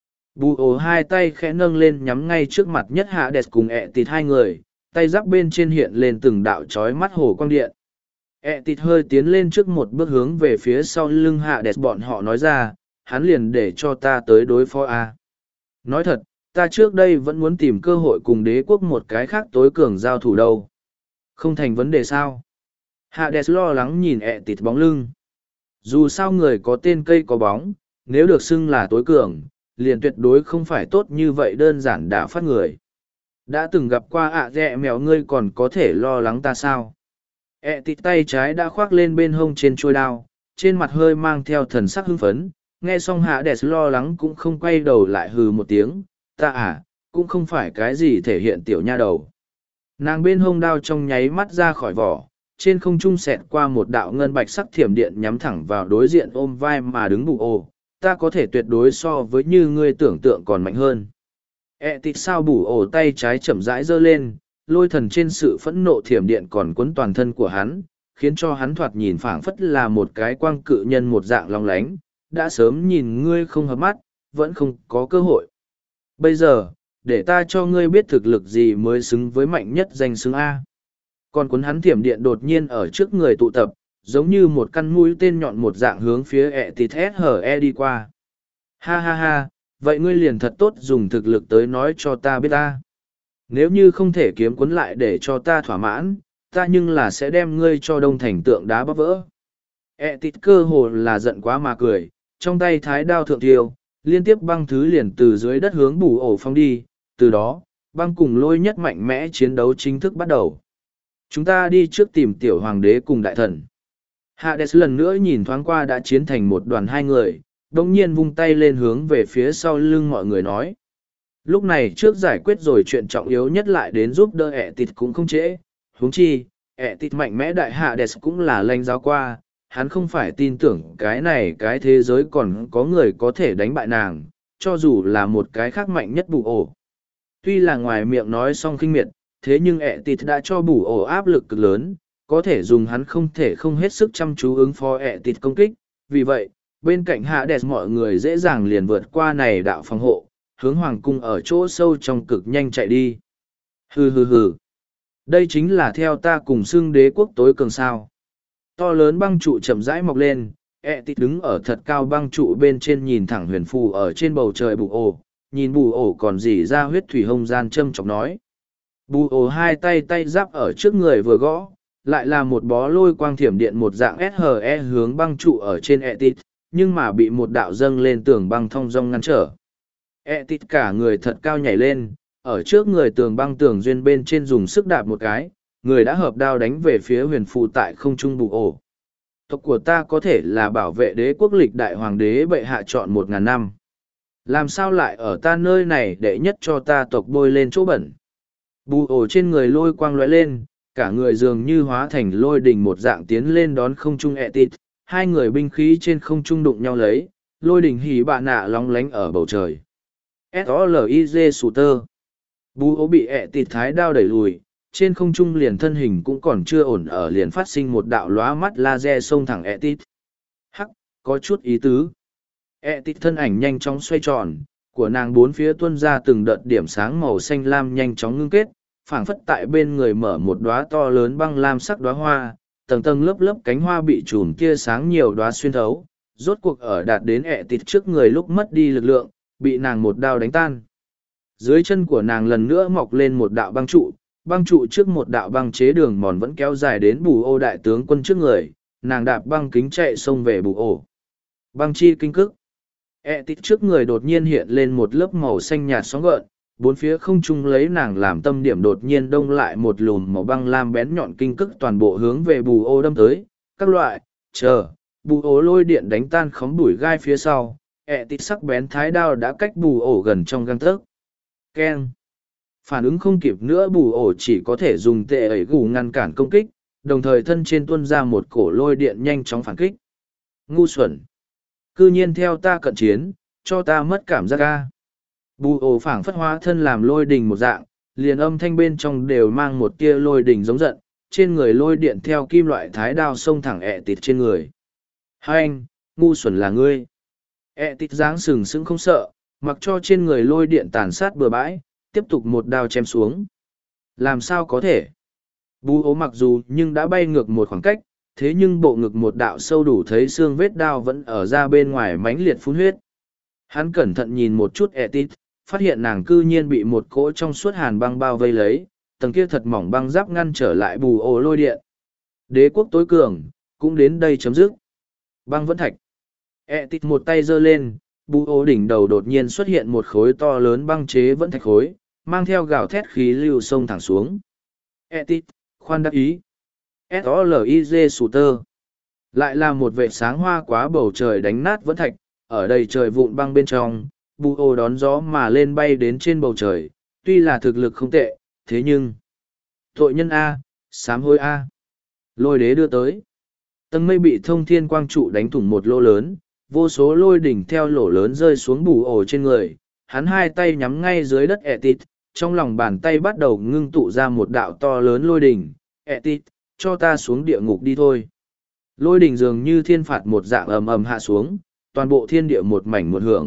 A: Bù Ô hai tay khẽ nâng lên nhắm ngay trước mặt nhất Hades cùng Tít hai người, tay giáp bên trên hiện lên từng đạo chói mắt hồ quang điện. Tít hơi tiến lên trước một bước hướng về phía sau lưng Hades bọn họ nói ra, hắn liền để cho ta tới đối phó a. Nói thật, ta trước đây vẫn muốn tìm cơ hội cùng đế quốc một cái khác tối cường giao thủ đâu. Không thành vấn đề sao. Hades lo lắng nhìn Tít bóng lưng. Dù sao người có tên cây có bóng, nếu được xưng là tối cường, liền tuyệt đối không phải tốt như vậy đơn giản đả phát người. Đã từng gặp qua dẹ mèo, ngươi còn có thể lo lắng ta sao? Tít tay trái đã khoác lên bên hông trên chuôi đao, trên mặt hơi mang theo thần sắc hưng phấn, nghe xong Hades lo lắng cũng không quay đầu lại hừ một tiếng, ta cũng không phải cái gì thể hiện tiểu nha đầu. Nàng bên hông đao trong nháy mắt ra khỏi vỏ, trên không trung xẹt qua một đạo ngân bạch sắc thiểm điện nhắm thẳng vào đối diện ôm vai mà đứng Bù Ô, ta có thể tuyệt đối so với như ngươi tưởng tượng còn mạnh hơn. Tít sao Bù Ô tay trái chậm rãi giơ lên, lôi thần trên sự phẫn nộ thiểm điện còn quấn toàn thân của hắn, khiến cho hắn thoạt nhìn phảng phất là một cái quang cự nhân một dạng long lánh, đã sớm nhìn ngươi không hợp mắt, vẫn không có cơ hội. Bây giờ, để ta cho ngươi biết thực lực gì mới xứng với mạnh nhất danh xứng A. Còn cuốn hắn thiểm điện đột nhiên ở trước người tụ tập, giống như một căn mũi tên nhọn một dạng hướng phía Tít SHE đi qua. Ha ha ha, vậy ngươi liền thật tốt dùng thực lực tới nói cho ta biết ta. Nếu như không thể kiếm cuốn lại để cho ta thỏa mãn, ta nhưng là sẽ đem ngươi cho đông thành tượng đá bóp vỡ. Tít cơ hồ là giận quá mà cười, trong tay thái đao thượng tiêu, liên tiếp băng thứ liền từ dưới đất hướng Bù Ổ phong đi, từ đó, băng cùng lôi nhất mạnh mẽ chiến đấu chính thức bắt đầu. Chúng ta đi trước tìm tiểu hoàng đế cùng đại thần. Hades lần nữa nhìn thoáng qua đã chiến thành một đoàn hai người, đồng nhiên vung tay lên hướng về phía sau lưng mọi người nói. Lúc này trước giải quyết rồi chuyện trọng yếu nhất lại đến giúp đỡ Tít cũng không trễ, huống chi, Tít mạnh mẽ đại Hades cũng là lãnh giáo qua, hắn không phải tin tưởng cái này cái thế giới còn có người có thể đánh bại nàng, cho dù là một cái khác mạnh nhất Bù Ổ. Tuy là ngoài miệng nói xong khinh miệt, thế nhưng Tít đã cho Bù Ổ áp lực cực lớn, có thể dùng hắn không thể không hết sức chăm chú ứng phó Tít công kích, vì vậy, bên cạnh Hades mọi người dễ dàng liền vượt qua này đạo phòng hộ, hướng hoàng cung ở chỗ sâu trong cực nhanh chạy đi. Hừ hừ hừ. Đây chính là theo ta cùng xưng đế quốc tối cường sao. To lớn băng trụ chậm rãi mọc lên, Tít đứng ở thật cao băng trụ bên trên nhìn thẳng huyền phù ở trên bầu trời Bù Ổ, nhìn Bù Ổ còn dỉ ra huyết thủy hông gian châm chọc nói. Bù Ổ hai tay giáp ở trước người vừa gõ, lại là một bó lôi quang thiểm điện một dạng SHE hướng băng trụ ở trên Tít, nhưng mà bị một đạo dâng lên tường băng thong dong ngăn trở. Tít cả người thật cao nhảy lên, ở trước người tường băng tường duyên bên trên dùng sức đạp một cái, người đã hợp đao đánh về phía huyền phù tại không trung Bù Ổ. Tộc của ta có thể là bảo vệ đế quốc lịch đại hoàng đế bệ hạ chọn 1000 năm. Làm sao lại ở ta nơi này để nhất cho ta tộc bôi lên chỗ bẩn. Bù Ổ trên người lôi quang lóe lên, cả người dường như hóa thành lôi đình một dạng tiến lên đón không trung Tít, hai người binh khí trên không trung đụng nhau lấy, lôi đình hỉ bạ nạ lóng lánh ở bầu trời. S.O.L.I.J. Shooter. Bù Ổ bị Tít thái đao đẩy lùi, trên không trung liền thân hình cũng còn chưa ổn ở liền phát sinh một đạo lóa mắt laser xông thẳng Etit. Hắc, có chút ý tứ. Etit thân ảnh nhanh chóng xoay tròn, của nàng bốn phía tuôn ra từng đợt điểm sáng màu xanh lam nhanh chóng ngưng kết, phảng phất tại bên người mở một đóa to lớn băng lam sắc đóa hoa, tầng tầng lớp lớp cánh hoa bị chùm tia sáng nhiều đóa xuyên thấu, rốt cuộc ở đạt đến Etit trước người lúc mất đi lực lượng, bị nàng một đao đánh tan. Dưới chân của nàng lần nữa mọc lên một đạo băng trụ trước một đạo băng chế đường mòn vẫn kéo dài đến Bù Ô đại tướng quân trước người, nàng đạp băng kính chạy xông về Bù Ô. Băng chi kinh cức. Etit trước người đột nhiên hiện lên một lớp màu xanh nhạt sóng gợn, bốn phía không trung lấy nàng làm tâm điểm đột nhiên đông lại một lùm màu băng lam bén nhọn kinh cức toàn bộ hướng về Bù Ô đâm tới, các loại, Bù Ô lôi điện đánh tan khóm bụi gai phía sau, Etit sắc bén thái đao đã cách Bù Ô gần trong gang tấc. Keng. Phản ứng không kịp nữa Bù Ổ chỉ có thể dùng tệ ẩy gù ngăn cản công kích, đồng thời thân trên tuôn ra một cổ lôi điện nhanh chóng phản kích. Ngu xuẩn. Cư nhiên theo ta cận chiến, cho ta mất cảm giác ca. Bù Ổ phảng phất hóa thân làm lôi đình một dạng, liền âm thanh bên trong đều mang một tia lôi đình giống giận, trên người lôi điện theo kim loại thái đao xông thẳng Etit trên người. Hai anh, ngu xuẩn là ngươi. Etit dáng sừng sững không sợ, mặc cho trên người lôi điện tàn sát bừa bãi, tiếp tục một đao chém xuống. Làm sao có thể? Bù Ố mặc dù nhưng đã bay ngược một khoảng cách, thế nhưng bộ ngực một đạo sâu đủ thấy xương vết đao vẫn ở ra bên ngoài mãnh liệt phun huyết. Hắn cẩn thận nhìn một chút Etit, phát hiện nàng cư nhiên bị một cỗ trong suốt hàn băng bao vây lấy, tầng kia thật mỏng băng giáp ngăn trở lại Bù Ố lôi điện. Đế quốc tối cường, cũng đến đây chấm dứt. Băng vẫn thạch. Etit một tay giơ lên, Bù Ố đỉnh đầu đột nhiên xuất hiện một khối to lớn băng chế vẫn thạch khối, mang theo gào thét khí lưu sông thẳng xuống. Etit, khoan đắc ý. S-O-L-I-G Shooter. Lại là một vệ sáng hoa quá bầu trời đánh nát vẫn thạch, ở đầy trời vụn băng bên trong, Bù Ố đón gió mà lên bay đến trên bầu trời, tuy là thực lực không tệ, thế nhưng... Tội nhân A, sám hối A. Lôi đế đưa tới. Tầng mây bị thông thiên quang trụ đánh thủng một lỗ lớn, vô số lôi đỉnh theo lỗ lớn rơi xuống Bù Ổ trên người, hắn hai tay nhắm ngay dưới đất Etit, trong lòng bàn tay bắt đầu ngưng tụ ra một đạo to lớn lôi đỉnh. Etit, cho ta xuống địa ngục đi thôi. Lôi đỉnh dường như thiên phạt một dạng ầm ầm hạ xuống, toàn bộ thiên địa một mảnh một hưởng.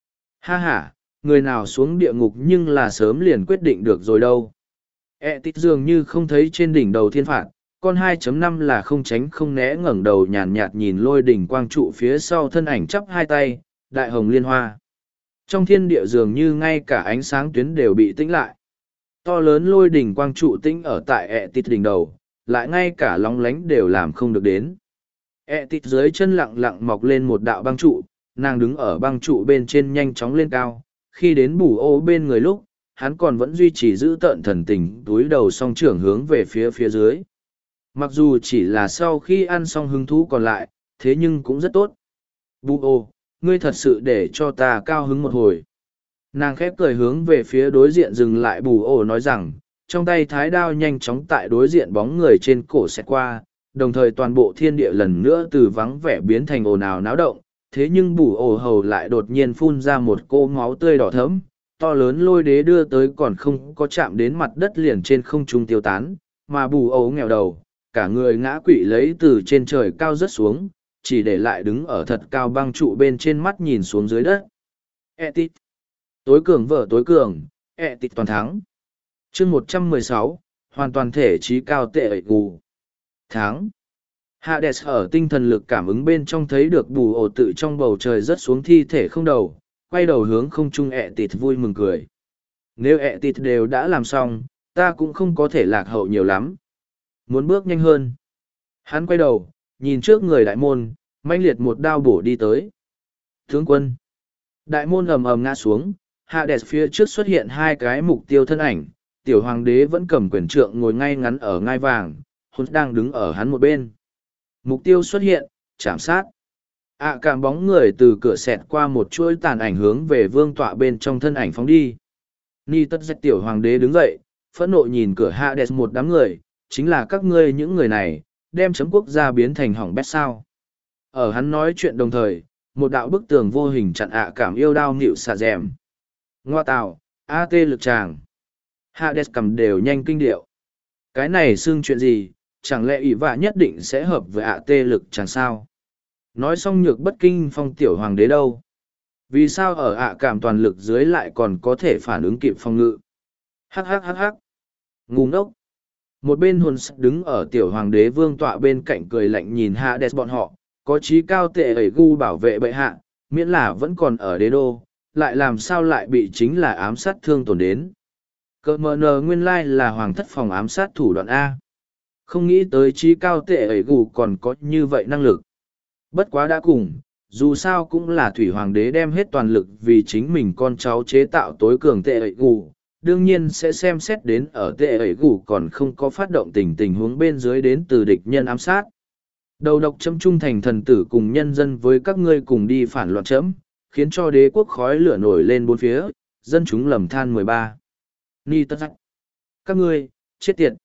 A: Ha ha, người nào xuống địa ngục nhưng là sớm liền quyết định được rồi đâu. Etit dường như không thấy trên đỉnh đầu thiên phạt, con 2.5 là không tránh không né ngẩng đầu nhàn nhạt nhìn lôi đỉnh quang trụ phía sau thân ảnh chắp hai tay, đại hồng liên hoa. Trong thiên địa dường như ngay cả ánh sáng tuyến đều bị tĩnh lại. To lớn lôi đỉnh quang trụ tĩnh ở tại Etit đỉnh đầu, lại ngay cả lóng lánh đều làm không được đến. Etit dưới chân lặng lặng mọc lên một đạo băng trụ, nàng đứng ở băng trụ bên trên nhanh chóng lên cao, khi đến Bù Ô bên người lúc, hắn còn vẫn duy trì giữ tợn thần tình túi đầu song trưởng hướng về phía dưới. Mặc dù chỉ là sau khi ăn xong hứng thú còn lại, thế nhưng cũng rất tốt. Bù Ô, ngươi thật sự để cho ta cao hứng một hồi. Nàng khép cười hướng về phía đối diện dừng lại. Bù Ô nói rằng, trong tay thái đao nhanh chóng tại đối diện bóng người trên cổ xẹt qua, đồng thời toàn bộ thiên địa lần nữa từ vắng vẻ biến thành ồn ào náo động. Thế nhưng Bù Ô hầu lại đột nhiên phun ra một cỗ máu tươi đỏ thẫm, to lớn lôi đế đưa tới còn không có chạm đến mặt đất liền trên không trung tiêu tán, mà Bù Ô nghèo đầu, cả người ngã quỵ lấy từ trên trời cao rớt xuống, chỉ để lại đứng ở thật cao băng trụ bên trên mắt nhìn xuống dưới đất. Etit. Tối cường vợ tối cường, Etit toàn thắng. chương 116, hoàn toàn thể trí cao tệ ẩy gù. Thắng. Hades ở tinh thần lực cảm ứng bên trong thấy được Bù Ổ tự trong bầu trời rớt xuống thi thể không đầu, quay đầu hướng không trung Etit vui mừng cười. Nếu Etit đều đã làm xong, ta cũng không có thể lạc hậu nhiều lắm. Muốn bước nhanh hơn. Hắn quay đầu, nhìn trước người đại môn, mãnh liệt một đao bổ đi tới. Tướng quân. Đại môn ầm ầm ngã xuống, Hades phía trước xuất hiện hai cái mục tiêu thân ảnh, tiểu hoàng đế vẫn cầm quyền trượng ngồi ngay ngắn ở ngai vàng, hôn đang đứng ở hắn một bên. Mục tiêu xuất hiện, chạm sát. Cảm bóng người từ cửa xẹt qua một chuỗi tàn ảnh hướng về vương tọa bên trong thân ảnh phóng đi. Ni tất dạch tiểu hoàng đế đứng dậy, phẫn nộ nhìn cửa Hades một đám người, chính là các ngươi những người này, đem chấm quốc gia biến thành hỏng bét sao. Ở hắn nói chuyện đồng thời, một đạo bức tường vô hình chặn cảm yêu đao nịu xà rèm. Ngoa tạo, AT lực tràng. Hades cầm đều nhanh kinh điệu. Cái này xưng chuyện gì, chẳng lẽ ỷ vạ nhất định sẽ hợp với ạ tê lực chẳng sao? Nói xong nhược bất kinh phong tiểu hoàng đế đâu? Vì sao ở ạ cảm toàn lực dưới lại còn có thể phản ứng kịp phong ngự? Hắc hắc hắc hắc. Ngu ngốc. Một bên hồn sắc đứng ở tiểu hoàng đế vương tọa bên cạnh cười lạnh nhìn hạ đẹp bọn họ, có trí cao tệ ẩy gu bảo vệ bệ hạ, miễn là vẫn còn ở đế đô, lại làm sao lại bị chính là ám sát thương tổn đến. Cờ mờ nờ nguyên lai là hoàng thất phòng ám sát thủ đoạn A. Không nghĩ tới trí cao tệ ẩy gu còn có như vậy năng lực. Bất quá đã cùng, dù sao cũng là thủy hoàng đế đem hết toàn lực vì chính mình con cháu chế tạo tối cường tệ ẩy gu, đương nhiên sẽ xem xét đến ở tệ ẩy gu còn không có phát động tình huống bên dưới đến từ địch nhân ám sát. Đầu độc chấm trung thành thần tử cùng nhân dân với các ngươi cùng đi phản loạn chấm, khiến cho đế quốc khói lửa nổi lên bốn phía, dân chúng lầm than 13. Ni tất sắc. Các ngươi, chết tiệt.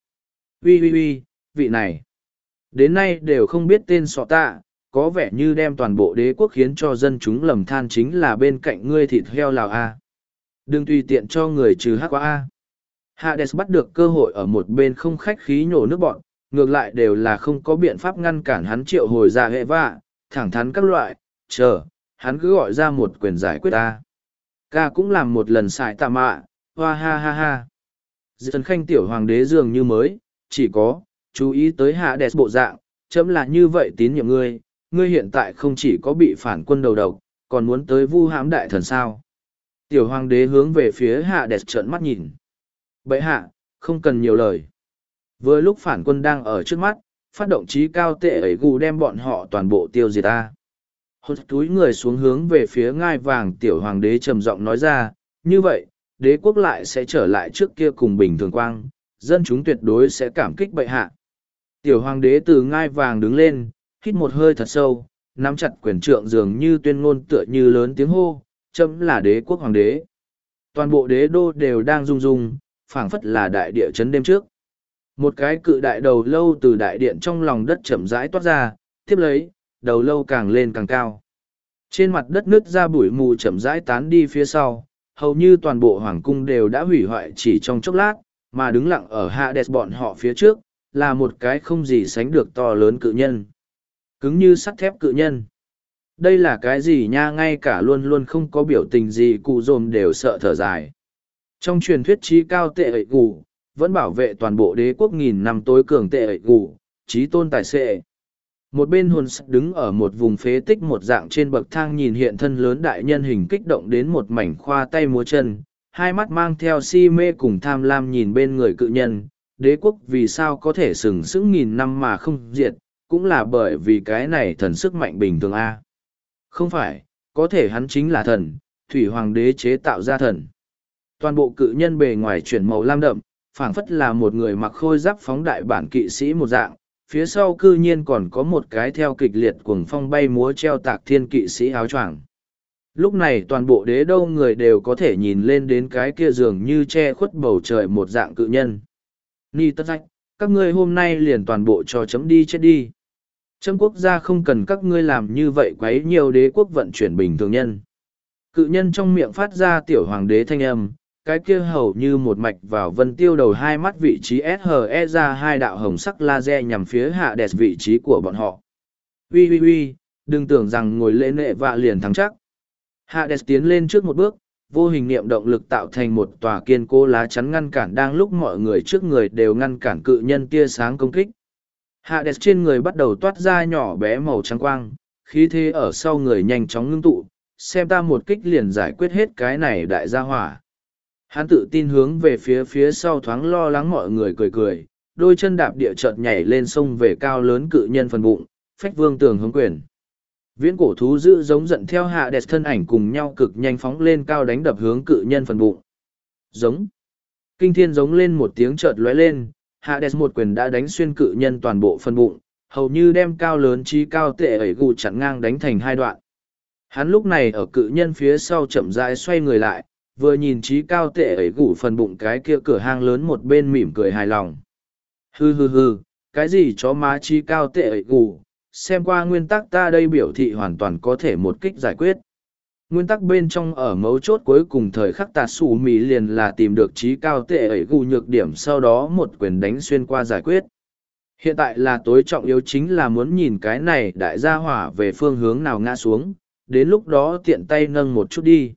A: Uy, vị này. Đến nay đều không biết tên sọ tạ, có vẻ như đem toàn bộ đế quốc khiến cho dân chúng lầm than chính là bên cạnh ngươi thịt heo lào A. Đừng tùy tiện cho người trừ hắc quá A. Hades bắt được cơ hội ở một bên không khách khí nhổ nước bọn, ngược lại đều là không có biện pháp ngăn cản hắn triệu hồi ra hệ vạ, thẳng thắn các loại, chờ, hắn cứ gọi ra một quyền giải quyết ta. Ca cũng làm một lần xài tà mạ, hoa ha ha ha. Dân khanh tiểu hoàng đế dường như mới, chỉ có, chú ý tới hạ đẹp bộ dạng, chấm là như vậy tín nhiệm ngươi, ngươi hiện tại không chỉ có bị phản quân đầu độc, còn muốn tới vu hãm đại thần sao. Tiểu hoàng đế hướng về phía hạ đẹp trợn mắt nhìn. Bệ hạ, không cần nhiều lời. Vừa lúc phản quân đang ở trước mắt, phát động trí cao tệ ẩy gù đem bọn họ toàn bộ tiêu diệt ta. Hốt túi người xuống hướng về phía ngai vàng tiểu hoàng đế trầm giọng nói ra, như vậy, đế quốc lại sẽ trở lại trước kia cùng bình thường quang, dân chúng tuyệt đối sẽ cảm kích bệ hạ. Tiểu hoàng đế từ ngai vàng đứng lên, hít một hơi thật sâu, nắm chặt quyền trượng dường như tuyên ngôn tựa như lớn tiếng hô, chấm là đế quốc hoàng đế. Toàn bộ đế đô đều đang rung rung, phảng phất là đại địa chấn đêm trước. Một cái cự đại đầu lâu từ đại điện trong lòng đất chậm rãi toát ra, tiếp lấy, đầu lâu càng lên càng cao. Trên mặt đất nứt ra bụi mù chậm rãi tán đi phía sau, hầu như toàn bộ hoàng cung đều đã hủy hoại chỉ trong chốc lát, mà đứng lặng ở Hades bọn họ phía trước, là một cái không gì sánh được to lớn cự nhân. Cứng như sắt thép cự nhân. Đây là cái gì nha, ngay cả luôn luôn không có biểu tình gì cụ dồn đều sợ thở dài. Trong truyền thuyết trí cao tệ ẩy gù, vẫn bảo vệ toàn bộ đế quốc nghìn năm tối cường tệ ẩy gù, trí tôn tài xệ. Một bên hồn sắc đứng ở một vùng phế tích một dạng trên bậc thang nhìn hiện thân lớn đại nhân hình kích động đến một mảnh khoa tay múa chân, hai mắt mang theo si mê cùng tham lam nhìn bên người cự nhân, đế quốc vì sao có thể sừng sững nghìn năm mà không diệt, cũng là bởi vì cái này thần sức mạnh bình thường a. Không phải, có thể hắn chính là thần, thủy hoàng đế chế tạo ra thần. Toàn bộ cự nhân bề ngoài chuyển màu lam đậm, phảng phất là một người mặc khôi giáp phóng đại bản kỵ sĩ một dạng, phía sau cư nhiên còn có một cái theo kịch liệt cuồng phong bay múa treo tạc thiên kỵ sĩ áo choàng. Lúc này toàn bộ đế đô người đều có thể nhìn lên đến cái kia dường như che khuất bầu trời một dạng cự nhân. Ni tất rách, các ngươi hôm nay liền toàn bộ cho chấm đi chết đi. Chấm quốc gia không cần các ngươi làm như vậy quấy nhiều đế quốc vận chuyển bình thường nhân. Cự nhân trong miệng phát ra tiểu hoàng đế thanh âm, cái kia hầu như một mạch vào vân tiêu đầu hai mắt vị trí SHE ra hai đạo hồng sắc laser nhằm phía hạ đẹp vị trí của bọn họ. Uy, đừng tưởng rằng ngồi lễ nệ vạ liền thắng chắc. Hạ đẹp tiến lên trước một bước, vô hình niệm động lực tạo thành một tòa kiên cố lá chắn ngăn cản đang lúc mọi người trước người đều ngăn cản cự nhân tia sáng công kích. Hạ đẹp trên người bắt đầu toát ra nhỏ bé màu trắng quang, khí thế ở sau người nhanh chóng ngưng tụ, xem ta một kích liền giải quyết hết cái này đại gia hỏa. Hắn tự tin hướng về phía sau thoáng lo lắng mọi người cười, đôi chân đạp địa chợt nhảy lên sông về cao lớn cự nhân phần bụng, phách vương tường hướng quyền. Viễn cổ thú dữ giống giận theo hạ đẹp thân ảnh cùng nhau cực nhanh phóng lên cao đánh đập hướng cự nhân phần bụng. Giống. Kinh thiên giống lên một tiếng chợt lóe lên, hạ đẹp một quyền đã đánh xuyên cự nhân toàn bộ phần bụng, hầu như đem cao lớn trí cao tệ ẩy gù chặn ngang đánh thành hai đoạn. Hắn lúc này ở cự nhân phía sau chậm rãi xoay người lại, vừa nhìn trí cao tệ ẩy gù phần bụng cái kia cửa hang lớn một bên mỉm cười hài lòng. Hừ, cái gì chó má trí cao tệ ẩy gù, xem qua nguyên tắc ta đây biểu thị hoàn toàn có thể một kích giải quyết. Nguyên tắc bên trong ở mấu chốt cuối cùng thời khắc tạt xù mì liền là tìm được trí cao tệ ẩy gù nhược điểm sau đó một quyền đánh xuyên qua giải quyết. Hiện tại là tối trọng yếu chính là muốn nhìn cái này đại gia hỏa về phương hướng nào ngã xuống, đến lúc đó tiện tay nâng một chút đi.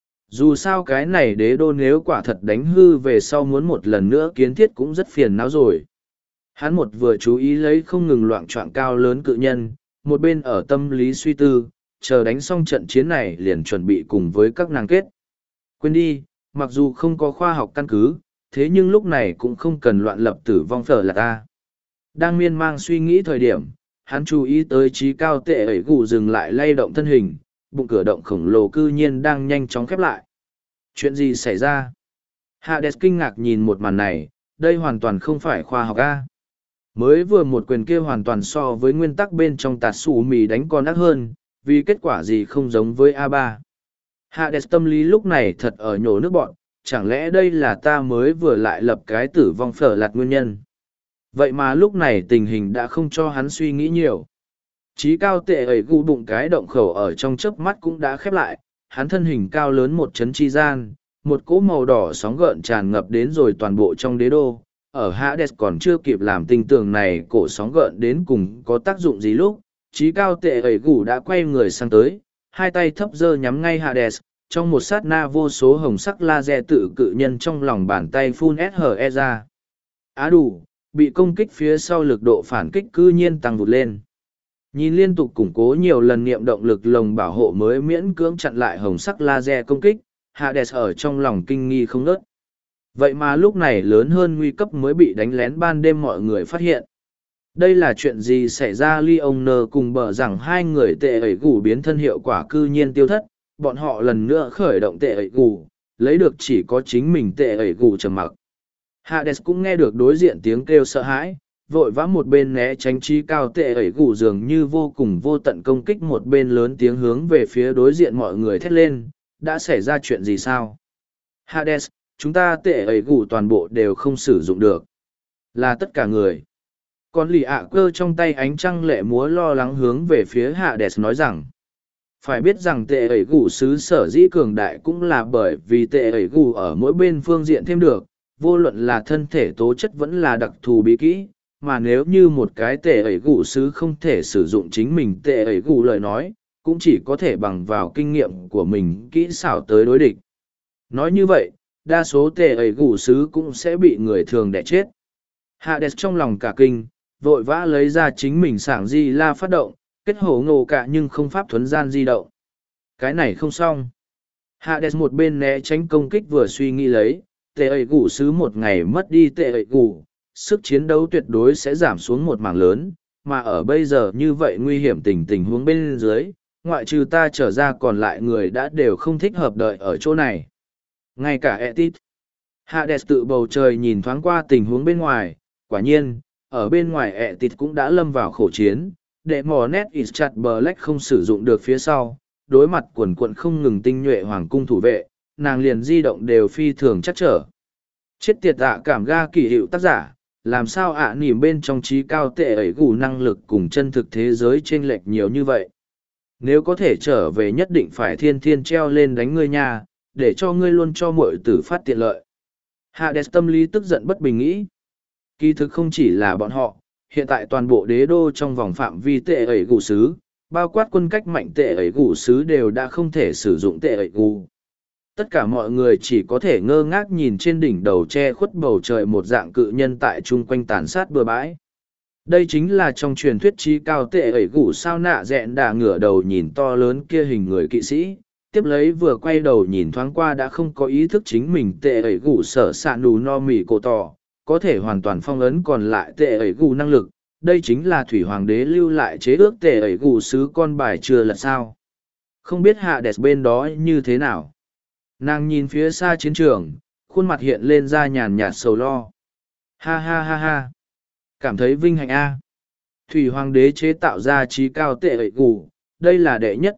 A: Dù sao cái này đế đô nếu quả thật đánh hư về sau muốn một lần nữa kiến thiết cũng rất phiền não rồi. Hắn một vừa chú ý lấy không ngừng loạn trọng cao lớn cự nhân, một bên ở tâm lý suy tư, chờ đánh xong trận chiến này liền chuẩn bị cùng với các nàng kết. Quên đi, mặc dù không có khoa học căn cứ, thế nhưng lúc này cũng không cần loạn lập tử vong phở là ta. Đang miên mang suy nghĩ thời điểm, hắn chú ý tới trí cao tệ ẩy gù dừng lại lay động thân hình, bụng cửa động khổng lồ cư nhiên đang nhanh chóng khép lại. Chuyện gì xảy ra? Hades kinh ngạc nhìn một màn này, đây hoàn toàn không phải khoa học a. Mới vừa một quyền kia hoàn toàn so với nguyên tắc bên trong tạt xù mì đánh con ác hơn, vì kết quả gì không giống với A3. Hades tâm lý lúc này thật ở nhổ nước bọn, chẳng lẽ đây là ta mới vừa lại lập cái tử vong phở lạt nguyên nhân. Vậy mà lúc này tình hình đã không cho hắn suy nghĩ nhiều. Chí cao tệ ẩy gu bụng cái động khẩu ở trong chớp mắt cũng đã khép lại, hắn thân hình cao lớn một chấn chi gian, một cỗ màu đỏ sóng gợn tràn ngập đến rồi toàn bộ trong đế đô. Ở Hades còn chưa kịp làm tinh tường này cổ sóng gợn đến cùng có tác dụng gì lúc, chí cao tệ ẩy gu đã quay người sang tới, hai tay thấp giơ nhắm ngay Hades, trong một sát na vô số hồng sắc laser tự cự nhân trong lòng bàn tay phun SHE ra. Á đủ, bị công kích phía sau lực độ phản kích cư nhiên tăng vụt lên. Nhìn liên tục củng cố nhiều lần niệm động lực lồng bảo hộ mới miễn cưỡng chặn lại hồng sắc laser công kích, Hades ở trong lòng kinh nghi không ngớt. Vậy mà lúc này lớn hơn nguy cấp mới bị đánh lén ban đêm mọi người phát hiện. Đây là chuyện gì xảy ra? Leoner cùng bờ rằng hai người tệ ẩy gù biến thân hiệu quả cư nhiên tiêu thất, bọn họ lần nữa khởi động tệ ẩy gù, lấy được chỉ có chính mình tệ ẩy gù trầm mặc. Hades cũng nghe được đối diện tiếng kêu sợ hãi, vội vã một bên né tránh trí cao tệ ẩy gù dường như vô cùng vô tận công kích, một bên lớn tiếng hướng về phía đối diện mọi người thét lên, đã xảy ra chuyện gì sao? Hades, chúng ta tệ ẩy gù toàn bộ đều không sử dụng được. Là tất cả người. Còn lì ạ cơ trong tay ánh trăng lệ múa lo lắng hướng về phía Hades nói rằng, phải biết rằng tệ ẩy gù xứ sở dĩ cường đại cũng là bởi vì tệ ẩy gù ở mỗi bên phương diện thêm được, vô luận là thân thể tố chất vẫn là đặc thù bí kỹ, mà nếu như một cái tệ ẩy gù sứ không thể sử dụng chính mình tệ ẩy gù lời nói, cũng chỉ có thể bằng vào kinh nghiệm của mình kỹ xảo tới đối địch. Nói như vậy, đa số tệ ẩy gù sứ cũng sẽ bị người thường đẻ chết. Hades trong lòng cả kinh, vội vã lấy ra chính mình sảng di la phát động, kết hổ ngộ cả nhưng không pháp thuấn gian di động. Cái này không xong. Hades một bên né tránh công kích vừa suy nghĩ lấy, tệ ẩy gù sứ một ngày mất đi tệ ẩy gù, sức chiến đấu tuyệt đối sẽ giảm xuống một mảng lớn, mà ở bây giờ như vậy nguy hiểm tình huống bên dưới, ngoại trừ ta trở ra còn lại người đã đều không thích hợp đợi ở chỗ này. Ngay cả Etit. Hades tự bầu trời nhìn thoáng qua tình huống bên ngoài, quả nhiên, ở bên ngoài Etit cũng đã lâm vào khổ chiến, để mò nét Ischat Black không sử dụng được phía sau, đối mặt quần quận không ngừng tinh nhuệ hoàng cung thủ vệ, nàng liền di động đều phi thường chắc trở. Chết tiệt cảm ga kỳ hiệu tác giả, làm sao nỉm bên trong trí cao tệ ẩy gù năng lực cùng chân thực thế giới chênh lệch nhiều như vậy. Nếu có thể trở về nhất định phải thiên thiên treo lên đánh ngươi nha, để cho ngươi luôn cho mọi tử phát tiện lợi. Hades tâm lý tức giận bất bình nghĩ. Kỳ thực không chỉ là bọn họ, hiện tại toàn bộ đế đô trong vòng phạm vi tệ ẩy gù sứ, bao quát quân cách mạnh tệ ẩy gù sứ đều đã không thể sử dụng tệ ẩy gù. Tất cả mọi người chỉ có thể ngơ ngác nhìn trên đỉnh đầu che khuất bầu trời một dạng cự nhân tại chung quanh tàn sát bừa bãi. Đây chính là trong truyền thuyết trí cao tệ ẩy gù sao. Nạ dẹn đà ngửa đầu nhìn to lớn kia hình người kỵ sĩ, tiếp lấy vừa quay đầu nhìn thoáng qua đã không có ý thức chính mình tệ ẩy gù sở sạ nù no mì cổ tỏ, có thể hoàn toàn phong ấn còn lại tệ ẩy gù năng lực. Đây chính là thủy hoàng đế lưu lại chế ước tệ ẩy gù sứ con bài chưa lật sao. Không biết Hades bên đó như thế nào. Nàng nhìn phía xa chiến trường, khuôn mặt hiện lên ra nhàn nhạt sầu lo. Ha ha ha ha. Cảm thấy vinh hạnh a. Thủy hoàng đế chế tạo ra trí cao tệ ẩy gù, đây là đệ nhất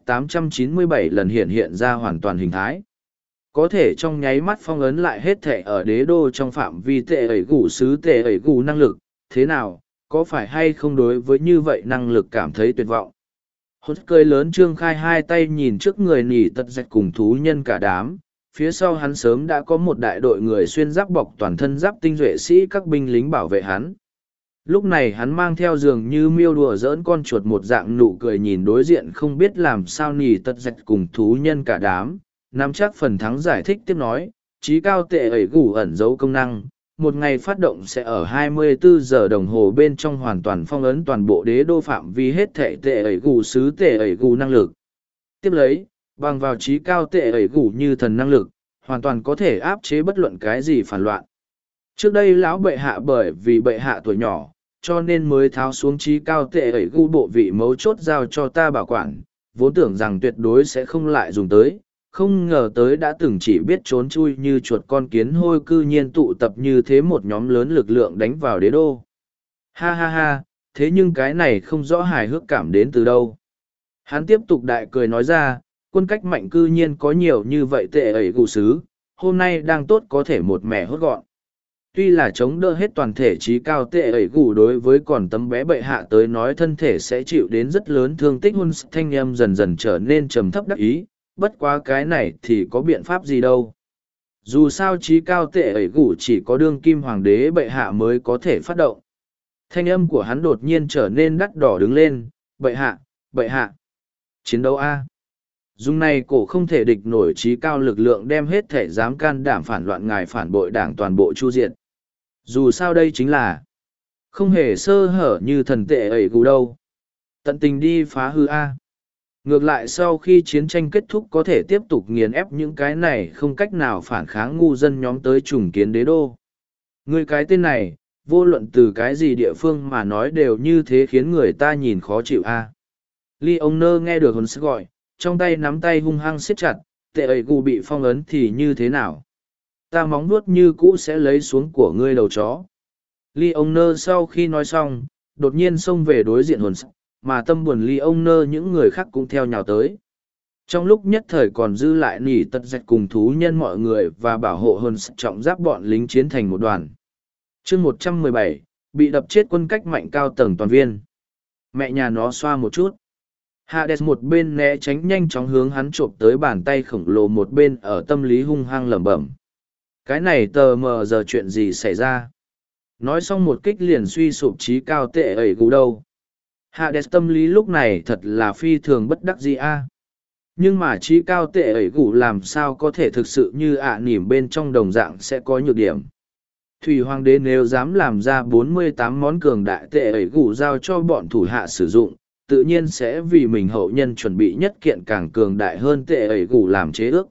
A: 897 lần hiện ra hoàn toàn hình thái. Có thể trong nháy mắt phong ấn lại hết thể ở đế đô trong phạm vi tệ ẩy gù sứ tệ ẩy gù năng lực, thế nào, có phải hay không đối với như vậy năng lực cảm thấy tuyệt vọng? Hốt cười lớn trương khai hai tay nhìn trước người nỉ tật dạch cùng thú nhân cả đám, phía sau hắn sớm đã có một đại đội người xuyên giáp bọc toàn thân giáp tinh duệ sĩ các binh lính bảo vệ hắn. Lúc này hắn mang theo giường như miêu đùa giỡn con chuột một dạng nụ cười nhìn đối diện không biết làm sao nỉ tật dạch cùng thú nhân cả đám, nắm chắc phần thắng giải thích tiếp nói, trí cao tệ ẩy gủ ẩn giấu công năng. Một ngày phát động sẽ ở 24 giờ đồng hồ bên trong hoàn toàn phong ấn toàn bộ đế đô phạm vi hết thể tệ ẩy gù sứ tệ ẩy gù năng lực. Tiếp lấy, bằng vào trí cao tệ ẩy gù như thần năng lực, hoàn toàn có thể áp chế bất luận cái gì phản loạn. Trước đây lão bệ hạ bởi vì bệ hạ tuổi nhỏ, cho nên mới tháo xuống trí cao tệ ẩy gù bộ vị mấu chốt giao cho ta bảo quản, vốn tưởng rằng tuyệt đối sẽ không lại dùng tới. Không ngờ tới đã từng chỉ biết trốn chui như chuột con kiến hôi cư nhiên tụ tập như thế một nhóm lớn lực lượng đánh vào đế đô. Ha ha ha, thế nhưng cái này không rõ hài hước cảm đến từ đâu. Hắn tiếp tục đại cười nói ra, quân cách mạnh cư nhiên có nhiều như vậy tệ ẩy gù sứ, hôm nay đang tốt có thể một mẻ hốt gọn. Tuy là chống đỡ hết toàn thể trí cao tệ ẩy gù đối với còn tấm bé bệ hạ tới nói thân thể sẽ chịu đến rất lớn thương tích hôn thanh âm dần dần trở nên trầm thấp đắc ý. Bất quá cái này thì có biện pháp gì đâu. Dù sao trí cao tệ ẩy gủ chỉ có đương kim hoàng đế bệ hạ mới có thể phát động. Thanh âm của hắn đột nhiên trở nên đắt đỏ đứng lên, bệ hạ, bệ hạ. Chiến đấu A. Dùng này cổ không thể địch nổi trí cao lực lượng đem hết thể dám can đảm phản loạn ngài phản bội đảng toàn bộ chu diệt. Dù sao đây chính là không hề sơ hở như thần tệ ẩy gủ đâu. Tận tình đi phá hư A. Ngược lại sau khi chiến tranh kết thúc có thể tiếp tục nghiền ép những cái này không cách nào phản kháng ngu dân nhóm tới trùng kiến đế đô. Người cái tên này, vô luận từ cái gì địa phương mà nói đều như thế khiến người ta nhìn khó chịu a. Ly ông nơ nghe được hồn sức gọi, trong tay nắm tay hung hăng siết chặt, tệ ẩy gù bị phong ấn thì như thế nào? Ta móng nuốt như cũ sẽ lấy xuống của ngươi đầu chó. Ly ông nơ sau khi nói xong, đột nhiên xông về đối diện hồn sức, mà tâm buồn ly ông nơ những người khác cũng theo nhào tới. Trong lúc nhất thời còn dư lại nỉ tật dạch cùng thú nhân mọi người và bảo hộ hơn trọng giáp bọn lính chiến thành một đoàn. chương 117, bị đập chết quân cách mạnh cao tầng toàn viên. Mẹ nhà nó xoa một chút. Hades một bên né tránh nhanh chóng hướng hắn chộp tới bàn tay khổng lồ một bên ở tâm lý hung hăng lẩm bẩm. Cái này tờ mờ giờ chuyện gì xảy ra? Nói xong một kích liền suy sụp trí cao tệ ẩy gù đâu. Hades tâm lý lúc này thật là phi thường bất đắc dĩ a. Nhưng mà trí cao tệ ẩy gù làm sao có thể thực sự như nỉm bên trong đồng dạng sẽ có nhược điểm. Thủy Hoàng đế nếu dám làm ra 48 món cường đại tệ ẩy gù giao cho bọn thủ hạ sử dụng, tự nhiên sẽ vì mình hậu nhân chuẩn bị nhất kiện càng cường đại hơn tệ ẩy gù làm chế ước.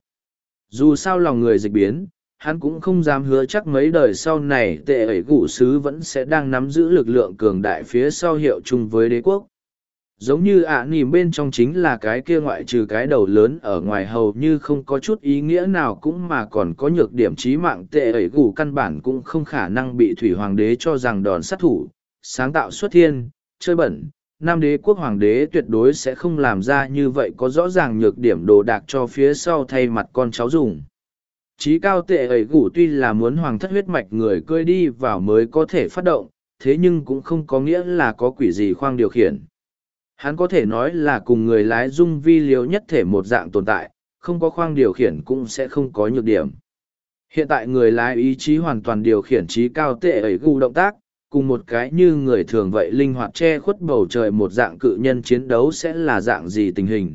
A: Dù sao lòng người dịch biến, hắn cũng không dám hứa chắc mấy đời sau này tệ ẩy gù sứ vẫn sẽ đang nắm giữ lực lượng cường đại phía sau hiệu chung với đế quốc. Giống như nỉm bên trong chính là cái kia ngoại trừ cái đầu lớn ở ngoài hầu như không có chút ý nghĩa nào cũng mà còn có nhược điểm chí mạng tệ ẩy gù căn bản cũng không khả năng bị thủy hoàng đế cho rằng đòn sát thủ, sáng tạo xuất thiên, chơi bẩn. Nam đế quốc hoàng đế tuyệt đối sẽ không làm ra như vậy có rõ ràng nhược điểm đồ đạc cho phía sau thay mặt con cháu dùng. Chí cao tệ ẩy gù tuy là muốn hoàng thất huyết mạch người cơi đi vào mới có thể phát động, thế nhưng cũng không có nghĩa là có quỷ gì khoang điều khiển. Hắn có thể nói là cùng người lái dung vi liếu nhất thể một dạng tồn tại, không có khoang điều khiển cũng sẽ không có nhược điểm. Hiện tại người lái ý chí hoàn toàn điều khiển trí cao tệ ẩy gù động tác, cùng một cái như người thường vậy linh hoạt che khuất bầu trời một dạng cự nhân chiến đấu sẽ là dạng gì tình hình.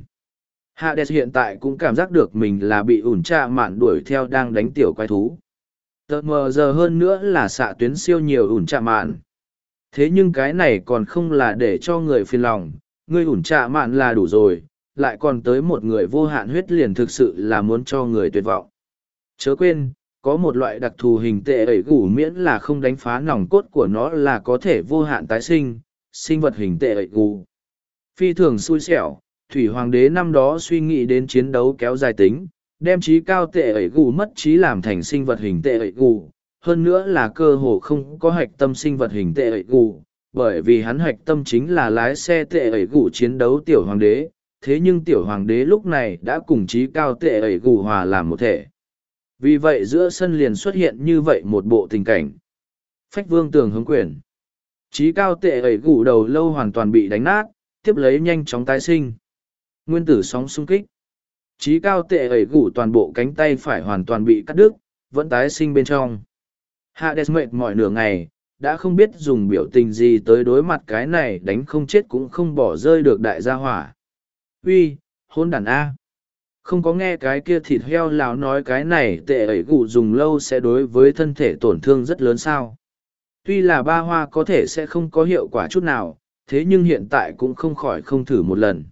A: Hades hiện tại cũng cảm giác được mình là bị ủn trạ mạn đuổi theo đang đánh tiểu quái thú. Tờ mờ giờ hơn nữa là xạ tuyến siêu nhiều ủn trạ mạn. Thế nhưng cái này còn không là để cho người phiền lòng, người ủn trạ mạn là đủ rồi, lại còn tới một người vô hạn huyết liền thực sự là muốn cho người tuyệt vọng. Chớ quên, có một loại đặc thù hình tệ ẩy gù miễn là không đánh phá nòng cốt của nó là có thể vô hạn tái sinh, sinh vật hình tệ ẩy gù. Phi thường xui xẻo, Thủy Hoàng đế năm đó suy nghĩ đến chiến đấu kéo dài tính, đem trí cao tệ ẩy gù mất trí làm thành sinh vật hình tệ ẩy gù, hơn nữa là cơ hồ không có hạch tâm sinh vật hình tệ ẩy gù, bởi vì hắn hạch tâm chính là lái xe tệ ẩy gù chiến đấu tiểu hoàng đế, thế nhưng tiểu hoàng đế lúc này đã cùng trí cao tệ ẩy gù hòa làm một thể. Vì vậy giữa sân liền xuất hiện như vậy một bộ tình cảnh. Phách vương tường hướng quyền. Trí cao tệ ẩy gù đầu lâu hoàn toàn bị đánh nát, tiếp lấy nhanh chóng tái sinh. Nguyên tử sóng xung kích. Chí cao tệ ẩy gủ toàn bộ cánh tay phải hoàn toàn bị cắt đứt, vẫn tái sinh bên trong. Hades mệt mỏi nửa ngày, đã không biết dùng biểu tình gì tới đối mặt cái này đánh không chết cũng không bỏ rơi được đại gia hỏa. Uy, hôn đàn A. Không có nghe cái kia thịt heo láo nói cái này tệ ẩy gủ dùng lâu sẽ đối với thân thể tổn thương rất lớn sao. Tuy là ba hoa có thể sẽ không có hiệu quả chút nào, thế nhưng hiện tại cũng không khỏi không thử một lần.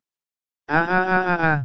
A: A a a a a.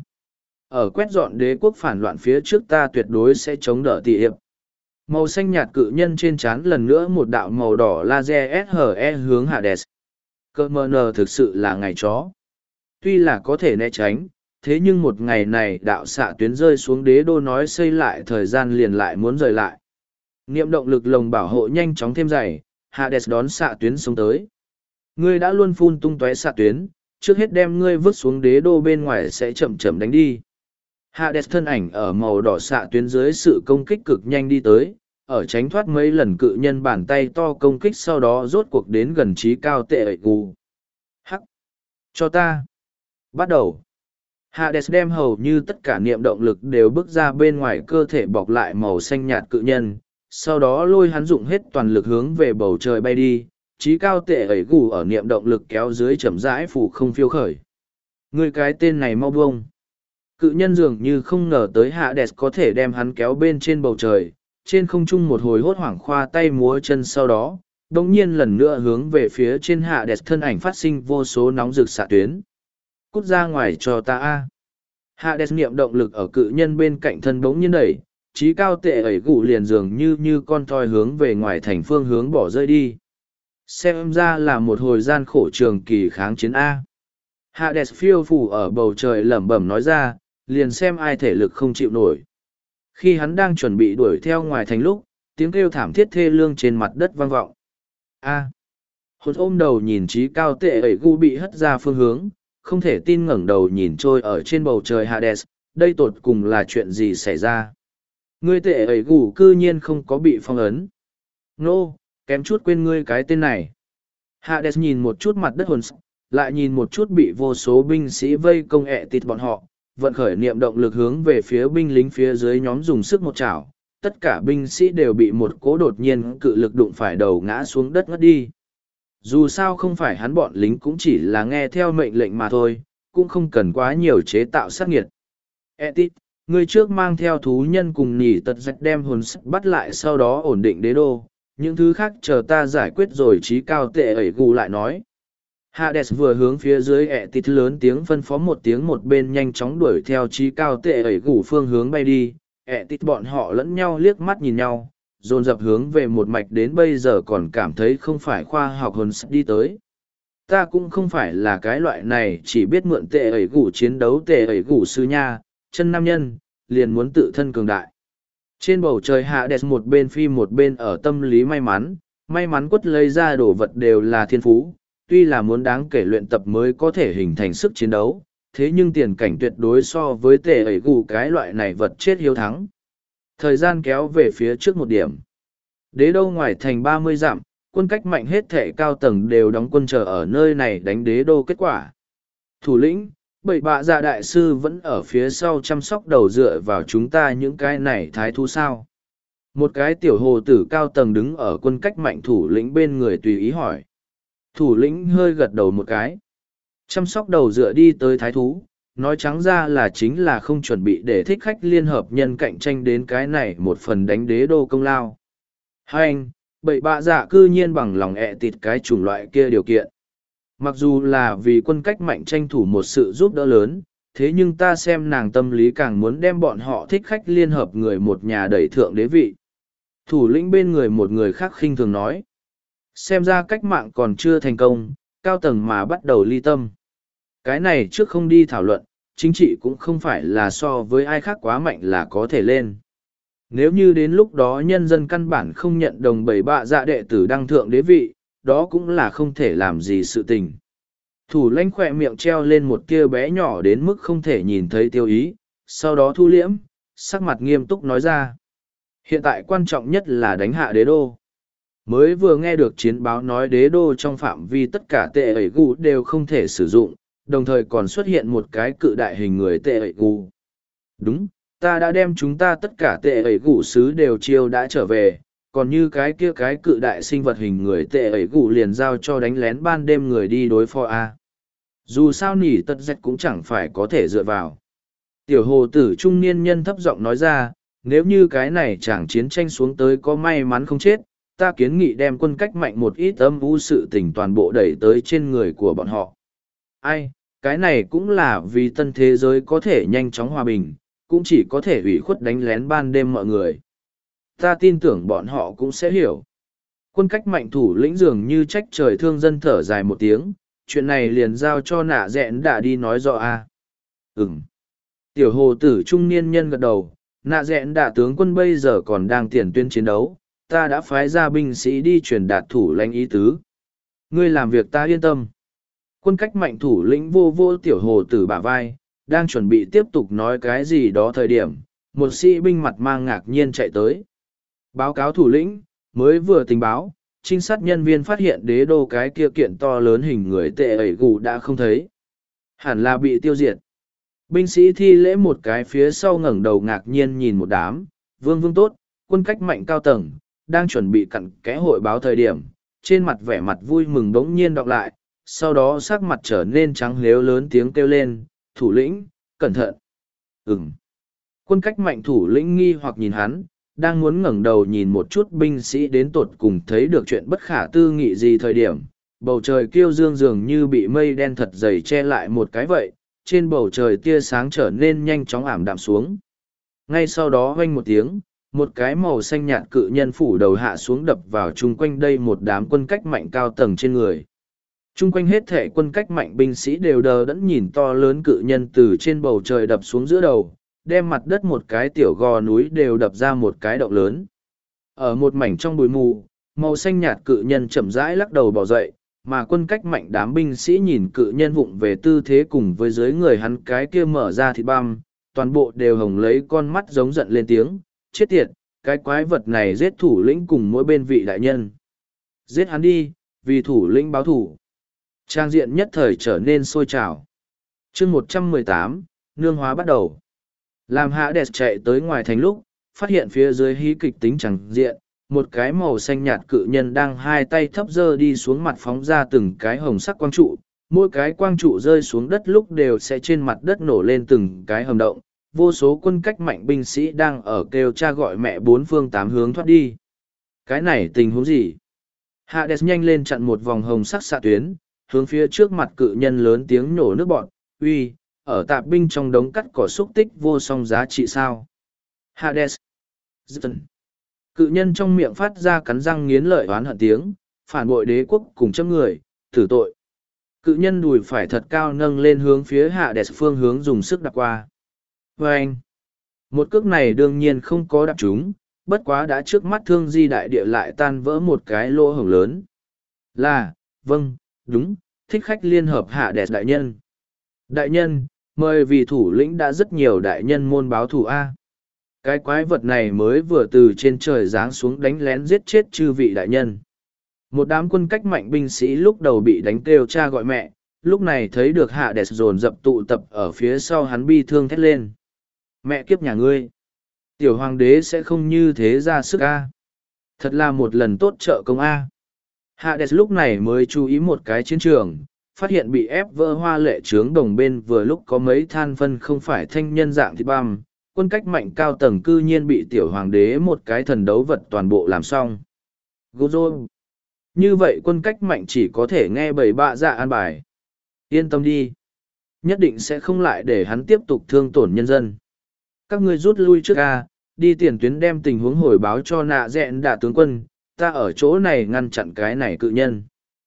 A: Ở quét dọn đế quốc phản loạn phía trước ta tuyệt đối sẽ chống đỡ tỷ hiệp. Màu xanh nhạt cự nhân trên trán lần nữa một đạo màu đỏ laser SHE hướng Hades. Cơ mờ nờ thực sự là ngày chó. Tuy là có thể né tránh, thế nhưng một ngày này đạo xạ tuyến rơi xuống đế đô nói xây lại thời gian liền lại muốn rời lại. Niệm động lực lồng bảo hộ nhanh chóng thêm dày, Hades đón xạ tuyến xuống tới. Ngươi đã luôn phun tung tóe xạ tuyến, trước hết đem ngươi vứt xuống đế đô bên ngoài sẽ chậm chậm đánh đi. Hades thân ảnh ở màu đỏ xạ tuyến dưới sự công kích cực nhanh đi tới, ở tránh thoát mấy lần cự nhân bàn tay to công kích sau đó rốt cuộc đến gần trí cao tệ ẩy gù. Hắc! Cho ta! Bắt đầu! Hades đem hầu như tất cả niệm động lực đều bước ra bên ngoài cơ thể bọc lại màu xanh nhạt cự nhân, sau đó lôi hắn dụng hết toàn lực hướng về bầu trời bay đi, trí cao tệ ẩy gù ở niệm động lực kéo dưới chậm rãi phủ không phiêu khởi. Người cái tên này mau buông! Cự nhân dường như không ngờ tới Hades có thể đem hắn kéo bên trên bầu trời, trên không trung một hồi hốt hoảng khoa tay múa chân sau đó, đồng nhiên lần nữa hướng về phía trên Hades thân ảnh phát sinh vô số nóng rực xạ tuyến. Cút ra ngoài cho ta a! Hades niệm động lực ở cự nhân bên cạnh thân bỗng nhiên đẩy, trí cao tệ ẩy gụ liền dường như con thoi hướng về ngoài thành phương hướng bỏ rơi đi. Xem ra là một hồi gian khổ trường kỳ kháng chiến A. Hades phiêu phủ ở bầu trời lẩm bẩm nói ra, liền xem ai thể lực không chịu nổi. Khi hắn đang chuẩn bị đuổi theo ngoài thành lúc, tiếng kêu thảm thiết thê lương trên mặt đất vang vọng. A. Hồn ôm đầu nhìn trí cao tệ ẩy gu bị hất ra phương hướng, không thể tin ngẩng đầu nhìn trôi ở trên bầu trời Hades, đây tột cùng là chuyện gì xảy ra. Ngươi tệ ẩy gu cư nhiên không có bị phong ấn. Nô, kém chút quên ngươi cái tên này. Hades nhìn một chút mặt đất hồn, lại nhìn một chút bị vô số binh sĩ vây công ẹ tịt bọn họ, vận khởi niệm động lực hướng về phía binh lính phía dưới nhóm dùng sức một chảo, tất cả binh sĩ đều bị một cố đột nhiên cự lực đụng phải đầu ngã xuống đất ngất đi. Dù sao không phải hắn bọn lính cũng chỉ là nghe theo mệnh lệnh mà thôi, cũng không cần quá nhiều chế tạo sát nghiệt. Etit, người trước mang theo thú nhân cùng nhỉ tật dạch đem hồn sắc bắt lại sau đó ổn định đế đô, những thứ khác chờ ta giải quyết rồi trí cao tệ ẩy gù lại nói. Hades vừa hướng phía dưới Etit lớn tiếng phân phó một tiếng một bên nhanh chóng đuổi theo trí cao tệ ẩy gù phương hướng bay đi, Etit bọn họ lẫn nhau liếc mắt nhìn nhau, dồn dập hướng về một mạch đến bây giờ còn cảm thấy không phải khoa học hồn sắc đi tới. Ta cũng không phải là cái loại này chỉ biết mượn tệ ẩy gù chiến đấu tệ ẩy gù sư nha, chân nam nhân, liền muốn tự thân cường đại. Trên bầu trời Hades một bên phi một bên ở tâm lý may mắn quất lấy ra đồ vật đều là thiên phú, tuy là muốn đáng kể luyện tập mới có thể hình thành sức chiến đấu, thế nhưng tiền cảnh tuyệt đối so với tệ ẩy gù cái loại này vật chết hiếu thắng. Thời gian kéo về phía trước một điểm. Đế đô ngoài thành 30 dặm, quân cách mạnh hết thể cao tầng đều đóng quân chờ ở nơi này đánh đế đô kết quả. Thủ lĩnh, bảy bạ dạ đại sư vẫn ở phía sau chăm sóc đầu dựa vào chúng ta những cái này thái thú sao. Một cái tiểu hồ tử cao tầng đứng ở quân cách mạnh thủ lĩnh bên người tùy ý hỏi. Thủ lĩnh hơi gật đầu một cái. Chăm sóc đầu dựa đi tới thái thú, nói trắng ra là chính là không chuẩn bị để thích khách liên hợp nhân cạnh tranh đến cái này một phần đánh đế đô công lao. Hai anh, bậy bạ dạ cư nhiên bằng lòng ẹ tịt cái chủng loại kia điều kiện. Mặc dù là vì quân cách mạnh tranh thủ một sự giúp đỡ lớn, thế nhưng ta xem nàng tâm lý càng muốn đem bọn họ thích khách liên hợp người một nhà đẩy thượng đế vị. Thủ lĩnh bên người một người khác khinh thường nói. Xem ra cách mạng còn chưa thành công, cao tầng mà bắt đầu ly tâm. Cái này trước không đi thảo luận, chính trị cũng không phải là so với ai khác quá mạnh là có thể lên. Nếu như đến lúc đó nhân dân căn bản không nhận đồng bảy bạ dạ đệ tử đăng thượng đế vị, đó cũng là không thể làm gì sự tình. Thủ lãnh khỏe miệng treo lên một tia bé nhỏ đến mức không thể nhìn thấy tiêu ý, sau đó thu liễm, sắc mặt nghiêm túc nói ra. Hiện tại quan trọng nhất là đánh hạ đế đô. Mới vừa nghe được chiến báo nói đế đô trong phạm vi tất cả tệ ẩy gù đều không thể sử dụng, đồng thời còn xuất hiện một cái cự đại hình người tệ ẩy gù. Đúng, ta đã đem chúng ta tất cả tệ ẩy gù sứ đều chiêu đã trở về, còn như cái kia cái cự đại sinh vật hình người tệ ẩy gù liền giao cho đánh lén ban đêm người đi đối phó A. Dù sao nỉ tật dẹt cũng chẳng phải có thể dựa vào. Tiểu hồ tử trung niên nhân thấp giọng nói ra, nếu như cái này chẳng chiến tranh xuống tới có may mắn không chết, ta kiến nghị đem quân cách mạnh một ít âm u sự tình toàn bộ đẩy tới trên người của bọn họ. Ai, cái này cũng là vì tân thế giới có thể nhanh chóng hòa bình, cũng chỉ có thể ủy khuất đánh lén ban đêm mọi người. Ta tin tưởng bọn họ cũng sẽ hiểu. Quân cách mạnh thủ lĩnh dường như trách trời thương dân thở dài một tiếng, chuyện này liền giao cho nạ dẹn đã đi nói rõ a. Ừm. Tiểu hồ tử trung niên nhân gật đầu, nạ dẹn đã tướng quân bây giờ còn đang tiền tuyến chiến đấu, ta đã phái ra binh sĩ đi truyền đạt thủ lãnh ý tứ. Ngươi làm việc ta yên tâm. Quân cách mạnh thủ lĩnh vô vô tiểu hồ tử bả vai, đang chuẩn bị tiếp tục nói cái gì đó thời điểm, một sĩ binh mặt mang ngạc nhiên chạy tới. Báo cáo thủ lĩnh, mới vừa tình báo, trinh sát nhân viên phát hiện đế đô cái kia kiện to lớn hình người tệ ẩy gù đã không thấy. Hẳn là bị tiêu diệt. Binh sĩ thi lễ một cái phía sau ngẩng đầu ngạc nhiên nhìn một đám, vương tốt, quân cách mạnh cao tầng, đang chuẩn bị cặn kẽ hội báo thời điểm, trên mặt vẻ mặt vui mừng đống nhiên đọc lại, sau đó sắc mặt trở nên trắng lếu lớn tiếng kêu lên, thủ lĩnh, cẩn thận. Ừm. Quân cách mạnh thủ lĩnh nghi hoặc nhìn hắn, đang muốn ngẩng đầu nhìn một chút binh sĩ đến tột cùng thấy được chuyện bất khả tư nghị gì thời điểm, bầu trời kiêu dương dường như bị mây đen thật dày che lại một cái vậy, trên bầu trời tia sáng trở nên nhanh chóng ảm đạm xuống. Ngay sau đó hoanh một tiếng, một cái màu xanh nhạt cự nhân phủ đầu hạ xuống đập vào chung quanh đây một đám quân cách mạnh cao tầng trên người. Chung quanh hết thể quân cách mạnh binh sĩ đều đờ đẫn nhìn to lớn cự nhân từ trên bầu trời đập xuống giữa đầu, đem mặt đất một cái tiểu gò núi đều đập ra một cái động lớn. Ở một mảnh trong bụi mù, màu xanh nhạt cự nhân chậm rãi lắc đầu bỏ dậy, mà quân cách mạnh đám binh sĩ nhìn cự nhân vụng về tư thế cùng với dưới người hắn cái kia mở ra thịt băm, toàn bộ đều hồng lấy con mắt giống giận lên tiếng, chết tiệt, cái quái vật này giết thủ lĩnh cùng mỗi bên vị đại nhân. Giết hắn đi, vì thủ lĩnh báo thủ. Trang diện nhất thời trở nên sôi trào. chương 118, nương hóa bắt đầu. Làm Hades chạy tới ngoài thành lúc, phát hiện phía dưới hí kịch tính chẳng diện, một cái màu xanh nhạt cự nhân đang hai tay thấp dơ đi xuống mặt phóng ra từng cái hồng sắc quang trụ, mỗi cái quang trụ rơi xuống đất lúc đều sẽ trên mặt đất nổ lên từng cái hầm động, vô số quân cách mạnh binh sĩ đang ở kêu cha gọi mẹ bốn phương tám hướng thoát đi. Cái này tình huống gì? Hades nhanh lên chặn một vòng hồng sắc xạ tuyến, hướng phía trước mặt cự nhân lớn tiếng nổ nước bọn, uy, ở tạp binh trong đống cắt cỏ xúc tích vô song giá trị sao? Hades. Dần. Cự nhân trong miệng phát ra cắn răng nghiến lợi oán hận tiếng, phản bội đế quốc cùng chấm người, tử tội. Cự nhân đùi phải thật cao nâng lên hướng phía Hades phương hướng dùng sức đạp qua. Và anh, một cước này đương nhiên không có đạp trúng, bất quá đã trước mắt thương di đại địa lại tan vỡ một cái lỗ hổng lớn. Là, vâng, đúng, thích khách liên hợp Hades đại nhân. Đại nhân, mời vì thủ lĩnh đã rất nhiều đại nhân môn báo thù A. Cái quái vật này mới vừa từ trên trời giáng xuống đánh lén giết chết chư vị đại nhân. Một đám quân cách mạnh binh sĩ lúc đầu bị đánh kêu cha gọi mẹ, lúc này thấy được Hades dồn dập tụ tập ở phía sau hắn bi thương thét lên. Mẹ kiếp nhà ngươi! Tiểu hoàng đế sẽ không như thế ra sức A. Thật là một lần tốt trợ công A. Hades lúc này mới chú ý một cái chiến trường, phát hiện bị ép vỡ hoa lệ trướng đồng bên vừa lúc có mấy than phân không phải thanh nhân dạng thịt băm, quân cách mạnh cao tầng cư nhiên bị tiểu hoàng đế một cái thần đấu vật toàn bộ làm xong. Gozo. Như vậy quân cách mạnh chỉ có thể nghe bầy bạ dạ an bài. Yên tâm đi. Nhất định sẽ không lại để hắn tiếp tục thương tổn nhân dân. Các ngươi rút lui trước A, đi tiền tuyến đem tình huống hồi báo cho nạ dẹn đạ tướng quân, ta ở chỗ này ngăn chặn cái này cự nhân.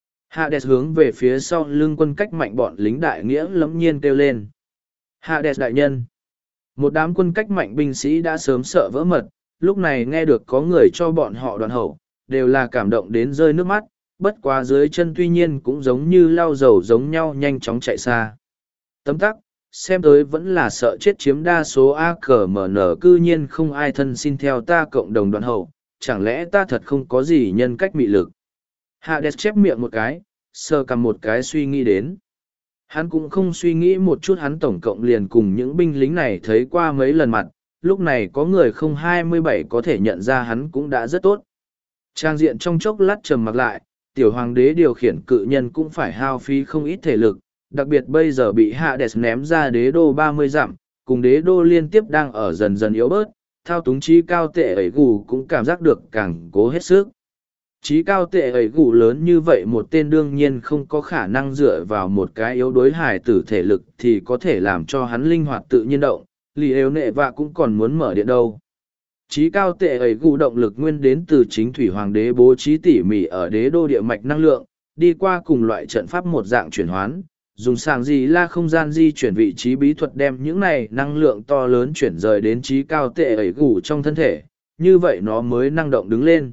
A: Hades hướng về phía sau lưng quân cách mạnh bọn lính đại nghĩa lẫm nhiên kêu lên. Hades đại nhân. Một đám quân cách mạnh binh sĩ đã sớm sợ vỡ mật, lúc này nghe được có người cho bọn họ đoàn hậu, đều là cảm động đến rơi nước mắt, bất quá dưới chân tuy nhiên cũng giống như lau dầu giống nhau nhanh chóng chạy xa. Tấm tắc, xem tới vẫn là sợ chết chiếm đa số AKMN cư nhiên không ai thân xin theo ta cộng đồng đoàn hậu, chẳng lẽ ta thật không có gì nhân cách mị lực. Hades chép miệng một cái, sờ cầm một cái suy nghĩ đến. Hắn cũng không suy nghĩ một chút, hắn tổng cộng liền cùng những binh lính này thấy qua mấy lần mặt, lúc này có người không 27 có thể nhận ra hắn cũng đã rất tốt. Trang diện trong chốc lát trầm mặc lại, tiểu hoàng đế điều khiển cự nhân cũng phải hao phí không ít thể lực, đặc biệt bây giờ bị Hades ném ra đế đô 30 dặm, cùng đế đô liên tiếp đang ở dần dần yếu bớt, thao túng trí cao tệ ấy gù cũng cảm giác được càng cố hết sức. Trí cao tệ ấy gù lớn như vậy một tên đương nhiên không có khả năng dựa vào một cái yếu đối hài tử thể lực thì có thể làm cho hắn linh hoạt tự nhiên động, lì ếu nệ và cũng còn muốn mở điện đâu. Trí cao tệ ấy gù động lực nguyên đến từ chính thủy hoàng đế bố trí tỉ mỉ ở đế đô địa mạch năng lượng, đi qua cùng loại trận pháp một dạng chuyển hoán, dùng sàng gì la không gian di chuyển vị trí bí thuật đem những này năng lượng to lớn chuyển rời đến trí cao tệ ấy gù trong thân thể, như vậy nó mới năng động đứng lên.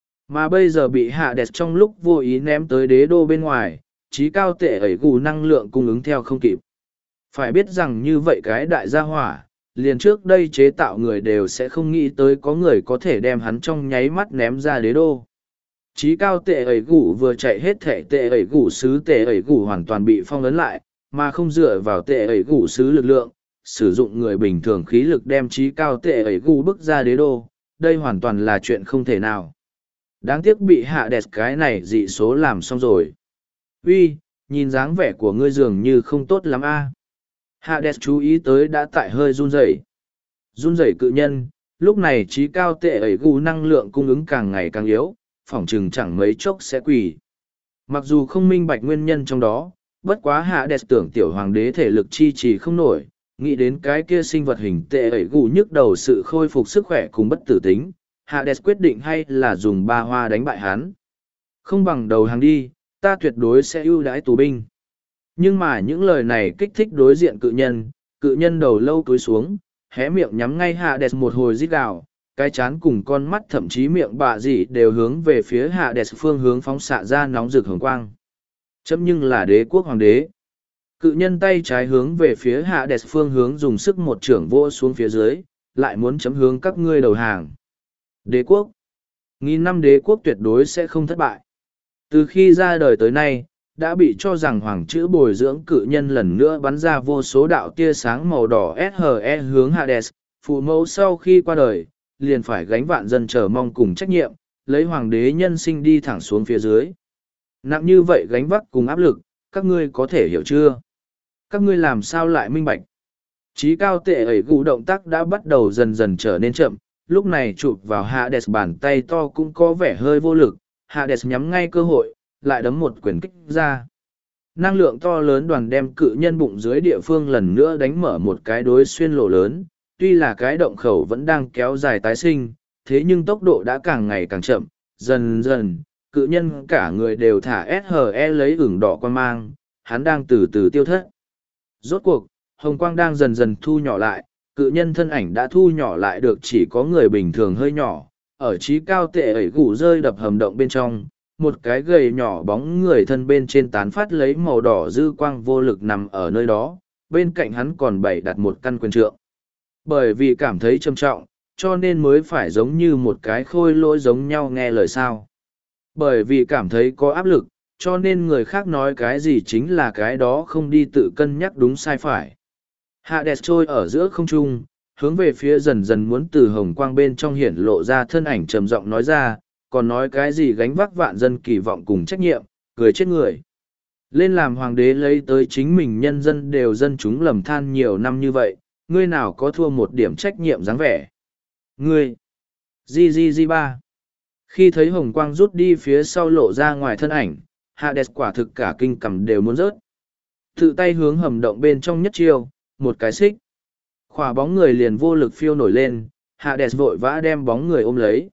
A: Mà bây giờ bị hạ đẹp trong lúc vô ý ném tới đế đô bên ngoài, trí cao tệ ấy gù năng lượng cung ứng theo không kịp. Phải biết rằng như vậy cái đại gia hỏa, liền trước đây chế tạo người đều sẽ không nghĩ tới có người có thể đem hắn trong nháy mắt ném ra đế đô. Trí cao tệ ấy gủ vừa chạy hết thể tệ ấy gủ sứ tệ ấy gủ hoàn toàn bị phong ấn lại, mà không dựa vào tệ ấy gủ sứ lực lượng, sử dụng người bình thường khí lực đem trí cao tệ ấy gủ bức ra đế đô, đây hoàn toàn là chuyện không thể nào. Đáng tiếc bị hạ đẹp cái này dị số làm xong rồi. Uy, nhìn dáng vẻ của ngươi dường như không tốt lắm a. Hades chú ý tới đã tại hơi run rẩy. Run rẩy cự nhân, lúc này trí cao tệ ấy gù năng lượng cung ứng càng ngày càng yếu, phỏng chừng chẳng mấy chốc sẽ quỳ. Mặc dù không minh bạch nguyên nhân trong đó, bất quá Hades tưởng tiểu hoàng đế thể lực chi trì không nổi, nghĩ đến cái kia sinh vật hình tệ ấy gù nhức đầu sự khôi phục sức khỏe cùng bất tử tính, Hades quyết định hay là dùng ba hoa đánh bại hắn. Không bằng đầu hàng đi, ta tuyệt đối sẽ ưu đãi tù binh. Nhưng mà những lời này kích thích đối diện cự nhân đầu lâu túi xuống, hé miệng nhắm ngay Hades một hồi rít gào, cái chán cùng con mắt thậm chí miệng bạ dị đều hướng về phía Hades phương hướng phóng xạ ra nóng rực hồng quang. Chấm nhưng là đế quốc hoàng đế. Cự nhân tay trái hướng về phía Hades phương hướng dùng sức một trưởng vô xuống phía dưới, lại muốn chấm hướng các ngươi đầu hàng. Đế quốc. Nghìn năm đế quốc tuyệt đối sẽ không thất bại. Từ khi ra đời tới nay, đã bị cho rằng hoàng chữ bồi dưỡng cự nhân lần nữa bắn ra vô số đạo tia sáng màu đỏ SHE hướng Hades, phụ mẫu sau khi qua đời, liền phải gánh vạn dân chờ mong cùng trách nhiệm, lấy hoàng đế nhân sinh đi thẳng xuống phía dưới. Nặng như vậy gánh vác cùng áp lực, các ngươi có thể hiểu chưa? Các ngươi làm sao lại minh bạch? Trí cao tệ ấy gù động tác đã bắt đầu dần dần trở nên chậm, lúc này chụp vào Hades bàn tay to cũng có vẻ hơi vô lực, Hades nhắm ngay cơ hội, lại đấm một quyền kích ra. Năng lượng to lớn đoàn đem cự nhân bụng dưới địa phương lần nữa đánh mở một cái đối xuyên lỗ lớn, tuy là cái động khẩu vẫn đang kéo dài tái sinh, thế nhưng tốc độ đã càng ngày càng chậm, dần dần, cự nhân cả người đều thả SHE lấy ửng đỏ quan mang, hắn đang từ từ tiêu thất. Rốt cuộc, hồng quang đang dần dần thu nhỏ lại, cự nhân thân ảnh đã thu nhỏ lại được chỉ có người bình thường hơi nhỏ, ở trí cao tệ ấy gù rơi đập hầm động bên trong, một cái gầy nhỏ bóng người thân bên trên tán phát lấy màu đỏ dư quang vô lực nằm ở nơi đó, bên cạnh hắn còn bày đặt một căn quyền trượng. Bởi vì cảm thấy trầm trọng, cho nên mới phải giống như một cái khôi lỗi giống nhau nghe lời sao. Bởi vì cảm thấy có áp lực, cho nên người khác nói cái gì chính là cái đó không đi tự cân nhắc đúng sai phải. Hades trôi ở giữa không trung, hướng về phía dần dần muốn từ hồng quang bên trong hiển lộ ra thân ảnh trầm giọng nói ra, còn nói cái gì gánh vác vạn dân kỳ vọng cùng trách nhiệm, cười chết người. Lên làm hoàng đế lấy tới chính mình nhân dân đều dân chúng lầm than nhiều năm như vậy, ngươi nào có thua một điểm trách nhiệm dáng vẻ. Ngươi! Gi-gi-gi-ba! Khi thấy hồng quang rút đi phía sau lộ ra ngoài thân ảnh, Hades quả thực cả kinh cầm đều muốn rớt. Tự tay hướng hầm động bên trong nhất chiêu, một cái xích. Khỏa bóng người liền vô lực phiêu nổi lên, Hades vội vã đem bóng người ôm lấy.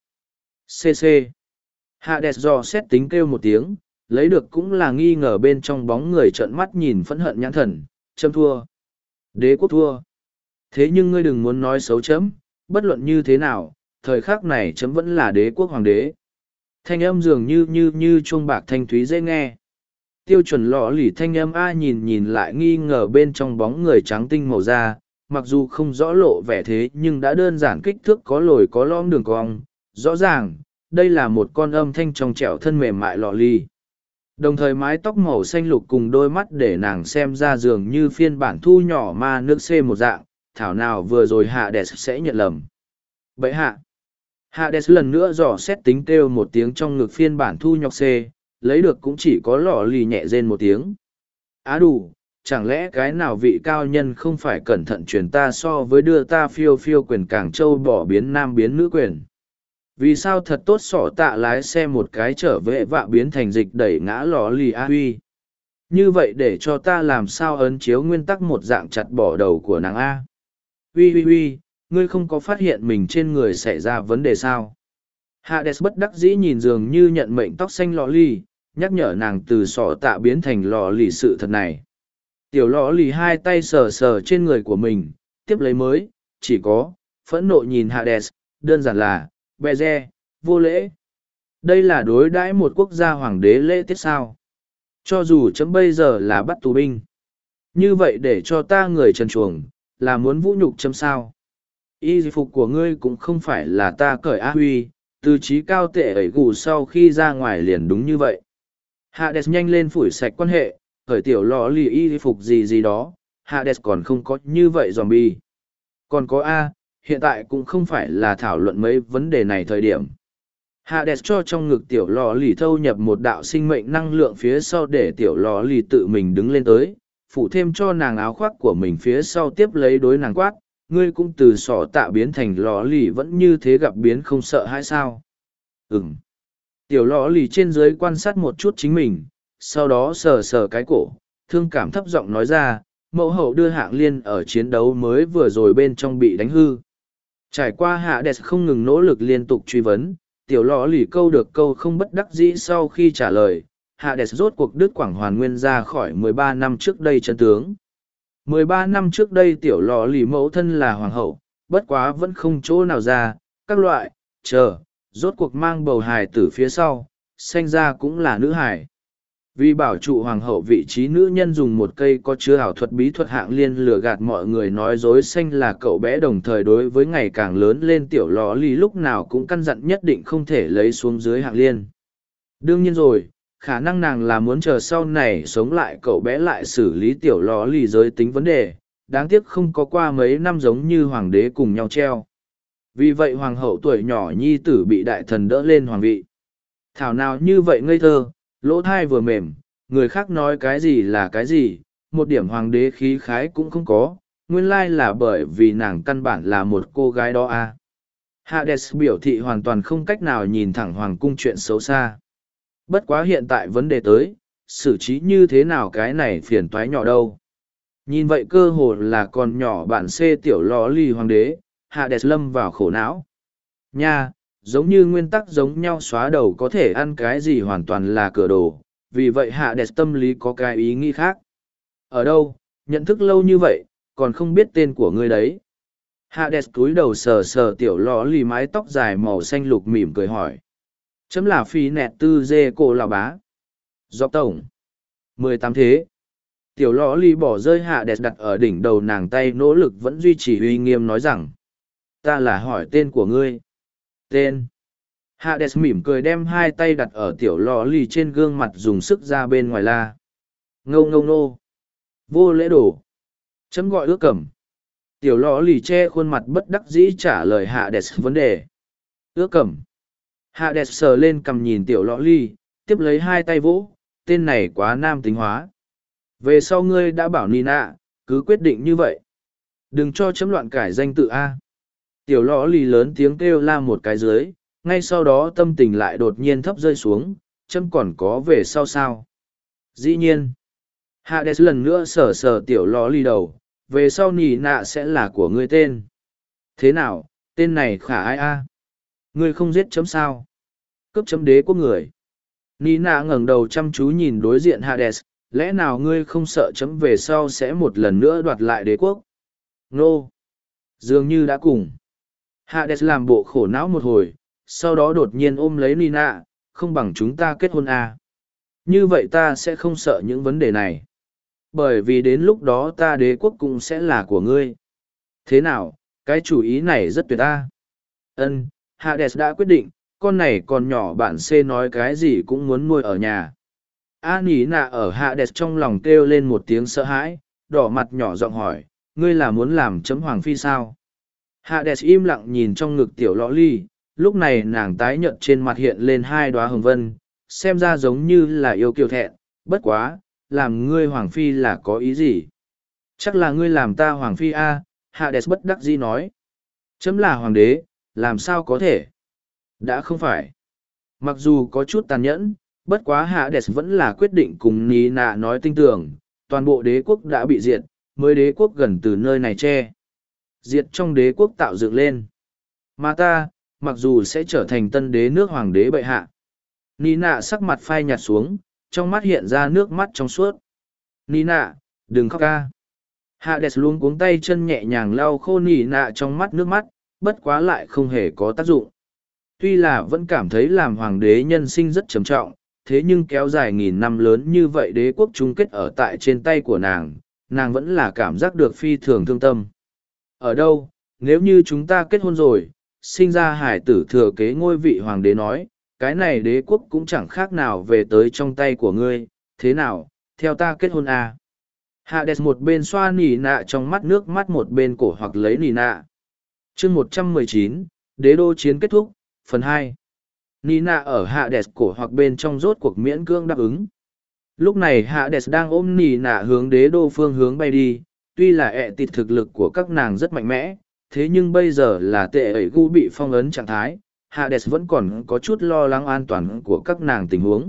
A: CC. Hades dò xét tính kêu một tiếng, lấy được cũng là nghi ngờ bên trong bóng người trợn mắt nhìn phẫn hận nhãn thần, châm thua. Đế quốc thua. Thế nhưng ngươi đừng muốn nói xấu chấm, bất luận như thế nào, thời khắc này chấm vẫn là đế quốc hoàng đế. Thanh âm dường như chuông bạc thanh thúy dễ nghe. Tiêu chuẩn lọ lỉ thanh âm A nhìn lại nghi ngờ bên trong bóng người trắng tinh màu da, mặc dù không rõ lộ vẻ thế nhưng đã đơn giản kích thước có lồi có lõm đường cong. Rõ ràng, đây là một con âm thanh trong trẻo thân mềm mại lọ lì. Đồng thời mái tóc màu xanh lục cùng đôi mắt để nàng xem ra dường như phiên bản thu nhỏ ma nước C một dạng, thảo nào vừa rồi Hades sẽ nhận lầm. Bậy hạ. Hades lần nữa dò xét tính kêu một tiếng trong ngực phiên bản thu nhọc C, lấy được cũng chỉ có lọ lì nhẹ rên một tiếng. Á đủ, chẳng lẽ cái nào vị cao nhân không phải cẩn thận truyền ta so với đưa ta phiêu phiêu quyền Cảng Châu bỏ biến nam biến nữ quyền. Vì sao thật tốt sỏ tạ lái xe một cái trở vệ vạ biến thành dịch đẩy ngã lò lì a huy. Như vậy để cho ta làm sao ấn chiếu nguyên tắc một dạng chặt bỏ đầu của nàng A. Huy, ngươi không có phát hiện mình trên người xảy ra vấn đề sao. Hades bất đắc dĩ nhìn dường như nhận mệnh tóc xanh lò lì, nhắc nhở nàng từ sỏ tạ biến thành lò lì sự thật này. Tiểu lò lì hai tay sờ sờ trên người của mình, tiếp lấy mới, chỉ có, phẫn nộ nhìn Hades, đơn giản là, bè re, vô lễ. Đây là đối đãi một quốc gia hoàng đế lễ tiết sao. Cho dù chấm bây giờ là bắt tù binh. Như vậy để cho ta người trần chuồng, là muốn vũ nhục chấm sao. Y phục của ngươi cũng không phải là ta cởi á huy, từ trí cao tệ ẩy gù sau khi ra ngoài liền đúng như vậy. Hades nhanh lên phủi sạch quan hệ, cởi tiểu lọ lì y phục gì đó, Hades còn không có như vậy zombie. Còn có A, hiện tại cũng không phải là thảo luận mấy vấn đề này thời điểm. Hades cho trong ngực tiểu lò lì thâu nhập một đạo sinh mệnh năng lượng phía sau để tiểu lò lì tự mình đứng lên tới, phủ thêm cho nàng áo khoác của mình phía sau tiếp lấy đối nàng quát, ngươi cũng từ sỏ tạ biến thành lò lì vẫn như thế gặp biến không sợ hay sao? Ừm. Tiểu lò lì trên dưới quan sát một chút chính mình, sau đó sờ sờ cái cổ, thương cảm thấp giọng nói ra, mẫu hậu đưa hạng liên ở chiến đấu mới vừa rồi bên trong bị đánh hư. Trải qua Hades không ngừng nỗ lực liên tục truy vấn, tiểu lò lì câu được câu không bất đắc dĩ sau khi trả lời, Hades rốt cuộc đứt quảng hoàn nguyên ra khỏi 13 năm trước đây chân tướng. 13 năm trước đây tiểu lò lì mẫu thân là hoàng hậu, bất quá vẫn không chỗ nào ra, các loại, rốt cuộc mang bầu hài tử phía sau, sanh ra cũng là nữ hài. Vì bảo trụ hoàng hậu vị trí nữ nhân dùng một cây có chứa ảo thuật bí thuật hạng liên lừa gạt mọi người nói dối xanh là cậu bé đồng thời đối với ngày càng lớn lên tiểu lò lì lúc nào cũng căn dặn nhất định không thể lấy xuống dưới hạng liên. Đương nhiên rồi, khả năng nàng là muốn chờ sau này sống lại cậu bé lại xử lý tiểu lò lì giới tính vấn đề, đáng tiếc không có qua mấy năm giống như hoàng đế cùng nhau treo. Vì vậy hoàng hậu tuổi nhỏ nhi tử bị đại thần đỡ lên hoàng vị. Thảo nào như vậy ngây thơ, lỗ thai vừa mềm, người khác nói cái gì là cái gì, một điểm hoàng đế khí khái cũng không có, nguyên lai là bởi vì nàng căn bản là một cô gái đó à. Hades biểu thị hoàn toàn không cách nào nhìn thẳng hoàng cung chuyện xấu xa. Bất quá hiện tại vấn đề tới, xử trí như thế nào cái này phiền toái nhỏ đâu. Nhìn vậy cơ hồ là còn nhỏ bạn C tiểu lò lì hoàng đế, Hades lâm vào khổ não. Nha, giống như nguyên tắc giống nhau xóa đầu có thể ăn cái gì hoàn toàn là cửa đồ, vì vậy Hades tâm lý có cái ý nghĩ khác. Ở đâu, nhận thức lâu như vậy, còn không biết tên của ngươi đấy. Hades cúi đầu sờ sờ tiểu lò lì mái tóc dài màu xanh lục mỉm cười hỏi. Chấm là phi nẹt tư dê cổ là bá. Dọc tổng. 18 thế. Tiểu lò lì bỏ rơi Hades đặt ở đỉnh đầu nàng tay nỗ lực vẫn duy trì uy nghiêm nói rằng. Ta là hỏi tên của ngươi. Tên. Hades mỉm cười đem hai tay đặt ở tiểu lò lì trên gương mặt dùng sức ra bên ngoài la. Ngâu ngâu nô. Vô lễ đổ. Chấm gọi ước cẩm. Tiểu lò lì che khuôn mặt bất đắc dĩ trả lời Hades vấn đề. Ước cẩm. Hades sờ lên cầm nhìn tiểu lò lì, tiếp lấy hai tay vỗ, tên này quá nam tính hóa. Về sau ngươi đã bảo Nina, cứ quyết định như vậy. Đừng cho chấm loạn cải danh tự A. Tiểu lò lì lớn tiếng kêu la một cái dưới, ngay sau đó tâm tình lại đột nhiên thấp rơi xuống, chấm còn có về sau sao. Dĩ nhiên. Hades lần nữa sờ sờ tiểu lò lì đầu, về sau Nina sẽ là của ngươi tên. Thế nào, tên này khả ai A? Ngươi không giết chấm sao? Cướp chấm đế quốc người. Nina ngẩng đầu chăm chú nhìn đối diện Hades, lẽ nào ngươi không sợ chấm về sau sẽ một lần nữa đoạt lại đế quốc? Nô! Dường như đã cùng. Hades làm bộ khổ não một hồi, sau đó đột nhiên ôm lấy Nina, không bằng chúng ta kết hôn à. Như vậy ta sẽ không sợ những vấn đề này. Bởi vì đến lúc đó ta đế quốc cũng sẽ là của ngươi. Thế nào, cái chủ ý này rất tuyệt ta. Ân, Hades đã quyết định, con này còn nhỏ bạn C nói cái gì cũng muốn nuôi ở nhà. A nỉ nạ ở Hades trong lòng kêu lên một tiếng sợ hãi, đỏ mặt nhỏ giọng hỏi, ngươi là muốn làm chấm hoàng phi sao? Hades im lặng nhìn trong ngực tiểu lọ ly, lúc này nàng tái nhợt trên mặt hiện lên hai đóa hồng vân, xem ra giống như là yêu kiều thẹn, bất quá, làm ngươi hoàng phi là có ý gì? Chắc là ngươi làm ta hoàng phi a, Hades bất đắc dĩ nói. Chấm là hoàng đế, làm sao có thể? Đã không phải. Mặc dù có chút tàn nhẫn, bất quá Hades vẫn là quyết định cùng Nina nói tinh tưởng, toàn bộ đế quốc đã bị diệt, mới đế quốc gần từ nơi này che. Diệt trong đế quốc tạo dựng lên. Mà ta, mặc dù sẽ trở thành tân đế nước hoàng đế bệ hạ. Nina sắc mặt phai nhạt xuống, trong mắt hiện ra nước mắt trong suốt. Nina, đừng khóc ca. Hades luôn cuống tay chân nhẹ nhàng lau khô Nina trong mắt nước mắt, bất quá lại không hề có tác dụng. Tuy là vẫn cảm thấy làm hoàng đế nhân sinh rất trầm trọng, thế nhưng kéo dài nghìn năm lớn như vậy đế quốc chung kết ở tại trên tay của nàng vẫn là cảm giác được phi thường thương tâm. Ở đâu, nếu như chúng ta kết hôn rồi, sinh ra hải tử thừa kế ngôi vị hoàng đế nói, cái này đế quốc cũng chẳng khác nào về tới trong tay của ngươi, thế nào, theo ta kết hôn à? Hades một bên xoa nỉ nạ trong mắt nước mắt một bên cổ hoặc lấy nỉ nạ. chương 119, đế đô chiến kết thúc, phần 2. Nina ở Hades cổ hoặc bên trong rốt cuộc miễn cưỡng đáp ứng. Lúc này Hades đang ôm Nina hướng đế đô phương hướng bay đi, tuy là ẹ tịt thực lực của các nàng rất mạnh mẽ, thế nhưng bây giờ là tệ ẩy gu bị phong ấn trạng thái, Hades vẫn còn có chút lo lắng an toàn của các nàng tình huống.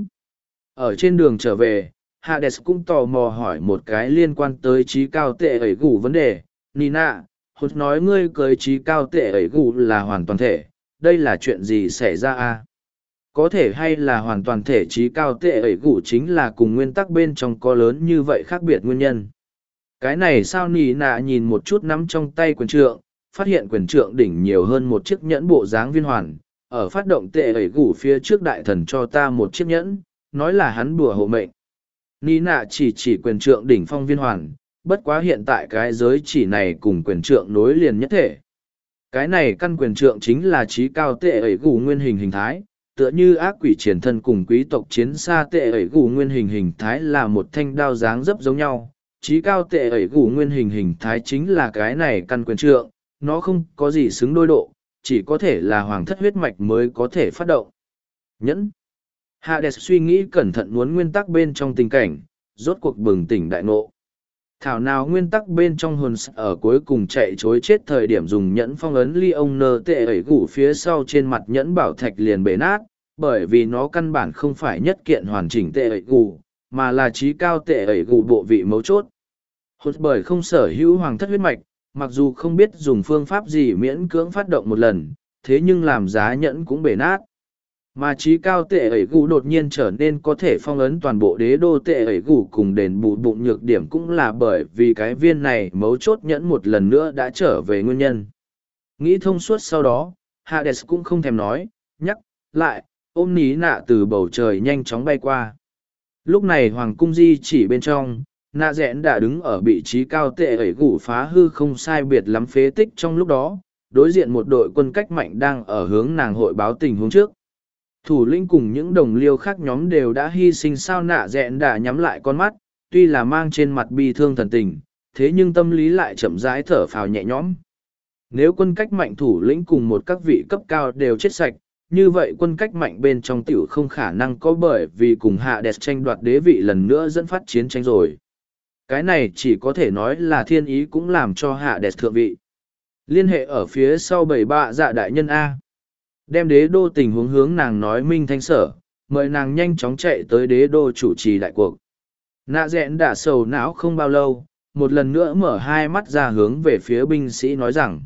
A: Ở trên đường trở về, Hades cũng tò mò hỏi một cái liên quan tới trí cao tệ ẩy gu vấn đề. Nina, hồi nói ngươi cưới trí cao tệ ẩy gu là hoàn toàn thể, đây là chuyện gì xảy ra à? Có thể hay là hoàn toàn thể trí cao tệ ẩy gu chính là cùng nguyên tắc bên trong có lớn như vậy khác biệt nguyên nhân. Cái này sao Nina nhìn một chút nắm trong tay quyền trượng, phát hiện quyền trượng đỉnh nhiều hơn một chiếc nhẫn bộ dáng viên hoàn, ở phát động tệ ẩy gu phía trước đại thần cho ta một chiếc nhẫn, nói là hắn bùa hộ mệnh. Nina chỉ quyền trượng đỉnh phong viên hoàn, bất quá hiện tại cái giới chỉ này cùng quyền trượng nối liền nhất thể. Cái này căn quyền trượng chính là trí cao tệ ẩy gu nguyên hình hình thái, tựa như ác quỷ triển thân cùng quý tộc chiến xa tệ ẩy gu nguyên hình hình thái là một thanh đao dáng dấp giống nhau. Trí cao tệ ẩy gu nguyên hình hình thái chính là cái này căn quyền trượng, nó không có gì xứng đôi độ, chỉ có thể là hoàng thất huyết mạch mới có thể phát động. Nhẫn. Hades suy nghĩ cẩn thận muốn nguyên tắc bên trong tình cảnh, rốt cuộc bừng tỉnh đại ngộ. Thảo nào nguyên tắc bên trong hồn ở cuối cùng chạy chối chết thời điểm dùng nhẫn phong ấn ly ông nơ tệ ẩy gủ phía sau trên mặt nhẫn bảo thạch liền bể nát, bởi vì nó căn bản không phải nhất kiện hoàn chỉnh tệ ẩy gủ, mà là trí cao tệ ẩy gủ bộ vị mấu chốt. Hốt bởi không sở hữu hoàng thất huyết mạch, mặc dù không biết dùng phương pháp gì miễn cưỡng phát động một lần, thế nhưng làm giá nhẫn cũng bể nát. Mà trí cao tệ ẩy gù đột nhiên trở nên có thể phong ấn toàn bộ đế đô tệ ẩy gù cùng đền bù bụng nhược điểm cũng là bởi vì cái viên này mấu chốt nhẫn một lần nữa đã trở về nguyên nhân. Nghĩ thông suốt sau đó, Hades cũng không thèm nói, nhắc, lại, ôm ní nạ từ bầu trời nhanh chóng bay qua. Lúc này hoàng cung di chỉ bên trong, nạ rẽn đã đứng ở vị trí cao tệ ẩy gù phá hư không sai biệt lắm phế tích trong lúc đó, đối diện một đội quân cách mạnh đang ở hướng nàng hội báo tình huống trước. Thủ lĩnh cùng những đồng liêu khác nhóm đều đã hy sinh sao nạ dẹn đã nhắm lại con mắt, tuy là mang trên mặt bi thương thần tình, thế nhưng tâm lý lại chậm rãi thở phào nhẹ nhõm. Nếu quân cách mạnh thủ lĩnh cùng một các vị cấp cao đều chết sạch, như vậy quân cách mạnh bên trong tiểu không khả năng có bởi vì cùng Hades tranh đoạt đế vị lần nữa dẫn phát chiến tranh rồi. Cái này chỉ có thể nói là thiên ý cũng làm cho Hades thượng vị. Liên hệ ở phía sau bảy bạ dạ đại nhân A. Đem đế đô tình huống hướng nàng nói minh thanh sở, mời nàng nhanh chóng chạy tới đế đô chủ trì đại cuộc. Nạ dẹn đã sầu não không bao lâu, một lần nữa mở hai mắt ra hướng về phía binh sĩ nói rằng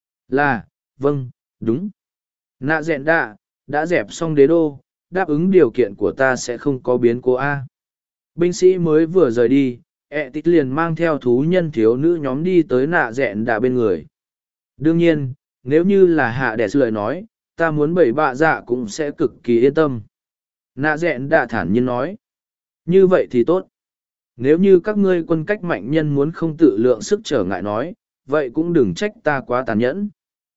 A: là, vâng, đúng. Nạ dẹn đã dẹp xong đế đô, đáp ứng điều kiện của ta sẽ không có biến cố A. Binh sĩ mới vừa rời đi, tích liền mang theo thú nhân thiếu nữ nhóm đi tới nạ dẹn đã bên người. Đương nhiên, nếu như là hạ đẹp lời nói, ta muốn bảy bạ dạ cũng sẽ cực kỳ yên tâm. Nạ dẹn đã thản nhiên nói. Như vậy thì tốt. Nếu như các ngươi quân cách mạnh nhân muốn không tự lượng sức trở ngại nói, vậy cũng đừng trách ta quá tàn nhẫn.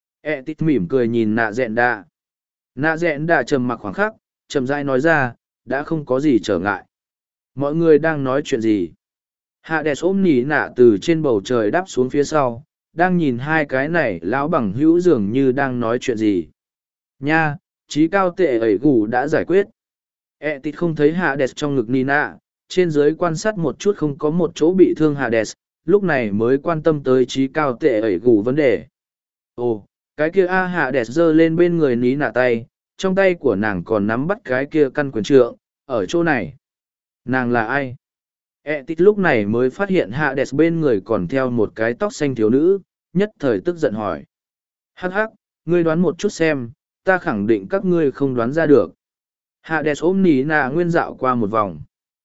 A: Tít mỉm cười nhìn nạ dẹn đã. Nạ dẹn đã trầm mặc khoảng khắc, chậm rãi nói ra, đã không có gì trở ngại. Mọi người đang nói chuyện gì? Hades ôm nỉ nạ từ trên bầu trời đáp xuống phía sau, đang nhìn hai cái này lão bằng hữu dường như đang nói chuyện gì. Nha, trí cao tệ ẩy gù đã giải quyết. Tít không thấy Hades trong ngực Nina, trên dưới quan sát một chút không có một chỗ bị thương Hades, lúc này mới quan tâm tới trí cao tệ ẩy gù vấn đề. Ồ, cái kia Hades giơ lên bên người Nina tay, trong tay của nàng còn nắm bắt cái kia căn quyền trượng, ở chỗ này. Nàng là ai? Tít lúc này mới phát hiện Hades bên người còn theo một cái tóc xanh thiếu nữ, nhất thời tức giận hỏi. Hắc hắc, ngươi đoán một chút xem, ta khẳng định các ngươi không đoán ra được. Hades ôm Nina nguyên dạo qua một vòng.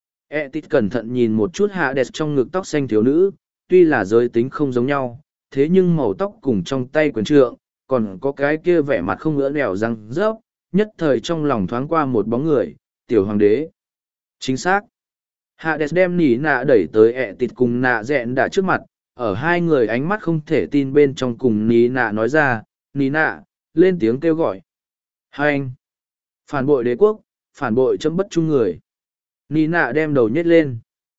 A: Tít cẩn thận nhìn một chút Hades trong ngực tóc xanh thiếu nữ, tuy là giới tính không giống nhau, thế nhưng màu tóc cùng trong tay quyền trượng, còn có cái kia vẻ mặt không ngỡ nẻo răng rớp, nhất thời trong lòng thoáng qua một bóng người, tiểu hoàng đế. Chính xác. Hades đem Nina đẩy tới Tít cùng nạ dẹn đã trước mặt, ở hai người ánh mắt không thể tin bên trong cùng Nina nói ra, Nina, lên tiếng kêu gọi. Hai anh! Phản bội đế quốc, phản bội chấm bất trung người. Nina đem đầu nhét lên.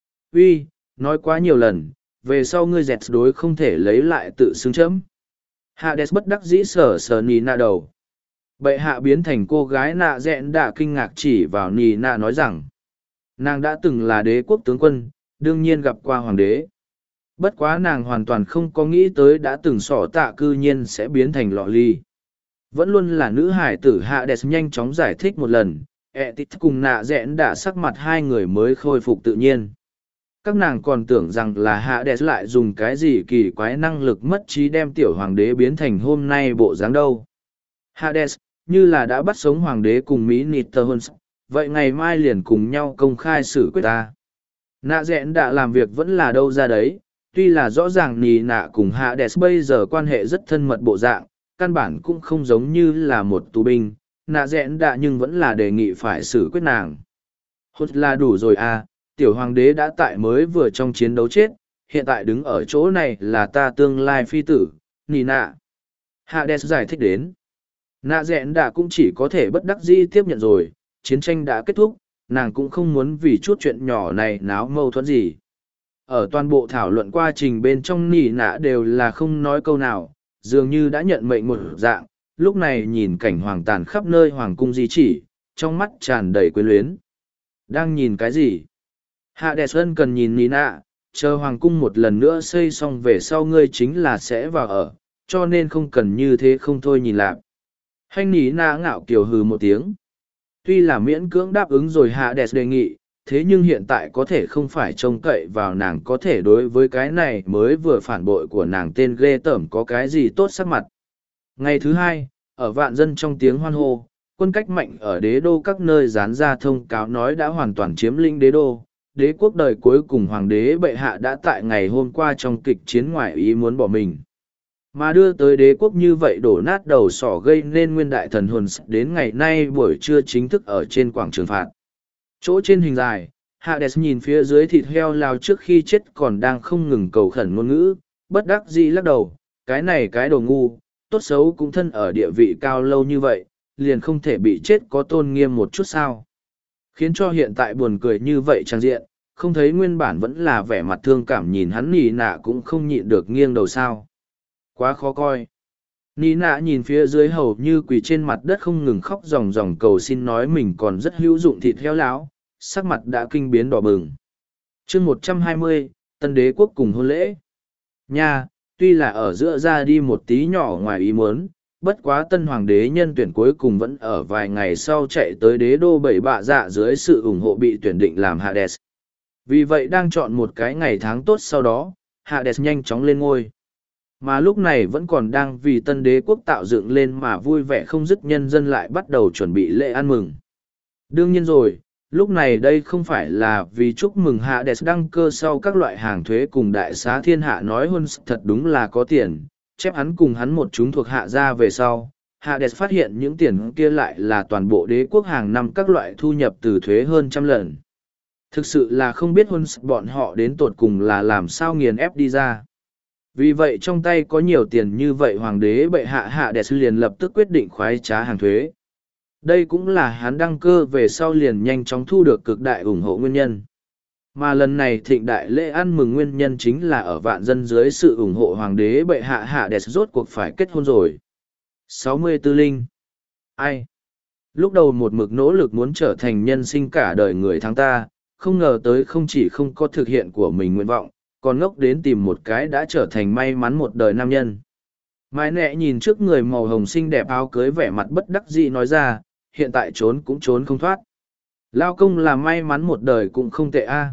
A: Uy, nói quá nhiều lần, về sau ngươi dẹt đối không thể lấy lại tự xưng chấm. Hades bất đắc dĩ sờ sờ Nina đầu. Bệ hạ biến thành cô gái nạ dẹn đã kinh ngạc chỉ vào Nina nói rằng, nàng đã từng là đế quốc tướng quân, đương nhiên gặp qua hoàng đế. Bất quá nàng hoàn toàn không có nghĩ tới đã từng sỏ tạ cư nhiên sẽ biến thành lọ ly. Vẫn luôn là nữ hải tử Hades nhanh chóng giải thích một lần, Tít cùng nạ dẹn đã sắc mặt hai người mới khôi phục tự nhiên. Các nàng còn tưởng rằng là Hades lại dùng cái gì kỳ quái năng lực mất trí đem tiểu hoàng đế biến thành hôm nay bộ dáng đâu. Hades, như là đã bắt sống hoàng đế cùng Mỹ Nitterhons, vậy ngày mai liền cùng nhau công khai xử quyết ta. Nạ dẹn đã làm việc vẫn là đâu ra đấy, tuy là rõ ràng nì nạ cùng Hades bây giờ quan hệ rất thân mật bộ dạng, căn bản cũng không giống như là một tù binh, nạ dẹn đã nhưng vẫn là đề nghị phải xử quyết nàng. Hốt là đủ rồi à, tiểu hoàng đế đã tại mới vừa trong chiến đấu chết, hiện tại đứng ở chỗ này là ta tương lai phi tử, nì nạ. Hades giải thích đến. Nạ dẹn đã cũng chỉ có thể bất đắc dĩ tiếp nhận rồi, chiến tranh đã kết thúc, nàng cũng không muốn vì chút chuyện nhỏ này náo mâu thuẫn gì. Ở toàn bộ thảo luận quá trình bên trong nỉ nạ đều là không nói câu nào, dường như đã nhận mệnh một dạng, lúc này nhìn cảnh hoàng tàn khắp nơi hoàng cung di chỉ, trong mắt tràn đầy quyến luyến. Đang nhìn cái gì? Hades ân cần nhìn Nina, chờ hoàng cung một lần nữa xây xong về sau ngươi chính là sẽ vào ở, cho nên không cần như thế không thôi nhìn lạc. Hành Nina ngạo kiều hừ một tiếng. Tuy là miễn cưỡng đáp ứng rồi Hades đề nghị, thế nhưng hiện tại có thể không phải trông cậy vào nàng có thể đối với cái này mới vừa phản bội của nàng tên ghê tởm có cái gì tốt sắc mặt. Ngày thứ hai, ở vạn dân trong tiếng hoan hô, quân cách mạnh ở đế đô các nơi dán ra thông cáo nói đã hoàn toàn chiếm lĩnh đế đô. Đế quốc đời cuối cùng hoàng đế bệ hạ đã tại ngày hôm qua trong kịch chiến ngoại ý muốn bỏ mình. Mà đưa tới đế quốc như vậy đổ nát đầu sỏ gây nên nguyên đại thần hồn đến ngày nay buổi trưa chính thức ở trên quảng trường phạt. Chỗ trên hình dài, Hades nhìn phía dưới thịt heo lao trước khi chết còn đang không ngừng cầu khẩn ngôn ngữ, bất đắc dĩ lắc đầu, cái này cái đồ ngu, tốt xấu cũng thân ở địa vị cao lâu như vậy, liền không thể bị chết có tôn nghiêm một chút sao. Khiến cho hiện tại buồn cười như vậy trang diện, không thấy nguyên bản vẫn là vẻ mặt thương cảm nhìn hắn nỉ nạ cũng không nhịn được nghiêng đầu sao. Quá khó coi. Nỉ nạ nhìn phía dưới hầu như quỳ trên mặt đất không ngừng khóc ròng ròng cầu xin nói mình còn rất hữu dụng thịt heo láo, sắc mặt đã kinh biến đỏ bừng. chương 120, Tân Đế Quốc cùng hôn lễ. Nha, tuy là ở giữa ra đi một tí nhỏ ngoài ý muốn, bất quá tân hoàng đế nhân tuyển cuối cùng vẫn ở vài ngày sau chạy tới đế đô bảy bạ dạ dưới sự ủng hộ bị tuyển định làm Hades. Vì vậy đang chọn một cái ngày tháng tốt sau đó, Hades nhanh chóng lên ngôi. Mà lúc này vẫn còn đang vì tân đế quốc tạo dựng lên mà vui vẻ không dứt nhân dân lại bắt đầu chuẩn bị lễ ăn mừng. Đương nhiên rồi, lúc này đây không phải là vì chúc mừng Hades đăng cơ sau các loại hàng thuế cùng đại xá thiên hạ nói hơn thật đúng là có tiền, chép hắn cùng hắn một chúng thuộc hạ ra về sau. Hades phát hiện những tiền kia lại là toàn bộ đế quốc hàng năm các loại thu nhập từ thuế hơn 100 lần. Thực sự là không biết hơn bọn họ đến tột cùng là làm sao nghiền ép đi ra. Vì vậy trong tay có nhiều tiền như vậy hoàng đế bệ hạ Hades liền lập tức quyết định khoái trá hàng thuế. Đây cũng là hắn đăng cơ về sau liền nhanh chóng thu được cực đại ủng hộ nguyên nhân. Mà lần này thịnh đại lễ ăn mừng nguyên nhân chính là ở vạn dân dưới sự ủng hộ hoàng đế bệ hạ Hades rốt cuộc phải kết hôn rồi. 64 Linh. Ai? Lúc đầu một mực nỗ lực muốn trở thành nhân sinh cả đời người thắng ta, không ngờ tới không chỉ không có thực hiện của mình nguyện vọng, còn ngốc đến tìm một cái đã trở thành may mắn một đời nam nhân. Mãi nẹ nhìn trước người màu hồng xinh đẹp áo cưới vẻ mặt bất đắc dĩ nói ra, hiện tại trốn cũng trốn không thoát. Lao công là may mắn một đời cũng không tệ a.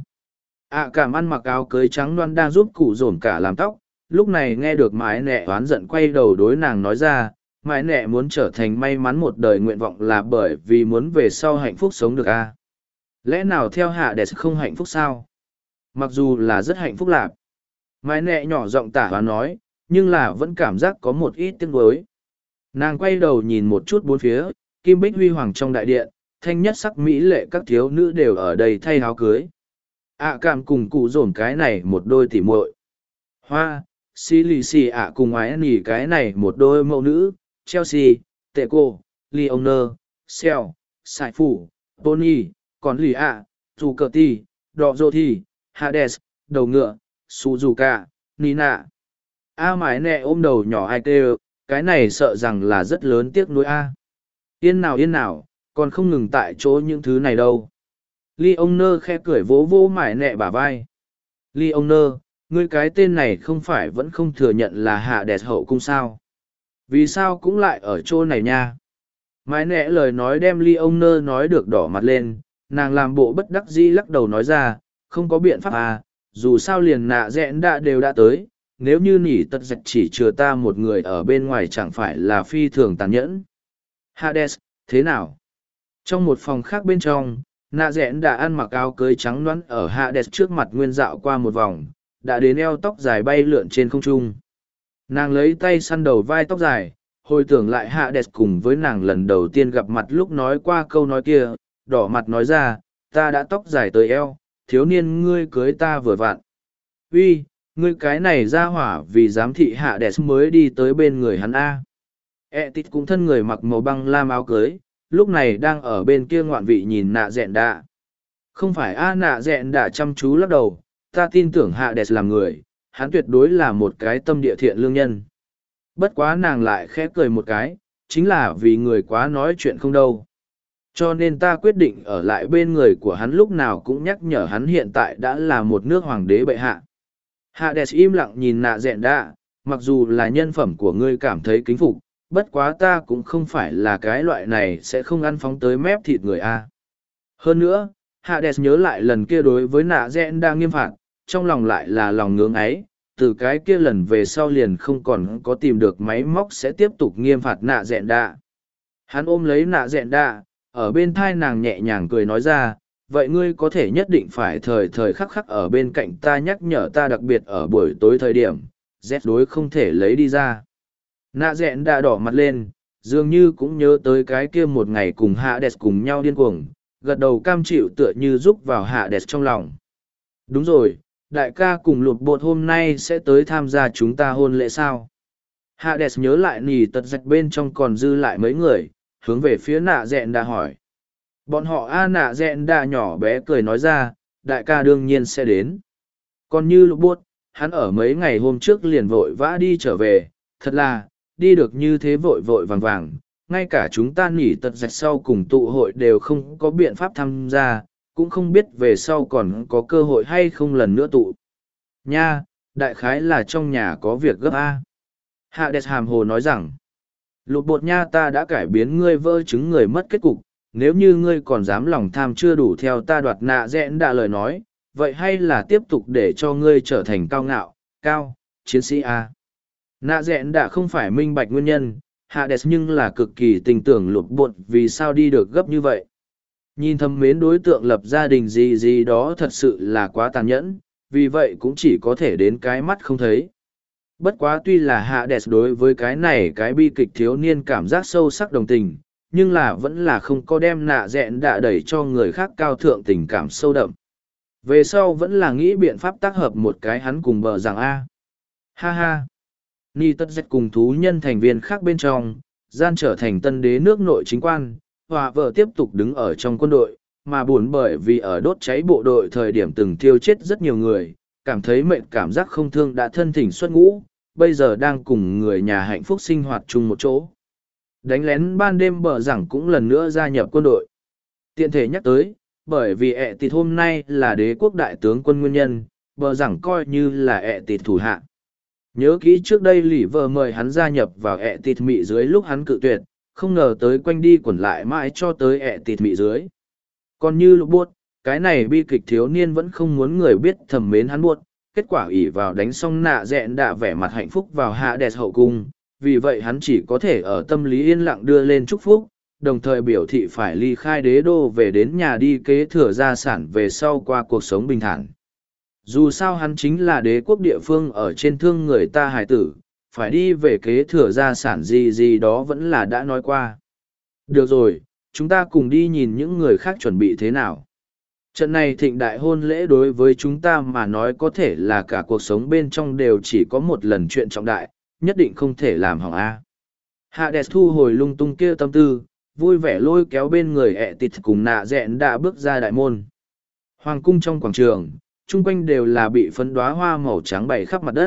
A: Cảm ăn mặc áo cưới trắng loan đang giúp cụ dồn cả làm tóc, lúc này nghe được mãi nẹ oán giận quay đầu đối nàng nói ra, mãi nẹ muốn trở thành may mắn một đời nguyện vọng là bởi vì muốn về sau hạnh phúc sống được a. Lẽ nào theo Hades không hạnh phúc sao? Mặc dù là rất hạnh phúc lạc. Mãi nẹ nhỏ giọng tả và nói, nhưng là vẫn cảm giác có một ít tiếc nuối. Nàng quay đầu nhìn một chút bốn phía, kim bích huy hoàng trong đại điện, thanh nhất sắc mỹ lệ các thiếu nữ đều ở đây thay áo cưới. Cảm cùng cụ dồn cái này một đôi tỉ muội. Hoa, xì lì xì cùng ái nỉ cái này một đôi mẫu nữ, Chelsea, Tệ Cô, Leoner, Sel, Sài Phủ, Tony, còn lì dù cờ ti, đọ dô thi, Hades, đầu ngựa, Suzuka, Nina. Mãi nẹ ôm đầu nhỏ ai kêu, cái này sợ rằng là rất lớn tiếc nuối Yên nào, còn không ngừng tại chỗ những thứ này đâu. Leoner khe cười vỗ vỗ mãi nẹ bả vai. Leoner, ngươi cái tên này không phải vẫn không thừa nhận là Hades hậu cung sao? Vì sao cũng lại ở chỗ này nha? Mãi nẹ lời nói đem Leoner nói được đỏ mặt lên, nàng làm bộ bất đắc dĩ lắc đầu nói ra, không có biện pháp dù sao liền nạ dẹn đã đều đã tới, nếu như nỉ tật dạch chỉ chừa ta một người ở bên ngoài chẳng phải là phi thường tàn nhẫn. Hades, thế nào? Trong một phòng khác bên trong, nạ dẹn đã ăn mặc áo cưới trắng nõn ở Hades trước mặt nguyên dạo qua một vòng, đã đến eo tóc dài bay lượn trên không trung. Nàng lấy tay săn đầu vai tóc dài, hồi tưởng lại Hades cùng với nàng lần đầu tiên gặp mặt lúc nói qua câu nói kia, đỏ mặt nói ra, ta đã tóc dài tới eo, thiếu niên ngươi cưới ta vừa vặn. Uy, ngươi cái này ra hỏa vì giám thị Hades mới đi tới bên người hắn Tít cũng thân người mặc màu băng lam áo cưới, lúc này đang ở bên kia ngoạn vị nhìn nạ dẹn đạ. Không phải nạ dẹn đạ chăm chú lắc đầu, ta tin tưởng Hades làm người, hắn tuyệt đối là một cái tâm địa thiện lương nhân. Bất quá nàng lại khẽ cười một cái, chính là vì người quá nói chuyện không đâu. Cho nên ta quyết định ở lại bên người của hắn lúc nào cũng nhắc nhở hắn hiện tại đã là một nước hoàng đế bệ hạ. Hades im lặng nhìn nạ dẹn đạ, mặc dù là nhân phẩm của ngươi cảm thấy kính phục, bất quá ta cũng không phải là cái loại này sẽ không ăn phóng tới mép thịt người Hơn nữa, Hades nhớ lại lần kia đối với nạ dẹn đạ nghiêm phạt, trong lòng lại là lòng ngưỡng ấy, từ cái kia lần về sau liền không còn có tìm được máy móc sẽ tiếp tục nghiêm phạt nạ dẹn đạ. Hắn ôm lấy nạ dẹn đạ, ở bên thai nàng nhẹ nhàng cười nói ra, vậy ngươi có thể nhất định phải thời thời khắc khắc ở bên cạnh ta nhắc nhở ta đặc biệt ở buổi tối thời điểm, Z đối không thể lấy đi ra. Nạ dẹn đã đỏ mặt lên, dường như cũng nhớ tới cái kia một ngày cùng Hades cùng nhau điên cuồng, gật đầu cam chịu tựa như giúp vào Hades trong lòng. Đúng rồi, đại ca cùng lụt bột hôm nay sẽ tới tham gia chúng ta hôn lễ sao? Hades nhớ lại nỉ tật dạch bên trong còn dư lại mấy người, hướng về phía nạ dẹn đã hỏi. Bọn họ nạ dẹn đã nhỏ bé cười nói ra, đại ca đương nhiên sẽ đến. Còn như lục bốt, hắn ở mấy ngày hôm trước liền vội vã đi trở về, thật là, đi được như thế vội vội vàng vàng, ngay cả chúng ta nỉ tật dạch sau cùng tụ hội đều không có biện pháp tham gia, cũng không biết về sau còn có cơ hội hay không lần nữa tụ. Nha, đại khái là trong nhà có việc gấp Hades hàm hồ nói rằng, lục bột nha ta đã cải biến ngươi vỡ chứng người mất kết cục, nếu như ngươi còn dám lòng tham chưa đủ theo ta đoạt nạ dẹn đã lời nói, vậy hay là tiếp tục để cho ngươi trở thành cao ngạo, chiến sĩ Nạ dẹn đã không phải minh bạch nguyên nhân, Hades nhưng là cực kỳ tình tưởng lục bột vì sao đi được gấp như vậy. Nhìn thầm mến đối tượng lập gia đình gì đó thật sự là quá tàn nhẫn, vì vậy cũng chỉ có thể đến cái mắt không thấy. Bất quá tuy là Hades đối với cái này cái bi kịch thiếu niên cảm giác sâu sắc đồng tình, nhưng là vẫn là không có đem nạ dẹn đạ đẩy cho người khác cao thượng tình cảm sâu đậm. Về sau vẫn là nghĩ biện pháp tác hợp một cái hắn cùng bờ rằng Ha ha! Ni tất dạch cùng thú nhân thành viên khác bên trong, gian trở thành tân đế nước nội chính quan, hòa vợ tiếp tục đứng ở trong quân đội, mà buồn bởi vì ở đốt cháy bộ đội thời điểm từng thiêu chết rất nhiều người, cảm thấy mệt cảm giác không thương đã thân thỉnh xuất ngũ, bây giờ đang cùng người nhà hạnh phúc sinh hoạt chung một chỗ. Đánh lén ban đêm bờ rằng cũng lần nữa gia nhập quân đội. Tiện thể nhắc tới, bởi vì ẹ tịt hôm nay là đế quốc đại tướng quân nguyên nhân, bờ rằng coi như là ẹ tịt thủ hạ. Nhớ kỹ trước đây lỉ vờ mời hắn gia nhập vào ẹ tịt mị dưới lúc hắn cự tuyệt, không ngờ tới quanh đi quẩn lại mãi cho tới ẹ tịt mị dưới. Còn như lục buốt, cái này bi kịch thiếu niên vẫn không muốn người biết thầm mến hắn buốt, kết quả ỷ vào đánh xong nạ dẹn đạ vẻ mặt hạnh phúc vào hạ đẹp hậu cung, vì vậy hắn chỉ có thể ở tâm lý yên lặng đưa lên chúc phúc, đồng thời biểu thị phải ly khai đế đô về đến nhà đi kế thừa gia sản về sau qua cuộc sống bình thản. Dù sao hắn chính là đế quốc địa phương ở trên thương người ta hài tử, phải đi về kế thừa gia sản gì gì đó vẫn là đã nói qua. Được rồi, chúng ta cùng đi nhìn những người khác chuẩn bị thế nào. Trận này thịnh đại hôn lễ đối với chúng ta mà nói có thể là cả cuộc sống bên trong đều chỉ có một lần chuyện trọng đại, nhất định không thể làm hỏng A. Hades thu hồi lung tung kia tâm tư, vui vẻ lôi kéo bên người ẹ tịt cùng nạ dẹn đã bước ra đại môn. Hoàng cung trong quảng trường, chung quanh đều là bị phấn đóa hoa màu trắng bày khắp mặt đất.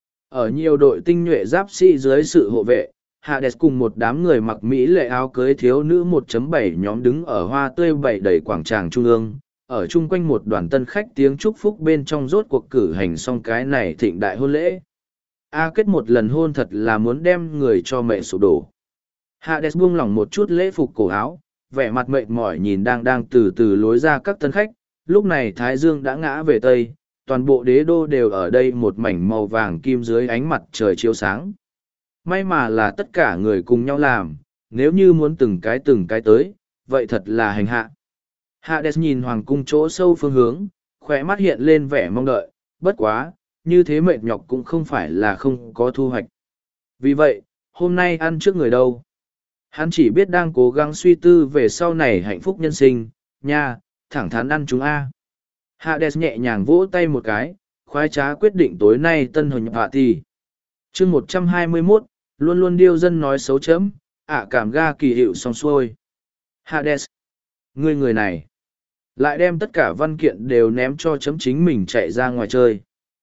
A: Ở nhiều đội tinh nhuệ giáp sĩ dưới sự hộ vệ, Hades cùng một đám người mặc mỹ lệ áo cưới thiếu nữ 1.7 nhóm đứng ở hoa tươi bày đầy quảng trường trung ương, ở chung quanh một đoàn tân khách tiếng chúc phúc bên trong rốt cuộc cử hành xong cái này thịnh đại hôn lễ. Kết một lần hôn thật là muốn đem người cho mẹ sụp đổ. Hades buông lỏng một chút lễ phục cổ áo, vẻ mặt mệt mỏi nhìn đang từ từ lối ra các tân khách, lúc này Thái Dương đã ngã về Tây, toàn bộ đế đô đều ở đây một mảnh màu vàng kim dưới ánh mặt trời chiếu sáng. May mà là tất cả người cùng nhau làm, nếu như muốn từng cái tới, vậy thật là hành hạ. Hades nhìn hoàng cung chỗ sâu phương hướng, khỏe mắt hiện lên vẻ mong đợi, bất quá, như thế mệt nhọc cũng không phải là không có thu hoạch. Vì vậy, hôm nay ăn trước người đâu? Hắn chỉ biết đang cố gắng suy tư về sau này hạnh phúc nhân sinh, nha, thẳng thắn ăn chúng a. Hades nhẹ nhàng vỗ tay một cái, khoái trá quyết định tối nay tân hồi nhập hạ thì. chương 121, luôn luôn điêu dân nói xấu chấm, cảm ga kỳ hiệu xong xuôi. Hades, người này, lại đem tất cả văn kiện đều ném cho chấm chính mình chạy ra ngoài chơi.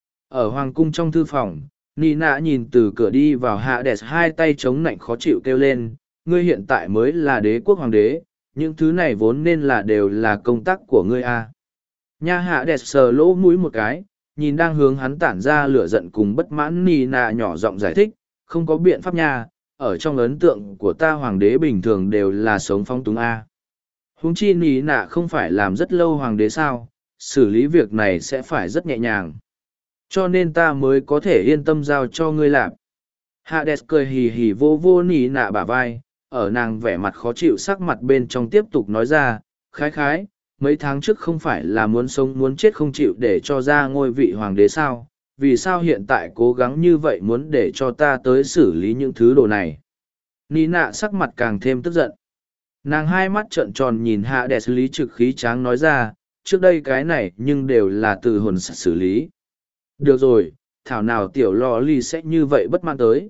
A: Ở hoàng cung trong thư phòng, Nina nhìn từ cửa đi vào Hades hai tay chống nạnh khó chịu kêu lên, ngươi hiện tại mới là đế quốc hoàng đế, những thứ này vốn nên là đều là công tác của ngươi a. Nha Hades sờ lỗ mũi một cái, nhìn đang hướng hắn tản ra lửa giận cùng bất mãn Nina nhỏ giọng giải thích, không có biện pháp nha, ở trong ấn tượng của ta hoàng đế bình thường đều là sống phong túng a. Huống chi Nina không phải làm rất lâu hoàng đế sao, xử lý việc này sẽ phải rất nhẹ nhàng. Cho nên ta mới có thể yên tâm giao cho ngươi làm. Hades cười hì hì vô vô Nina bả vai, ở nàng vẻ mặt khó chịu sắc mặt bên trong tiếp tục nói ra, khái, mấy tháng trước không phải là muốn sống muốn chết không chịu để cho ra ngôi vị hoàng đế sao, vì sao hiện tại cố gắng như vậy muốn để cho ta tới xử lý những thứ đồ này. Nina sắc mặt càng thêm tức giận. Nàng hai mắt trợn tròn nhìn Hades lý trực khí tráng nói ra, trước đây cái này nhưng đều là từ hồn xử lý. Được rồi, thảo nào tiểu lò ly sẽ như vậy bất mãn tới.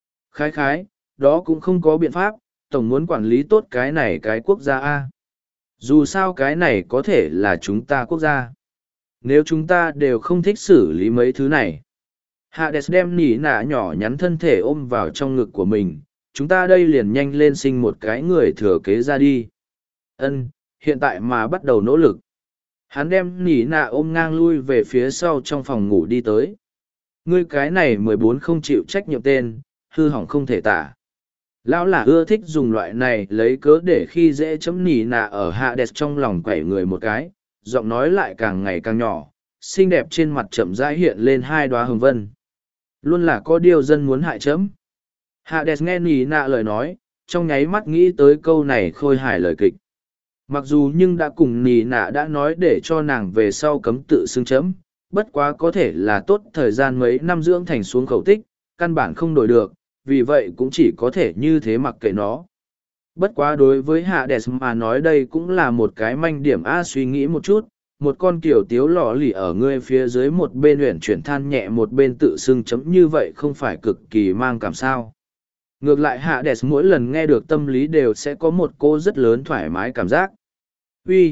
A: Khái, đó cũng không có biện pháp, tổng muốn quản lý tốt cái này cái quốc gia A. Dù sao cái này có thể là chúng ta quốc gia. Nếu chúng ta đều không thích xử lý mấy thứ này. Hades đem nỉ nạ nhỏ nhắn thân thể ôm vào trong ngực của mình, chúng ta đây liền nhanh lên sinh một cái người thừa kế ra đi. Hiện tại mà bắt đầu nỗ lực. Hắn đem nỉ nạ ôm ngang lui về phía sau trong phòng ngủ đi tới. Ngươi cái này 14 không chịu trách nhiệm tên, hư hỏng không thể tả. Lão là ưa thích dùng loại này lấy cớ để khi dễ chấm nỉ nạ ở Hades trong lòng quẩy người một cái, giọng nói lại càng ngày càng nhỏ, xinh đẹp trên mặt chậm rãi hiện lên hai đóa hồng vân. Luôn là có điều dân muốn hại chấm. Hades nghe nỉ nạ lời nói, trong nháy mắt nghĩ tới câu này khôi hài lời kịch. Mặc dù nhưng đã cùng nỉ nạ đã nói để cho nàng về sau cấm tự xưng chấm, bất quá có thể là tốt thời gian mấy năm dưỡng thành xuống khẩu tích, căn bản không đổi được, vì vậy cũng chỉ có thể như thế mặc kệ nó. Bất quá đối với Hades mà nói đây cũng là một cái manh điểm suy nghĩ một chút, một con kiểu tiếu lò lì ở ngươi phía dưới một bên luyện chuyển than nhẹ một bên tự xưng chấm như vậy không phải cực kỳ mang cảm sao. Ngược lại Hades mỗi lần nghe được tâm lý đều sẽ có một cô rất lớn thoải mái cảm giác. Uy,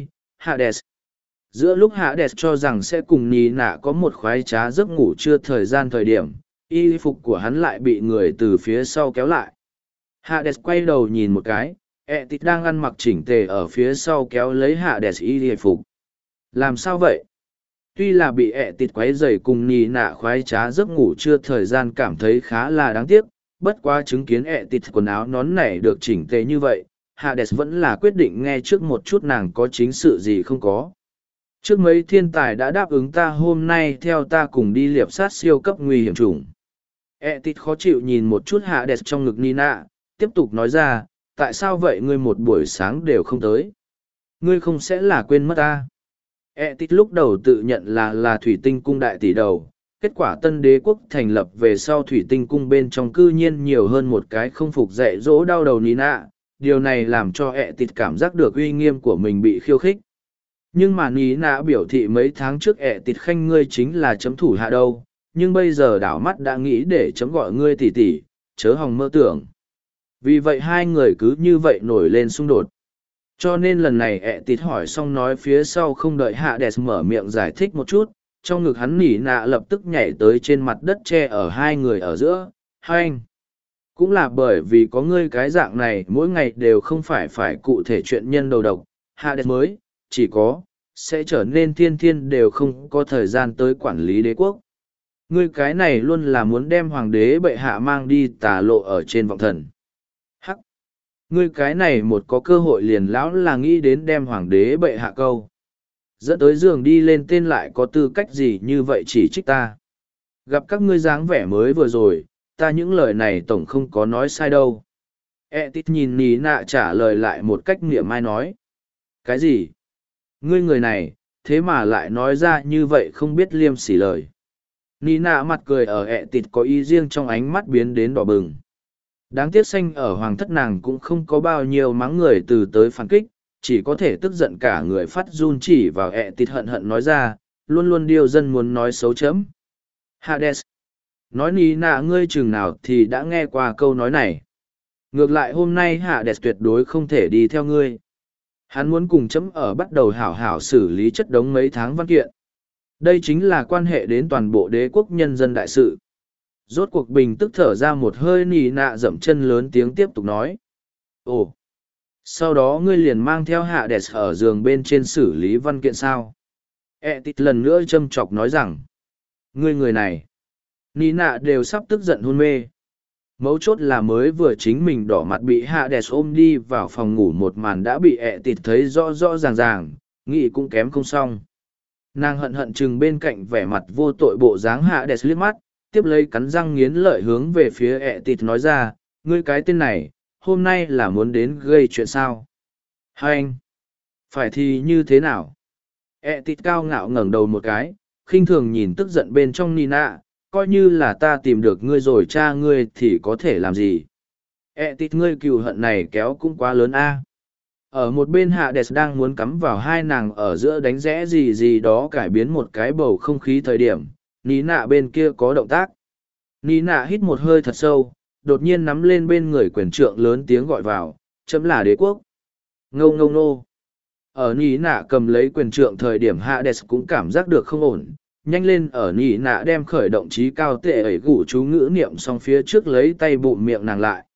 A: Hades. Giữa lúc Hades cho rằng sẽ cùng Nì Nạ có một khoái trá giấc ngủ trưa thời điểm, y phục của hắn lại bị người từ phía sau kéo lại. Hades quay đầu nhìn một cái, Etit đang ăn mặc chỉnh tề ở phía sau kéo lấy Hades y phục. Làm sao vậy? Tuy là bị Etit quấy rầy cùng Nì Nạ khoái trá giấc ngủ trưa thời gian cảm thấy khá là đáng tiếc, bất quá chứng kiến Etit quần áo nón nảy được chỉnh tề như vậy, Hades vẫn là quyết định nghe trước một chút nàng có chính sự gì không có. Trước mấy thiên tài đã đáp ứng ta hôm nay theo ta cùng đi liệp sát siêu cấp nguy hiểm chủng. Etit khó chịu nhìn một chút Hades trong ngực Nina, tiếp tục nói ra, tại sao vậy ngươi một buổi sáng đều không tới? Ngươi không sẽ là quên mất ta? Etit lúc đầu tự nhận là thủy tinh cung đại tỷ đầu, kết quả tân đế quốc thành lập về sau thủy tinh cung bên trong cư nhiên nhiều hơn một cái không phục dạy dỗ đau đầu Nina, điều này làm cho Etit cảm giác được uy nghiêm của mình bị khiêu khích. Nhưng mà Nina biểu thị mấy tháng trước Etit khanh ngươi chính là chấm thủ hạ đâu, nhưng bây giờ đảo mắt đã nghĩ để chấm gọi ngươi tỷ tỷ, chớ hòng mơ tưởng. Vì vậy hai người cứ như vậy nổi lên xung đột. Cho nên lần này Etit hỏi xong nói phía sau không đợi Hades mở miệng giải thích một chút, trong ngực hắn Nina lập tức nhảy tới trên mặt đất che ở hai người ở giữa, hai anh. Cũng là bởi vì có ngươi cái dạng này mỗi ngày đều không phải cụ thể chuyện nhân đầu độc, Hades mới, chỉ có, sẽ trở nên thiên đều không có thời gian tới quản lý đế quốc. Ngươi cái này luôn là muốn đem hoàng đế bệ hạ mang đi tà lộ ở trên vọng thần. Hắc! Ngươi cái này một có cơ hội liền lão là nghĩ đến đem hoàng đế bệ hạ câu. Dẫn tới giường đi lên tên lại có tư cách gì như vậy chỉ trích ta. Gặp các ngươi dáng vẻ mới vừa rồi, ta những lời này tổng không có nói sai đâu. Etit nhìn Nina trả lời lại một cách niệm mai nói. Cái gì? Ngươi người này, thế mà lại nói ra như vậy không biết liêm sỉ lời. Nina mặt cười ở Etit có ý riêng trong ánh mắt biến đến đỏ bừng. Đáng tiếc xanh ở hoàng thất nàng cũng không có bao nhiêu mắng người từ tới phản kích, chỉ có thể tức giận cả người phát run chỉ vào Etit hận hận nói ra, luôn luôn điều dân muốn nói xấu chấm. Hades. Nói Nina ngươi chừng nào thì đã nghe qua câu nói này. Ngược lại hôm nay Hades tuyệt đối không thể đi theo ngươi. Hắn muốn cùng chấm ở bắt đầu hảo hảo xử lý chất đống mấy tháng văn kiện. Đây chính là quan hệ đến toàn bộ đế quốc nhân dân đại sự. Rốt cuộc bình tức thở ra một hơi Nina dậm chân lớn tiếng tiếp tục nói. Ồ! Sau đó ngươi liền mang theo Hades ở giường bên trên xử lý văn kiện sao? Etit lần nữa châm chọc nói rằng. Ngươi người này! Nina đều sắp tức giận hôn mê. Mấu chốt là mới vừa chính mình đỏ mặt bị Hades ôm đi vào phòng ngủ một màn đã bị Etit thấy rõ rõ ràng, nghĩ cũng kém không xong. Nàng hận hận chừng bên cạnh vẻ mặt vô tội bộ dáng Hades liếc mắt, tiếp lấy cắn răng nghiến lợi hướng về phía Etit nói ra, ngươi cái tên này, hôm nay là muốn đến gây chuyện sao? Hai anh! Phải thì như thế nào? Etit cao ngạo ngẩng đầu một cái, khinh thường nhìn tức giận bên trong Nina, coi như là ta tìm được ngươi rồi cha ngươi thì có thể làm gì? Etit ngươi cừu hận này kéo cũng quá lớn a. Ở một bên Hades đang muốn cắm vào hai nàng ở giữa đánh rẽ gì đó cải biến một cái bầu không khí thời điểm, Nina bên kia có động tác. Nina hít một hơi thật sâu, đột nhiên nắm lên bên người quyền trượng lớn tiếng gọi vào, chấm là đế quốc. Ngâu ngâu nô. Ở Nina cầm lấy quyền trượng thời điểm Hades cũng cảm giác được không ổn, nhanh lên ở Nina đem khởi động trí cao tệ ẩy gủ chú ngữ niệm xong phía trước lấy tay bụm miệng nàng lại.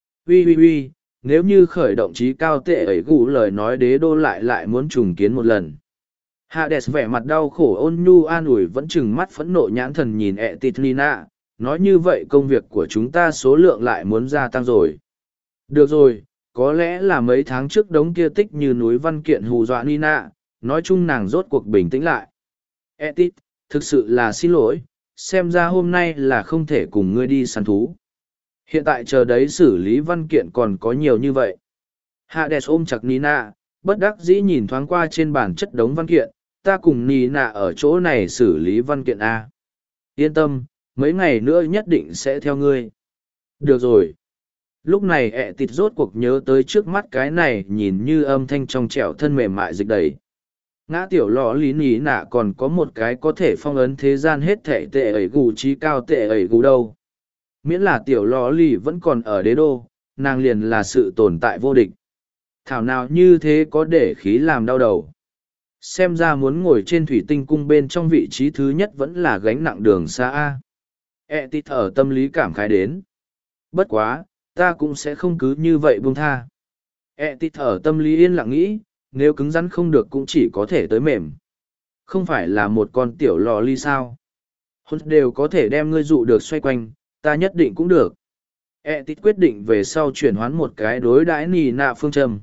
A: Ui, nếu như khởi động trí cao tệ ẩy gủ lời nói đế đô lại muốn trùng kiến một lần. Hades vẻ mặt đau khổ ôn nhu an ủi vẫn chừng mắt phẫn nộ nhãn thần nhìn Etit Nina, nói như vậy công việc của chúng ta số lượng lại muốn gia tăng rồi. Được rồi, có lẽ là mấy tháng trước đống kia tích như núi văn kiện hù dọa Nina, nói chung nàng rốt cuộc bình tĩnh lại. Etit, thực sự là xin lỗi, xem ra hôm nay là không thể cùng ngươi đi săn thú. Hiện tại chờ đấy xử lý văn kiện còn có nhiều như vậy. Hades ôm chặt Nina, bất đắc dĩ nhìn thoáng qua trên bàn chất đống văn kiện, ta cùng Nina ở chỗ này xử lý văn kiện A. Yên tâm, mấy ngày nữa nhất định sẽ theo ngươi. Được rồi. Lúc này Etit rốt cuộc nhớ tới trước mắt cái này nhìn như âm thanh trong trẻo thân mềm mại dịch đầy. Ngã tiểu lọ lý Nina còn có một cái có thể phong ấn thế gian hết thể tệ ẩy gù trí cao tệ ẩy gù đâu. Miễn là tiểu lò lì vẫn còn ở đế đô, nàng liền là sự tồn tại vô địch. Thảo nào như thế có để khí làm đau đầu. Xem ra muốn ngồi trên thủy tinh cung bên trong vị trí thứ nhất vẫn là gánh nặng đường xa a. Tít ở tâm lý cảm khái đến. Bất quá, ta cũng sẽ không cứ như vậy buông tha. Tít ở tâm lý yên lặng nghĩ, nếu cứng rắn không được cũng chỉ có thể tới mềm. Không phải là một con tiểu lò ly sao. Hôn đều có thể đem ngươi dụ được xoay quanh, ta nhất định cũng được. Tít quyết định về sau chuyển hoán một cái đối đãi nì nạ phương châm.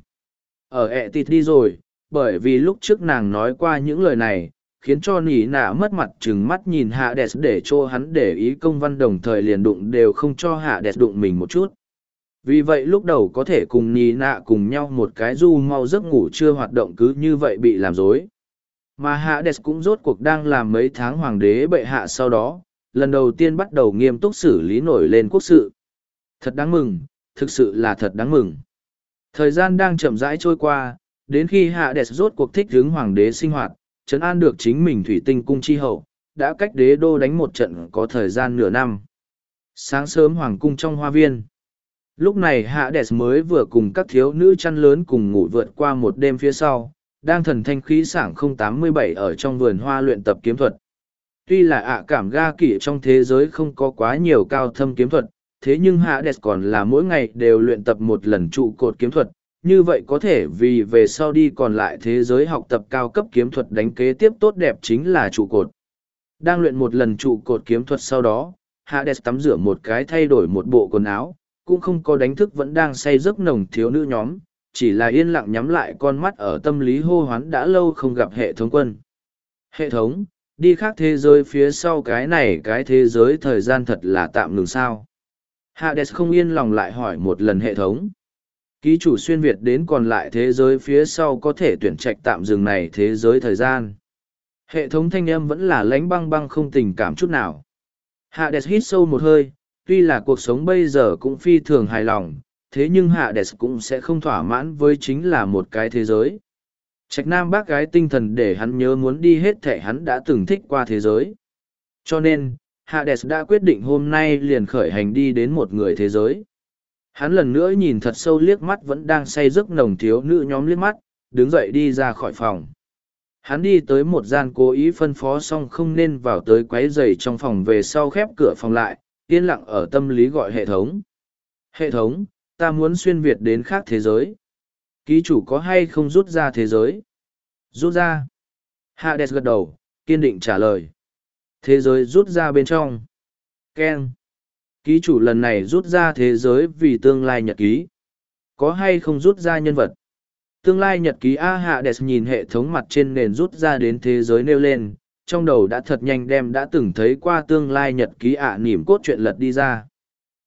A: Ở Tít đi rồi, bởi vì lúc trước nàng nói qua những lời này, khiến cho nỉ nạ mất mặt chừng mắt nhìn hạ đẹp để cho hắn để ý công văn đồng thời liền đụng đều không cho hạ đẹp đụng mình một chút. Vì vậy lúc đầu có thể cùng nỉ nạ cùng nhau một cái du mau giấc ngủ chưa hoạt động cứ như vậy bị làm dối. Mà hạ đẹp cũng rốt cuộc đang làm mấy tháng hoàng đế bệ hạ sau đó, lần đầu tiên bắt đầu nghiêm túc xử lý nổi lên quốc sự. Thật đáng mừng, thực sự là thật đáng mừng. Thời gian đang chậm rãi trôi qua, đến khi hạ đẹp rốt cuộc thích hướng hoàng đế sinh hoạt, trấn an được chính mình thủy tinh cung chi hậu, đã cách đế đô đánh một trận có thời gian nửa năm. Sáng sớm hoàng cung trong hoa viên. Lúc này hạ đẹp mới vừa cùng các thiếu nữ chăn lớn cùng ngủ vượt qua một đêm phía sau, đang thần thanh khí sảng 087 ở trong vườn hoa luyện tập kiếm thuật. Tuy là cảm ga kỷ trong thế giới không có quá nhiều cao thâm kiếm thuật, thế nhưng hạ đẹp còn là mỗi ngày đều luyện tập một lần trụ cột kiếm thuật, như vậy có thể vì về sau đi còn lại thế giới học tập cao cấp kiếm thuật đánh kế tiếp tốt đẹp chính là trụ cột. Đang luyện một lần trụ cột kiếm thuật sau đó, Hades tắm rửa một cái thay đổi một bộ quần áo, cũng không có đánh thức vẫn đang say giấc nồng thiếu nữ nhóm, chỉ là yên lặng nhắm lại con mắt ở tâm lý hô hoán đã lâu không gặp hệ thống quân. Hệ thống, đi khác thế giới phía sau cái này cái thế giới thời gian thật là tạm ngừng sao. Hades không yên lòng lại hỏi một lần hệ thống. Ký chủ xuyên Việt đến còn lại thế giới phía sau có thể tuyển trạch tạm dừng này thế giới thời gian. Hệ thống thanh âm vẫn là lánh băng băng không tình cảm chút nào. Hades hít sâu một hơi, tuy là cuộc sống bây giờ cũng phi thường hài lòng, thế nhưng Hades cũng sẽ không thỏa mãn với chính là một cái thế giới. Trạch nam bác gái tinh thần để hắn nhớ muốn đi hết thể hắn đã từng thích qua thế giới. Cho nên, Hades đã quyết định hôm nay liền khởi hành đi đến một người thế giới. Hắn lần nữa nhìn thật sâu liếc mắt vẫn đang say giấc nồng thiếu nữ nhóm liếc mắt, đứng dậy đi ra khỏi phòng. Hắn đi tới một gian cố ý phân phó xong không nên vào tới quấy rầy trong phòng về sau khép cửa phòng lại, yên lặng ở tâm lý gọi hệ thống. Hệ thống, ta muốn xuyên Việt đến khác thế giới. Ký chủ có hay không rút ra thế giới? Rút ra. Hades gật đầu, kiên định trả lời. Thế giới rút ra bên trong. Ken. Ký chủ lần này rút ra thế giới vì tương lai nhật ký. Có hay không rút ra nhân vật? Tương lai nhật ký Hades nhìn hệ thống mặt trên nền rút ra đến thế giới nêu lên, trong đầu đã thật nhanh đem đã từng thấy qua tương lai nhật ký nỉm cốt truyện lật đi ra.